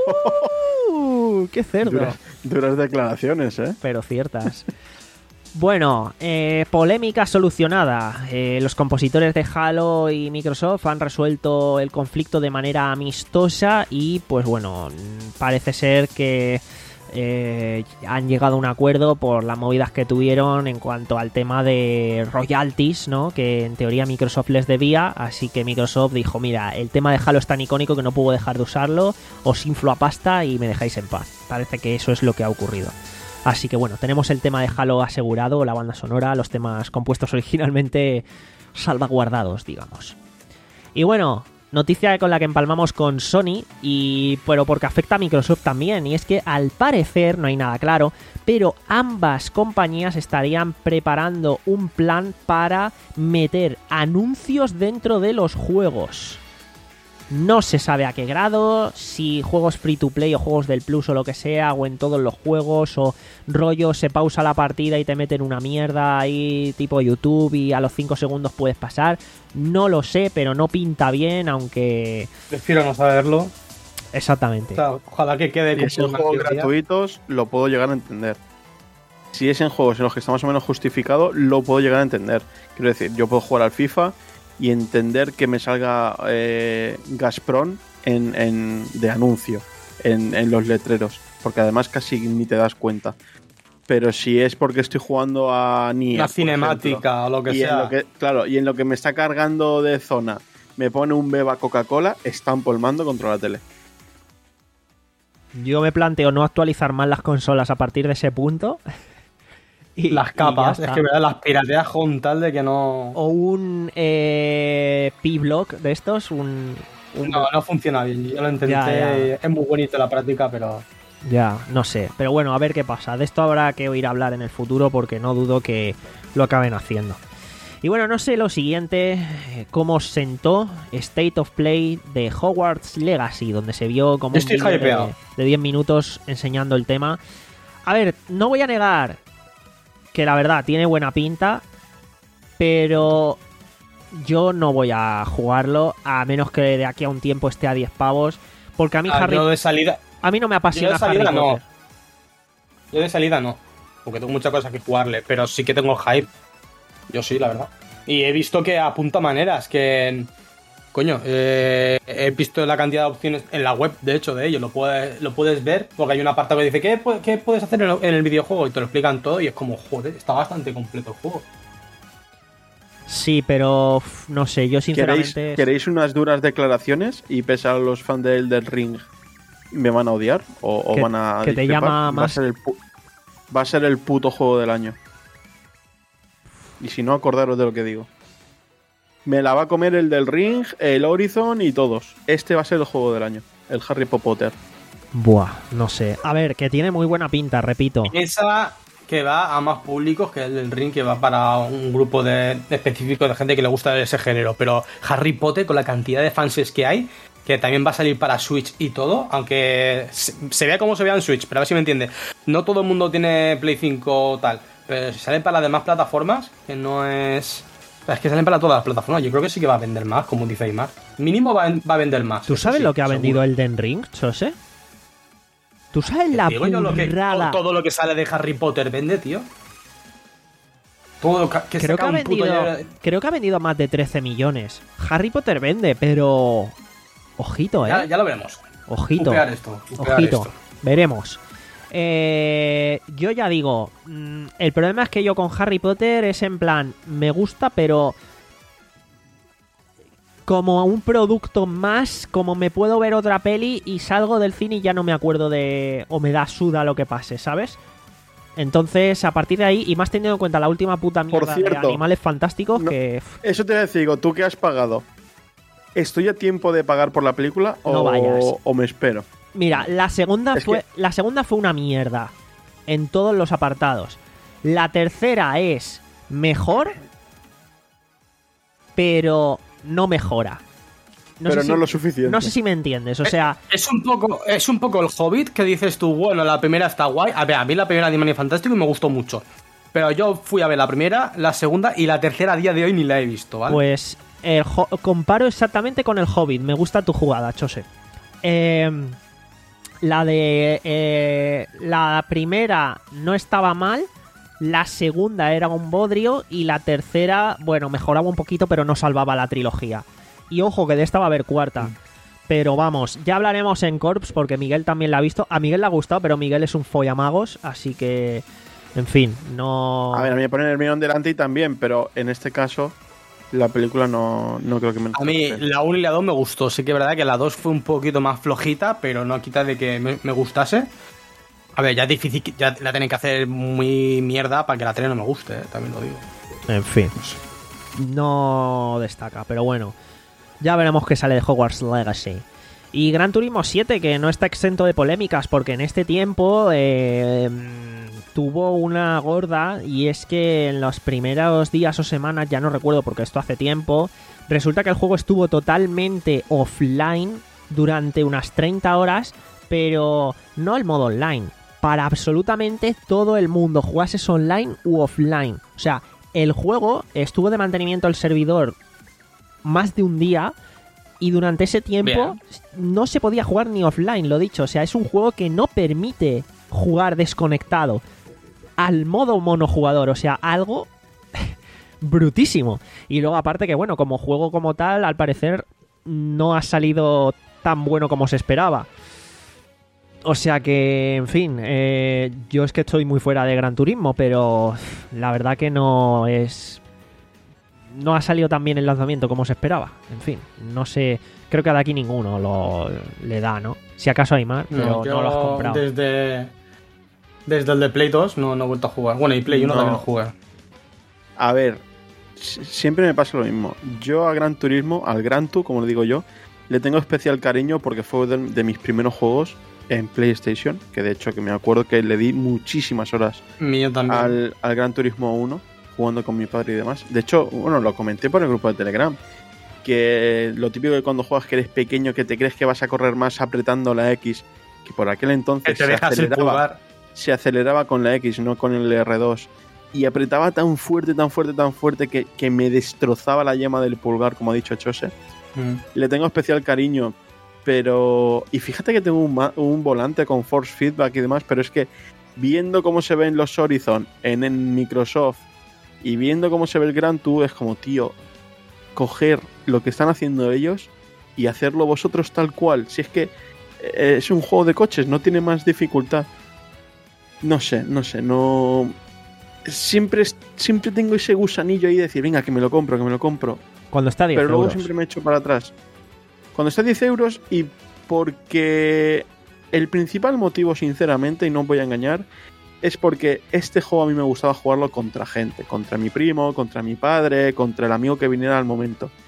Speaker 2: ¡uh! ¡Qué cerdo!
Speaker 4: Duras, duras declaraciones, ¿eh?
Speaker 2: Pero ciertas. Bueno, eh, polémica solucionada. Eh, los compositores de Halo y Microsoft han resuelto el conflicto de manera amistosa y pues bueno, parece ser que eh, han llegado a un acuerdo por las movidas que tuvieron en cuanto al tema de royalties, ¿no? Que en teoría Microsoft les debía, así que Microsoft dijo, mira, el tema de Halo es tan icónico que no puedo dejar de usarlo, os inflo a pasta y me dejáis en paz. Parece que eso es lo que ha ocurrido. Así que bueno, tenemos el tema de Halo asegurado, la banda sonora, los temas compuestos originalmente salvaguardados, digamos. Y bueno, noticia con la que empalmamos con Sony, y pero porque afecta a Microsoft también, y es que al parecer, no hay nada claro, pero ambas compañías estarían preparando un plan para meter anuncios dentro de los juegos. No se sabe a qué grado, si juegos free to play o juegos del Plus o lo que sea, o en todos los juegos, o rollo se pausa la partida y te meten una mierda ahí tipo YouTube y a los cinco segundos puedes pasar. No lo sé, pero no pinta bien, aunque...
Speaker 3: Prefiero no saberlo.
Speaker 2: Exactamente.
Speaker 3: O sea, ojalá que quede
Speaker 4: Si es en
Speaker 3: una
Speaker 4: juegos
Speaker 3: teoría.
Speaker 4: gratuitos, lo puedo llegar a entender. Si es en juegos en los que está más o menos justificado, lo puedo llegar a entender. Quiero decir, yo puedo jugar al FIFA y entender que me salga eh, Gazprom en, en, de anuncio en, en los letreros, porque además casi ni te das cuenta. Pero si es porque estoy jugando a Nier,
Speaker 3: Una
Speaker 4: por
Speaker 3: cinemática
Speaker 4: ejemplo,
Speaker 3: o lo que
Speaker 4: y en
Speaker 3: sea.
Speaker 4: lo que- claro, y en lo que me está cargando de zona me pone un beba Coca-Cola, está empolmando contra la tele.
Speaker 2: Yo me planteo no actualizar más las consolas a partir de ese punto. Y,
Speaker 3: Las
Speaker 2: y
Speaker 3: capas,
Speaker 2: ya
Speaker 3: es
Speaker 2: está.
Speaker 3: que verdad, las pirateas con tal de que no...
Speaker 2: O un eh, P-Block de estos, un... un-
Speaker 3: No, no funciona bien. Yo lo intenté,
Speaker 2: Ya, ya.
Speaker 3: es muy bonito la práctica, pero...
Speaker 2: Ya, no sé. Pero bueno, a ver qué pasa. De esto habrá que oír hablar en el futuro porque no dudo que lo acaben haciendo. Y bueno, no sé lo siguiente, eh, cómo os sentó State of Play de Hogwarts Legacy, donde se vio como
Speaker 3: Yo estoy
Speaker 2: un vídeo
Speaker 3: hypeado.
Speaker 2: de, de diez minutos enseñando el tema. A ver, no voy a negar que la verdad tiene buena pinta, pero yo no voy a jugarlo a menos que de aquí a un tiempo esté a diez pavos, porque a mí
Speaker 3: Ah,
Speaker 2: Harry...
Speaker 3: yo de salida...
Speaker 2: A mí no me apasiona
Speaker 3: Yo de salida
Speaker 2: Harry
Speaker 3: no.
Speaker 2: Potter.
Speaker 3: Yo de salida no. Porque tengo muchas cosas que jugarle. Pero sí que tengo hype. Yo sí, la verdad. Y he visto que apunta maneras. Que. Coño, eh, he visto la cantidad de opciones en la web, de hecho, de ello. Lo puedes, lo puedes ver. Porque hay un apartado que dice: ¿qué, pu- qué puedes hacer en el, en el videojuego? Y te lo explican todo. Y es como, joder, está bastante completo el juego.
Speaker 2: Sí, pero uf, no sé, yo
Speaker 4: ¿Queréis,
Speaker 2: sinceramente...
Speaker 4: ¿Queréis unas duras declaraciones? Y pese a los fans de Elden Ring, ¿me van a odiar? ¿O, o
Speaker 2: Que-
Speaker 4: van a
Speaker 2: que te
Speaker 4: discrepar?
Speaker 2: llama
Speaker 4: Va a
Speaker 2: más-
Speaker 4: ser el pu- Va a ser el puto juego del año. Y si no, acordaros de lo que digo. Me la va a comer el del Ring, el Horizon y todos. Este va a ser el juego del año. El Harry Potter.
Speaker 2: Buah, no sé. A ver, que tiene muy buena pinta, repito.
Speaker 3: Esa que va a más públicos que el del Ring, que va para un grupo de, de específico de gente que le gusta ese género. Pero Harry Potter, con la cantidad de fans que hay, que también va a salir para Switch y todo, aunque se, se vea como se vea en Switch, pero a ver si me entiende. No todo el mundo tiene Play cinco o tal, pero si salen para las demás plataformas, que no es... O sea, es que salen para todas las plataformas, yo creo que sí que va a vender más, como dice Aymar. Mínimo va, va a vender más.
Speaker 2: ¿Tú sabes
Speaker 3: sí,
Speaker 2: lo que ha
Speaker 3: seguro.
Speaker 2: vendido Elden Ring, Chose? ¿Tú sabes la
Speaker 3: Digo yo lo que,
Speaker 2: burrada?
Speaker 3: todo lo que sale de Harry Potter vende, tío. Todo que
Speaker 2: Creo que,
Speaker 3: saca
Speaker 2: ha
Speaker 3: un puto
Speaker 2: vendido,
Speaker 3: ya-
Speaker 2: creo que ha vendido más de trece millones. Harry Potter vende, pero... Ojito, ¿eh?
Speaker 3: ya, ya lo veremos.
Speaker 2: Ojito.
Speaker 3: Upear esto, upear
Speaker 2: Ojito.
Speaker 3: esto.
Speaker 2: Veremos. Eh, yo ya digo, mm, el problema es que yo con Harry Potter es en plan, me gusta, pero como un producto más, como me puedo ver otra peli y salgo del cine y ya no me acuerdo de... o me da suda lo que pase, ¿sabes? Entonces, a partir de ahí, y más teniendo en cuenta la última puta mierda de
Speaker 4: cierto,
Speaker 2: Animales Fantásticos,
Speaker 4: no,
Speaker 2: que...
Speaker 4: Eso te voy a decir, digo, ¿tú qué has pagado? ¿Estoy a tiempo de pagar por la película o,
Speaker 2: No vayas.
Speaker 4: o me espero?
Speaker 2: Mira, la segunda
Speaker 4: Es
Speaker 2: fue
Speaker 4: que-
Speaker 2: la segunda fue una mierda en todos los apartados. La tercera es mejor, pero no mejora. No
Speaker 4: Pero
Speaker 2: sé
Speaker 4: no
Speaker 2: si-
Speaker 4: lo suficiente.
Speaker 2: No sé si me entiendes, o sea,
Speaker 3: Es un poco es un poco el Hobbit que dices tú, bueno, la primera está guay. A ver, a mí la primera de Animales Fantástico me gustó mucho. Pero yo fui a ver la primera, la segunda y la tercera a día de hoy ni la he visto, ¿vale?
Speaker 2: pues el Ho- comparo exactamente con el Hobbit. Me gusta tu jugada, Chose. Eh, la de eh, la primera no estaba mal. La segunda era un bodrio y la tercera, bueno, mejoraba un poquito, pero no salvaba la trilogía. Y ojo, que de esta va a haber cuarta. Pero vamos, ya hablaremos en Corps porque Miguel también la ha visto. A Miguel le ha gustado, pero Miguel es un follamagos, así que, en fin, no...
Speaker 4: A ver, a mí me ponen el millón delante y también, pero en este caso la película no, no creo que me...
Speaker 3: A mí la uno y la dos me gustó. Sí que es verdad que la dos fue un poquito más flojita, pero no quita de que me, me gustase. A ver, ya es difícil, que- ya la tienen que hacer muy mierda para que la tres no me guste, ¿eh? También lo digo.
Speaker 2: En fin, no destaca, pero bueno, ya veremos qué sale de Hogwarts Legacy. Y Gran Turismo siete, que no está exento de polémicas, porque en este tiempo eh, tuvo una gorda, y es que en los primeros días o semanas, ya no recuerdo porque esto hace tiempo, resulta que el juego estuvo totalmente offline durante unas treinta horas, pero no el modo online, para absolutamente todo el mundo, jugases online u offline. O sea, el juego estuvo de mantenimiento el servidor más de un día y durante ese tiempo
Speaker 3: Bien.
Speaker 2: no se podía jugar ni offline, lo dicho. O sea, es un juego que no permite jugar desconectado al modo monojugador. O sea, algo brutísimo. Y luego aparte que, bueno, como juego como tal, al parecer no ha salido tan bueno como se esperaba. O sea que, en fin, eh, yo es que estoy muy fuera de Gran Turismo, pero la verdad que no es... No ha salido tan bien el lanzamiento como se esperaba. En fin, no sé, creo que de aquí ninguno lo, le da, ¿no? Si acaso Aymar, pero no,
Speaker 3: yo
Speaker 2: lo has comprado.
Speaker 3: Desde, desde el de Play dos no, no he vuelto a jugar. Bueno, y Play uno
Speaker 4: No.
Speaker 3: también lo jugué.
Speaker 4: A ver, si- siempre me pasa lo mismo. Yo a Gran Turismo, al Gran Tu, como le digo yo, le tengo especial cariño porque fue de, de mis primeros juegos en PlayStation, que de hecho que me acuerdo que le di muchísimas horas
Speaker 3: Mío también.
Speaker 4: al, al Gran Turismo uno, jugando con mi padre y demás. De hecho, bueno, lo comenté por el grupo de Telegram, que lo típico de cuando juegas que eres pequeño, que te crees que vas a correr más apretando la X, que por aquel entonces
Speaker 3: Que te
Speaker 4: se
Speaker 3: dejas el
Speaker 4: aceleraba,
Speaker 3: pulgar.
Speaker 4: se aceleraba con la X, no con el R dos. Y apretaba tan fuerte, tan fuerte, tan fuerte que, que me destrozaba la yema del pulgar, como ha dicho Chose.
Speaker 3: Mm.
Speaker 4: Le tengo especial cariño, pero... Y fíjate que tengo un, ma- un volante con force feedback y demás, pero es que viendo cómo se ven los Horizon en, en Microsoft y viendo cómo se ve el Gran Tour, es como, tío, coger lo que están haciendo ellos y hacerlo vosotros tal cual. Si es que eh, es un juego de coches, no tiene más dificultad. No sé, no sé, no... Siempre, es- siempre tengo ese gusanillo ahí de decir, venga, que me lo compro, que me lo compro.
Speaker 2: Cuando está a diez
Speaker 4: Pero luego
Speaker 2: euros.
Speaker 4: siempre me echo para atrás. Cuando está a diez euros y porque el principal motivo, sinceramente, y no os voy a engañar, es porque este juego a mí me gustaba jugarlo contra gente. Contra mi primo, contra mi padre, contra el amigo que viniera al momento.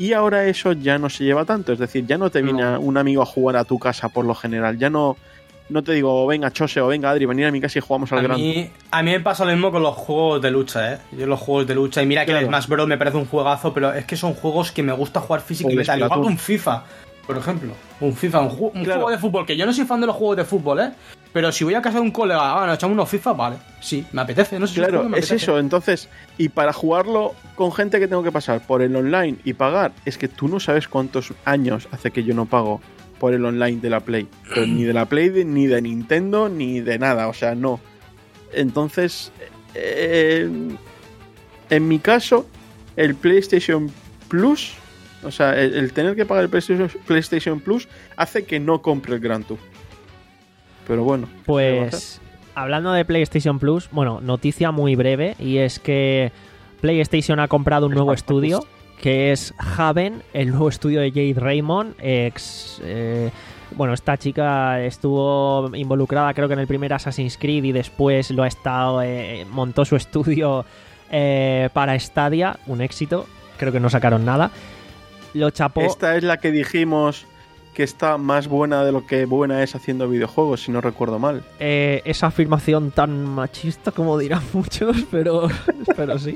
Speaker 4: Y ahora eso ya no se lleva tanto, es decir, ya no te viene
Speaker 3: No.
Speaker 4: un amigo a jugar a tu casa por lo general, ya no, no te digo, venga Chose o venga Adri, venir a mi casa y jugamos al
Speaker 3: A
Speaker 4: Gran
Speaker 3: mí, a mí me pasa lo mismo con los juegos de lucha, ¿eh? Yo los juegos de lucha, y mira que
Speaker 4: Claro.
Speaker 3: el Smash Bros. Me parece un juegazo, pero es que son juegos que me gusta jugar
Speaker 4: O
Speaker 3: físicamente,
Speaker 4: el
Speaker 3: al igual que
Speaker 4: Splatoon.
Speaker 3: un FIFA, por ejemplo. Un FIFA, un, ju- un
Speaker 4: Claro.
Speaker 3: juego de fútbol, que yo no soy fan de los juegos de fútbol, ¿eh? Pero si voy a casa de un colega, ah, nos echamos unos FIFA, vale. Sí, me apetece, no sé si
Speaker 4: Claro,
Speaker 3: juego, me
Speaker 4: es
Speaker 3: apetece.
Speaker 4: eso. Entonces, y para jugarlo con gente que tengo que pasar por el online y pagar, es que tú no sabes cuántos años hace que yo no pago por el online de la Play. Pero ni de la Play, de- ni de Nintendo, ni de nada. O sea, no. Entonces, eh, en mi caso, el PlayStation Plus, o sea, el, el tener que pagar el PlayStation, PlayStation Plus hace que no compre el Gran Tour. Pero bueno. ¿qué se va a hacer?
Speaker 2: Pues hablando de PlayStation Plus, bueno, noticia muy breve, y es que PlayStation ha comprado un nuevo estudio, que es Haven, el nuevo estudio de Jade Raymond, ex... eh, bueno, esta chica estuvo involucrada creo que en el primer Assassin's Creed y después lo ha estado, eh, montó su estudio eh, para Stadia, un éxito, creo que no sacaron nada. Lo chapó...
Speaker 4: Esta es la que dijimos que está más buena de lo que buena es haciendo videojuegos, si no recuerdo mal.
Speaker 2: Eh, esa afirmación tan machista como dirán muchos, pero, pero sí.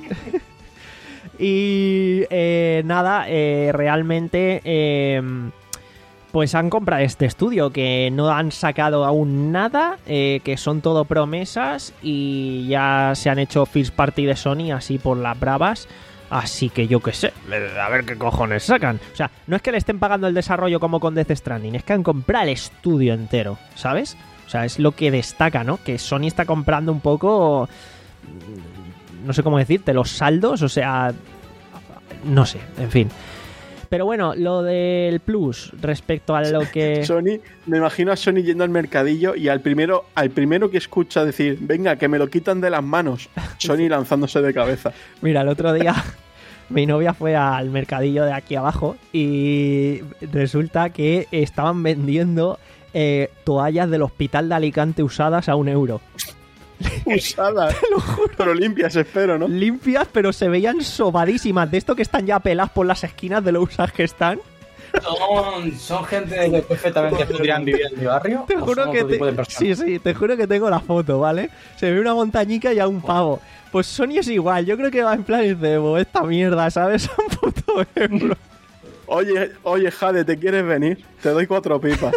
Speaker 2: Y eh, nada, eh, realmente eh, pues han comprado este estudio que no han sacado aún nada, eh, que son todo promesas y ya se han hecho first party de Sony así por las bravas. Así que yo qué sé, a ver qué cojones sacan. O sea, no es que le estén pagando el desarrollo como con Death Stranding, es que han comprado el estudio entero, ¿sabes? O sea, es lo que destaca, ¿no? Que Sony está comprando un poco... No sé cómo decirte, los saldos, o sea... No sé, en fin. Pero bueno, lo del Plus, respecto a lo que...
Speaker 4: Sony, me imagino a Sony yendo al mercadillo y al primero, al primero que escucha decir, venga, que me lo quitan de las manos, Sony lanzándose de cabeza.
Speaker 2: Mira, el otro día mi novia fue al mercadillo de aquí abajo y resulta que estaban vendiendo eh, toallas del hospital de Alicante usadas a un euro.
Speaker 4: Usadas, pero limpias, espero, ¿no?
Speaker 2: Limpias, pero se veían sobadísimas. De esto que están ya peladas por las esquinas de lo usadas que están.
Speaker 3: Son, son gente que perfectamente podrían vivir en mi barrio.
Speaker 2: Te
Speaker 3: o
Speaker 2: juro
Speaker 3: son
Speaker 2: que
Speaker 3: otro
Speaker 2: te...
Speaker 3: tipo de personas.
Speaker 2: Sí, sí, te juro que tengo la foto, ¿vale? Se ve una montañica y a un pavo. Pues Sony es igual. Yo creo que va en plan de "Bo, esta mierda, ¿sabes? Un puto euro".
Speaker 4: Oye, oye, Jade, ¿te quieres venir? Te doy cuatro pipas.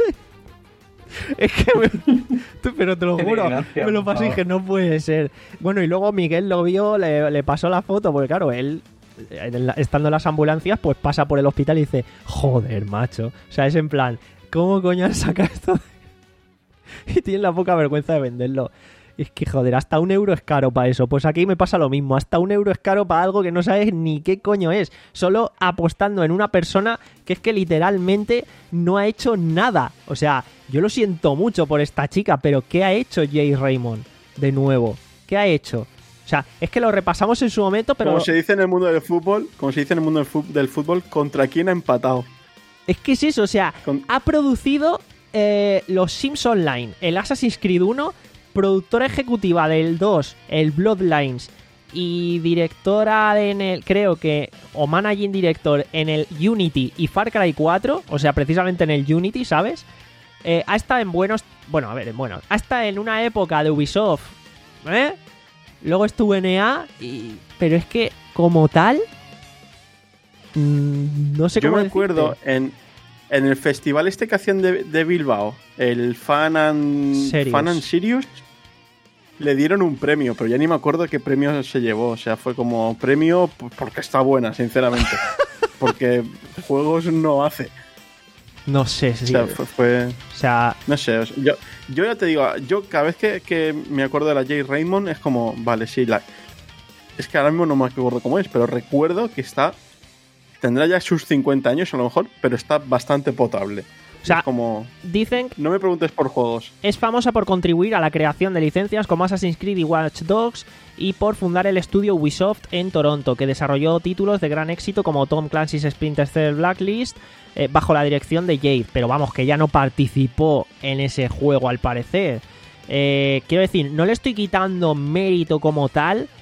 Speaker 2: Es que me... Tú, pero te lo
Speaker 3: Qué
Speaker 2: juro,
Speaker 3: desgracia,
Speaker 2: me lo
Speaker 3: por
Speaker 2: pasé y
Speaker 3: favor.
Speaker 2: dije, no puede ser. Bueno, y luego Miguel lo vio, le, le pasó la foto, porque claro, él, en la- estando en las ambulancias, pues pasa por el hospital y dice, joder, macho. O sea, es en plan, ¿cómo coño han sacado esto? de-?" Y tienen la poca vergüenza de venderlo. Y es que, joder, hasta un euro es caro para eso. Pues aquí me pasa lo mismo. Hasta un euro es caro para algo que no sabes ni qué coño es. Solo apostando en una persona que es que literalmente no ha hecho nada. O sea, yo lo siento mucho por esta chica, pero ¿qué ha hecho Jay Raymond de nuevo? ¿Qué ha hecho? O sea, es que lo repasamos en su momento, pero
Speaker 4: Como se dice en el mundo del fútbol, como se dice en el mundo del fu- del fútbol, ¿contra quién ha empatado?
Speaker 2: es que es eso. O sea,
Speaker 4: Con-
Speaker 2: ha producido eh, los Sims Online, el Assassin's Creed uno, productora ejecutiva del dos, el Bloodlines, y directora en el, creo que, o managing director en el Unity y Far Cry cuatro, o sea, precisamente en el Unity, ¿sabes? Eh, ha estado en buenos, bueno, a ver, en buenos, ha estado en una época de Ubisoft, ¿eh? Luego estuvo en E A, y, pero es que, como tal, mmm, no sé
Speaker 4: Yo
Speaker 2: cómo
Speaker 4: me
Speaker 2: decirte.
Speaker 4: acuerdo en, en el festival este que hacían de, de Bilbao, el Fan and
Speaker 2: Serious.
Speaker 4: Fan and Serious, le dieron un premio, pero ya ni me acuerdo qué premio se llevó. O sea, fue como premio p- porque está buena, sinceramente. Porque juegos no hace.
Speaker 2: No sé,
Speaker 4: O
Speaker 2: sí.
Speaker 4: sea, fue, fue-
Speaker 2: O sea,
Speaker 4: no sé. o sea, yo, yo ya te digo, yo cada vez que, que me acuerdo de la Jay Raymond es como, vale, sí, la... es que ahora mismo no me acuerdo cómo es, pero recuerdo que está... Tendrá ya sus cincuenta años a lo mejor, pero está bastante potable.
Speaker 2: O sea,
Speaker 4: es como...
Speaker 2: dicen
Speaker 4: No me preguntes por juegos.
Speaker 2: es famosa por contribuir a la creación de licencias como Assassin's Creed y Watch Dogs y por fundar el estudio Ubisoft en Toronto, que desarrolló títulos de gran éxito como Tom Clancy's Splinter Cell Blacklist eh, bajo la dirección de Jade, pero vamos, que ya no participó en ese juego al parecer. Eh, quiero decir, no le estoy quitando mérito como tal,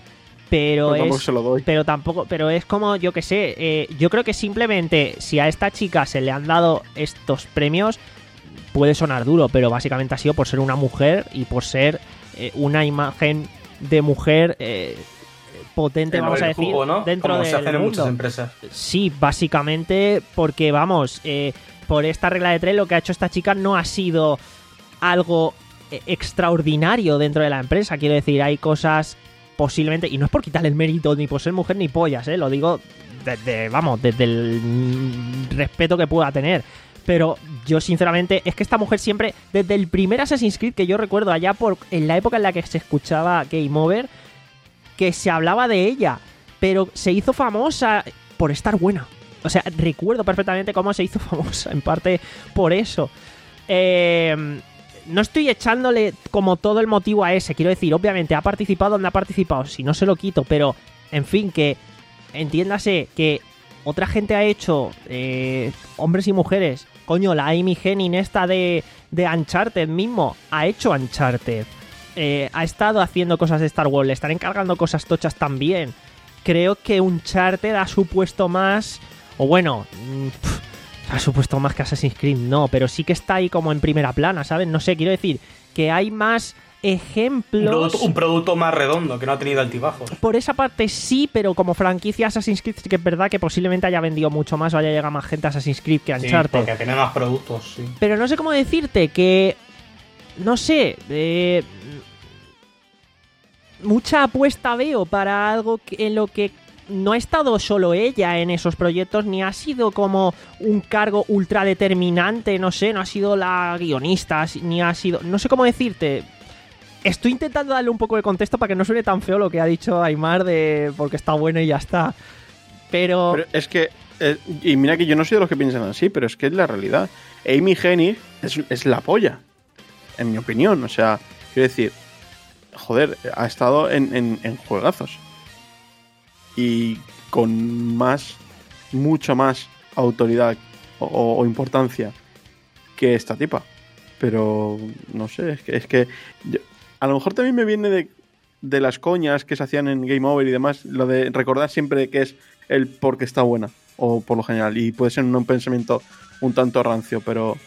Speaker 2: pero,
Speaker 4: Pero tampoco
Speaker 2: es,
Speaker 4: se lo doy.
Speaker 2: pero tampoco, pero es como, yo que sé, eh, yo creo que simplemente si a esta chica se le han dado estos premios, puede sonar duro, pero básicamente ha sido por ser una mujer y por ser eh, una imagen de mujer eh, potente,
Speaker 3: El
Speaker 2: vamos a
Speaker 3: el
Speaker 2: decir,
Speaker 3: jugo, ¿no?
Speaker 2: dentro
Speaker 3: Como
Speaker 2: del
Speaker 3: se hacen en
Speaker 2: mundo.
Speaker 3: muchas empresas.
Speaker 2: Sí, básicamente porque, vamos, eh, por esta regla de tres lo que ha hecho esta chica no ha sido algo eh, extraordinario dentro de la empresa. Quiero decir, hay cosas posiblemente, y no es por quitarle el mérito ni por ser mujer ni pollas, ¿eh? Lo digo desde, vamos, desde el mm, respeto que pueda tener. Pero yo, sinceramente, es que esta mujer siempre, desde el primer Assassin's Creed que yo recuerdo, allá por en la época en la que se escuchaba Game Over, que se hablaba de ella, pero se hizo famosa por estar buena. O sea, recuerdo perfectamente cómo se hizo famosa, en parte por eso. Eh, no estoy echándole como todo el motivo a ese, quiero decir, obviamente ha participado donde ha participado, si no se lo quito, pero, en fin, que entiéndase que otra gente ha hecho, eh, hombres y mujeres, coño, la Amy Hennig esta de, de Uncharted mismo, ha hecho Uncharted. Eh, ha estado haciendo cosas de Star Wars, le están encargando cosas tochas también. Creo que Uncharted ha supuesto más, o bueno, pff, ha supuesto más que Assassin's Creed, no, pero sí que está ahí como en primera plana, ¿sabes? No sé, quiero decir que hay más ejemplos.
Speaker 3: Un producto, un producto más redondo, que no ha tenido altibajos.
Speaker 2: Por esa parte sí, pero como franquicia Assassin's Creed sí que es verdad que posiblemente haya vendido mucho más o haya llegado más gente a Assassin's Creed que a Uncharted.
Speaker 3: Sí, porque tiene más productos, sí.
Speaker 2: Pero no sé cómo decirte que... No sé, eh, mucha apuesta veo para algo que, en lo que no ha estado solo ella en esos proyectos, ni ha sido como un cargo ultra determinante, no sé, no ha sido la guionista, ni ha sido... No sé cómo decirte. Estoy intentando darle un poco de contexto para que no suene tan feo lo que ha dicho Aymar de porque está bueno y ya está. Pero...
Speaker 4: Pero es que... Eh, y mira que yo no soy de los que piensan así, pero es que es la realidad. Amy Hennig es, es la polla. En mi opinión, o sea, quiero decir, joder, ha estado en, en, en juegazos. Y con más, mucho más autoridad o, o importancia que esta tipa. Pero, no sé, es que, es que yo, a lo mejor también me viene de, de las coñas que se hacían en Game Over y demás, lo de recordar siempre que es el porque está buena, o por lo general, y puede ser un pensamiento un tanto rancio, pero...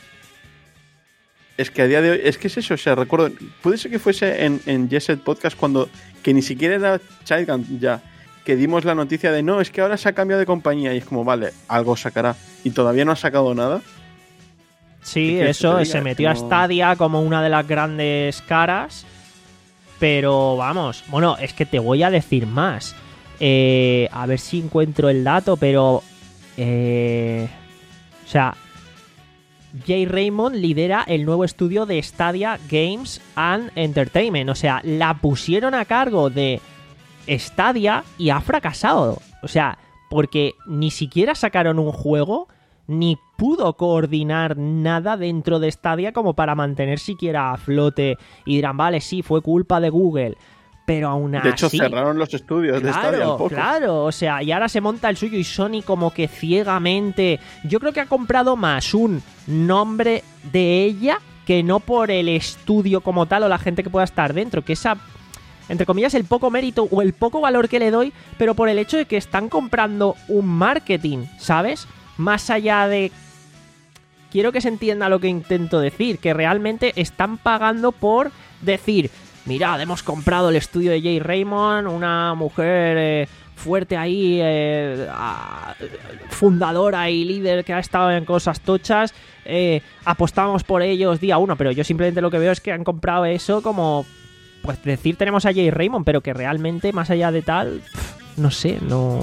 Speaker 4: Es que a día de hoy, es que es eso, o sea, recuerdo, puede ser que fuese en, en Jesset Podcast cuando, que ni siquiera era Childgun ya, que dimos la noticia de no, es que ahora se ha cambiado de compañía y es como, vale, algo sacará y todavía no ha sacado nada.
Speaker 2: Sí, eso, se metió a Stadia como una de las grandes caras, pero vamos, bueno, es que te voy a decir más, eh, a ver si encuentro el dato, pero, eh, o sea... Jay Raymond lidera el nuevo estudio de Stadia Games and Entertainment. O sea, la pusieron a cargo de Stadia y ha fracasado. O sea, porque ni siquiera sacaron un juego, ni pudo coordinar nada dentro de Stadia como para mantener siquiera a flote. Y dirán, vale, sí, fue culpa de Google. Pero aún así...
Speaker 4: De hecho, cerraron los estudios de Stadia un poco.
Speaker 2: Claro, o sea, y ahora se monta el suyo y Sony como que ciegamente... Yo creo que ha comprado más un nombre de ella que no por el estudio como tal o la gente que pueda estar dentro, que esa, entre comillas, el poco mérito o el poco valor que le doy, pero por el hecho de que están comprando un marketing, ¿sabes? Más allá de... Quiero que se entienda lo que intento decir, que realmente están pagando por decir... Mirad, hemos comprado el estudio de Jay Raymond, una mujer eh, fuerte ahí, eh, a, fundadora y líder que ha estado en cosas tochas, eh, apostamos por ellos día uno, pero yo simplemente lo que veo es que han comprado eso como, pues decir tenemos a Jay Raymond, pero que realmente más allá de tal, pff, no sé, no...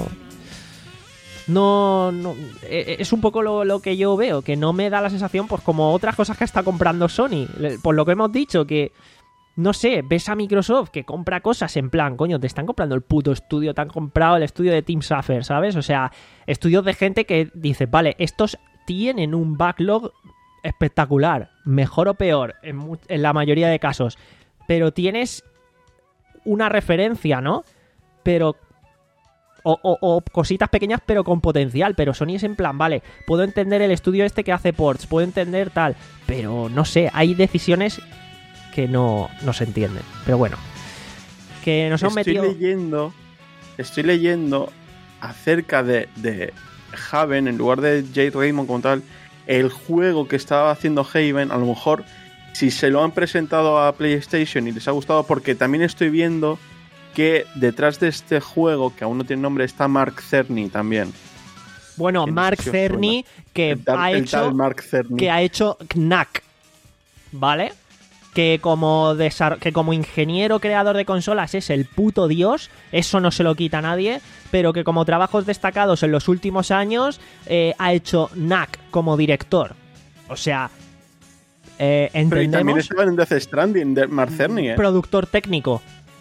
Speaker 2: No, no, es un poco lo, lo que yo veo, que no me da la sensación, pues como otras cosas que está comprando Sony, por lo que hemos dicho, que... No sé, ves a Microsoft que compra cosas en plan, coño, te están comprando el puto estudio, te han comprado el estudio de Tim Schafer, ¿sabes? O sea, estudios de gente que dice, vale, estos tienen un backlog espectacular, mejor o peor, en, mu- en la mayoría de casos, pero tienes una referencia, ¿no? Pero... O, o, o cositas pequeñas pero con potencial, pero Sony es en plan, vale, puedo entender el estudio este que hace ports, puedo entender tal, pero no sé, hay decisiones... que no, no se entienden. Pero bueno, que nos hemos
Speaker 4: Estoy
Speaker 2: metido...
Speaker 4: leyendo estoy leyendo acerca de, de Haven, en lugar de Jade Raymond como tal, el juego que estaba haciendo Haven, a lo mejor si se lo han presentado a PlayStation y les ha gustado, porque también estoy viendo que detrás de este juego, que aún no tiene nombre, está Mark Cerny también.
Speaker 2: Bueno, Mark Cerny, que
Speaker 4: tal,
Speaker 2: ha hecho
Speaker 4: Mark Cerny.
Speaker 2: que ha hecho Knack, ¿vale? Que como desar- que como ingeniero creador de consolas es el puto dios, eso no se lo quita a nadie, pero que como trabajos destacados en los últimos años eh, ha hecho Knack como director. O sea, eh, entendemos...
Speaker 4: Pero y también estaba en Death Stranding, de Mark Cerny, ¿eh?
Speaker 2: Productor técnico.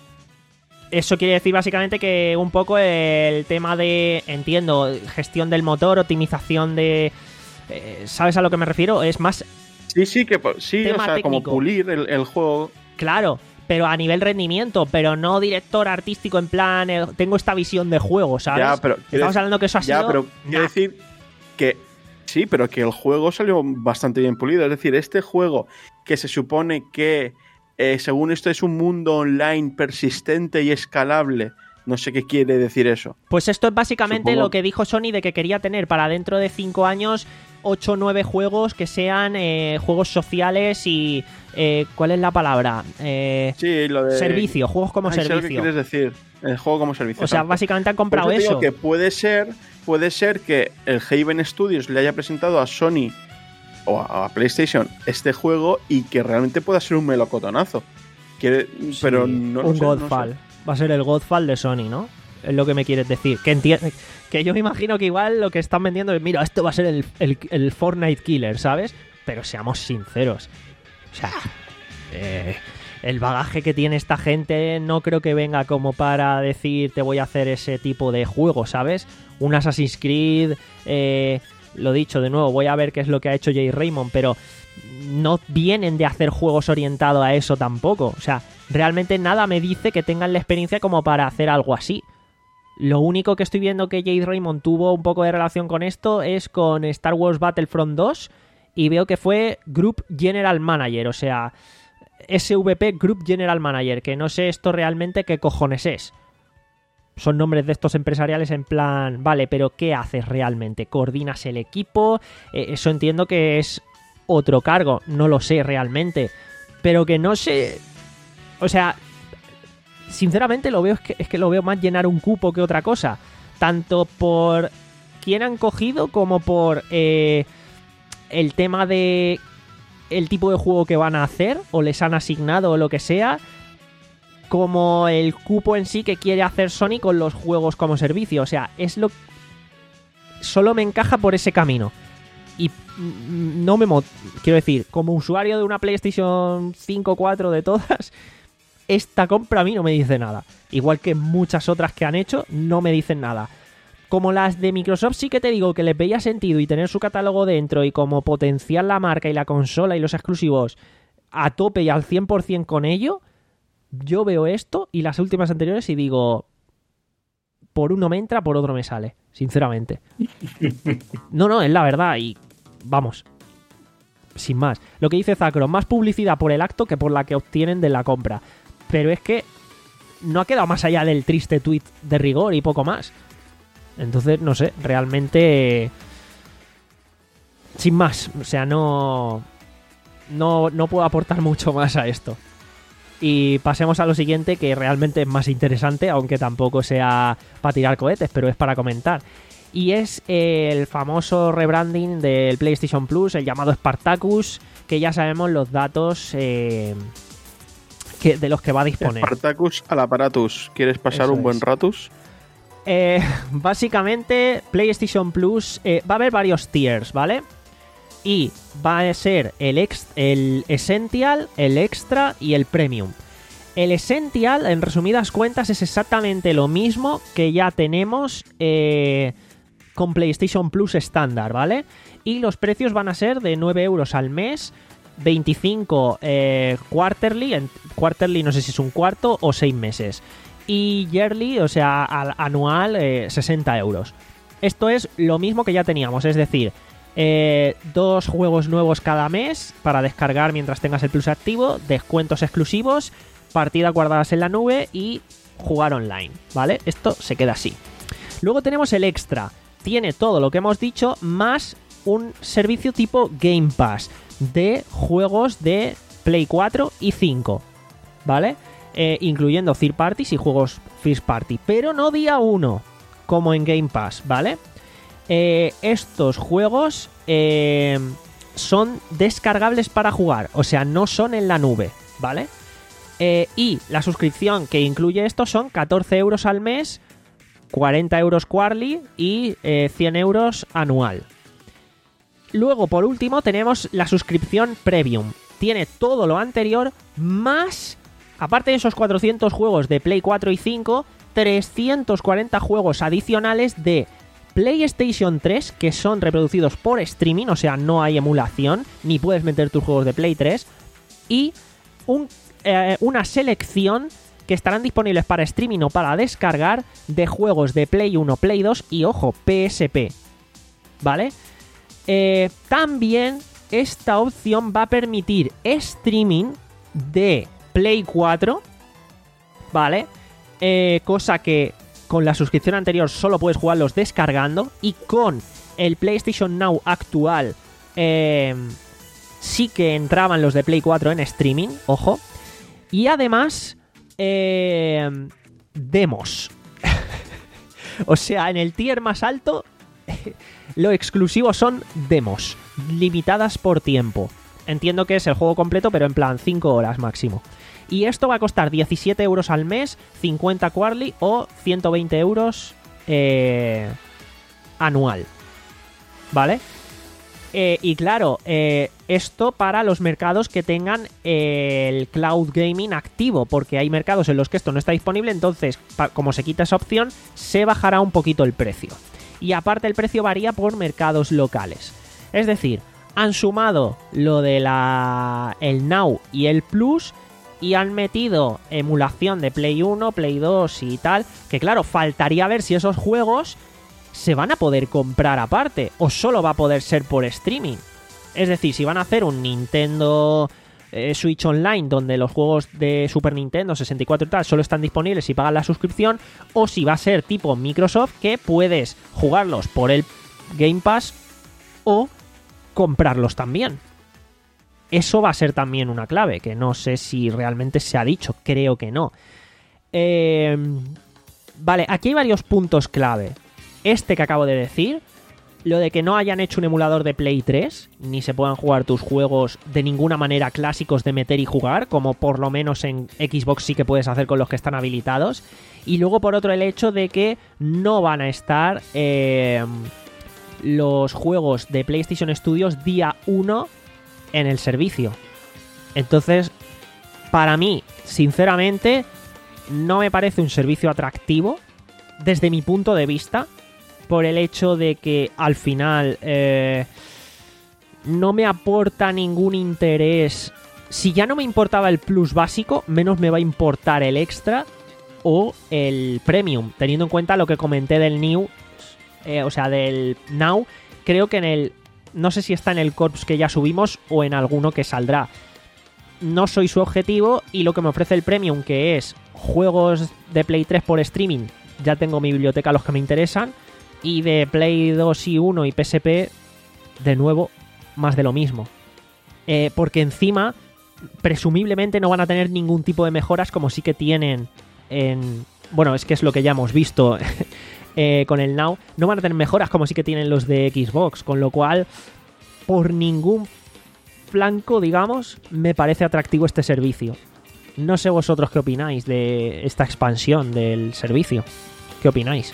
Speaker 2: Eso quiere decir básicamente que un poco el tema de, entiendo, gestión del motor, optimización de... Eh, ¿Sabes a lo que me refiero? Es más...
Speaker 4: Sí, sí, que sí,
Speaker 2: tema
Speaker 4: o sea,
Speaker 2: técnico.
Speaker 4: como pulir el, el juego.
Speaker 2: Claro, pero a nivel rendimiento, pero no director artístico en plan, eh, tengo esta visión de juego, ¿sabes?
Speaker 4: Ya, pero
Speaker 2: Estamos hablando que eso ha
Speaker 4: ya,
Speaker 2: sido...
Speaker 4: pero quiero decir que sí, pero que el juego salió bastante bien pulido. Es decir, este juego que se supone que, eh, según esto, es un mundo online persistente y escalable. No sé qué quiere decir eso.
Speaker 2: Pues esto es básicamente
Speaker 4: Supongo...
Speaker 2: lo que dijo Sony de que quería tener para dentro de cinco años ocho o nueve juegos que sean eh, juegos sociales y... Eh, ¿Cuál es la palabra? Eh,
Speaker 4: sí, lo de...
Speaker 2: Servicio, juegos como
Speaker 4: Ay,
Speaker 2: servicio.
Speaker 4: Sé lo que quieres decir, el juego como servicio.
Speaker 2: O sea,
Speaker 4: tanto.
Speaker 2: básicamente han comprado
Speaker 4: Por eso.
Speaker 2: eso.
Speaker 4: Digo que puede ser, puede ser que el Haven Studios le haya presentado a Sony o a, a PlayStation este juego y que realmente pueda ser un melocotonazo. Quiere,
Speaker 2: Sí,
Speaker 4: pero no lo
Speaker 2: un
Speaker 4: sé,
Speaker 2: Godfall.
Speaker 4: No sé.
Speaker 2: Va a ser el Godfall de Sony, ¿no? Es lo que me quieres decir. Que enti- que yo me imagino que igual lo que están vendiendo es, mira, esto va a ser el, el, el Fortnite Killer, ¿sabes? Pero seamos sinceros. O sea, eh, el bagaje que tiene esta gente no creo que venga como para decir te voy a hacer ese tipo de juego, ¿sabes? Un Assassin's Creed, eh, lo dicho de nuevo, voy a ver qué es lo que ha hecho Jay Raymond, pero no vienen de hacer juegos orientados a eso tampoco. O sea, realmente nada me dice que tengan la experiencia como para hacer algo así. Lo único que estoy viendo que Jade Raymond tuvo un poco de relación con esto es con Star Wars Battlefront dos y veo que fue Group General Manager, o sea, S V P Group General Manager, que no sé esto realmente qué cojones es. Son nombres de estos empresariales en plan, vale, pero ¿qué haces realmente? ¿Coordinas el equipo? Eh, eso entiendo que es otro cargo, no lo sé realmente, pero que no sé... O sea... Sinceramente lo veo es que, es que lo veo más llenar un cupo que otra cosa. Tanto por quién han cogido como por eh, el tema de el tipo de juego que van a hacer o les han asignado o lo que sea, como el cupo en sí que quiere hacer Sony con los juegos como servicio. O sea, es lo... Solo me encaja por ese camino. Y no me... Mo- Quiero decir, como usuario de una PlayStation cinco, cuatro de todas... Esta compra a mí no me dice nada. Igual que muchas otras que han hecho, no me dicen nada. Como las de Microsoft sí que te digo que les veía sentido y tener su catálogo dentro y como potenciar la marca y la consola y los exclusivos a tope y al cien por ciento con ello, yo veo esto y las últimas anteriores y digo, por uno me entra, por otro me sale, sinceramente. No, no, es la verdad y vamos, sin más. Lo que dice Zacro, más publicidad por el acto que por la que obtienen de la compra. Pero es que no ha quedado más allá del triste tuit de rigor y poco más. Entonces, no sé, realmente... Sin más, o sea, no... No, no puedo aportar mucho más a esto. Y pasemos a lo siguiente, que realmente es más interesante, aunque tampoco sea para tirar cohetes, pero es para comentar. Y es el famoso rebranding del PlayStation Plus, el llamado Spartacus, que ya sabemos los datos... Eh, Que, de los que va a disponer.
Speaker 4: Spartacus al aparatus. ¿Quieres pasar
Speaker 2: Eso
Speaker 4: un buen
Speaker 2: es.
Speaker 4: ratus?
Speaker 2: Eh, básicamente, PlayStation Plus eh, va a haber varios tiers, ¿vale? Y va a ser el, ex, el Essential, el Extra y el Premium. El Essential, en resumidas cuentas, es exactamente lo mismo que ya tenemos eh, con PlayStation Plus estándar, ¿vale? Y los precios van a ser de nueve euros al mes, veinticinco eh, quarterly, en, quarterly no sé si es un cuarto o seis meses, y yearly, o sea, al, anual, eh, sesenta euros. Esto es lo mismo que ya teníamos, es decir, eh, dos juegos nuevos cada mes para descargar mientras tengas el Plus activo, descuentos exclusivos, partidas guardadas en la nube y jugar online, ¿vale? Esto se queda así. Luego tenemos el extra. Tiene todo lo que hemos dicho, más un servicio tipo Game Pass de juegos de Play cuatro y cinco, ¿vale? Eh, incluyendo third parties y juegos first party, pero no día uno, como en Game Pass, ¿vale? Eh, estos juegos eh, son descargables para jugar, o sea, no son en la nube, ¿vale? Eh, y la suscripción que incluye esto son catorce euros al mes, cuarenta euros quarterly y eh, cien euros anual. Luego, por último, tenemos la suscripción Premium. Tiene todo lo anterior, más, aparte de esos cuatrocientos juegos de Play cuatro y cinco, trescientos cuarenta juegos adicionales de PlayStation tres, que son reproducidos por streaming, o sea, no hay emulación, ni puedes meter tus juegos de Play tres, y un, eh, una selección que estarán disponibles para streaming o para descargar de juegos de Play uno, Play dos y, ojo, P S P, ¿vale? Eh, también esta opción va a permitir streaming de Play cuatro, ¿vale? Eh, cosa que con la suscripción anterior solo puedes jugarlos descargando, y con el PlayStation Now actual eh, sí que entraban los de Play cuatro en streaming, ojo. Y además eh, demos. O sea, en el tier más alto lo exclusivo son demos, limitadas por tiempo. Entiendo que es el juego completo, pero en plan cinco horas máximo. Y esto va a costar diecisiete euros al mes, cincuenta quarterly o ciento veinte euros eh, anual, ¿vale? Eh, y claro, eh, esto para los mercados que tengan eh, el cloud gaming activo, porque hay mercados en los que esto no está disponible, entonces, pa- como se quita esa opción, se bajará un poquito el precio. Y aparte el precio varía por mercados locales. Es decir, han sumado lo de la el Now y el Plus y han metido emulación de Play uno, Play dos y tal, que claro, faltaría ver si esos juegos se van a poder comprar aparte o solo va a poder ser por streaming. Es decir, si van a hacer un Nintendo eh, Switch Online donde los juegos de Super Nintendo, sesenta y cuatro y tal solo están disponibles si pagan la suscripción, o si va a ser tipo Microsoft que puedes jugarlos por el Game Pass o comprarlos también. Eso va a ser también una clave, que no sé si realmente se ha dicho, creo que no. Eh, vale, aquí hay varios puntos clave. Este que acabo de decir, lo de que no hayan hecho un emulador de Play tres, ni se puedan jugar tus juegos de ninguna manera clásicos de meter y jugar, como por lo menos en Xbox sí que puedes hacer con los que están habilitados. Y luego por otro el hecho de que no van a estar eh, los juegos de PlayStation Studios día uno en el servicio. Entonces, para mí, sinceramente, no me parece un servicio atractivo desde mi punto de vista, por el hecho de que al final eh, no me aporta ningún interés. Si ya no me importaba el Plus básico, menos me va a importar el extra o el Premium, teniendo en cuenta lo que comenté del New, eh, o sea, del Now. Creo que en el, no sé si está en el Corps que ya subimos o en alguno que saldrá. No soy su objetivo, y lo que me ofrece el Premium, que es juegos de Play tres por streaming, ya tengo mi biblioteca, los que me interesan, y de Play dos y uno y P S P, de nuevo, más de lo mismo. Eh, porque encima, presumiblemente no van a tener ningún tipo de mejoras como sí que tienen en... Bueno, es que es lo que ya hemos visto eh, con el Now. No van a tener mejoras como sí que tienen los de Xbox, con lo cual, por ningún flanco, digamos, me parece atractivo este servicio. No sé vosotros qué opináis de esta expansión del servicio. ¿Qué opináis?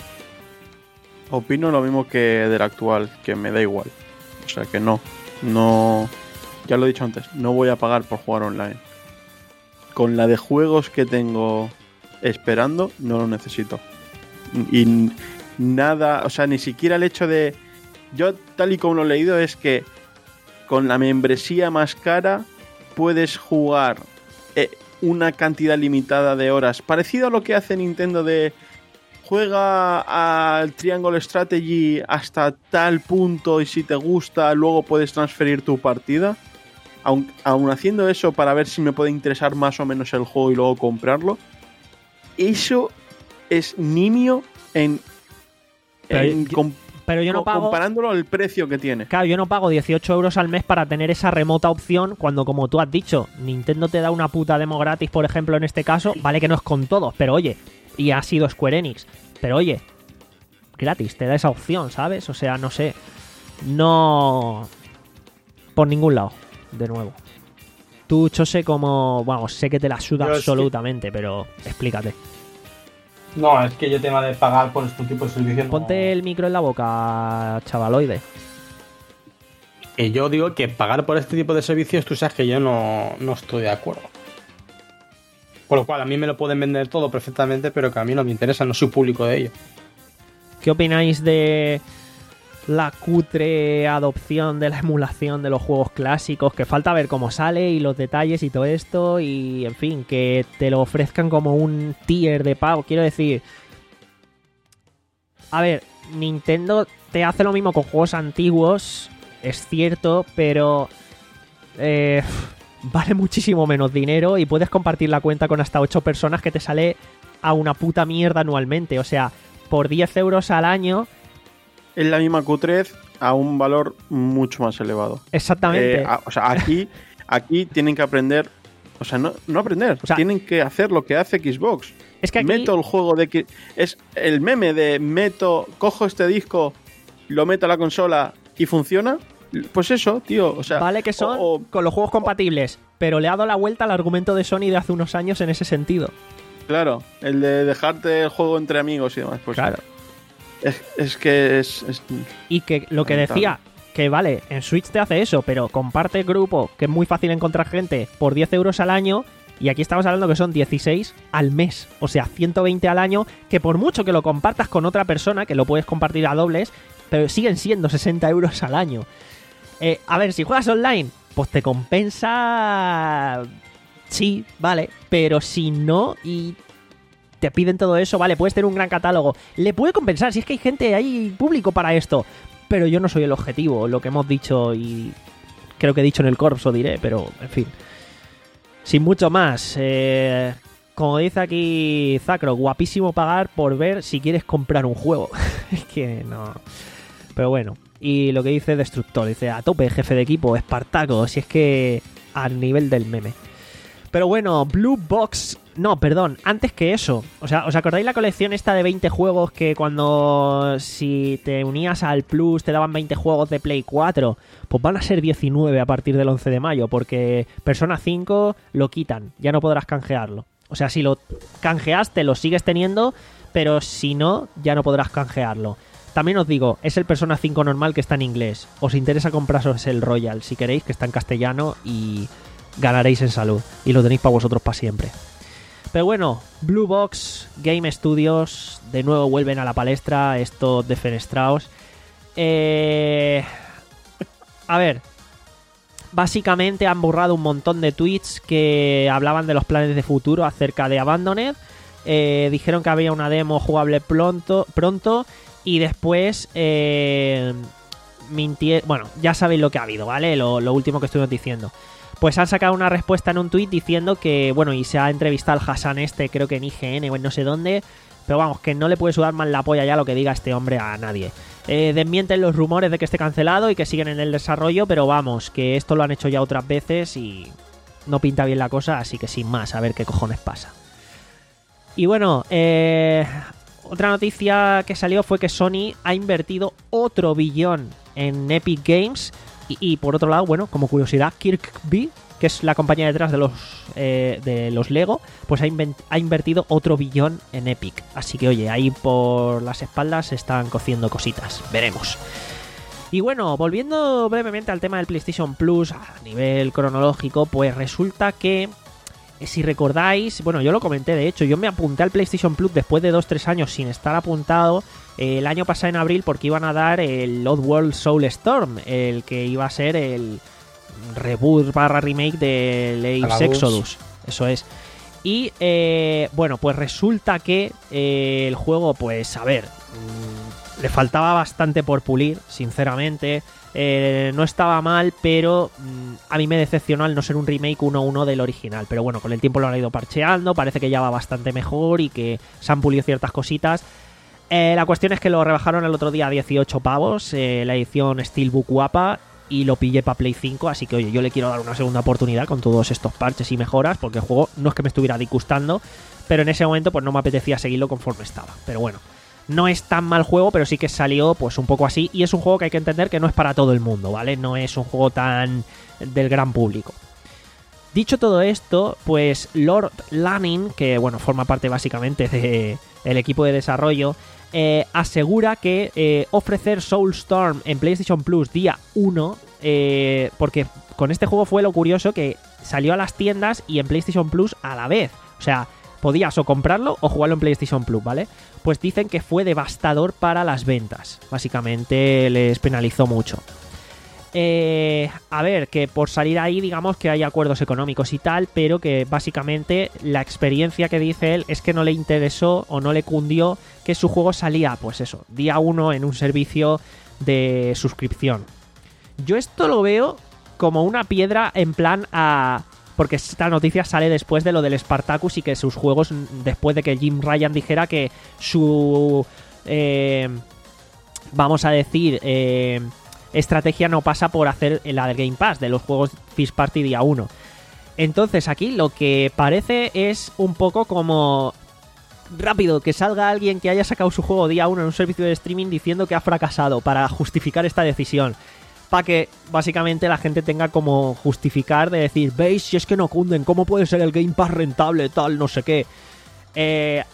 Speaker 4: Opino lo mismo que del actual, que me da igual. O sea que no, no... Ya lo he dicho antes, no voy a pagar por jugar online. Con la de juegos que tengo esperando, no lo necesito. Y nada, o sea, ni siquiera el hecho de... Yo, tal y como lo he leído, es que con la membresía más cara puedes jugar eh, una cantidad limitada de horas. Parecido a lo que hace Nintendo de... Juega al Triangle Strategy hasta tal punto y si te gusta luego puedes transferir tu partida. Aun, aun haciendo eso para ver si me puede interesar más o menos el juego y luego comprarlo, eso es nimio en,
Speaker 2: Pero
Speaker 4: en
Speaker 2: yo-
Speaker 4: com-
Speaker 2: Pero yo no
Speaker 4: co-
Speaker 2: pago...
Speaker 4: comparándolo al precio que tiene.
Speaker 2: Claro, yo no pago dieciocho euros al mes para tener esa remota opción cuando, como tú has dicho, Nintendo te da una puta demo gratis, por ejemplo, en este caso. Vale que no es con todos, pero oye, y ha sido Square Enix. Pero oye, gratis, te da esa opción, ¿sabes? O sea, no sé. No... Por ningún lado, de nuevo. Tú, Chose, como... Vamos, sé que te la suda
Speaker 3: Yo es que-
Speaker 2: absolutamente, pero explícate.
Speaker 3: No, es que yo tema de pagar por este tipo de servicios. no-
Speaker 2: Ponte el micro en la boca, chavaloide.
Speaker 3: Que yo digo que pagar por este tipo de servicios, tú sabes que yo no, no estoy de acuerdo. Con lo cual, a mí me lo pueden vender todo perfectamente, pero que a mí no me interesa, no soy público de ello.
Speaker 2: ¿Qué opináis de la cutre adopción de la emulación de los juegos clásicos? Que falta ver cómo sale y los detalles y todo esto. Y, en fin, que te lo ofrezcan como un tier de pago. Quiero decir... A ver, Nintendo te hace lo mismo con juegos antiguos, es cierto, pero... Eh, vale muchísimo menos dinero y puedes compartir la cuenta con hasta ocho personas que te sale a una puta mierda anualmente. O sea, por diez euros al año...
Speaker 4: Es la misma cutrez a un valor mucho más elevado.
Speaker 2: Exactamente.
Speaker 4: Eh, a- o sea, aquí, aquí tienen que aprender. O sea, no, no aprender.
Speaker 2: O sea,
Speaker 4: tienen que hacer lo que hace Xbox.
Speaker 2: Es que aquí...
Speaker 4: Meto el juego de. Ki- Es el meme de meto, cojo este disco, lo meto a la consola y funciona. Pues eso, tío. O sea,
Speaker 2: Vale que son
Speaker 4: o- o-
Speaker 2: con los juegos compatibles, pero le ha dado la vuelta al argumento de Sony de hace unos años en ese sentido.
Speaker 4: claro, el de dejarte el juego entre amigos y demás. Pues
Speaker 2: Claro.
Speaker 4: es, es que es. es-
Speaker 2: Y que lo que
Speaker 4: Lamentable.
Speaker 2: decía, que vale, en Switch te hace eso, pero comparte grupo, que es muy fácil encontrar gente, por diez euros al año, y aquí estamos hablando que son dieciséis al mes, o sea, ciento veinte al año, que por mucho que lo compartas con otra persona, que lo puedes compartir a dobles, pero siguen siendo sesenta euros al año. Eh, a ver, si juegas online, pues te compensa... Sí, vale, pero si no y te piden todo eso, vale, puedes tener un gran catálogo, le puede compensar, si es que hay gente, hay público para esto, pero yo no soy el objetivo, lo que hemos dicho y creo que he dicho en el Corps, o diré, pero en fin. Sin mucho más, eh, como dice aquí Zacro, guapísimo pagar por ver si quieres comprar un juego. Es que no... Pero bueno, y lo que dice Destructor, dice a tope, jefe de equipo, Espartaco, si es que al nivel del meme. Pero bueno, Blue Box... No, perdón, antes que eso. O sea, ¿os acordáis la colección esta de veinte juegos que cuando si te unías al Plus te daban veinte juegos de Play cuatro? Pues van a ser diecinueve a partir del once de mayo, porque Persona cinco lo quitan, ya no podrás canjearlo. O sea, si lo canjeaste lo sigues teniendo, pero si no, ya no podrás canjearlo. También os digo, es el Persona cinco normal que está en inglés. Os interesa compraros el Royal, si queréis, que está en castellano y... ganaréis en salud y lo tenéis para vosotros para siempre. Pero bueno, Blue Box Game Studios de nuevo vuelven a la palestra, estos defenestrados. Eh... A ver, básicamente han borrado un montón de tweets que hablaban de los planes de futuro acerca de Abandoned. Eh, dijeron que había una demo jugable pronto, pronto y después eh, mintieron. Bueno, ya sabéis lo que ha habido, ¿vale? Lo, lo último que estuvimos diciendo. Pues han sacado una respuesta en un tuit diciendo que, bueno, y se ha entrevistado al Hassan este, creo que en I G N o en no sé dónde, pero vamos, que no le puede sudar más la polla ya lo que diga este hombre a nadie. Eh, desmienten los rumores de que esté cancelado y que siguen en el desarrollo, pero vamos, que esto lo han hecho ya otras veces y no pinta bien la cosa, así que sin más, a ver qué cojones pasa. Y bueno, eh, otra noticia que salió fue que Sony ha invertido otro billón en Epic Games. Y, y por otro lado, bueno, como curiosidad, Kirkby, que es la compañía detrás de los eh, de los Lego, pues ha, invent- ha invertido otro billón en Epic. Así que oye, ahí por las espaldas se están cociendo cositas. Veremos. Y bueno, volviendo brevemente al tema del PlayStation Plus a nivel cronológico, pues resulta que, si recordáis, bueno, yo lo comenté de hecho, yo me apunté al PlayStation Plus después de dos tres años sin estar apuntado eh, el año pasado en abril porque iban a dar el Oddworld Soulstorm, el que iba a ser el reboot barra remake de Ace Exodus, eso es. Y eh, bueno, pues resulta que eh, el juego, pues a ver, mmm, le faltaba bastante por pulir, sinceramente. Eh, no estaba mal, pero mmm, a mí me decepcionó al no ser un remake uno a uno del original. Pero bueno, con el tiempo lo han ido parcheando, parece que ya va bastante mejor y que se han pulido ciertas cositas. Eh, la cuestión es que lo rebajaron el otro día a dieciocho pavos, eh, la edición Steelbook guapa, y lo pillé para Play cinco, así que oye, yo le quiero dar una segunda oportunidad con todos estos parches y mejoras, porque el juego no es que me estuviera disgustando, pero en ese momento pues no me apetecía seguirlo conforme estaba. Pero bueno, no es tan mal juego, pero sí que salió pues un poco así, y es un juego que hay que entender que no es para todo el mundo, ¿vale? No es un juego tan del gran público. Dicho todo esto, pues Lord Lanning, que bueno, forma parte básicamente del equipo de desarrollo, eh, asegura que eh, ofrecer Soulstorm en PlayStation Plus día uno, eh, porque con este juego fue lo curioso que salió a las tiendas y en PlayStation Plus a la vez. O sea, podías o comprarlo o jugarlo en PlayStation Plus, ¿vale? Pues dicen que fue devastador para las ventas. Básicamente les penalizó mucho. Eh, a ver, que por salir ahí digamos que hay acuerdos económicos y tal, pero que básicamente la experiencia que dice él es que no le interesó o no le cundió que su juego salía, pues eso, día uno en un servicio de suscripción. Yo esto lo veo como una piedra en plan a... Porque esta noticia sale después de lo del Spartacus y que sus juegos, después de que Jim Ryan dijera que su... Eh, vamos a decir... Eh, estrategia no pasa por hacer la del Game Pass de los juegos First Party día uno. Entonces aquí lo que parece es un poco como rápido que salga alguien que haya sacado su juego día uno en un servicio de streaming diciendo que ha fracasado para justificar esta decisión, para que básicamente la gente tenga como justificar de decir, veis, si es que no cunden, ¿cómo puede ser el Game Pass rentable, tal, no sé qué? Eh...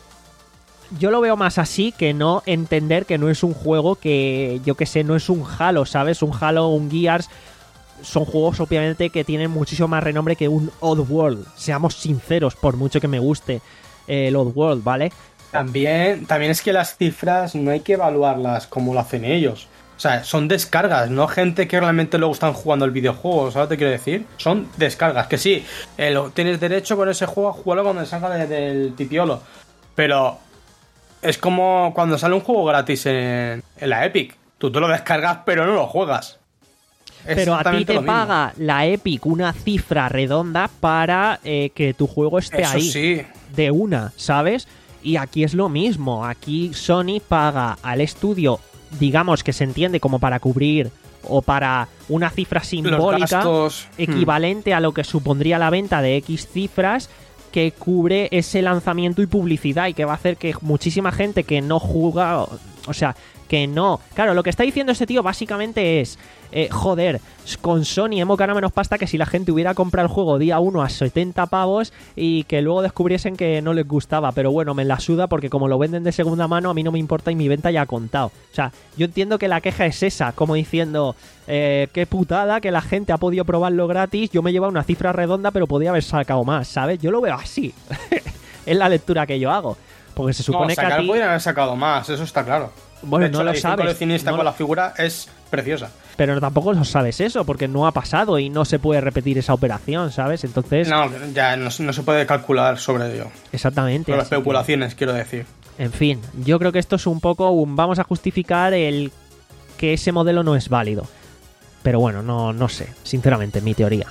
Speaker 2: Yo lo veo más así que no entender que no es un juego que, yo que sé, no es un Halo, ¿sabes? Un Halo, un Gears, son juegos obviamente que tienen muchísimo más renombre que un Oddworld. Seamos sinceros, por mucho que me guste eh, el Oddworld, ¿vale?
Speaker 3: También, también es que las cifras no hay que evaluarlas como lo hacen ellos. O sea, son descargas, no gente que realmente luego están jugando el videojuego, ¿sabes lo que quiero decir? Son descargas, que sí, eh, lo, tienes derecho con ese juego a jugarlo cuando salga de, del pipiolo, pero... Es como cuando sale un juego gratis en, en la Epic. Tú te lo descargas, pero no lo juegas.
Speaker 2: Pero a ti te paga la Epic una cifra redonda para eh, que tu juego esté
Speaker 3: Eso
Speaker 2: ahí.
Speaker 3: Sí.
Speaker 2: De una, ¿sabes? Y aquí es lo mismo. Aquí Sony paga al estudio, digamos que se entiende como para cubrir o para una cifra simbólica equivalente hmm. a lo que supondría la venta de X cifras, que cubre ese lanzamiento y publicidad y que va a hacer que muchísima gente que no juega, o sea, que no... Claro, lo que está diciendo este tío básicamente es, eh, joder, con Sony hemos ganado menos pasta que si la gente hubiera comprado el juego día uno a setenta pavos y que luego descubriesen que no les gustaba, pero bueno, me la suda porque como lo venden de segunda mano a mí no me importa y mi venta ya ha contado. O sea, yo entiendo que la queja es esa, como diciendo, eh, qué putada que la gente ha podido probarlo gratis, yo me llevo una cifra redonda pero podía haber sacado más, ¿sabes? Yo lo veo así, es la lectura que yo hago, porque se supone
Speaker 3: no,
Speaker 2: que a ti...
Speaker 3: podrían haber sacado más, eso está claro.
Speaker 2: Bueno,
Speaker 3: de hecho,
Speaker 2: no lo
Speaker 3: la
Speaker 2: sabes.
Speaker 3: coleccionista
Speaker 2: no
Speaker 3: con
Speaker 2: lo...
Speaker 3: la figura es preciosa.
Speaker 2: Pero tampoco lo sabes eso, porque no ha pasado y no se puede repetir esa operación, ¿sabes? Entonces...
Speaker 3: No, ya no, no se puede calcular sobre ello.
Speaker 2: Exactamente.
Speaker 3: Las especulaciones, que... quiero decir.
Speaker 2: En fin, yo creo que esto es un poco un... Vamos a justificar el que ese modelo no es válido. Pero bueno, no, no sé, sinceramente, mi teoría.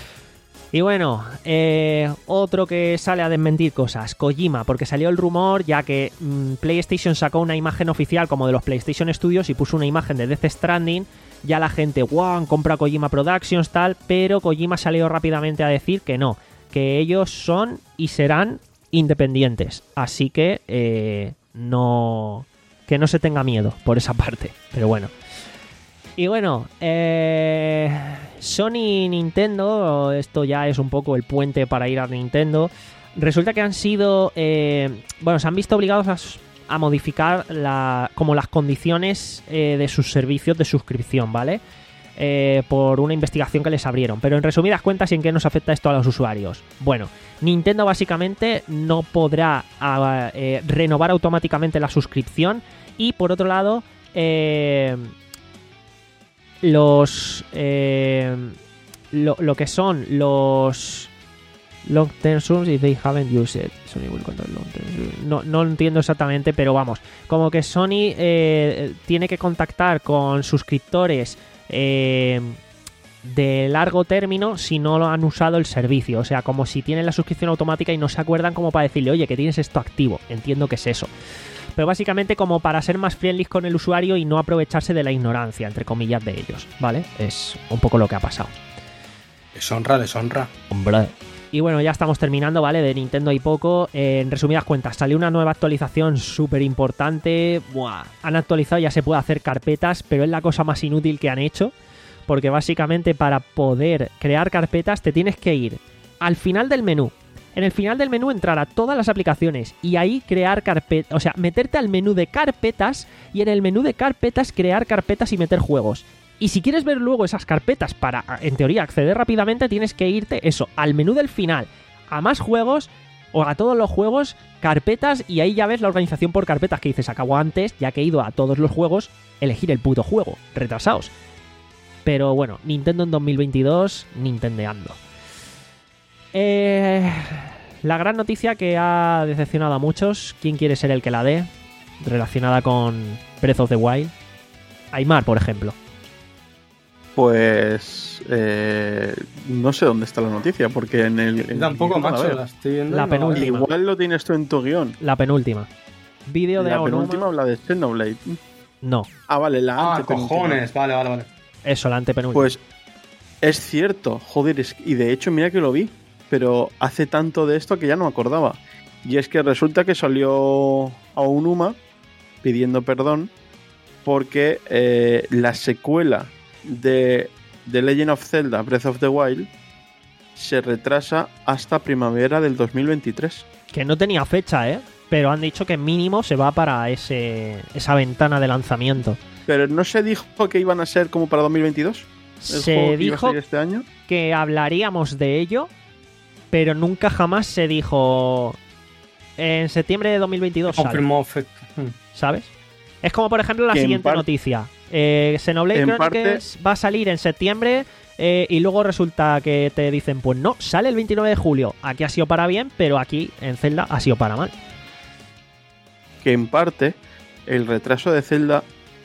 Speaker 2: Y bueno, eh, otro que sale a desmentir cosas, Kojima, porque salió el rumor ya que mmm, PlayStation sacó una imagen oficial como de los PlayStation Studios y puso una imagen de Death Stranding, ya la gente, wow, compra Kojima Productions, tal, pero Kojima salió rápidamente a decir que no, que ellos son y serán independientes, así que eh, no, que no se tenga miedo por esa parte, pero bueno. Y bueno, eh, Sony y Nintendo, esto ya es un poco el puente para ir a Nintendo. Resulta que han sido, eh, bueno, se han visto obligados a, a modificar la, como las condiciones eh, de sus servicios de suscripción, ¿vale? Eh, por una investigación que les abrieron. Pero en resumidas cuentas, ¿en qué nos afecta esto a los usuarios? Bueno, Nintendo básicamente no podrá a, eh, renovar automáticamente la suscripción y por otro lado... Eh, los eh, lo, lo que son los long term subs if they haven't used it. Sony will control long term. No, no entiendo exactamente, pero vamos, como que Sony eh, tiene que contactar con suscriptores eh, de largo término si no lo han usado el servicio. O sea, como si tienen la suscripción automática y no se acuerdan, como para decirle, oye, que tienes esto activo. Entiendo que es eso. Pero básicamente como para ser más friendly con el usuario y no aprovecharse de la ignorancia, entre comillas, de ellos, ¿vale? Es un poco lo que ha pasado.
Speaker 3: Deshonra, deshonra.
Speaker 2: Hombre. Y bueno, ya estamos terminando, ¿vale? De Nintendo hay poco. Eh, en resumidas cuentas, salió una nueva actualización súper importante. Buah. Han actualizado, ya se puede hacer carpetas, pero es la cosa más inútil que han hecho. Porque básicamente para poder crear carpetas te tienes que ir al final del menú. En el final del menú entrar a todas las aplicaciones y ahí crear carpetas. O sea, meterte al menú de carpetas y en el menú de carpetas crear carpetas y meter juegos. Y si quieres ver luego esas carpetas para, en teoría, acceder rápidamente, tienes que irte, eso, al menú del final, a más juegos o a todos los juegos, carpetas, y ahí ya ves la organización por carpetas que dices, acabo antes, ya que he ido a todos los juegos, elegir el puto juego, retrasaos. Pero bueno, Nintendo en dos mil veintidós, nintendeando. Eh, la gran noticia que ha decepcionado a muchos, ¿quién quiere ser el que la dé? Relacionada con Breath of the Wild. Aymar, por ejemplo.
Speaker 4: Pues eh, no sé dónde está la noticia, porque en el... En
Speaker 3: Tampoco,
Speaker 4: el guión,
Speaker 3: macho,
Speaker 4: a ver.
Speaker 3: la estoy viendo.
Speaker 2: La
Speaker 3: y no-
Speaker 2: penúltima.
Speaker 4: Igual lo tienes tú en tu guión.
Speaker 2: La penúltima. Vídeo de
Speaker 4: La
Speaker 2: Aonuma.
Speaker 4: penúltima habla de Xenoblade.
Speaker 2: No,
Speaker 4: Ah, vale, la
Speaker 3: Ah,
Speaker 4: antepenúltima.
Speaker 3: cojones. Vale, vale, vale.
Speaker 2: eso, la antepenúltima.
Speaker 4: Pues es cierto, joder, es- y de hecho mira que lo vi, pero hace tanto de esto que ya no me acordaba. Y es que resulta que salió Aonuma pidiendo perdón porque eh, la secuela de The Legend of Zelda Breath of the Wild se retrasa hasta primavera del dos mil veintitrés.
Speaker 2: Que no tenía fecha, ¿eh? Pero han dicho que mínimo se va para ese esa ventana de lanzamiento.
Speaker 4: Pero no se dijo que iban a ser como para dos mil veintidós. El juego
Speaker 2: Se
Speaker 4: que iba a
Speaker 2: dijo
Speaker 4: salir este año.
Speaker 2: que hablaríamos de ello, pero nunca jamás se dijo en septiembre de dos mil veintidós sale,
Speaker 3: Confirmó fe- Hmm.
Speaker 2: ¿sabes? Es como, por ejemplo, la
Speaker 4: Que en
Speaker 2: siguiente
Speaker 4: par-
Speaker 2: noticia. Eh, Xenoblade
Speaker 4: en
Speaker 2: Chronicles va a salir en septiembre eh, y luego resulta que te dicen, pues no, sale el veintinueve de julio. Aquí ha sido para bien, pero aquí en Zelda ha sido para mal.
Speaker 4: Que en parte el retraso de Zelda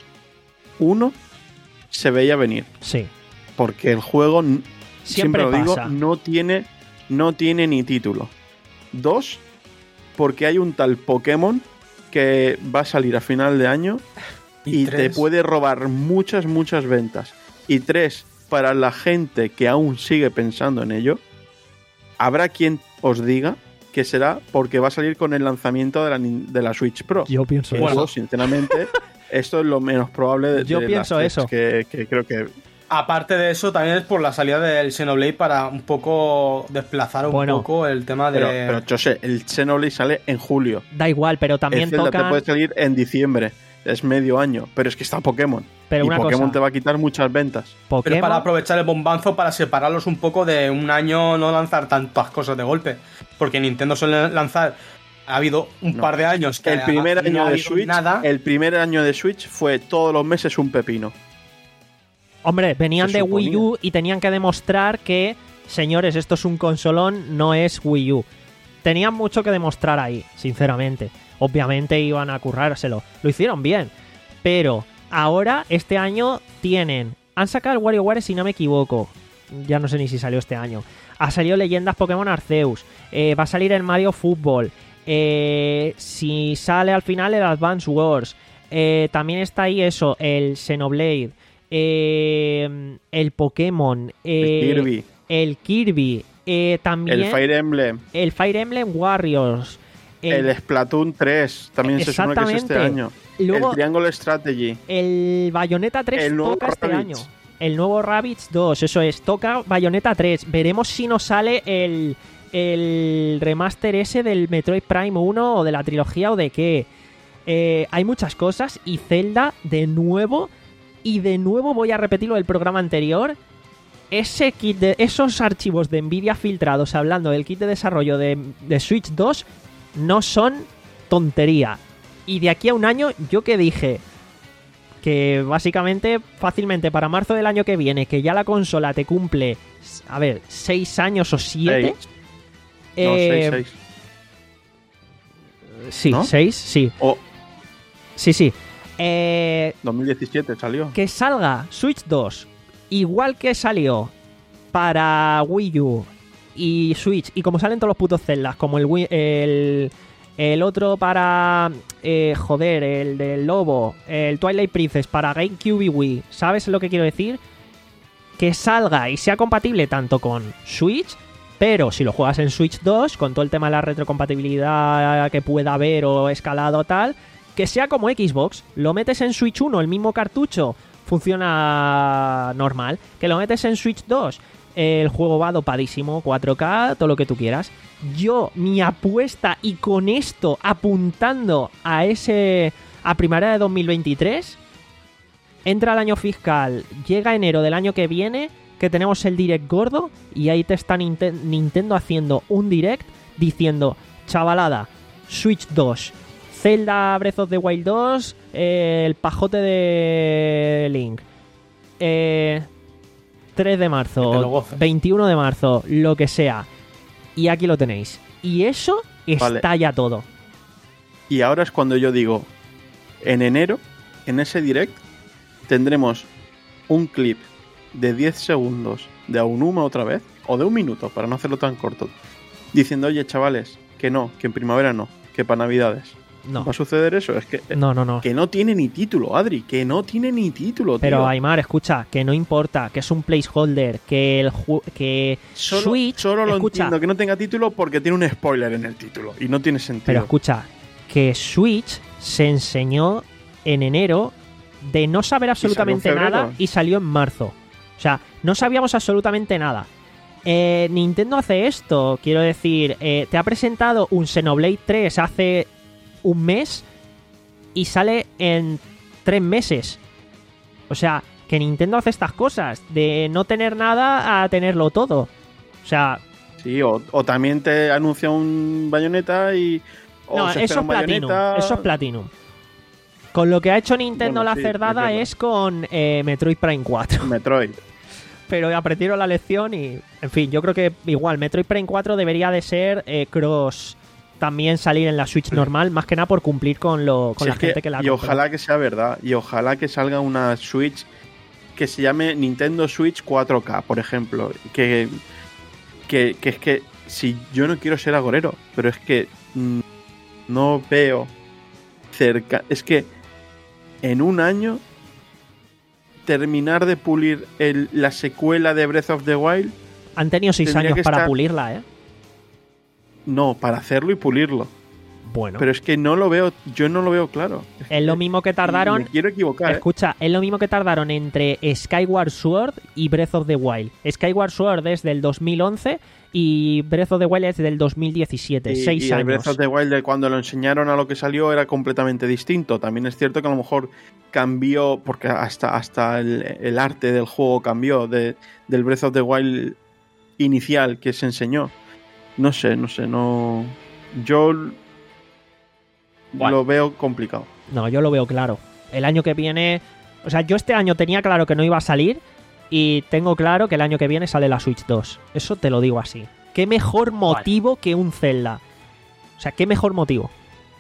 Speaker 4: uno se veía venir.
Speaker 2: Sí.
Speaker 4: Porque el juego, n- siempre,
Speaker 2: Siempre
Speaker 4: lo digo,
Speaker 2: pasa.
Speaker 4: no tiene, no tiene ni título. Dos, porque hay un tal Pokémon que va a salir a final de año y, te
Speaker 3: tres,
Speaker 4: puede robar muchas, muchas ventas. Y tres, para la gente que aún sigue pensando en ello, habrá quien os diga que será porque va a salir con el lanzamiento de la, nin- de la Switch Pro.
Speaker 2: Yo pienso
Speaker 4: Eso,
Speaker 2: eso.
Speaker 4: sinceramente, esto es lo menos probable de,
Speaker 2: Yo
Speaker 4: de
Speaker 2: pienso
Speaker 4: las tres
Speaker 2: eso.
Speaker 4: Que, que creo que...
Speaker 3: Aparte de eso, también es por la salida del Xenoblade para un poco desplazar un
Speaker 2: Bueno.
Speaker 3: poco el tema de...
Speaker 4: Pero, pero José, el Xenoblade sale en julio.
Speaker 2: Da igual, pero también
Speaker 4: el Zelda
Speaker 2: toca...
Speaker 4: te puede salir en diciembre. Es medio año. Pero es que está Pokémon.
Speaker 2: Pero
Speaker 4: y
Speaker 2: una
Speaker 4: Pokémon
Speaker 2: cosa.
Speaker 4: te va a quitar muchas ventas.
Speaker 3: Pero
Speaker 2: Pokémon,
Speaker 3: para aprovechar el bombazo, para separarlos un poco de un año, no lanzar tantas cosas de golpe. Porque Nintendo suele lanzar... Ha habido un
Speaker 4: No.
Speaker 3: par de años que
Speaker 4: El primer
Speaker 3: no
Speaker 4: año
Speaker 3: ha
Speaker 4: de
Speaker 3: habido
Speaker 4: Switch,
Speaker 3: nada.
Speaker 4: el primer año de Switch fue todos los meses un pepino.
Speaker 2: Hombre, venían
Speaker 4: Se
Speaker 2: de Wii
Speaker 4: suponía.
Speaker 2: U y tenían que demostrar que, señores, esto es un consolón, no es Wii U. Tenían mucho que demostrar ahí, sinceramente. Obviamente iban a currárselo. Lo hicieron bien. Pero ahora, este año, tienen... Han sacado el WarioWare, si no me equivoco. Ya no sé ni si salió este año. Ha salido Leyendas Pokémon Arceus. Eh, va a salir el Mario Fútbol. Eh, si sale al final el Advance Wars. Eh, también está ahí eso, el Xenoblade. Eh, el Pokémon. eh,
Speaker 4: el Kirby.
Speaker 2: El Kirby. eh, también
Speaker 4: El Fire Emblem.
Speaker 2: el Fire Emblem Warriors.
Speaker 4: El, Splatoon tres. También se supone que es este
Speaker 2: Exactamente.
Speaker 4: año.
Speaker 2: Luego-
Speaker 4: el Triangle Strategy.
Speaker 2: El Bayonetta tres
Speaker 4: El nuevo
Speaker 2: toca este
Speaker 4: Rabbids.
Speaker 2: año. El nuevo Rabbids dos, eso es. Toca Bayonetta tres. Veremos si nos sale el, el remaster ese del Metroid Prime uno o de la trilogía o de qué. Eh, hay muchas cosas y Zelda de nuevo. Y de nuevo voy a repetirlo del programa anterior. Ese kit de, esos archivos de Nvidia filtrados hablando del kit de desarrollo de, de Switch dos no son tontería. Y de aquí a un año, yo que dije que básicamente fácilmente para marzo del año que viene, que ya la consola te cumple, a ver, seis años o siete,
Speaker 4: Seis.
Speaker 2: Eh,
Speaker 4: seis, seis.
Speaker 2: Sí,
Speaker 4: ¿No?
Speaker 2: seis, sí.
Speaker 4: O
Speaker 2: Sí, sí. Eh,
Speaker 4: dos mil diecisiete salió.
Speaker 2: que salga Switch dos, igual que salió para Wii U y Switch, y como salen todos los putos Zeldas, como el Wii- el, el otro para... eh, joder, el del Lobo, el Twilight Princess para GameCube y Wii, ¿sabes lo que quiero decir? Que salga y sea compatible tanto con Switch, pero si lo juegas en Switch dos, con todo el tema de la retrocompatibilidad que pueda haber o escalado tal, que sea como Xbox, lo metes en Switch uno, el mismo cartucho, funciona normal. Que lo metes en Switch dos, el juego va dopadísimo, cuatro K, todo lo que tú quieras. Yo, mi apuesta, y con esto apuntando a ese a primavera de dos mil veintitrés, entra el año fiscal, llega enero del año que viene, que tenemos el direct gordo, y ahí te está Ninte- Nintendo haciendo un direct diciendo, chavalada, Switch dos, Zelda Breath of the Wild dos, eh, el pajote de Link, eh, tres de
Speaker 3: Que te lo
Speaker 2: marzo,
Speaker 3: goces.
Speaker 2: veintiuno de marzo, lo que sea. Y aquí lo tenéis. Y eso
Speaker 4: Vale.
Speaker 2: está ya todo.
Speaker 4: Y ahora es cuando yo digo, en enero, en ese direct, tendremos un clip de diez segundos de Aonuma otra vez, o de un minuto, para no hacerlo tan corto, diciendo, oye, chavales, que no, que en primavera no, que para navidades.
Speaker 2: No,
Speaker 4: ¿Va a suceder eso? Es que,
Speaker 2: no, no, no.
Speaker 4: que no tiene ni título, Adri, que no tiene ni título, tío.
Speaker 2: Pero Aymar, escucha, que no importa, que es un placeholder, que el ju- que
Speaker 4: Solo,
Speaker 2: Switch,
Speaker 4: solo lo
Speaker 2: escucha,
Speaker 4: entiendo que no tenga título porque tiene un spoiler en el título y no tiene sentido.
Speaker 2: pero escucha, que Switch se enseñó en enero de no saber absolutamente
Speaker 4: en febrero.
Speaker 2: nada y salió en marzo. O sea, no sabíamos absolutamente nada. Eh, Nintendo hace esto, quiero decir, eh, te ha presentado un Xenoblade tres hace un mes y sale en tres meses. O sea, que Nintendo hace estas cosas, de no tener nada a tenerlo todo. O sea,
Speaker 4: Sí, o, o también te anuncia un Bayonetta y... o
Speaker 2: no,
Speaker 4: se espera
Speaker 2: eso es
Speaker 4: un
Speaker 2: Platinum.
Speaker 4: Bayonetta.
Speaker 2: Eso es Platinum. Con lo que ha hecho Nintendo
Speaker 4: Bueno,
Speaker 2: la
Speaker 4: sí,
Speaker 2: cerdada
Speaker 4: es verdad.
Speaker 2: es con eh, Metroid Prime cuatro.
Speaker 4: Metroid.
Speaker 2: Pero aprendieron la lección y, en fin, yo creo que igual Metroid Prime cuatro debería de ser eh, cross, también salir en la Switch normal, más que nada por cumplir con lo con
Speaker 4: Sí,
Speaker 2: la
Speaker 4: es que-
Speaker 2: gente que la
Speaker 4: y
Speaker 2: compra.
Speaker 4: ojalá que sea verdad. Y ojalá que salga una Switch que se llame Nintendo Switch cuatro K, por ejemplo. Que, que, que es que si yo no quiero ser agorero, pero es que mm, no veo cerca. Es que en un año terminar de pulir el- la secuela de Breath of the Wild,
Speaker 2: Han tenido seis
Speaker 4: tendría
Speaker 2: años
Speaker 4: que
Speaker 2: para
Speaker 4: estar-
Speaker 2: pulirla, ¿eh?
Speaker 4: no, para hacerlo y pulirlo.
Speaker 2: Bueno,
Speaker 4: Pero es que no lo veo, yo no lo veo claro.
Speaker 2: es lo mismo que tardaron.
Speaker 4: Me quiero equivocar, ¿eh?
Speaker 2: Escucha, es lo mismo que tardaron entre Skyward Sword y Breath of the Wild. Skyward Sword es del dos mil once y Breath of the Wild es del dos mil diecisiete.
Speaker 4: Y,
Speaker 2: Seis
Speaker 4: y el
Speaker 2: años.
Speaker 4: Breath of the Wild, de cuando lo enseñaron a lo que salió, era completamente distinto. También es cierto que a lo mejor cambió, porque hasta, hasta el, el arte del juego cambió de, del Breath of the Wild inicial que se enseñó. No sé, no sé, no... Yo
Speaker 3: Bueno.
Speaker 4: lo veo complicado.
Speaker 2: No, yo lo veo claro. El año que viene... O sea, yo este año tenía claro que no iba a salir y tengo claro que el año que viene sale la Switch dos. Eso te lo digo así. ¿Qué mejor motivo que un Zelda? O sea, ¿qué mejor motivo?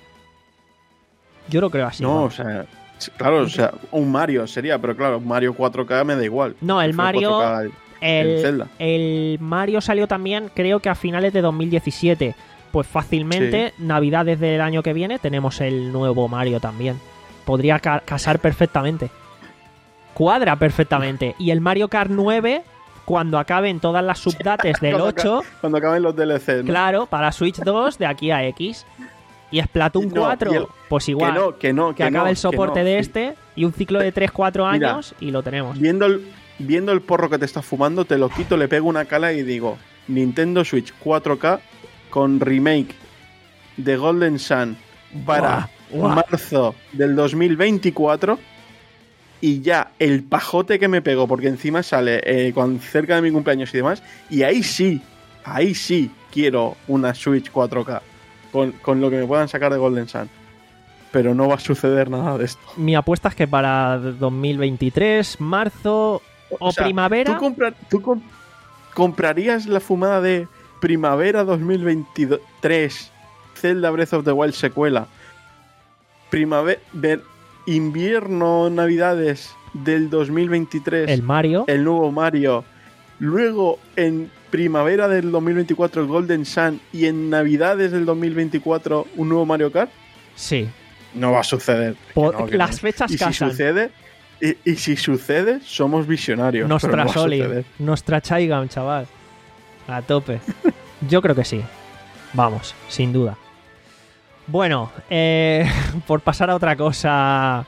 Speaker 2: Yo lo creo así.
Speaker 4: No,
Speaker 2: vamos.
Speaker 4: o sea... Claro, o sea, un Mario sería, pero claro, Mario cuatro K me da igual.
Speaker 2: No, el
Speaker 4: Prefiero
Speaker 2: Mario...
Speaker 4: cuatro K el- el
Speaker 2: El,
Speaker 4: Zelda.
Speaker 2: el Mario salió también, creo que a finales de dos mil diecisiete. Pues fácilmente, Navidades del año que viene, tenemos el nuevo Mario también. Podría ca- casar perfectamente. Cuadra perfectamente. Y el Mario Kart nueve, cuando acaben todas las subdates del
Speaker 4: Cuando
Speaker 2: ocho,
Speaker 4: Cuando acaben los D L C, ¿no?
Speaker 2: claro, para Switch dos de aquí a X. Y Splatoon
Speaker 4: No,
Speaker 2: cuatro,
Speaker 4: y el-
Speaker 2: pues igual.
Speaker 4: Que no, que no,
Speaker 2: que
Speaker 4: que
Speaker 2: acabe
Speaker 4: no,
Speaker 2: el soporte
Speaker 4: que no.
Speaker 2: de este y un ciclo de tres cuatro
Speaker 4: Mira,
Speaker 2: años y lo tenemos.
Speaker 4: Viendo el, viendo el porro que te estás fumando, te lo quito, le pego una cala y digo: Nintendo Switch cuatro K con remake de Golden Sun para
Speaker 2: Buah, buah.
Speaker 4: marzo del dos mil veinticuatro. Y ya el pajote que me pego, porque encima sale eh, con, cerca de mi cumpleaños y demás. Y ahí sí, ahí sí quiero una Switch cuatro K con, con lo que me puedan sacar de Golden Sun. Pero no va a suceder nada de esto.
Speaker 2: Mi apuesta es que para dos mil veintitrés, marzo o
Speaker 4: sea,
Speaker 2: primavera.
Speaker 4: ¿Tú, compra- tú com- comprarías la fumada de primavera dos mil veintitrés, Zelda Breath of the Wild secuela. Primavera, invierno, navidades del dos mil veintitrés.
Speaker 2: El Mario.
Speaker 4: El nuevo Mario. Luego, en primavera del dos mil veinticuatro, el Golden Sun. Y en navidades del dos mil veinticuatro, un nuevo Mario Kart.
Speaker 2: Sí.
Speaker 4: No va a suceder.
Speaker 2: Po-
Speaker 4: Que no, que
Speaker 2: las
Speaker 4: no.
Speaker 2: fechas
Speaker 4: y
Speaker 2: casan.
Speaker 4: Si sucede, y, y si sucede, somos visionarios. pero
Speaker 2: Nostra
Speaker 4: no va a
Speaker 2: Soli,
Speaker 4: suceder.
Speaker 2: Nostra Chaigam, chaval. A tope. Yo creo que sí. Vamos, sin duda. Bueno, eh, por pasar a otra cosa.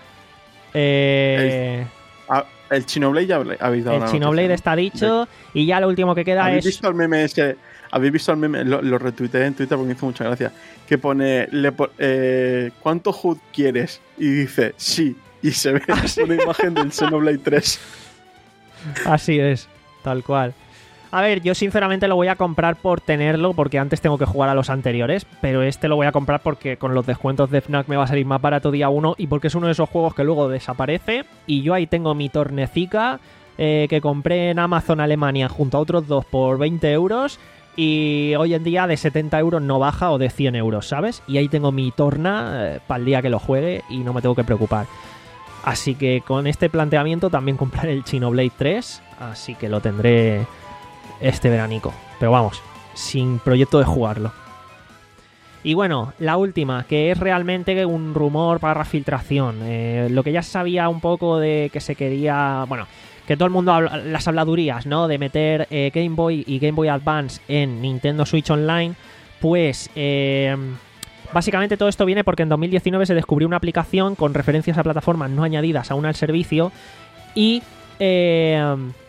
Speaker 2: Eh,
Speaker 4: Ah, el Xenoblade ya hable- habéis dado
Speaker 2: el
Speaker 4: una
Speaker 2: Xenoblade
Speaker 4: noticia,
Speaker 2: está dicho. Y ya lo último que queda
Speaker 4: ¿Habéis
Speaker 2: es.
Speaker 4: visto el meme ese? ¿Habéis visto el meme? Lo, lo retuiteé en Twitter porque me hizo mucha gracia. Que pone, le po- eh, ¿cuánto H U D quieres? Y dice, sí. Y se ve una imagen del Xenoblade tres.
Speaker 2: Así es, tal cual. A ver, yo sinceramente lo voy a comprar por tenerlo, porque antes tengo que jugar a los anteriores, pero este lo voy a comprar porque con los descuentos de Fnac me va a salir más barato día uno y porque es uno de esos juegos que luego desaparece y yo ahí tengo mi Tornecica eh, que compré en Amazon Alemania junto a otros dos por veinte euros y hoy en día de setenta euros no baja o de cien euros, ¿sabes? Y ahí tengo mi Torna eh, para el día que lo juegue y no me tengo que preocupar. Así que con este planteamiento también compraré el Xenoblade tres, así que lo tendré este veranico. Pero vamos, sin proyecto de jugarlo. Y bueno, la última, que es realmente un rumor barra filtración. Eh, lo que ya sabía un poco de que se quería... Bueno, que todo el mundo habla, las habladurías, ¿no? De meter eh, Game Boy y Game Boy Advance en Nintendo Switch Online. Pues... Eh, básicamente todo esto viene porque en dos mil diecinueve se descubrió una aplicación con referencias a plataformas no añadidas aún al servicio y eh,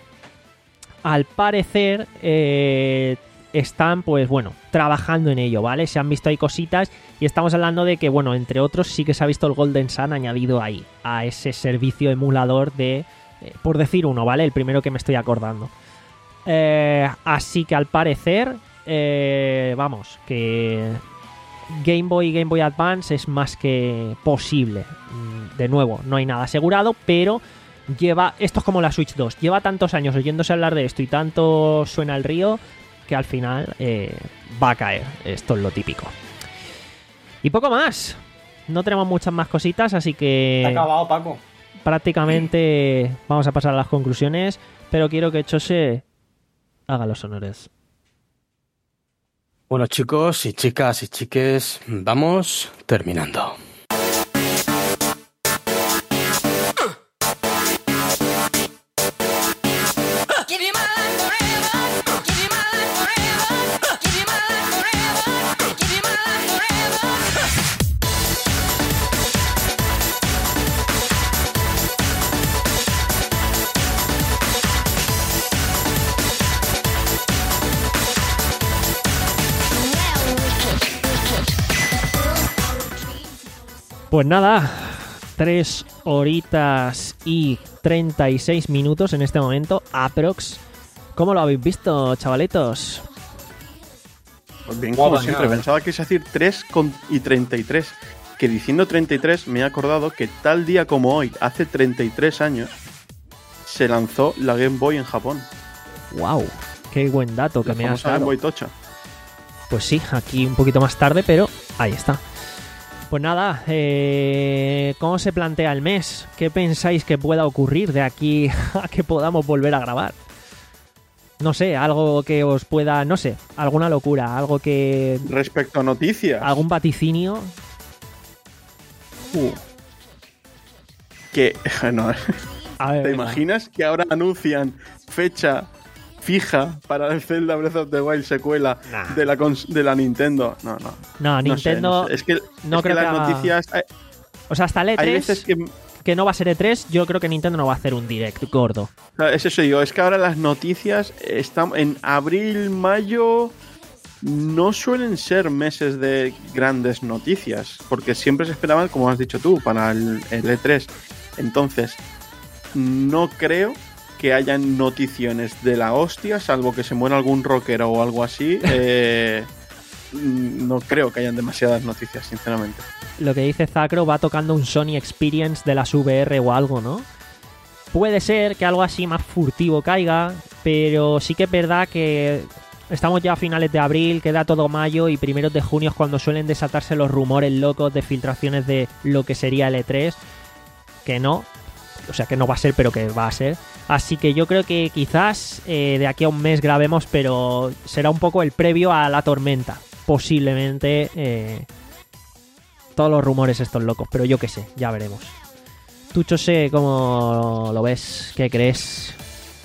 Speaker 2: al parecer eh, están pues bueno trabajando en ello, ¿vale? Se han visto ahí cositas y estamos hablando de que bueno, entre otros sí que se ha visto el Golden Sun añadido ahí a ese servicio emulador de, eh, por decir uno, ¿vale? El primero que me estoy acordando. Eh, así que al parecer eh, vamos, que Game Boy y Game Boy Advance es más que posible. De nuevo, no hay nada asegurado, pero lleva... Esto es como la Switch dos. Lleva tantos años oyéndose hablar de esto y tanto suena el río que al final eh, va a caer. Esto es lo típico. Y poco más. No tenemos muchas más cositas, así que...
Speaker 3: Está acabado, Paco.
Speaker 2: Prácticamente vamos a pasar a las conclusiones, pero quiero que Chose haga los honores.
Speaker 3: Bueno, chicos y chicas y chiques, vamos terminando.
Speaker 2: Pues nada, tres horitas y treinta y seis minutos en este momento, aprox. ¿Cómo lo habéis visto, chavalitos?
Speaker 4: Pues bien, como siempre, pensaba que es decir tres y treinta y tres. Que diciendo treinta y tres me he acordado que tal día como hoy, hace treinta y tres años, se lanzó la Game Boy en Japón.
Speaker 2: ¡Wow! ¡Qué buen dato que
Speaker 4: La
Speaker 2: me has
Speaker 4: famosa
Speaker 2: dado!
Speaker 4: Game Boy Tocha.
Speaker 2: Pues sí, aquí un poquito más tarde, pero ahí está. Pues nada, eh, ¿cómo se plantea el mes? ¿Qué pensáis que pueda ocurrir de aquí a que podamos volver a grabar? No sé, algo que os pueda, no sé, alguna locura, algo que...
Speaker 4: Respecto a noticias.
Speaker 2: ¿Algún vaticinio?
Speaker 4: Uh. Que, no,
Speaker 2: a ver,
Speaker 4: ¿te
Speaker 2: venga.
Speaker 4: imaginas que ahora anuncian fecha fija para el Zelda Breath of the Wild secuela
Speaker 2: nah.
Speaker 4: de, la cons- de la Nintendo? No, no.
Speaker 2: No,
Speaker 4: No
Speaker 2: Nintendo...
Speaker 4: sé, no sé. Es que,
Speaker 2: no
Speaker 4: es
Speaker 2: creo
Speaker 4: que las
Speaker 2: que haga-
Speaker 4: noticias... Hay,
Speaker 2: O sea, hasta el E tres,
Speaker 4: hay veces que...
Speaker 2: que no va a ser E tres, yo creo que Nintendo no va a hacer un direct gordo.
Speaker 4: O sea, es eso, digo, es que ahora las noticias están en abril, mayo, no suelen ser meses de grandes noticias, porque siempre se esperaban, como has dicho tú, para el, el E tres. Entonces, no creo que hayan noticiones de la hostia, salvo que se muera algún rockero o algo así. Eh, no creo que hayan demasiadas noticias, sinceramente.
Speaker 2: Lo que dice Zacro va tocando un Sony Experience de las V R o algo, ¿no? Puede ser que algo así más furtivo caiga, pero sí que es verdad que estamos ya a finales de abril, queda todo mayo y primeros de junio es cuando suelen desatarse los rumores locos de filtraciones de lo que sería el E tres, que no, o sea que no va a ser, pero que va a ser. Así que yo creo que quizás eh, de aquí a un mes grabemos, pero será un poco el previo a la tormenta, posiblemente eh, todos los rumores estos locos, pero yo qué sé, ya veremos. Tú, Chose, ¿cómo lo ves? ¿Qué crees?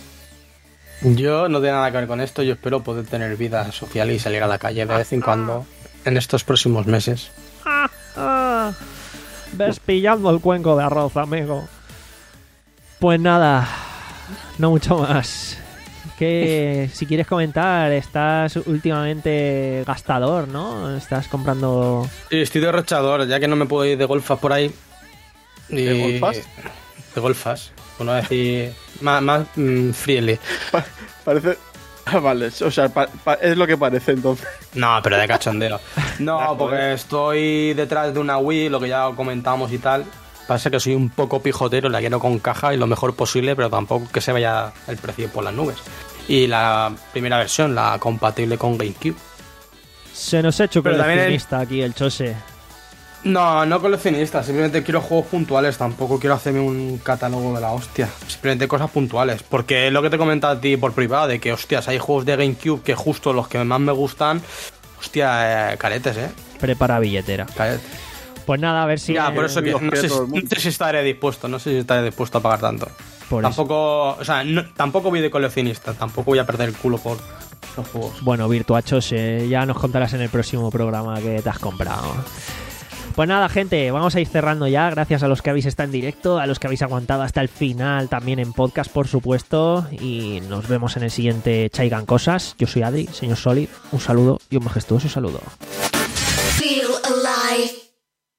Speaker 3: Yo no tengo nada que ver con esto, yo espero poder tener vida social y salir a la calle de vez en cuando en estos próximos meses.
Speaker 2: Ah, ah. Ves pillando el cuenco de arroz, amigo. Pues nada, no mucho más. Que si quieres comentar, estás últimamente gastador, ¿no? Estás comprando...
Speaker 3: Sí, estoy derrochador, ya que no me puedo ir de golfas por ahí. Y...
Speaker 4: ¿De golfas?
Speaker 3: De golfas, por no decir más, más mm, freely.
Speaker 4: Pa- parece... Ah, vale, o sea, pa- pa- es lo que parece entonces.
Speaker 3: No, pero de cachondeo. No, porque estoy detrás de una Wii, lo que ya comentamos y tal. Pasa que soy un poco pijotero, la quiero con caja y lo mejor posible, pero tampoco que se vaya el precio por las nubes. Y la primera versión, la compatible con GameCube.
Speaker 2: Se nos ha hecho
Speaker 3: Pero también
Speaker 2: coleccionista aquí el Chose.
Speaker 3: No, no coleccionista, simplemente quiero juegos puntuales, tampoco quiero hacerme un catálogo de la hostia. Simplemente cosas puntuales, porque es lo que te he comentado a ti por privado, de que, hostias, hay juegos de GameCube que justo los que más me gustan, hostia, eh, caretes, eh.
Speaker 2: Prepara billetera.
Speaker 3: Caretes.
Speaker 2: Pues nada, a ver si...
Speaker 3: Ya,
Speaker 2: eh,
Speaker 3: por eso que
Speaker 4: los
Speaker 3: no
Speaker 4: quiere
Speaker 3: sé,
Speaker 4: todo el
Speaker 3: si-
Speaker 4: mundo.
Speaker 3: no sé si estaré dispuesto, no sé si estaré dispuesto a pagar tanto.
Speaker 2: por eso.
Speaker 3: Tampoco, o sea, no- tampoco voy de coleccionista, tampoco voy a perder el culo por los juegos.
Speaker 2: Bueno, Virtua Chose, ya nos contarás en el próximo programa que te has comprado. Pues nada, gente, vamos a ir cerrando ya. Gracias a los que habéis estado en directo, a los que habéis aguantado hasta el final, también en podcast, por supuesto. Y nos vemos en el siguiente Chaigan Cosas. Yo soy Adri, señor Solid. Un saludo y un majestuoso saludo.
Speaker 10: Feel